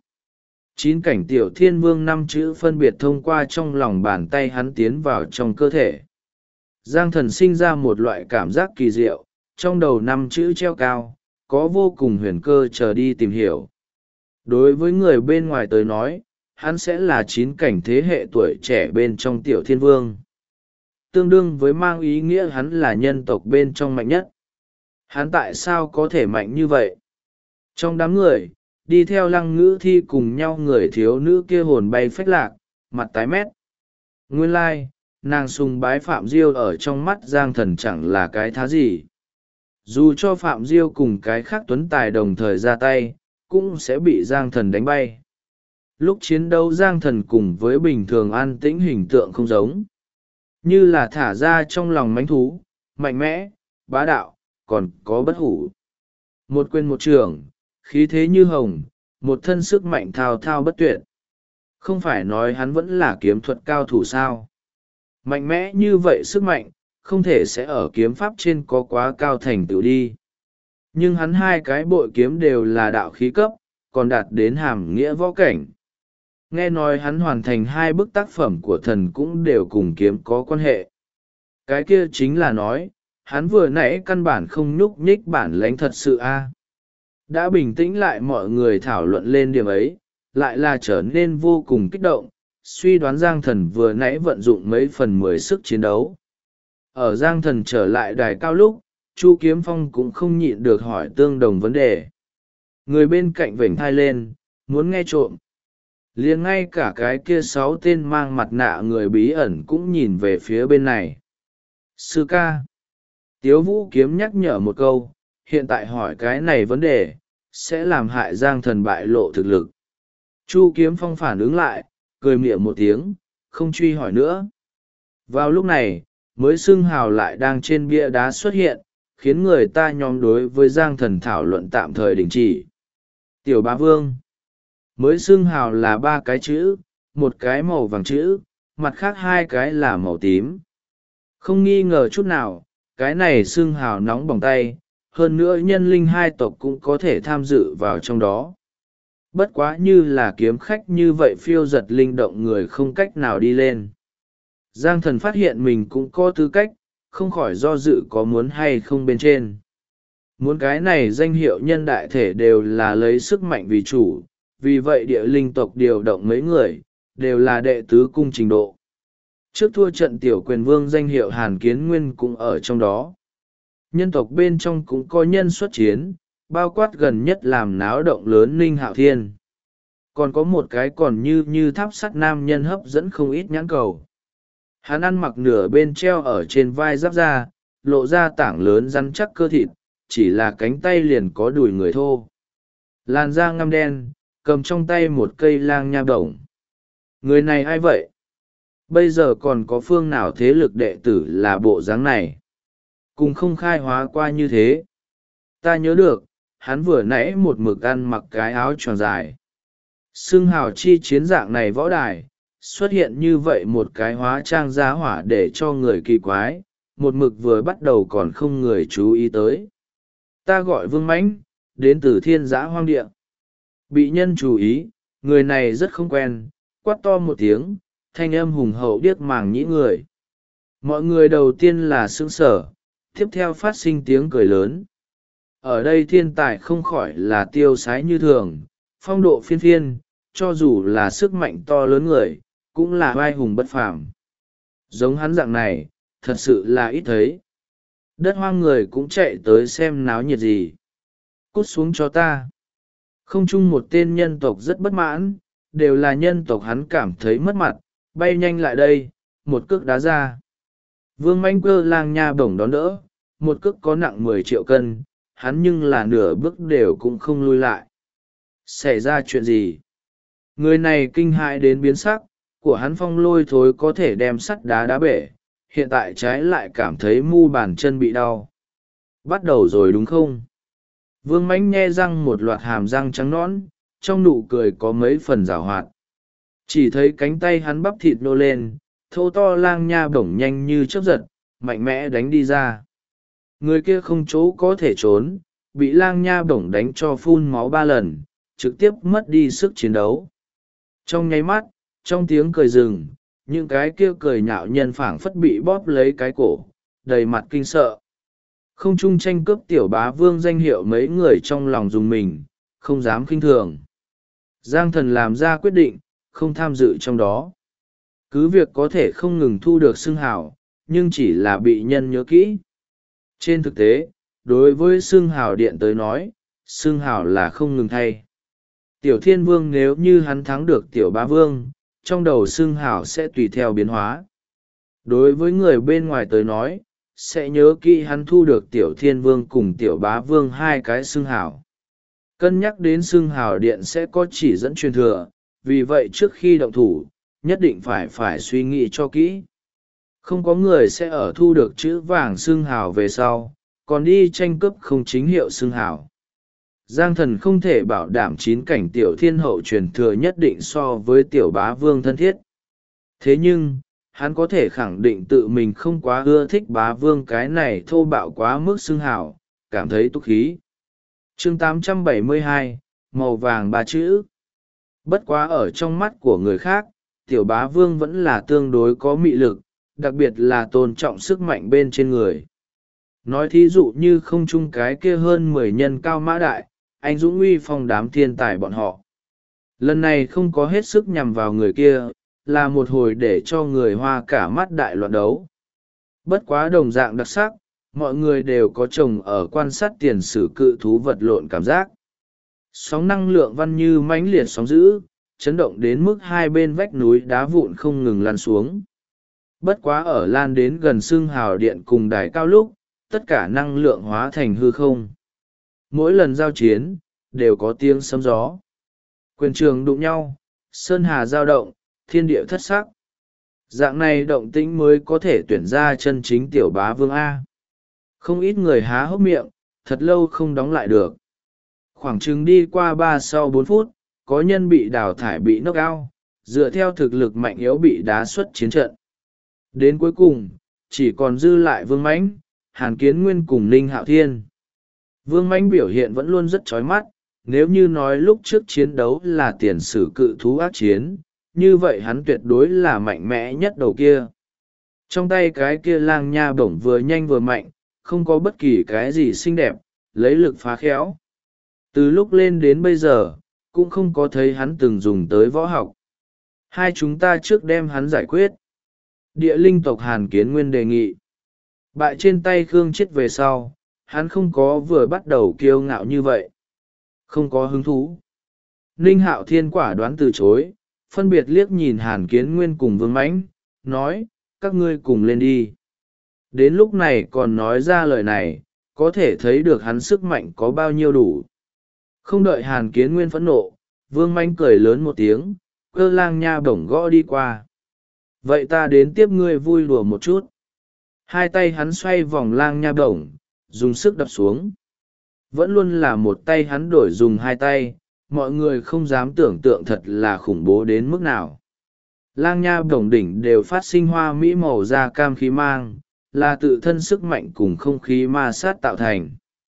9 cảnh tiểu thiên vương 5 chữ phân biệt thông qua trong lòng bàn tay hắn tiến vào trong cơ thể. Giang thần sinh ra một loại cảm giác kỳ diệu, trong đầu 5 chữ treo cao, có vô cùng huyền cơ chờ đi tìm hiểu. Đối với người bên ngoài tới nói, hắn sẽ là 9 cảnh thế hệ tuổi trẻ bên trong tiểu thiên vương. Tương đương với mang ý nghĩa hắn là nhân tộc bên trong mạnh nhất. Hắn tại sao có thể mạnh như vậy? Trong đám người, đi theo Lăng Ngữ Thi cùng nhau người thiếu nữ kia hồn bay phách lạc, mặt tái mét. Nguyên lai, nàng sùng bái Phạm Diêu ở trong mắt Giang thần chẳng là cái thá gì. Dù cho Phạm Diêu cùng cái khác tuấn tài đồng thời ra tay, cũng sẽ bị Giang thần đánh bay. Lúc chiến đấu Giang thần cùng với bình thường an tĩnh hình tượng không giống. Như là thả ra trong lòng mãnh thú, mạnh mẽ, bá đạo, còn có bất hủ. Một quyền một trường, khí thế như hồng, một thân sức mạnh thao thao bất tuyệt. Không phải nói hắn vẫn là kiếm thuật cao thủ sao? Mạnh mẽ như vậy sức mạnh, không thể sẽ ở kiếm pháp trên có quá cao thành tựu đi. Nhưng hắn hai cái bội kiếm đều là đạo khí cấp, còn đạt đến hàm nghĩa võ cảnh. Nghe nói hắn hoàn thành hai bức tác phẩm của thần cũng đều cùng kiếm có quan hệ. Cái kia chính là nói, hắn vừa nãy căn bản không nhúc nhích bản lãnh thật sự a. Đã bình tĩnh lại mọi người thảo luận lên điểm ấy, lại là trở nên vô cùng kích động, suy đoán Giang Thần vừa nãy vận dụng mấy phần 10 sức chiến đấu. Ở Giang Thần trở lại đài cao lúc, Chu Kiếm Phong cũng không nhịn được hỏi tương đồng vấn đề. Người bên cạnh vểnh thai lên, muốn nghe trộm. Liền ngay cả cái kia 6 tên mang mặt nạ người bí ẩn cũng nhìn về phía bên này. Sư ca. Tiếu Vũ Kiếm nhắc nhở một câu, hiện tại hỏi cái này vấn đề, sẽ làm hại Giang Thần bại lộ thực lực. Chu Kiếm Phong phản ứng lại, cười miệng một tiếng, không truy hỏi nữa. Vào lúc này, mới xưng hào lại đang trên bia đá xuất hiện, khiến người ta nhóm đối với Giang Thần thảo luận tạm thời đình chỉ. Tiểu Bá Vương. Mới xưng hào là 3 cái chữ, một cái màu vàng chữ, mặt khác 2 cái là màu tím. Không nghi ngờ chút nào, cái này xưng hào nóng bỏng tay, hơn nữa nhân linh 2 tộc cũng có thể tham dự vào trong đó. Bất quá như là kiếm khách như vậy phiêu giật linh động người không cách nào đi lên. Giang Thần phát hiện mình cũng có tư cách, không khỏi do dự có muốn hay không bên trên. Muốn cái này danh hiệu nhân đại thể đều là lấy sức mạnh vì chủ, vì vậy địa linh tộc điều động mấy người, đều là đệ tứ cung trình độ. Trước thua trận tiểu quyền vương danh hiệu Hàn Kiến Nguyên cũng ở trong đó. Nhân tộc bên trong cũng có nhân xuất chiến, bao quát gần nhất làm náo động lớn Ninh Hạo Thiên. Còn có một cái còn như tháp sắt nam nhân hấp dẫn không ít nhãn cầu. Hắn ăn mặc nửa bên treo ở trên vai giáp da, lộ ra tảng lớn rắn chắc cơ thịt, chỉ là cánh tay liền có đùi người thô. Làn da ngăm đen, cầm trong tay một cây lang nha bổng. Người này ai vậy? Bây giờ còn có phương nào thế lực đệ tử là bộ dáng này? Cùng không khai hóa qua như thế. Ta nhớ được, hắn vừa nãy một mực ăn mặc cái áo tròn dài. Xưng hào chi chiến dạng này võ đài, xuất hiện như vậy một cái hóa trang giá hỏa để cho người kỳ quái, một mực vừa bắt đầu còn không người chú ý tới. Ta gọi Vương Mãnh, đến từ Thiên Giã Hoang Địa. Bị nhân chú ý, người này rất không quen, quát to một tiếng, thanh âm hùng hậu điếc màng nhĩ người. Mọi người đầu tiên là sững sờ, tiếp theo phát sinh tiếng cười lớn. Ở đây thiên tài không khỏi là tiêu sái như thường, phong độ phiên phiên, cho dù là sức mạnh to lớn người, cũng là vai hùng bất phàm. Giống hắn dạng này, thật sự là ít thấy. Đất hoang người cũng chạy tới xem náo nhiệt gì. Cút xuống cho ta. Không chung một tên nhân tộc rất bất mãn, đều là nhân tộc hắn cảm thấy mất mặt, bay nhanh lại đây, một cước đá ra. Vương Mãnh cơ lang nha bổng đón đỡ, một cước có nặng 10 triệu cân, hắn nhưng là nửa bước đều cũng không lui lại. Xảy ra chuyện gì? Người này kinh hãi đến biến sắc, của hắn phong lôi thối có thể đem sắt đá đá bể, hiện tại trái lại cảm thấy mu bàn chân bị đau. Bắt đầu rồi đúng không? Vương Mãnh nhe răng một loạt hàm răng trắng nõn, trong nụ cười có mấy phần giảo hoạt. Chỉ thấy cánh tay hắn bắp thịt nô lên, thô to lang nha bổng nhanh như chớp giật, mạnh mẽ đánh đi ra. Người kia không chỗ có thể trốn, bị lang nha bổng đánh cho phun máu 3 lần, trực tiếp mất đi sức chiến đấu. Trong nháy mắt, trong tiếng cười rừng, những cái kia cười nhạo nhân phảng phất bị bóp lấy cái cổ, đầy mặt kinh sợ. Không chung tranh cướp tiểu bá vương danh hiệu mấy người trong lòng dùng mình, không dám khinh thường. Giang Thần làm ra quyết định, không tham dự trong đó. Cứ việc có thể không ngừng thu được xưng hào, nhưng chỉ là bị nhân nhớ kỹ. Trên thực tế, đối với xưng hào điện tới nói, xưng hào là không ngừng thay. Tiểu Thiên Vương nếu như hắn thắng được tiểu bá vương, trong đầu xưng hào sẽ tùy theo biến hóa. Đối với người bên ngoài tới nói, sẽ nhớ kỹ hắn thu được tiểu Thiên Vương cùng tiểu bá vương 2 cái xưng hào. Cân nhắc đến xưng hào điện sẽ có chỉ dẫn truyền thừa, vì vậy trước khi động thủ, nhất định phải suy nghĩ cho kỹ. Không có người sẽ ở thu được chữ vàng xưng hào về sau, còn đi tranh cướp không chính hiệu xưng hào. Giang thần không thể bảo đảm 9 cảnh tiểu thiên hậu truyền thừa nhất định so với tiểu bá vương thân thiết. Thế nhưng, hắn có thể khẳng định tự mình không quá ưa thích bá vương cái này thô bạo quá mức xưng hào, cảm thấy túc khí. Chương 872, màu vàng ba chữ. Bất quá ở trong mắt của người khác, tiểu bá vương vẫn là tương đối có mị lực, đặc biệt là tôn trọng sức mạnh bên trên người. Nói thí dụ như không chung cái kia hơn 10 nhân cao mã đại, anh dũng uy phong đám thiên tài bọn họ. Lần này không có hết sức nhằm vào người kia, là một hồi để cho người hoa cả mắt đại loạn đấu. Bất quá đồng dạng đặc sắc, mọi người đều có chồng ở quan sát tiền sử cự thú vật lộn cảm giác. Sóng năng lượng văn như mãnh liệt sóng dữ, chấn động đến mức hai bên vách núi đá vụn không ngừng lăn xuống. Bất quá ở lan đến gần xương hào điện cùng đài cao lúc, tất cả năng lượng hóa thành hư không. Mỗi lần giao chiến, đều có tiếng sấm gió. Quyền trường đụng nhau, sơn hà giao động, thiên địa thất sắc. Dạng này động tĩnh mới có thể tuyển ra chân chính tiểu bá vương A. Không ít người há hốc miệng, thật lâu không đóng lại được. Khoảng chừng đi qua 3-4 phút, có nhân bị đào thải bị knock out, dựa theo thực lực mạnh yếu bị đá xuất chiến trận. Đến cuối cùng, chỉ còn dư lại Vương Mãnh, Hàn Kiến Nguyên cùng Ninh Hạo Thiên. Vương Mãnh biểu hiện vẫn luôn rất chói mắt, nếu như nói lúc trước chiến đấu là tiền sử cự thú ác chiến, như vậy hắn tuyệt đối là mạnh mẽ nhất đầu kia. Trong tay cái kia lang nha bổng vừa nhanh vừa mạnh, không có bất kỳ cái gì xinh đẹp, lấy lực phá khéo. Từ lúc lên đến bây giờ, cũng không có thấy hắn từng dùng tới võ học. Hai chúng ta trước đem hắn giải quyết. Địa linh tộc Hàn Kiến Nguyên đề nghị. Bại trên tay Khương Chiết về sau, hắn không có vừa bắt đầu kiêu ngạo như vậy. Không có hứng thú. Ninh Hạo Thiên quả đoán từ chối, phân biệt liếc nhìn Hàn Kiến Nguyên cùng Vương Mãnh, nói, các ngươi cùng lên đi. Đến lúc này còn nói ra lời này, có thể thấy được hắn sức mạnh có bao nhiêu đủ. Không đợi Hàn Kiến Nguyên phẫn nộ, Vương Mãnh cười lớn một tiếng, cơ lang nha bổng gõ đi qua. Vậy ta đến tiếp ngươi vui đùa một chút. Hai tay hắn xoay vòng lang nha bổng, dùng sức đập xuống. Vẫn luôn là một tay hắn đổi dùng hai tay, mọi người không dám tưởng tượng thật là khủng bố đến mức nào. Lang nha bổng đỉnh đều phát sinh hoa mỹ màu da cam khí mang, là tự thân sức mạnh cùng không khí ma sát tạo thành.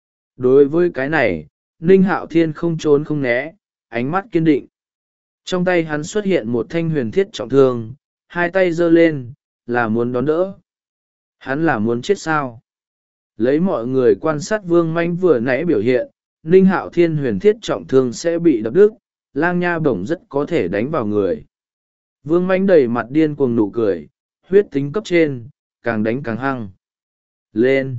Đối với cái này, Ninh Hạo Thiên không trốn không né, ánh mắt kiên định. Trong tay hắn xuất hiện một thanh huyền thiết trọng thương, hai tay giơ lên, là muốn đón đỡ. Hắn là muốn chết sao? Lấy mọi người quan sát Vương Mãnh vừa nãy biểu hiện, Ninh Hạo Thiên huyền thiết trọng thương sẽ bị đập đứt, lang nha bổng rất có thể đánh vào người. Vương Mãnh đầy mặt điên cuồng nụ cười, huyết tính cấp trên, càng đánh càng hăng. Lên!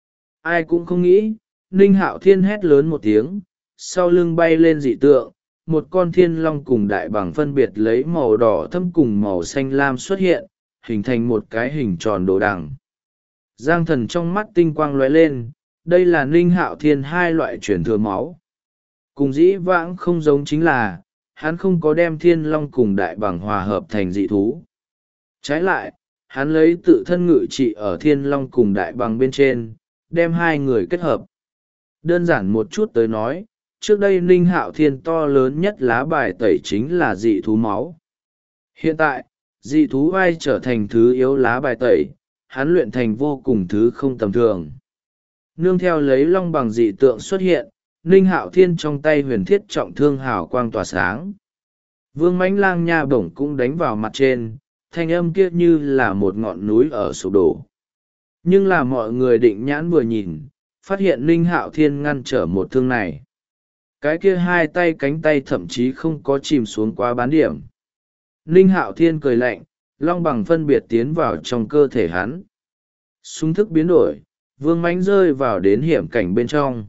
Ai cũng không nghĩ, Ninh Hạo Thiên hét lớn một tiếng, sau lưng bay lên dị tượng, một con thiên long cùng đại bằng phân biệt lấy màu đỏ thâm cùng màu xanh lam xuất hiện, hình thành một cái hình tròn đồ đằng. Giang thần trong mắt tinh quang lóe lên, đây là Ninh Hạo Thiên hai loại chuyển thừa máu. Cùng dĩ vãng không giống chính là, hắn không có đem thiên long cùng đại bằng hòa hợp thành dị thú. Trái lại, hắn lấy tự thân ngự trị ở thiên long cùng đại bằng bên trên, đem hai người kết hợp. Đơn giản một chút tới nói, trước đây Ninh Hạo Thiên to lớn nhất lá bài tẩy chính là dị thú máu. Hiện tại, dị thú vai trở thành thứ yếu lá bài tẩy, hắn luyện thành vô cùng thứ không tầm thường. Nương theo lấy long bằng dị tượng xuất hiện, Ninh Hạo Thiên trong tay huyền thiết trọng thương hào quang tỏa sáng. Vương Mãnh lang nha bổng cũng đánh vào mặt trên, thanh âm kia như là một ngọn núi ở sụp đổ. Nhưng là mọi người định nhãn vừa nhìn, phát hiện Ninh Hạo Thiên ngăn trở một thương này. Cái kia hai tay cánh tay thậm chí không có chìm xuống quá bán điểm. Ninh Hạo Thiên cười lạnh, long bằng phân biệt tiến vào trong cơ thể hắn. Súng thức biến đổi, Vương Mãnh rơi vào đến hiểm cảnh bên trong.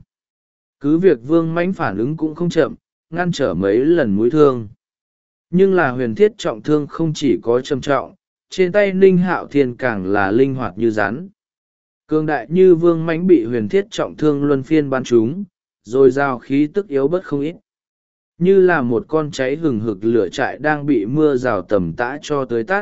Cứ việc Vương Mãnh phản ứng cũng không chậm, ngăn trở mấy lần mũi thương. Nhưng là huyền thiết trọng thương không chỉ có trầm trọng, trên tay Ninh Hạo Thiên càng là linh hoạt như rắn. Cường đại như Vương Mãnh bị huyền thiết trọng thương luân phiên bắn trúng, rồi giao khí tức yếu bất không ít. Như là một con cháy hừng hực lửa trại đang bị mưa rào tầm tã cho tới tắt.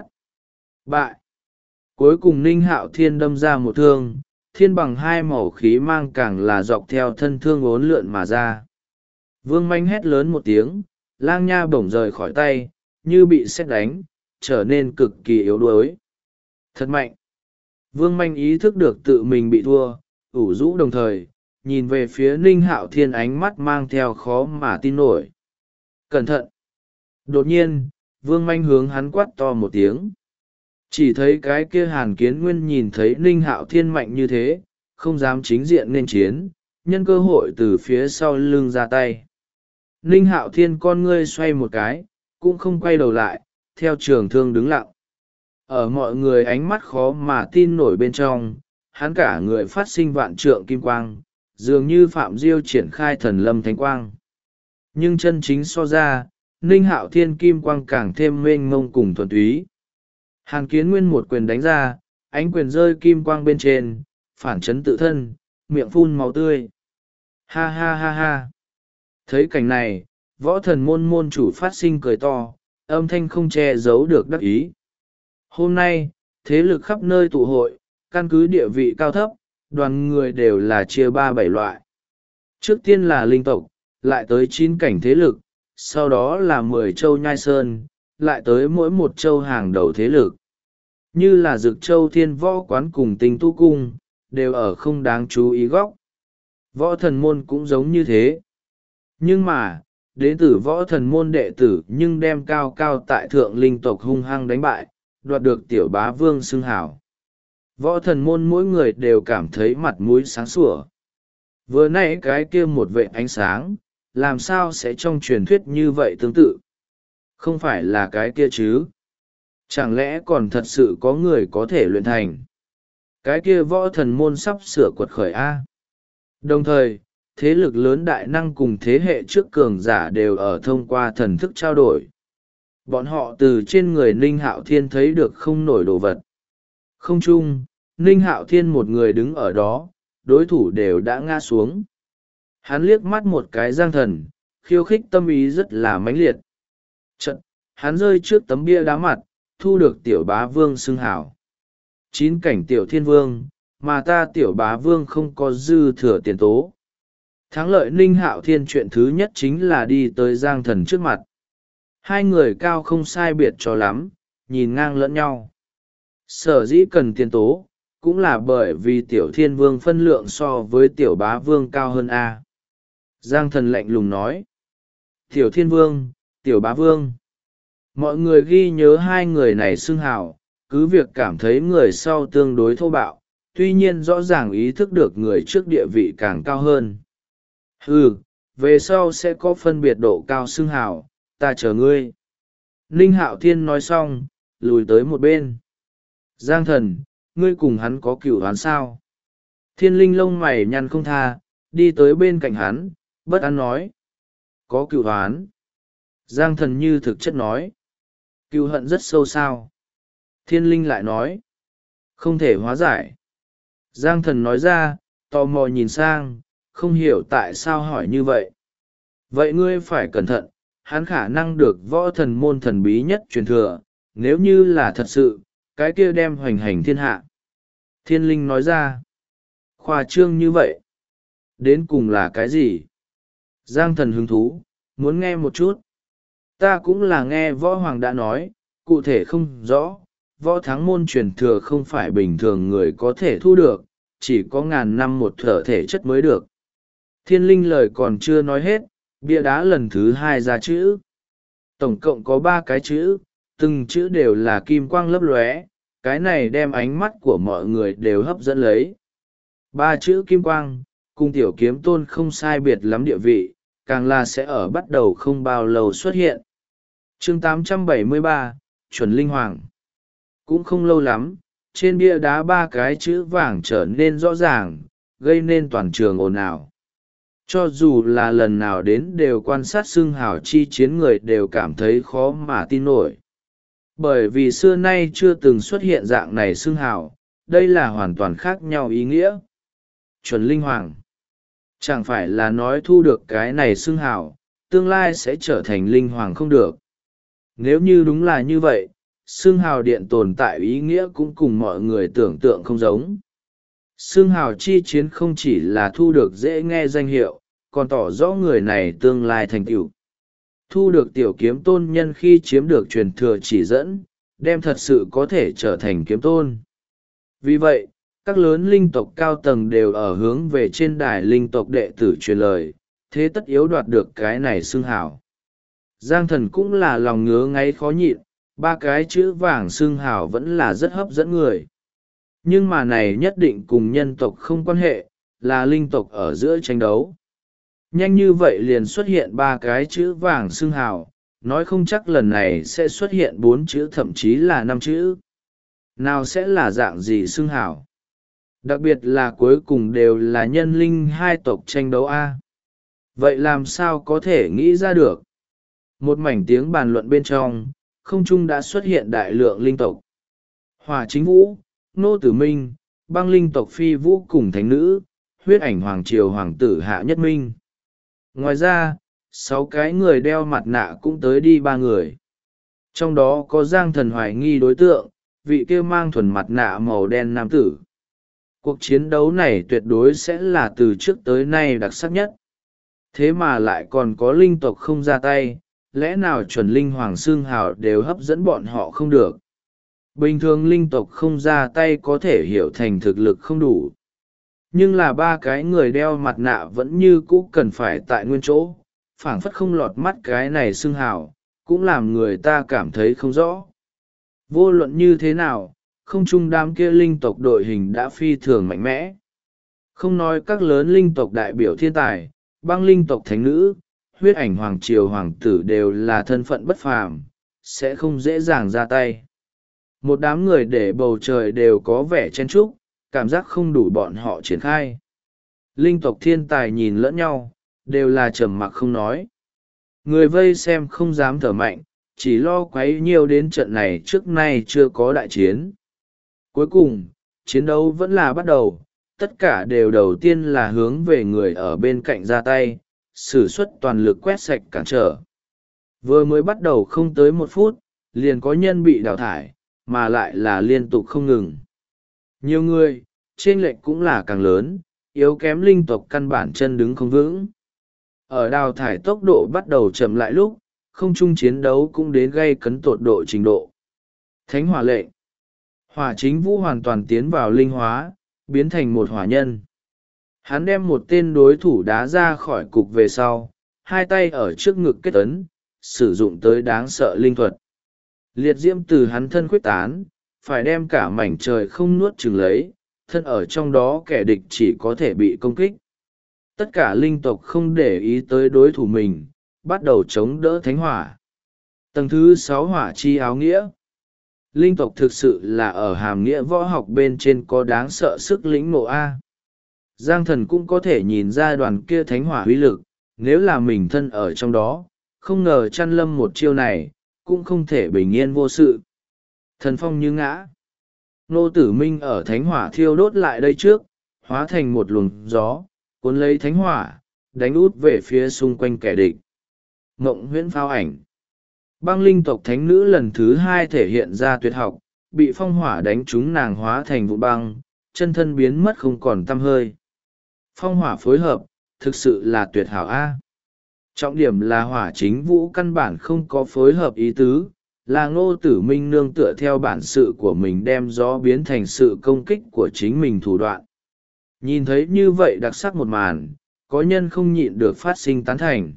Bại! Cuối cùng Ninh Hạo Thiên đâm ra một thương, thiên bằng hai màu khí mang càng là dọc theo thân thương uốn lượn mà ra. Vương Manh hét lớn một tiếng, lang nha bổng rời khỏi tay, như bị sét đánh, trở nên cực kỳ yếu đuối. Thật mạnh! Vương Manh ý thức được tự mình bị thua, ủ rũ đồng thời, nhìn về phía Ninh Hạo Thiên ánh mắt mang theo khó mà tin nổi. Cẩn thận! Đột nhiên, Vương Manh hướng hắn quát to một tiếng. Chỉ thấy cái kia Hàn Kiến Nguyên nhìn thấy Ninh Hạo Thiên mạnh như thế, không dám chính diện nên chiến, nhân cơ hội từ phía sau lưng ra tay. Ninh Hạo Thiên con ngươi xoay một cái, cũng không quay đầu lại, theo trường thương đứng lặng. Ở mọi người ánh mắt khó mà tin nổi bên trong, hắn cả người phát sinh vạn trượng kim quang, dường như Phạm Diêu triển khai thần lâm thánh quang. Nhưng chân chính so ra, Ninh Hạo Thiên kim quang càng thêm mênh mông cùng thuần túy. Hàn Kiến Nguyên một quyền đánh ra, ánh quyền rơi kim quang bên trên, phản chấn tự thân, miệng phun máu tươi. Ha ha ha ha! Thấy cảnh này, võ thần môn môn chủ phát sinh cười to, âm thanh không che giấu được đắc ý. Hôm nay, thế lực khắp nơi tụ hội, căn cứ địa vị cao thấp, đoàn người đều là chia 3-7 loại. Trước tiên là linh tộc, lại tới 9 cảnh thế lực, sau đó là 10 châu nhai sơn, lại tới mỗi một châu hàng đầu thế lực. Như là Dực Châu Thiên Võ Quán cùng Tinh Tu Cung, đều ở không đáng chú ý góc. Võ thần môn cũng giống như thế. Nhưng mà, đến từ võ thần môn đệ tử nhưng đem cao cao tại thượng linh tộc hung hăng đánh bại, đoạt được tiểu bá vương xưng hảo. Võ thần môn mỗi người đều cảm thấy mặt mũi sáng sủa. Vừa nãy cái kia một vệ ánh sáng, làm sao sẽ trong truyền thuyết như vậy tương tự? Không phải là cái kia chứ? Chẳng lẽ còn thật sự có người có thể luyện thành? Cái kia võ thần môn sắp sửa quật khởi A. Đồng thời, thế lực lớn đại năng cùng thế hệ trước cường giả đều ở thông qua thần thức trao đổi. Bọn họ từ trên người Ninh Hạo Thiên thấy được không nổi đồ vật. Không chung, Ninh Hạo Thiên một người đứng ở đó, đối thủ đều đã ngã xuống. Hắn liếc mắt một cái Giang Thần, khiêu khích tâm ý rất là mãnh liệt. Chật, hắn rơi trước tấm bia đá mặt, thu được tiểu bá vương xưng hảo. 9 cảnh tiểu thiên vương, mà ta tiểu bá vương không có dư thừa tiền tố. Thắng lợi Ninh Hạo Thiên chuyện thứ nhất chính là đi tới Giang Thần trước mặt. Hai người cao không sai biệt cho lắm, nhìn ngang lẫn nhau. Sở dĩ cần tiền tố, cũng là bởi vì tiểu thiên vương phân lượng so với tiểu bá vương cao hơn A. Giang Thần lạnh lùng nói. Tiểu thiên vương, tiểu bá vương. Mọi người ghi nhớ hai người này xưng hào, cứ việc cảm thấy người sau tương đối thô bạo, tuy nhiên rõ ràng ý thức được người trước địa vị càng cao hơn. Về sau sẽ có phân biệt độ cao xưng hào, ta chờ ngươi. Ninh Hạo Thiên nói xong, lùi tới một bên. Giang Thần, ngươi cùng hắn có cửu oán sao? Thiên Linh lông mày nhăn không tha, đi tới bên cạnh hắn, bất an nói. Có cửu oán. Giang Thần như thực chất nói. Cửu hận rất sâu sao. Thiên Linh lại nói. Không thể hóa giải. Giang Thần nói ra, tò mò nhìn sang, không hiểu tại sao hỏi như vậy. Vậy ngươi phải cẩn thận, hắn khả năng được võ thần môn thần bí nhất truyền thừa, nếu như là thật sự, cái kia đem hoành hành thiên hạ. Thiên Linh nói ra. Khoa trương như vậy. Đến cùng là cái gì? Giang Thần hứng thú, muốn nghe một chút. Ta cũng là nghe võ hoàng đã nói, cụ thể không rõ, võ thắng môn truyền thừa không phải bình thường người có thể thu được, chỉ có ngàn năm một thở thể chất mới được. Thiên Linh lời còn chưa nói hết, bia đá lần thứ 2 ra chữ. Tổng cộng có 3 cái chữ, từng chữ đều là kim quang lấp lóe, cái này đem ánh mắt của mọi người đều hấp dẫn lấy. 3 chữ kim quang, cùng tiểu kiếm tôn không sai biệt lắm địa vị, càng là sẽ ở bắt đầu không bao lâu xuất hiện. Chương 873, Chuẩn Linh Hoàng. Cũng không lâu lắm, trên bia đá 3 cái chữ vàng trở nên rõ ràng, gây nên toàn trường ồn ào. Cho dù là lần nào đến đều quan sát xưng hào chi chiến người đều cảm thấy khó mà tin nổi. Bởi vì xưa nay chưa từng xuất hiện dạng này xưng hào, đây là hoàn toàn khác nhau ý nghĩa. Chuẩn Linh Hoàng. Chẳng phải là nói thu được cái này xưng hào, tương lai sẽ trở thành Linh Hoàng không được. Nếu như đúng là như vậy, xưng hào điện tồn tại ý nghĩa cũng cùng mọi người tưởng tượng không giống. Xưng hào chi chiến không chỉ là thu được dễ nghe danh hiệu, còn tỏ rõ người này tương lai thành tựu. Thu được tiểu kiếm tôn nhân khi chiếm được truyền thừa chỉ dẫn, đem thật sự có thể trở thành kiếm tôn. Vì vậy, các lớn linh tộc cao tầng đều ở hướng về trên đài linh tộc đệ tử truyền lời, thế tất yếu đoạt được cái này xưng hảo. Giang Thần cũng là lòng ngứa ngáy khó nhịn, ba cái chữ vàng xưng hảo vẫn là rất hấp dẫn người. Nhưng mà này nhất định cùng nhân tộc không quan hệ, là linh tộc ở giữa tranh đấu. Nhanh như vậy liền xuất hiện ba cái chữ vàng xưng hảo, nói không chắc lần này sẽ xuất hiện 4 chữ thậm chí là 5 chữ. Nào sẽ là dạng gì xưng hảo? Đặc biệt là cuối cùng đều là nhân linh hai tộc tranh đấu A. Vậy làm sao có thể nghĩ ra được? Một mảnh tiếng bàn luận bên trong, không trung đã xuất hiện đại lượng linh tộc. Hỏa Chính Vũ, Nô Tử Minh, băng linh tộc Phi Vũ cùng Thánh Nữ, huyết ảnh Hoàng Triều Hoàng tử Hạ Nhất Minh. Ngoài ra, 6 cái người đeo mặt nạ cũng tới đi 3 người. Trong đó có Giang Thần hoài nghi đối tượng, vị kia mang thuần mặt nạ màu đen nam tử. Cuộc chiến đấu này tuyệt đối sẽ là từ trước tới nay đặc sắc nhất. Thế mà lại còn có linh tộc không ra tay, lẽ nào chuẩn linh hoàng xương hào đều hấp dẫn bọn họ không được. Bình thường linh tộc không ra tay có thể hiểu thành thực lực không đủ. Nhưng là 3 cái người đeo mặt nạ vẫn như cũ cần phải tại nguyên chỗ, phảng phất không lọt mắt cái này xương hào, cũng làm người ta cảm thấy không rõ. Vô luận như thế nào, không trung đám kia linh tộc đội hình đã phi thường mạnh mẽ. Không nói các lớn linh tộc đại biểu thiên tài, băng linh tộc thánh nữ, huyết ảnh hoàng triều hoàng tử đều là thân phận bất phàm, sẽ không dễ dàng ra tay. Một đám người để bầu trời đều có vẻ chen chúc, cảm giác không đủ bọn họ triển khai. Linh tộc thiên tài nhìn lẫn nhau, đều là trầm mặc không nói. Người vây xem không dám thở mạnh, chỉ lo quấy nhiều đến trận này trước nay chưa có đại chiến. Cuối cùng, chiến đấu vẫn là bắt đầu, tất cả đều đầu tiên là hướng về người ở bên cạnh ra tay, sử xuất toàn lực quét sạch cản trở. Vừa mới bắt đầu không tới 1 phút, liền có nhân bị đào thải, mà lại là liên tục không ngừng. Nhiều người, chênh lệch cũng là càng lớn, yếu kém linh tộc căn bản chân đứng không vững. Ở đào thải tốc độ bắt đầu chậm lại lúc, không trung chiến đấu cũng đến gây cấn tột độ trình độ. Thánh hỏa lệnh. Hỏa Chính Vũ hoàn toàn tiến vào linh hóa, biến thành một hỏa nhân. Hắn đem một tên đối thủ đá ra khỏi cục về sau, 2 tay ở trước ngực kết ấn, sử dụng tới đáng sợ linh thuật. Liệt diễm từ hắn thân khuếch tán, phải đem cả mảnh trời không nuốt chửng lấy, thân ở trong đó kẻ địch chỉ có thể bị công kích. Tất cả linh tộc không để ý tới đối thủ mình, bắt đầu chống đỡ thánh hỏa. Tầng thứ 6 hỏa chi áo nghĩa. Linh tộc thực sự là ở hàm nghĩa võ học bên trên có đáng sợ sức lĩnh ngộ A. Giang Thần cũng có thể nhìn ra đoàn kia thánh hỏa uy lực, nếu là mình thân ở trong đó, không ngờ chăn lâm một chiêu này, cũng không thể bình yên vô sự. Thần phong như ngã. Nô Tử Minh ở thánh hỏa thiêu đốt lại đây trước, hóa thành một luồng gió, cuốn lấy thánh hỏa, đánh út về phía xung quanh kẻ địch. Ngộng huyễn pháo ảnh. Băng linh tộc thánh nữ lần thứ 2 thể hiện ra tuyệt học, bị phong hỏa đánh trúng nàng hóa thành vụ băng, chân thân biến mất không còn tăm hơi. Phong hỏa phối hợp, thực sự là tuyệt hảo A. Trọng điểm là Hỏa Chính Vũ căn bản không có phối hợp ý tứ, là Ngô Tử Minh nương tựa theo bản sự của mình đem gió biến thành sự công kích của chính mình thủ đoạn. Nhìn thấy như vậy đặc sắc một màn, có nhân không nhịn được phát sinh tán thành.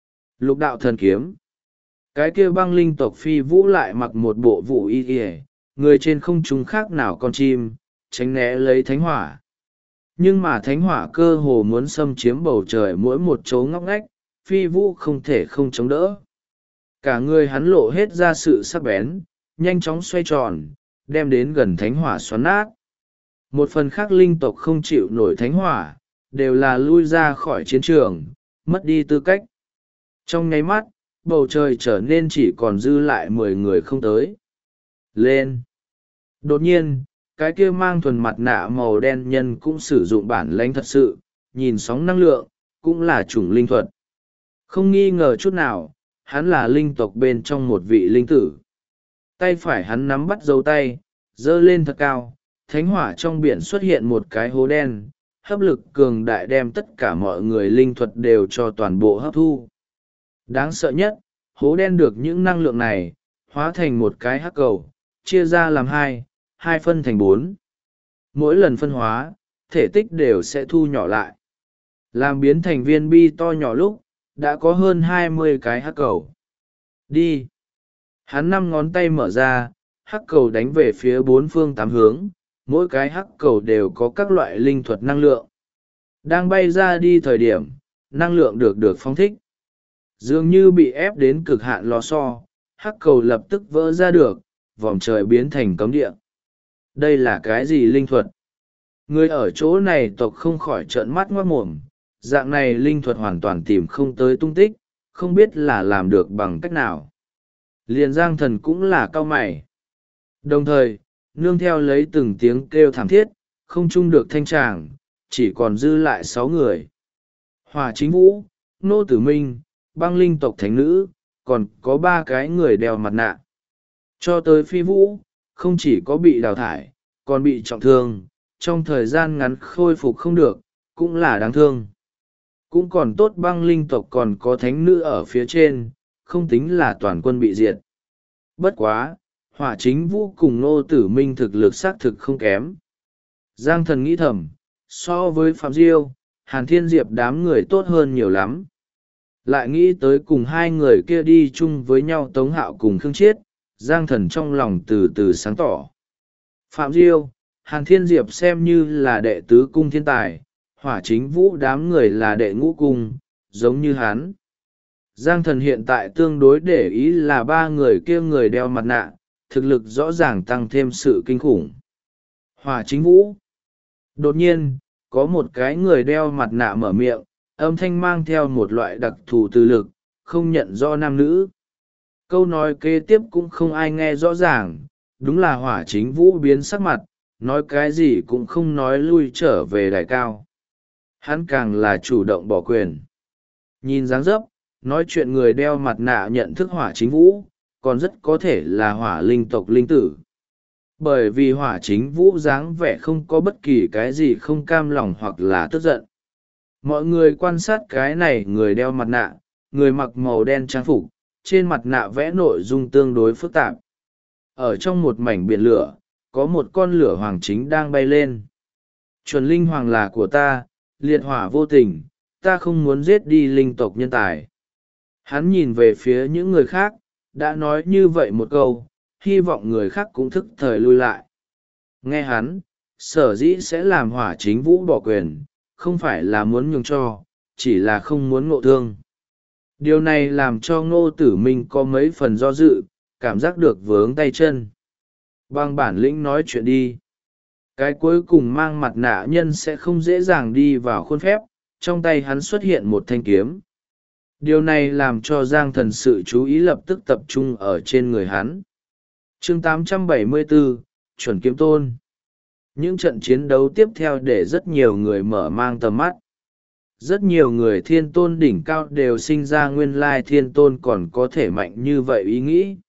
Lục đạo thần kiếm. Cái kia băng linh tộc Phi Vũ lại mặc một bộ vụ y y, người trên không trung khác nào con chim, tránh né lấy thánh hỏa. Nhưng mà thánh hỏa cơ hồ muốn xâm chiếm bầu trời mỗi một chỗ ngóc ngách, Phi Vũ không thể không chống đỡ. Cả người hắn lộ hết ra sự sắc bén, nhanh chóng xoay tròn, đem đến gần thánh hỏa xoắn nát. Một phần khác linh tộc không chịu nổi thánh hỏa, đều là lui ra khỏi chiến trường, mất đi tư cách. Trong nháy mắt, bầu trời trở nên chỉ còn dư lại 10 người không tới. Lên! Đột nhiên, cái kia mang thuần mặt nạ màu đen nhân cũng sử dụng bản lãnh thật sự, nhìn sóng năng lượng, cũng là chủng linh thuật. Không nghi ngờ chút nào, hắn là linh tộc bên trong một vị linh tử. Tay phải hắn nắm bắt dấu tay, giơ lên thật cao, thánh hỏa trong biển xuất hiện một cái hố đen, hấp lực cường đại đem tất cả mọi người linh thuật đều cho toàn bộ hấp thu. Đáng sợ nhất, hố đen được những năng lượng này hóa thành một cái hắc cầu, chia ra làm hai phân thành 4. Mỗi lần phân hóa, thể tích đều sẽ thu nhỏ lại, làm biến thành viên bi to nhỏ lúc đã có hơn 20 cái hắc cầu. Đi! Hắn 5 ngón tay mở ra, hắc cầu đánh về phía 4 phương 8 hướng, mỗi cái hắc cầu đều có các loại linh thuật năng lượng. Đang bay ra đi thời điểm, năng lượng được phóng thích. Dường như bị ép đến cực hạn lò xo, hắc cầu lập tức vỡ ra được, vòm trời biến thành cấm địa. Đây là cái gì linh thuật? Người ở chỗ này tộc không khỏi trợn mắt ngoác mồm, dạng này linh thuật hoàn toàn tìm không tới tung tích, không biết là làm được bằng cách nào. Liền Giang Thần cũng là cau mày. Đồng thời, nương theo lấy từng tiếng kêu thảm thiết, không chung được thanh tràng, chỉ còn dư lại 6 người. Hỏa Chính Vũ, Nô Tử Minh, Băng Linh tộc thánh nữ, còn có 3 cái người đeo mặt nạ. Cho tới Phi Vũ, không chỉ có bị đào thải, còn bị trọng thương, trong thời gian ngắn khôi phục không được, cũng là đáng thương. Cũng còn tốt Băng Linh tộc còn có thánh nữ ở phía trên, không tính là toàn quân bị diệt. Bất quá, Hỏa Chính Vũ cùng Nô Tử Minh thực lực xác thực không kém. Giang Thần nghĩ thầm, so với Phạm Diêu, Hàn Thiên Diệp đám người tốt hơn nhiều lắm. Lại nghĩ tới cùng 2 người kia đi chung với nhau Tống Hạo cùng Khương Chiết, Giang Thần trong lòng từ từ sáng tỏ. Phạm Diêu, Hàn Thiên Diệp xem như là đệ tứ cung thiên tài, Hỏa Chính Vũ đám người là đệ ngũ cung, giống như hắn. Giang Thần hiện tại tương đối để ý là 3 người kia người đeo mặt nạ, thực lực rõ ràng tăng thêm sự kinh khủng. Hỏa Chính Vũ. Đột nhiên, có một cái người đeo mặt nạ mở miệng, âm thanh mang theo một loại đặc thù từ lực, không nhận rõ nam nữ. Câu nói kế tiếp cũng không ai nghe rõ ràng, đúng là Hỏa Chính Vũ biến sắc mặt, nói cái gì cũng không nói lui trở về đài cao. Hắn càng là chủ động bỏ quyền. Nhìn dáng dấp, nói chuyện người đeo mặt nạ nhận thức Hỏa Chính Vũ, còn rất có thể là Hỏa Linh tộc linh tử. Bởi vì Hỏa Chính Vũ dáng vẻ không có bất kỳ cái gì không cam lòng hoặc là tức giận. Mọi người quan sát cái này người đeo mặt nạ, người mặc màu đen trang phục, trên mặt nạ vẽ nội dung tương đối phức tạp. Ở trong một mảnh biển lửa, có một con lửa hoàng chính đang bay lên. Chuẩn linh hoàng là của ta, liệt hỏa vô tình, ta không muốn giết đi linh tộc nhân tài. Hắn nhìn về phía những người khác, đã nói như vậy một câu, hy vọng người khác cũng thức thời lui lại. Nghe hắn, sở dĩ sẽ làm Hỏa Chính Vũ bỏ quyền, không phải là muốn nhường cho, chỉ là không muốn ngộ thương. Điều này làm cho Ngô Tử Minh có mấy phần do dự, cảm giác được vướng tay chân. Bằng bản lĩnh nói chuyện đi. Cái cuối cùng mang mặt nạ nhân sẽ không dễ dàng đi vào khuôn phép, trong tay hắn xuất hiện một thanh kiếm. Điều này làm cho Giang Thần sự chú ý lập tức tập trung ở trên người hắn. Chương 874, Chuẩn Kiếm Tôn. Những trận chiến đấu tiếp theo để rất nhiều người mở mang tầm mắt. Rất nhiều người thiên tôn đỉnh cao đều sinh ra nguyên lai thiên tôn còn có thể mạnh như vậy ý nghĩ.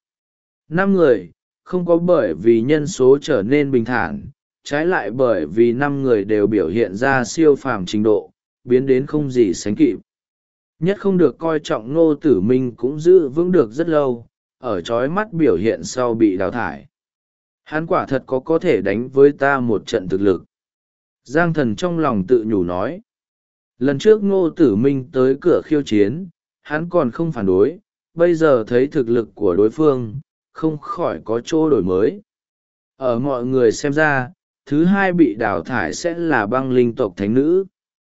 5 người, không có bởi vì nhân số trở nên bình thản, trái lại bởi vì 5 người đều biểu hiện ra siêu phàm trình độ, biến đến không gì sánh kịp. Nhất không được coi trọng Ngô Tử Minh cũng giữ vững được rất lâu, ở chói mắt biểu hiện sau bị đào thải. Hắn quả thật có thể đánh với ta một trận thực lực. Giang Thần trong lòng tự nhủ nói. Lần trước Ngô Tử Minh tới cửa khiêu chiến, hắn còn không phản đối, bây giờ thấy thực lực của đối phương, không khỏi có chỗ đổi mới. Ở mọi người xem ra, thứ 2 bị đào thải sẽ là Băng Linh tộc thánh nữ.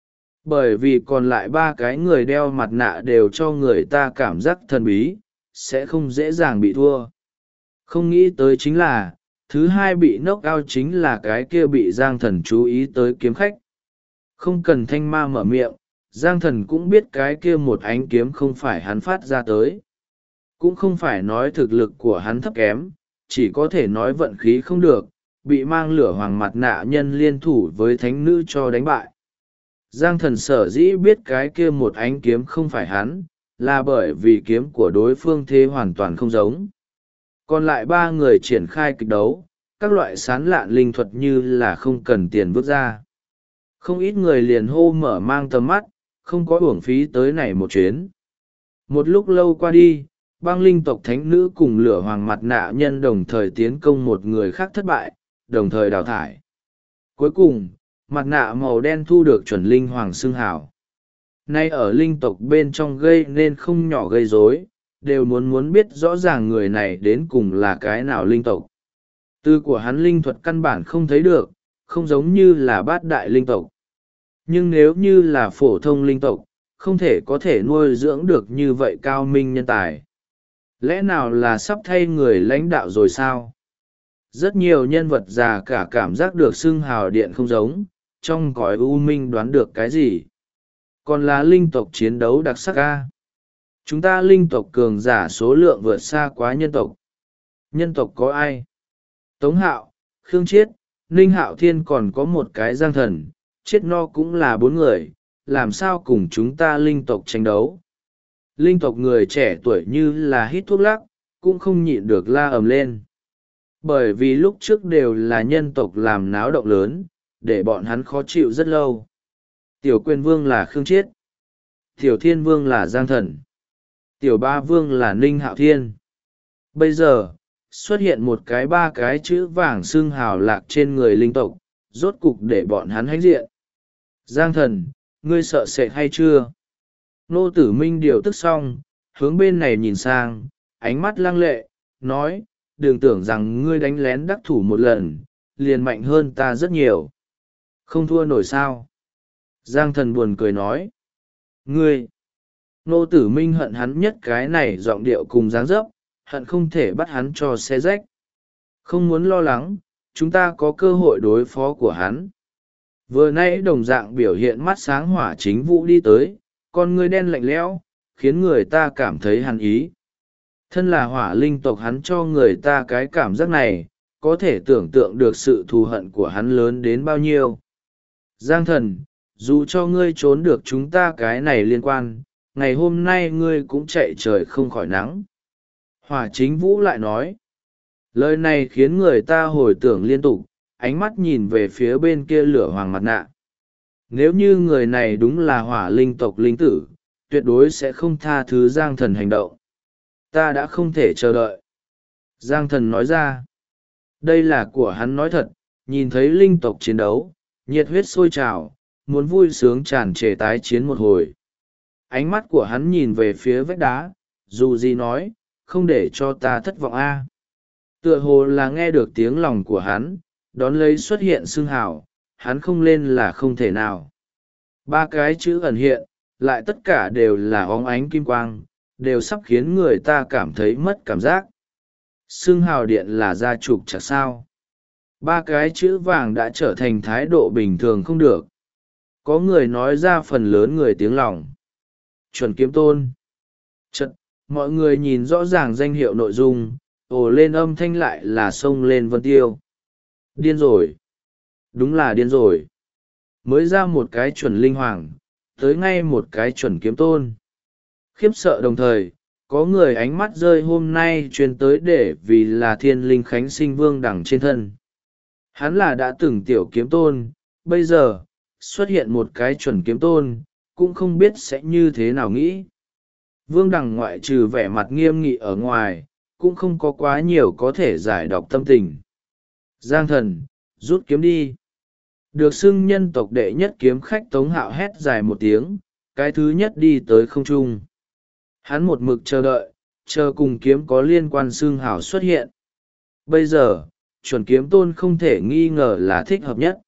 Bởi vì còn lại 3 cái người đeo mặt nạ đều cho người ta cảm giác thần bí, sẽ không dễ dàng bị thua. Không nghĩ tới chính là, thứ 2 bị knock out chính là cái kia bị Giang Thần chú ý tới kiếm khách. Không cần thanh ma mở miệng, Giang Thần cũng biết cái kia một ánh kiếm không phải hắn phát ra tới. Cũng không phải nói thực lực của hắn thấp kém, chỉ có thể nói vận khí không được, bị mang lửa hoàng mặt nạ nhân liên thủ với thánh nữ cho đánh bại. Giang Thần sở dĩ biết cái kia một ánh kiếm không phải hắn, là bởi vì kiếm của đối phương thế hoàn toàn không giống. Còn lại 3 người triển khai kịch đấu, các loại sán lạn linh thuật như là không cần tiền vứt ra. Không ít người liền hô mở mang tầm mắt, không có uổng phí tới này một chuyến. Một lúc lâu qua đi, băng linh tộc thánh nữ cùng lửa hoàng mặt nạ nhân đồng thời tiến công một người khác thất bại, đồng thời đào thải. Cuối cùng, mặt nạ màu đen thu được chuẩn linh hoàng xưng hào. Nay ở linh tộc bên trong gây nên không nhỏ gây rối, đều muốn biết rõ ràng người này đến cùng là cái nào linh tộc. Từ của hắn linh thuật căn bản không thấy được, không giống như là bát đại linh tộc. Nhưng nếu như là phổ thông linh tộc, không thể có thể nuôi dưỡng được như vậy cao minh nhân tài. Lẽ nào là sắp thay người lãnh đạo rồi sao? Rất nhiều nhân vật già cả cảm giác được xưng hào điện không giống, trong cõi u minh đoán được cái gì. Còn là linh tộc chiến đấu đặc sắc ca. Chúng ta linh tộc cường giả số lượng vượt xa quá nhân tộc. Nhân tộc có ai? Tống Hạo, Khương Chiết, Ninh Hạo Thiên, còn có một cái Giang Thần, chết no cũng là 4 người, làm sao cùng chúng ta linh tộc tranh đấu. Linh tộc người trẻ tuổi như là hít thuốc lắc, cũng không nhịn được la ầm lên. Bởi vì lúc trước đều là nhân tộc làm náo động lớn, để bọn hắn khó chịu rất lâu. Tiểu Quyền Vương là Khương Chiết, Tiểu Thiên Vương là Giang Thần, Tiểu Ba Vương là Ninh Hạo Thiên. Bây giờ, xuất hiện một cái 3 cái chữ vàng xương hào lạc trên người linh tộc, rốt cục để bọn hắn hãnh diện. Giang Thần, ngươi sợ sệt hay chưa? Nô Tử Minh điều tức xong, hướng bên này nhìn sang, ánh mắt lăng lệ, nói, đừng tưởng rằng ngươi đánh lén đắc thủ một lần, liền mạnh hơn ta rất nhiều. Không thua nổi sao? Giang Thần buồn cười nói, ngươi! Nô Tử Minh hận hắn nhất cái này giọng điệu cùng dáng dấp, hận không thể bắt hắn cho xe rách. Không muốn lo lắng, chúng ta có cơ hội đối phó của hắn. Vừa nãy đồng dạng biểu hiện mắt sáng hỏa chính vũ đi tới, con ngươi đen lạnh lẽo, khiến người ta cảm thấy hắn ý. Thân là hỏa linh tộc, hắn cho người ta cái cảm giác này, có thể tưởng tượng được sự thù hận của hắn lớn đến bao nhiêu. Giang Thần, dù cho ngươi trốn được chúng ta cái này liên quan, ngày hôm nay ngươi cũng chạy trời không khỏi nắng. Hỏa chính vũ lại nói. Lời này khiến người ta hồi tưởng liên tục, ánh mắt nhìn về phía bên kia lửa hoàng mặt nạ. Nếu như người này đúng là hỏa linh tộc linh tử, tuyệt đối sẽ không tha thứ Giang Thần hành động. Ta đã không thể chờ đợi. Giang Thần nói ra. Đây là của hắn nói thật, nhìn thấy linh tộc chiến đấu, nhiệt huyết sôi trào, muốn vui sướng tràn trề tái chiến một hồi. Ánh mắt của hắn nhìn về phía vách đá, dù gì nói, không để cho ta thất vọng a. Tựa hồ là nghe được tiếng lòng của hắn, đón lấy xuất hiện xưng hào, hắn không lên là không thể nào. 3 cái chữ ẩn hiện, lại tất cả đều là óng ánh kim quang, đều sắp khiến người ta cảm thấy mất cảm giác. Xưng hào điện là gia trục chặt sao. 3 cái chữ vàng đã trở thành thái độ bình thường không được. Có người nói ra phần lớn người tiếng lòng. Chuẩn kiếm tôn. Chật, mọi người nhìn rõ ràng danh hiệu nội dung, ồ lên âm thanh lại là xông lên vân tiêu. Điên rồi. Đúng là điên rồi. Mới ra một cái chuẩn linh hoàng, tới ngay một cái chuẩn kiếm tôn. Khiếp sợ đồng thời, có người ánh mắt rơi hôm nay truyền tới để vì là thiên linh khánh sinh vương đẳng trên thân. Hắn là đã từng tiểu kiếm tôn, bây giờ, xuất hiện một cái chuẩn kiếm tôn, cũng không biết sẽ như thế nào nghĩ. Vương đẳng ngoại trừ vẻ mặt nghiêm nghị ở ngoài, cũng không có quá nhiều có thể giải đọc tâm tình. Giang Thần, rút kiếm đi. Được xưng nhân tộc đệ nhất kiếm khách Tống Hạo hét dài một tiếng, cái thứ nhất đi tới không trung. Hắn một mực chờ đợi, chờ cùng kiếm có liên quan xưng hảo xuất hiện. Bây giờ, chuẩn kiếm tôn không thể nghi ngờ là thích hợp nhất.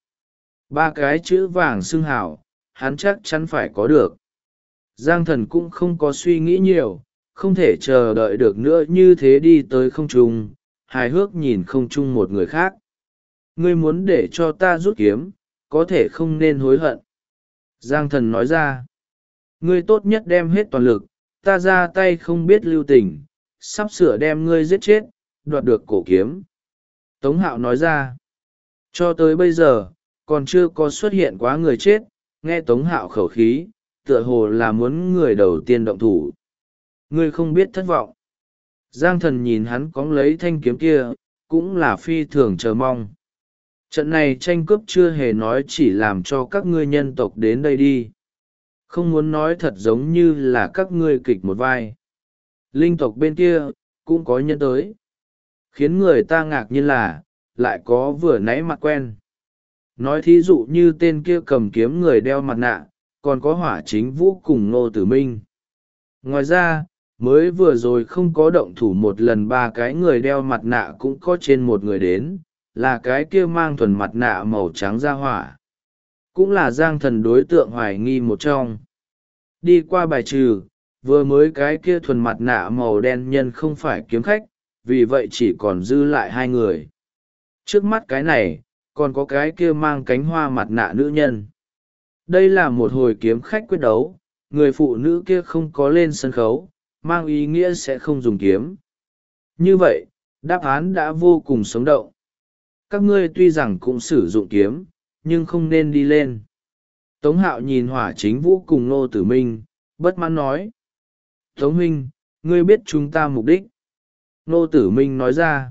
3 cái chữ vàng xưng hảo, hắn chắc chắn phải có được. Giang Thần cũng không có suy nghĩ nhiều, không thể chờ đợi được nữa như thế đi tới không trung, hài hước nhìn không trung một người khác. Ngươi muốn để cho ta rút kiếm, có thể không nên hối hận. Giang Thần nói ra, ngươi tốt nhất đem hết toàn lực, ta ra tay không biết lưu tình, sắp sửa đem ngươi giết chết, đoạt được cổ kiếm. Tống Hạo nói ra, cho tới bây giờ, còn chưa có xuất hiện quá người chết, nghe Tống Hạo khẩu khí, tựa hồ là muốn người đầu tiên động thủ. Ngươi không biết thất vọng. Giang Thần nhìn hắn cóng lấy thanh kiếm kia, cũng là phi thường chờ mong. Trận này tranh cướp chưa hề nói chỉ làm cho các ngươi nhân tộc đến đây đi. Không muốn nói thật giống như là các ngươi kịch một vai. Linh tộc bên kia, cũng có nhân tới. Khiến người ta ngạc nhiên là, lại có vừa nãy mặt quen. Nói thí dụ như tên kia cầm kiếm người đeo mặt nạ, còn có Hỏa Chính Vũ cùng Ngô Tử Minh. Ngoài ra, mới vừa rồi không có động thủ một lần ba cái người đeo mặt nạ cũng có trên một người đến, là cái kia mang thuần mặt nạ màu trắng ra hỏa. Cũng là Giang Thần đối tượng hoài nghi một trong. Đi qua bài trừ, vừa mới cái kia thuần mặt nạ màu đen nhân không phải kiếm khách, vì vậy chỉ còn dư lại hai người. Trước mắt cái này, còn có cái kia mang cánh hoa mặt nạ nữ nhân. Đây là một hồi kiếm khách quyết đấu, người phụ nữ kia không có lên sân khấu, mang ý nghĩa sẽ không dùng kiếm. Như vậy, đáp án đã vô cùng sống động. Các ngươi tuy rằng cũng sử dụng kiếm, nhưng không nên đi lên. Tống Hạo nhìn Hỏa Chính Vũ cùng Ngô Tử Minh, bất mãn nói. Tống huynh, ngươi biết chúng ta mục đích. Ngô Tử Minh nói ra.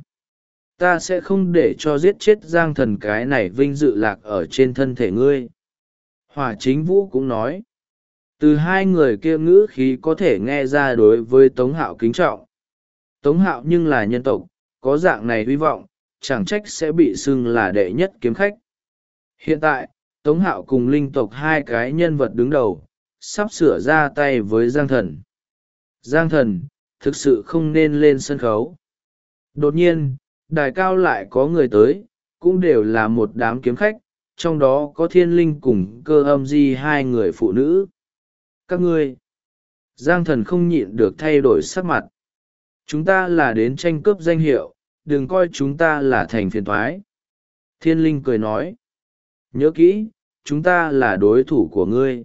Ta sẽ không để cho giết chết Giang Thần cái này vinh dự lạc ở trên thân thể ngươi. Hỏa Chính Vũ cũng nói. Từ hai người kia ngữ khí có thể nghe ra đối với Tống Hạo kính trọng. Tống Hạo nhưng là nhân tộc, có dạng này hy vọng, chẳng trách sẽ bị xưng là đệ nhất kiếm khách. Hiện tại, Tống Hạo cùng linh tộc hai cái nhân vật đứng đầu, sắp sửa ra tay với Giang Thần. Giang Thần, thực sự không nên lên sân khấu. Đột nhiên, đài cao lại có người tới, cũng đều là một đám kiếm khách, trong đó có Thiên Linh cùng Cơ Âm Di hai người phụ nữ. Các ngươi, Giang Thần không nhịn được thay đổi sắc mặt. Chúng ta là đến tranh cướp danh hiệu, đừng coi chúng ta là thành phiền thoái. Thiên Linh cười nói. Nhớ kỹ, chúng ta là đối thủ của ngươi.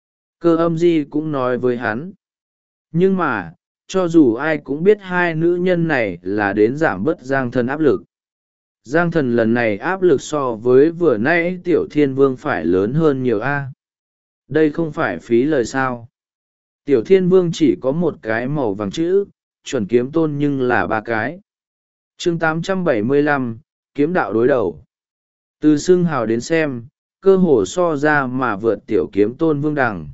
Cơ Âm Di cũng nói với hắn. Nhưng mà, cho dù ai cũng biết hai nữ nhân này là đến giảm bớt Giang Thần áp lực. Giang Thần lần này áp lực so với vừa nãy Tiểu Thiên Vương phải lớn hơn nhiều a. Đây không phải phí lời sao. Tiểu Thiên Vương chỉ có một cái màu vàng chữ, chuẩn kiếm tôn nhưng là ba cái. Chương 875, kiếm đạo đối đầu. Từ xưng hào đến xem, cơ hồ so ra mà vượt Tiểu Kiếm Tôn Vương Đằng.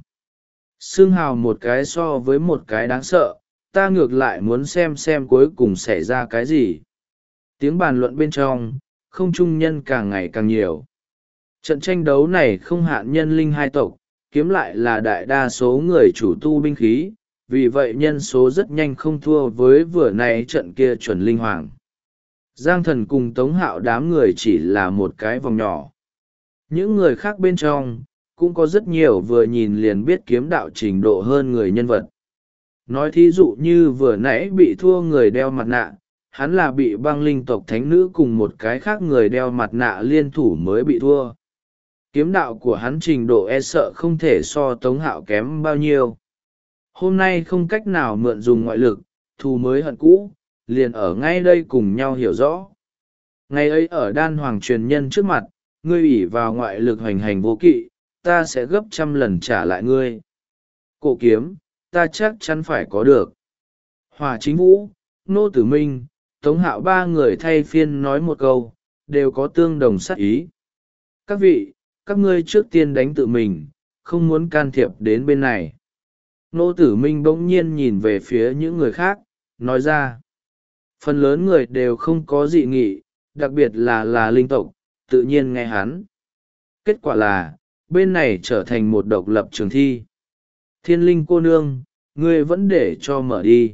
Xưng hào một cái so với một cái đáng sợ, ta ngược lại muốn xem cuối cùng xảy ra cái gì. Tiếng bàn luận bên trong, không trung nhân càng ngày càng nhiều. Trận tranh đấu này không hạn nhân linh hai tộc, kiếm lại là đại đa số người chủ tu binh khí, vì vậy nhân số rất nhanh không thua với vừa nãy trận kia chuẩn linh hoàng. Giang Thần cùng Tống Hạo đám người chỉ là một cái vòng nhỏ. Những người khác bên trong, cũng có rất nhiều vừa nhìn liền biết kiếm đạo trình độ hơn người nhân vật. Nói thí dụ như vừa nãy bị thua người đeo mặt nạ, hắn là bị băng linh tộc thánh nữ cùng một cái khác người đeo mặt nạ liên thủ mới bị thua. Kiếm đạo của hắn trình độ e sợ không thể so Tống Hạo kém bao nhiêu. Hôm nay không cách nào mượn dùng ngoại lực, thù mới hận cũ, liền ở ngay đây cùng nhau hiểu rõ. Ngày ấy ở đan hoàng truyền nhân trước mặt, ngươi ủy vào ngoại lực hoành hành vô kỵ, ta sẽ gấp 100 lần trả lại ngươi. Cổ kiếm, ta chắc chắn phải có được. Hỏa Chính Vũ, Ngô Tử Minh, Tống Hạo ba người thay phiên nói một câu, đều có tương đồng sát ý. Các vị, các ngươi trước tiên đánh tự mình, không muốn can thiệp đến bên này. Ngô Tử Minh bỗng nhiên nhìn về phía những người khác, nói ra. Phần lớn người đều không có dị nghị, đặc biệt là linh tộc, tự nhiên nghe hắn. Kết quả là, bên này trở thành một độc lập trường thi. Thiên Linh cô nương, ngươi vẫn để cho mở đi.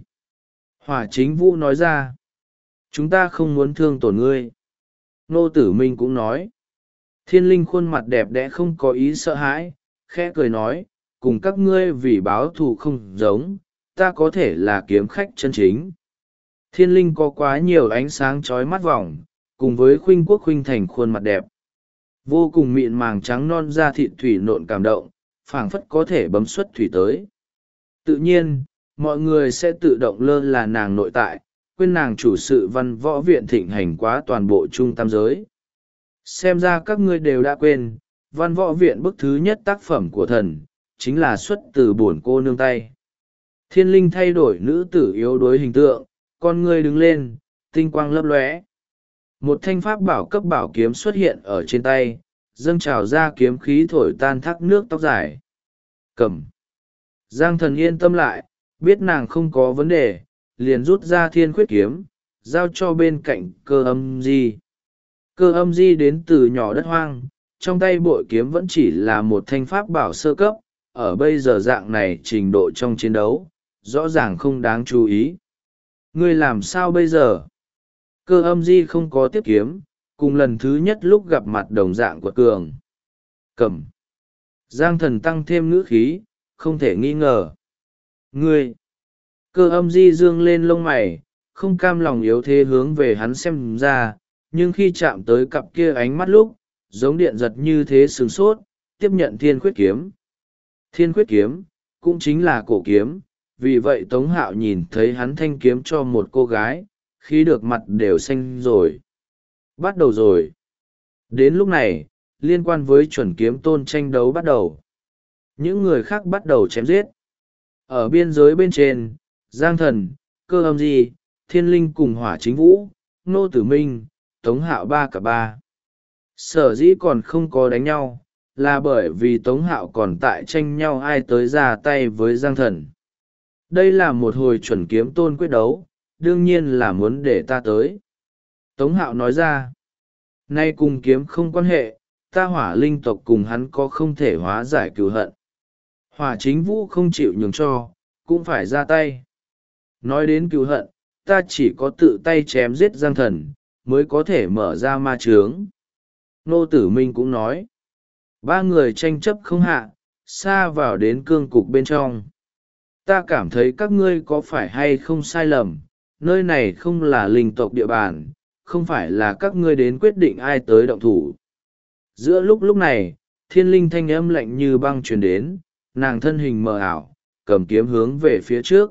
Hỏa Chính Vũ nói ra. Chúng ta không muốn thương tổn ngươi. Ngô Tử Minh cũng nói. Thiên Linh khuôn mặt đẹp đẽ không có ý sợ hãi, khẽ cười nói, cùng các ngươi vì báo thù không giống, ta có thể là kiếm khách chân chính. Thiên Linh có quá nhiều ánh sáng chói mắt vòng, cùng với khuynh quốc khuynh thành khuôn mặt đẹp. Vô cùng mịn màng trắng non da thịt thủy nộn cảm động, phảng phất có thể bấm xuất thủy tới. Tự nhiên, mọi người sẽ tự động lơ là nàng nội tại, quên nàng chủ sự văn võ viện thịnh hành quá toàn bộ trung tam giới. Xem ra các ngươi đều đã quên, văn võ viện bức thứ nhất tác phẩm của thần, chính là xuất từ bổn cô nương tay. Thiên Linh thay đổi nữ tử yếu đuối hình tượng, con ngươi đứng lên, tinh quang lấp lóe. Một thanh pháp bảo cấp bảo kiếm xuất hiện ở trên tay, dâng trào ra kiếm khí thổi tan thác nước tóc dài. Cầm. Giang Thần yên tâm lại, biết nàng không có vấn đề, liền rút ra thiên khuyết kiếm, giao cho bên cạnh Cơ Âm Di. Cơ Âm Di đến từ nhỏ đất hoang, trong tay bội kiếm vẫn chỉ là một thanh pháp bảo sơ cấp, ở bây giờ dạng này trình độ trong chiến đấu, rõ ràng không đáng chú ý. Ngươi làm sao bây giờ? Cơ Âm Di không có tiếp kiếm, cùng lần thứ nhất lúc gặp mặt đồng dạng của cường. Cầm. Giang Thần tăng thêm ngữ khí, không thể nghi ngờ. Ngươi. Cơ Âm Di dương lên lông mày, không cam lòng yếu thế hướng về hắn xem ra, nhưng khi chạm tới cặp kia ánh mắt lúc, giống điện giật như thế sửng sốt, tiếp nhận thiên khuyết kiếm. Thiên khuyết kiếm, cũng chính là cổ kiếm, vì vậy Tống Hạo nhìn thấy hắn thanh kiếm cho một cô gái, khi được mặt đều xanh rồi. Bắt đầu rồi. Đến lúc này, liên quan với chuẩn kiếm tôn tranh đấu bắt đầu. Những người khác bắt đầu chém giết. Ở biên giới bên trên, Giang Thần, Cơ Âm Di, Thiên Linh cùng Hỏa Chính Vũ, Ngô Tử Minh, Tống Hạo ba cả ba. Sở dĩ còn không có đánh nhau, là bởi vì Tống Hạo còn tại tranh nhau ai tới ra tay với Giang Thần. Đây là một hồi chuẩn kiếm tôn quyết đấu, đương nhiên là muốn để ta tới. Tống Hạo nói ra, nay cùng kiếm không quan hệ, ta Hỏa linh tộc cùng hắn có không thể hóa giải cừu hận. Hỏa Chính Vũ không chịu nhường cho, cũng phải ra tay. Nói đến cừu hận, ta chỉ có tự tay chém giết Giang Thần, mới có thể mở ra ma chướng. Nô Tử Minh cũng nói, ba người tranh chấp không hạ, xa vào đến cương cục bên trong. Ta cảm thấy các ngươi có phải hay không sai lầm, nơi này không là linh tộc địa bàn, không phải là các ngươi đến quyết định ai tới động thủ. Giữa lúc này, thiên linh thanh âm lạnh như băng truyền đến, nàng thân hình mờ ảo, cầm kiếm hướng về phía trước.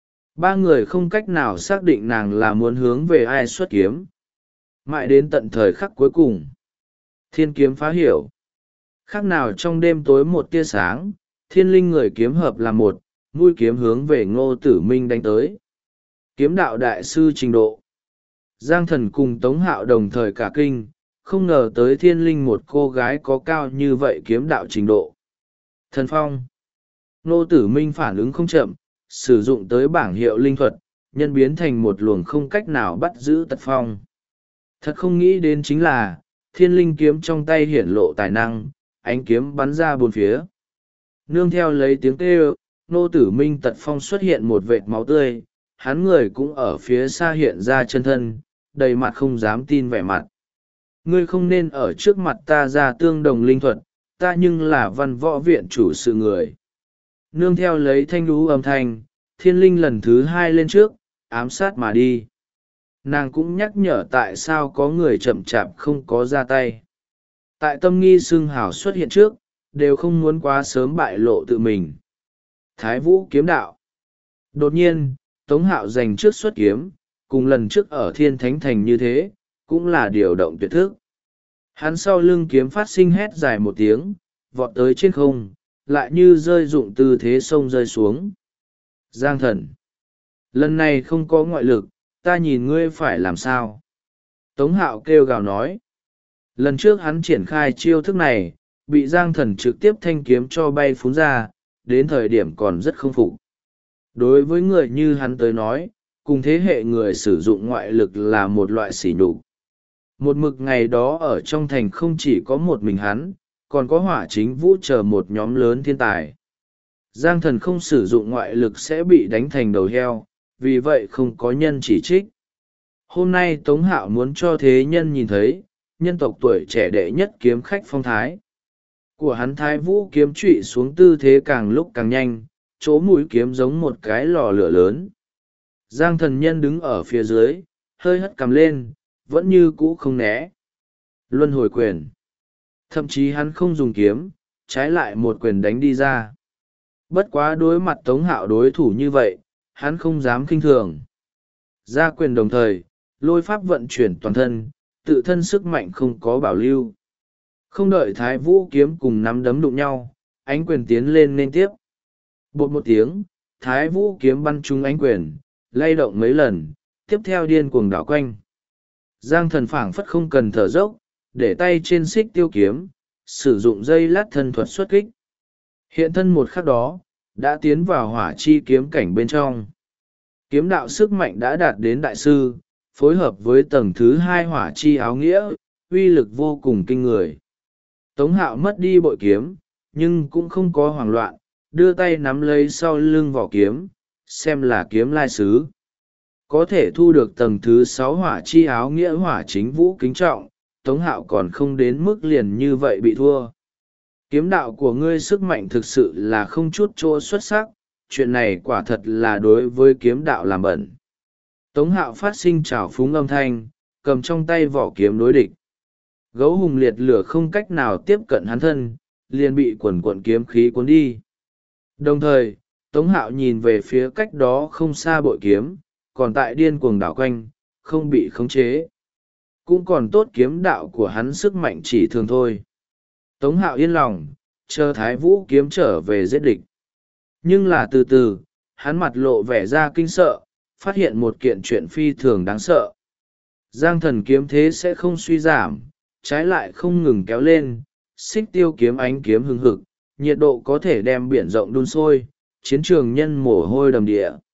Ba người không cách nào xác định nàng là muốn hướng về ai xuất kiếm. Mãi đến tận thời khắc cuối cùng, thiên kiếm phá hiểu. Khác nào trong đêm tối một tia sáng, thiên linh người kiếm hợp là một, mũi kiếm hướng về Ngô Tử Minh đánh tới. Kiếm đạo đại sư trình độ. Giang Thần cùng Tống Hạo đồng thời cả kinh, không ngờ tới thiên linh một cô gái có cao như vậy kiếm đạo trình độ. Thần phong. Ngô Tử Minh phản ứng không chậm, sử dụng tới bảng hiệu linh thuật, nhân biến thành một luồng không cách nào bắt giữ tật phong. Thật không nghĩ đến chính là, thiên linh kiếm trong tay hiển lộ tài năng, ánh kiếm bắn ra bốn phía. Nương theo lấy tiếng kêu, Ngô Tử Minh tật phong xuất hiện một vệt máu tươi, hắn người cũng ở phía xa hiện ra chân thân, đầy mặt không dám tin vẻ mặt. Ngươi không nên ở trước mặt ta ra tương đồng linh thuật, ta nhưng là văn võ viện chủ sự người. Nương theo lấy thanh lũ âm thanh, thiên linh lần thứ hai lên trước, ám sát mà đi. Nàng cũng nhắc nhở tại sao có người chậm chạp không có ra tay. Tại tâm nghi xưng hảo xuất hiện trước, đều không muốn quá sớm bại lộ tự mình. Thái Vũ kiếm đạo. Đột nhiên, Tống Hạo giành trước xuất kiếm, cùng lần trước ở Thiên Thánh Thành như thế, cũng là điều động tuyệt thức. Hắn sau lưng kiếm phát sinh hét dài một tiếng, vọt tới trên không, lại như rơi dụng tư thế sông rơi xuống. Giang Thần. Lần này không có ngoại lực, ta nhìn ngươi phải làm sao? Tống Hạo kêu gào nói. Lần trước hắn triển khai chiêu thức này, bị Giang Thần trực tiếp thanh kiếm cho bay phún ra, đến thời điểm còn rất không phục. Đối với người như hắn tới nói, cùng thế hệ người sử dụng ngoại lực là một loại sỉ nhục. Một mực ngày đó ở trong thành không chỉ có một mình hắn, còn có Hỏa Chính Vũ chờ một nhóm lớn thiên tài. Giang Thần không sử dụng ngoại lực sẽ bị đánh thành đầu heo, vì vậy không có nhân chỉ trích. Hôm nay Tống Hạo muốn cho thế nhân nhìn thấy, nhân tộc tuổi trẻ đệ nhất kiếm khách phong thái. Của hắn Thái Vũ kiếm trụy xuống tư thế càng lúc càng nhanh, chỗ mũi kiếm giống một cái lò lửa lớn. Giang Thần nhân đứng ở phía dưới, hơi hất cằm lên, vẫn như cũ không né. Luân hồi quyền. Thậm chí hắn không dùng kiếm, trái lại một quyền đánh đi ra. Bất quá đối mặt Tống Hạo đối thủ như vậy, hắn không dám khinh thường. Ra quyền đồng thời, lôi pháp vận chuyển toàn thân, tự thân sức mạnh không có bảo lưu. Không đợi Thái Vũ kiếm cùng nắm đấm đụng nhau, ánh quyền tiến lên nên tiếp. Bột một tiếng, Thái Vũ kiếm bắn trúng ánh quyền, lay động mấy lần, tiếp theo điên cuồng đảo quanh. Giang thần phảng phất không cần thở dốc, để tay trên xích tiêu kiếm, sử dụng dây lát thân thuật xuất kích. Hiện thân một khắc đó, đã tiến vào hỏa chi kiếm cảnh bên trong. Kiếm đạo sức mạnh đã đạt đến đại sư, phối hợp với tầng thứ 2 hỏa chi áo nghĩa, uy lực vô cùng kinh người. Tống Hạo mất đi bội kiếm, nhưng cũng không có hoảng loạn, đưa tay nắm lấy sau lưng vỏ kiếm, xem là kiếm lai sứ. Có thể thu được tầng thứ 6 hỏa chi áo nghĩa hỏa chính vũ kính trọng, Tống Hạo còn không đến mức liền như vậy bị thua. Kiếm đạo của ngươi sức mạnh thực sự là không chút chỗ xuất sắc, chuyện này quả thật là đối với kiếm đạo làm bẩn. Tống Hạo phát sinh trào phúng âm thanh, cầm trong tay vỏ kiếm đối địch. Gấu hùng liệt lửa không cách nào tiếp cận hắn thân, liền bị quần quận kiếm khí cuốn đi. Đồng thời, Tống Hạo nhìn về phía cách đó không xa bội kiếm, còn tại điên cuồng đảo quanh, không bị khống chế. Cũng còn tốt kiếm đạo của hắn sức mạnh chỉ thường thôi. Tống Hạo yên lòng, chờ Thái Vũ kiếm trở về giết địch. Nhưng là từ từ, hắn mặt lộ vẻ ra kinh sợ, phát hiện một kiện chuyện phi thường đáng sợ. Giang thần kiếm thế sẽ không suy giảm, trái lại không ngừng kéo lên, xích tiêu kiếm ánh kiếm hừng hực, nhiệt độ có thể đem biển rộng đun sôi, chiến trường nhân mồ hôi đầm địa.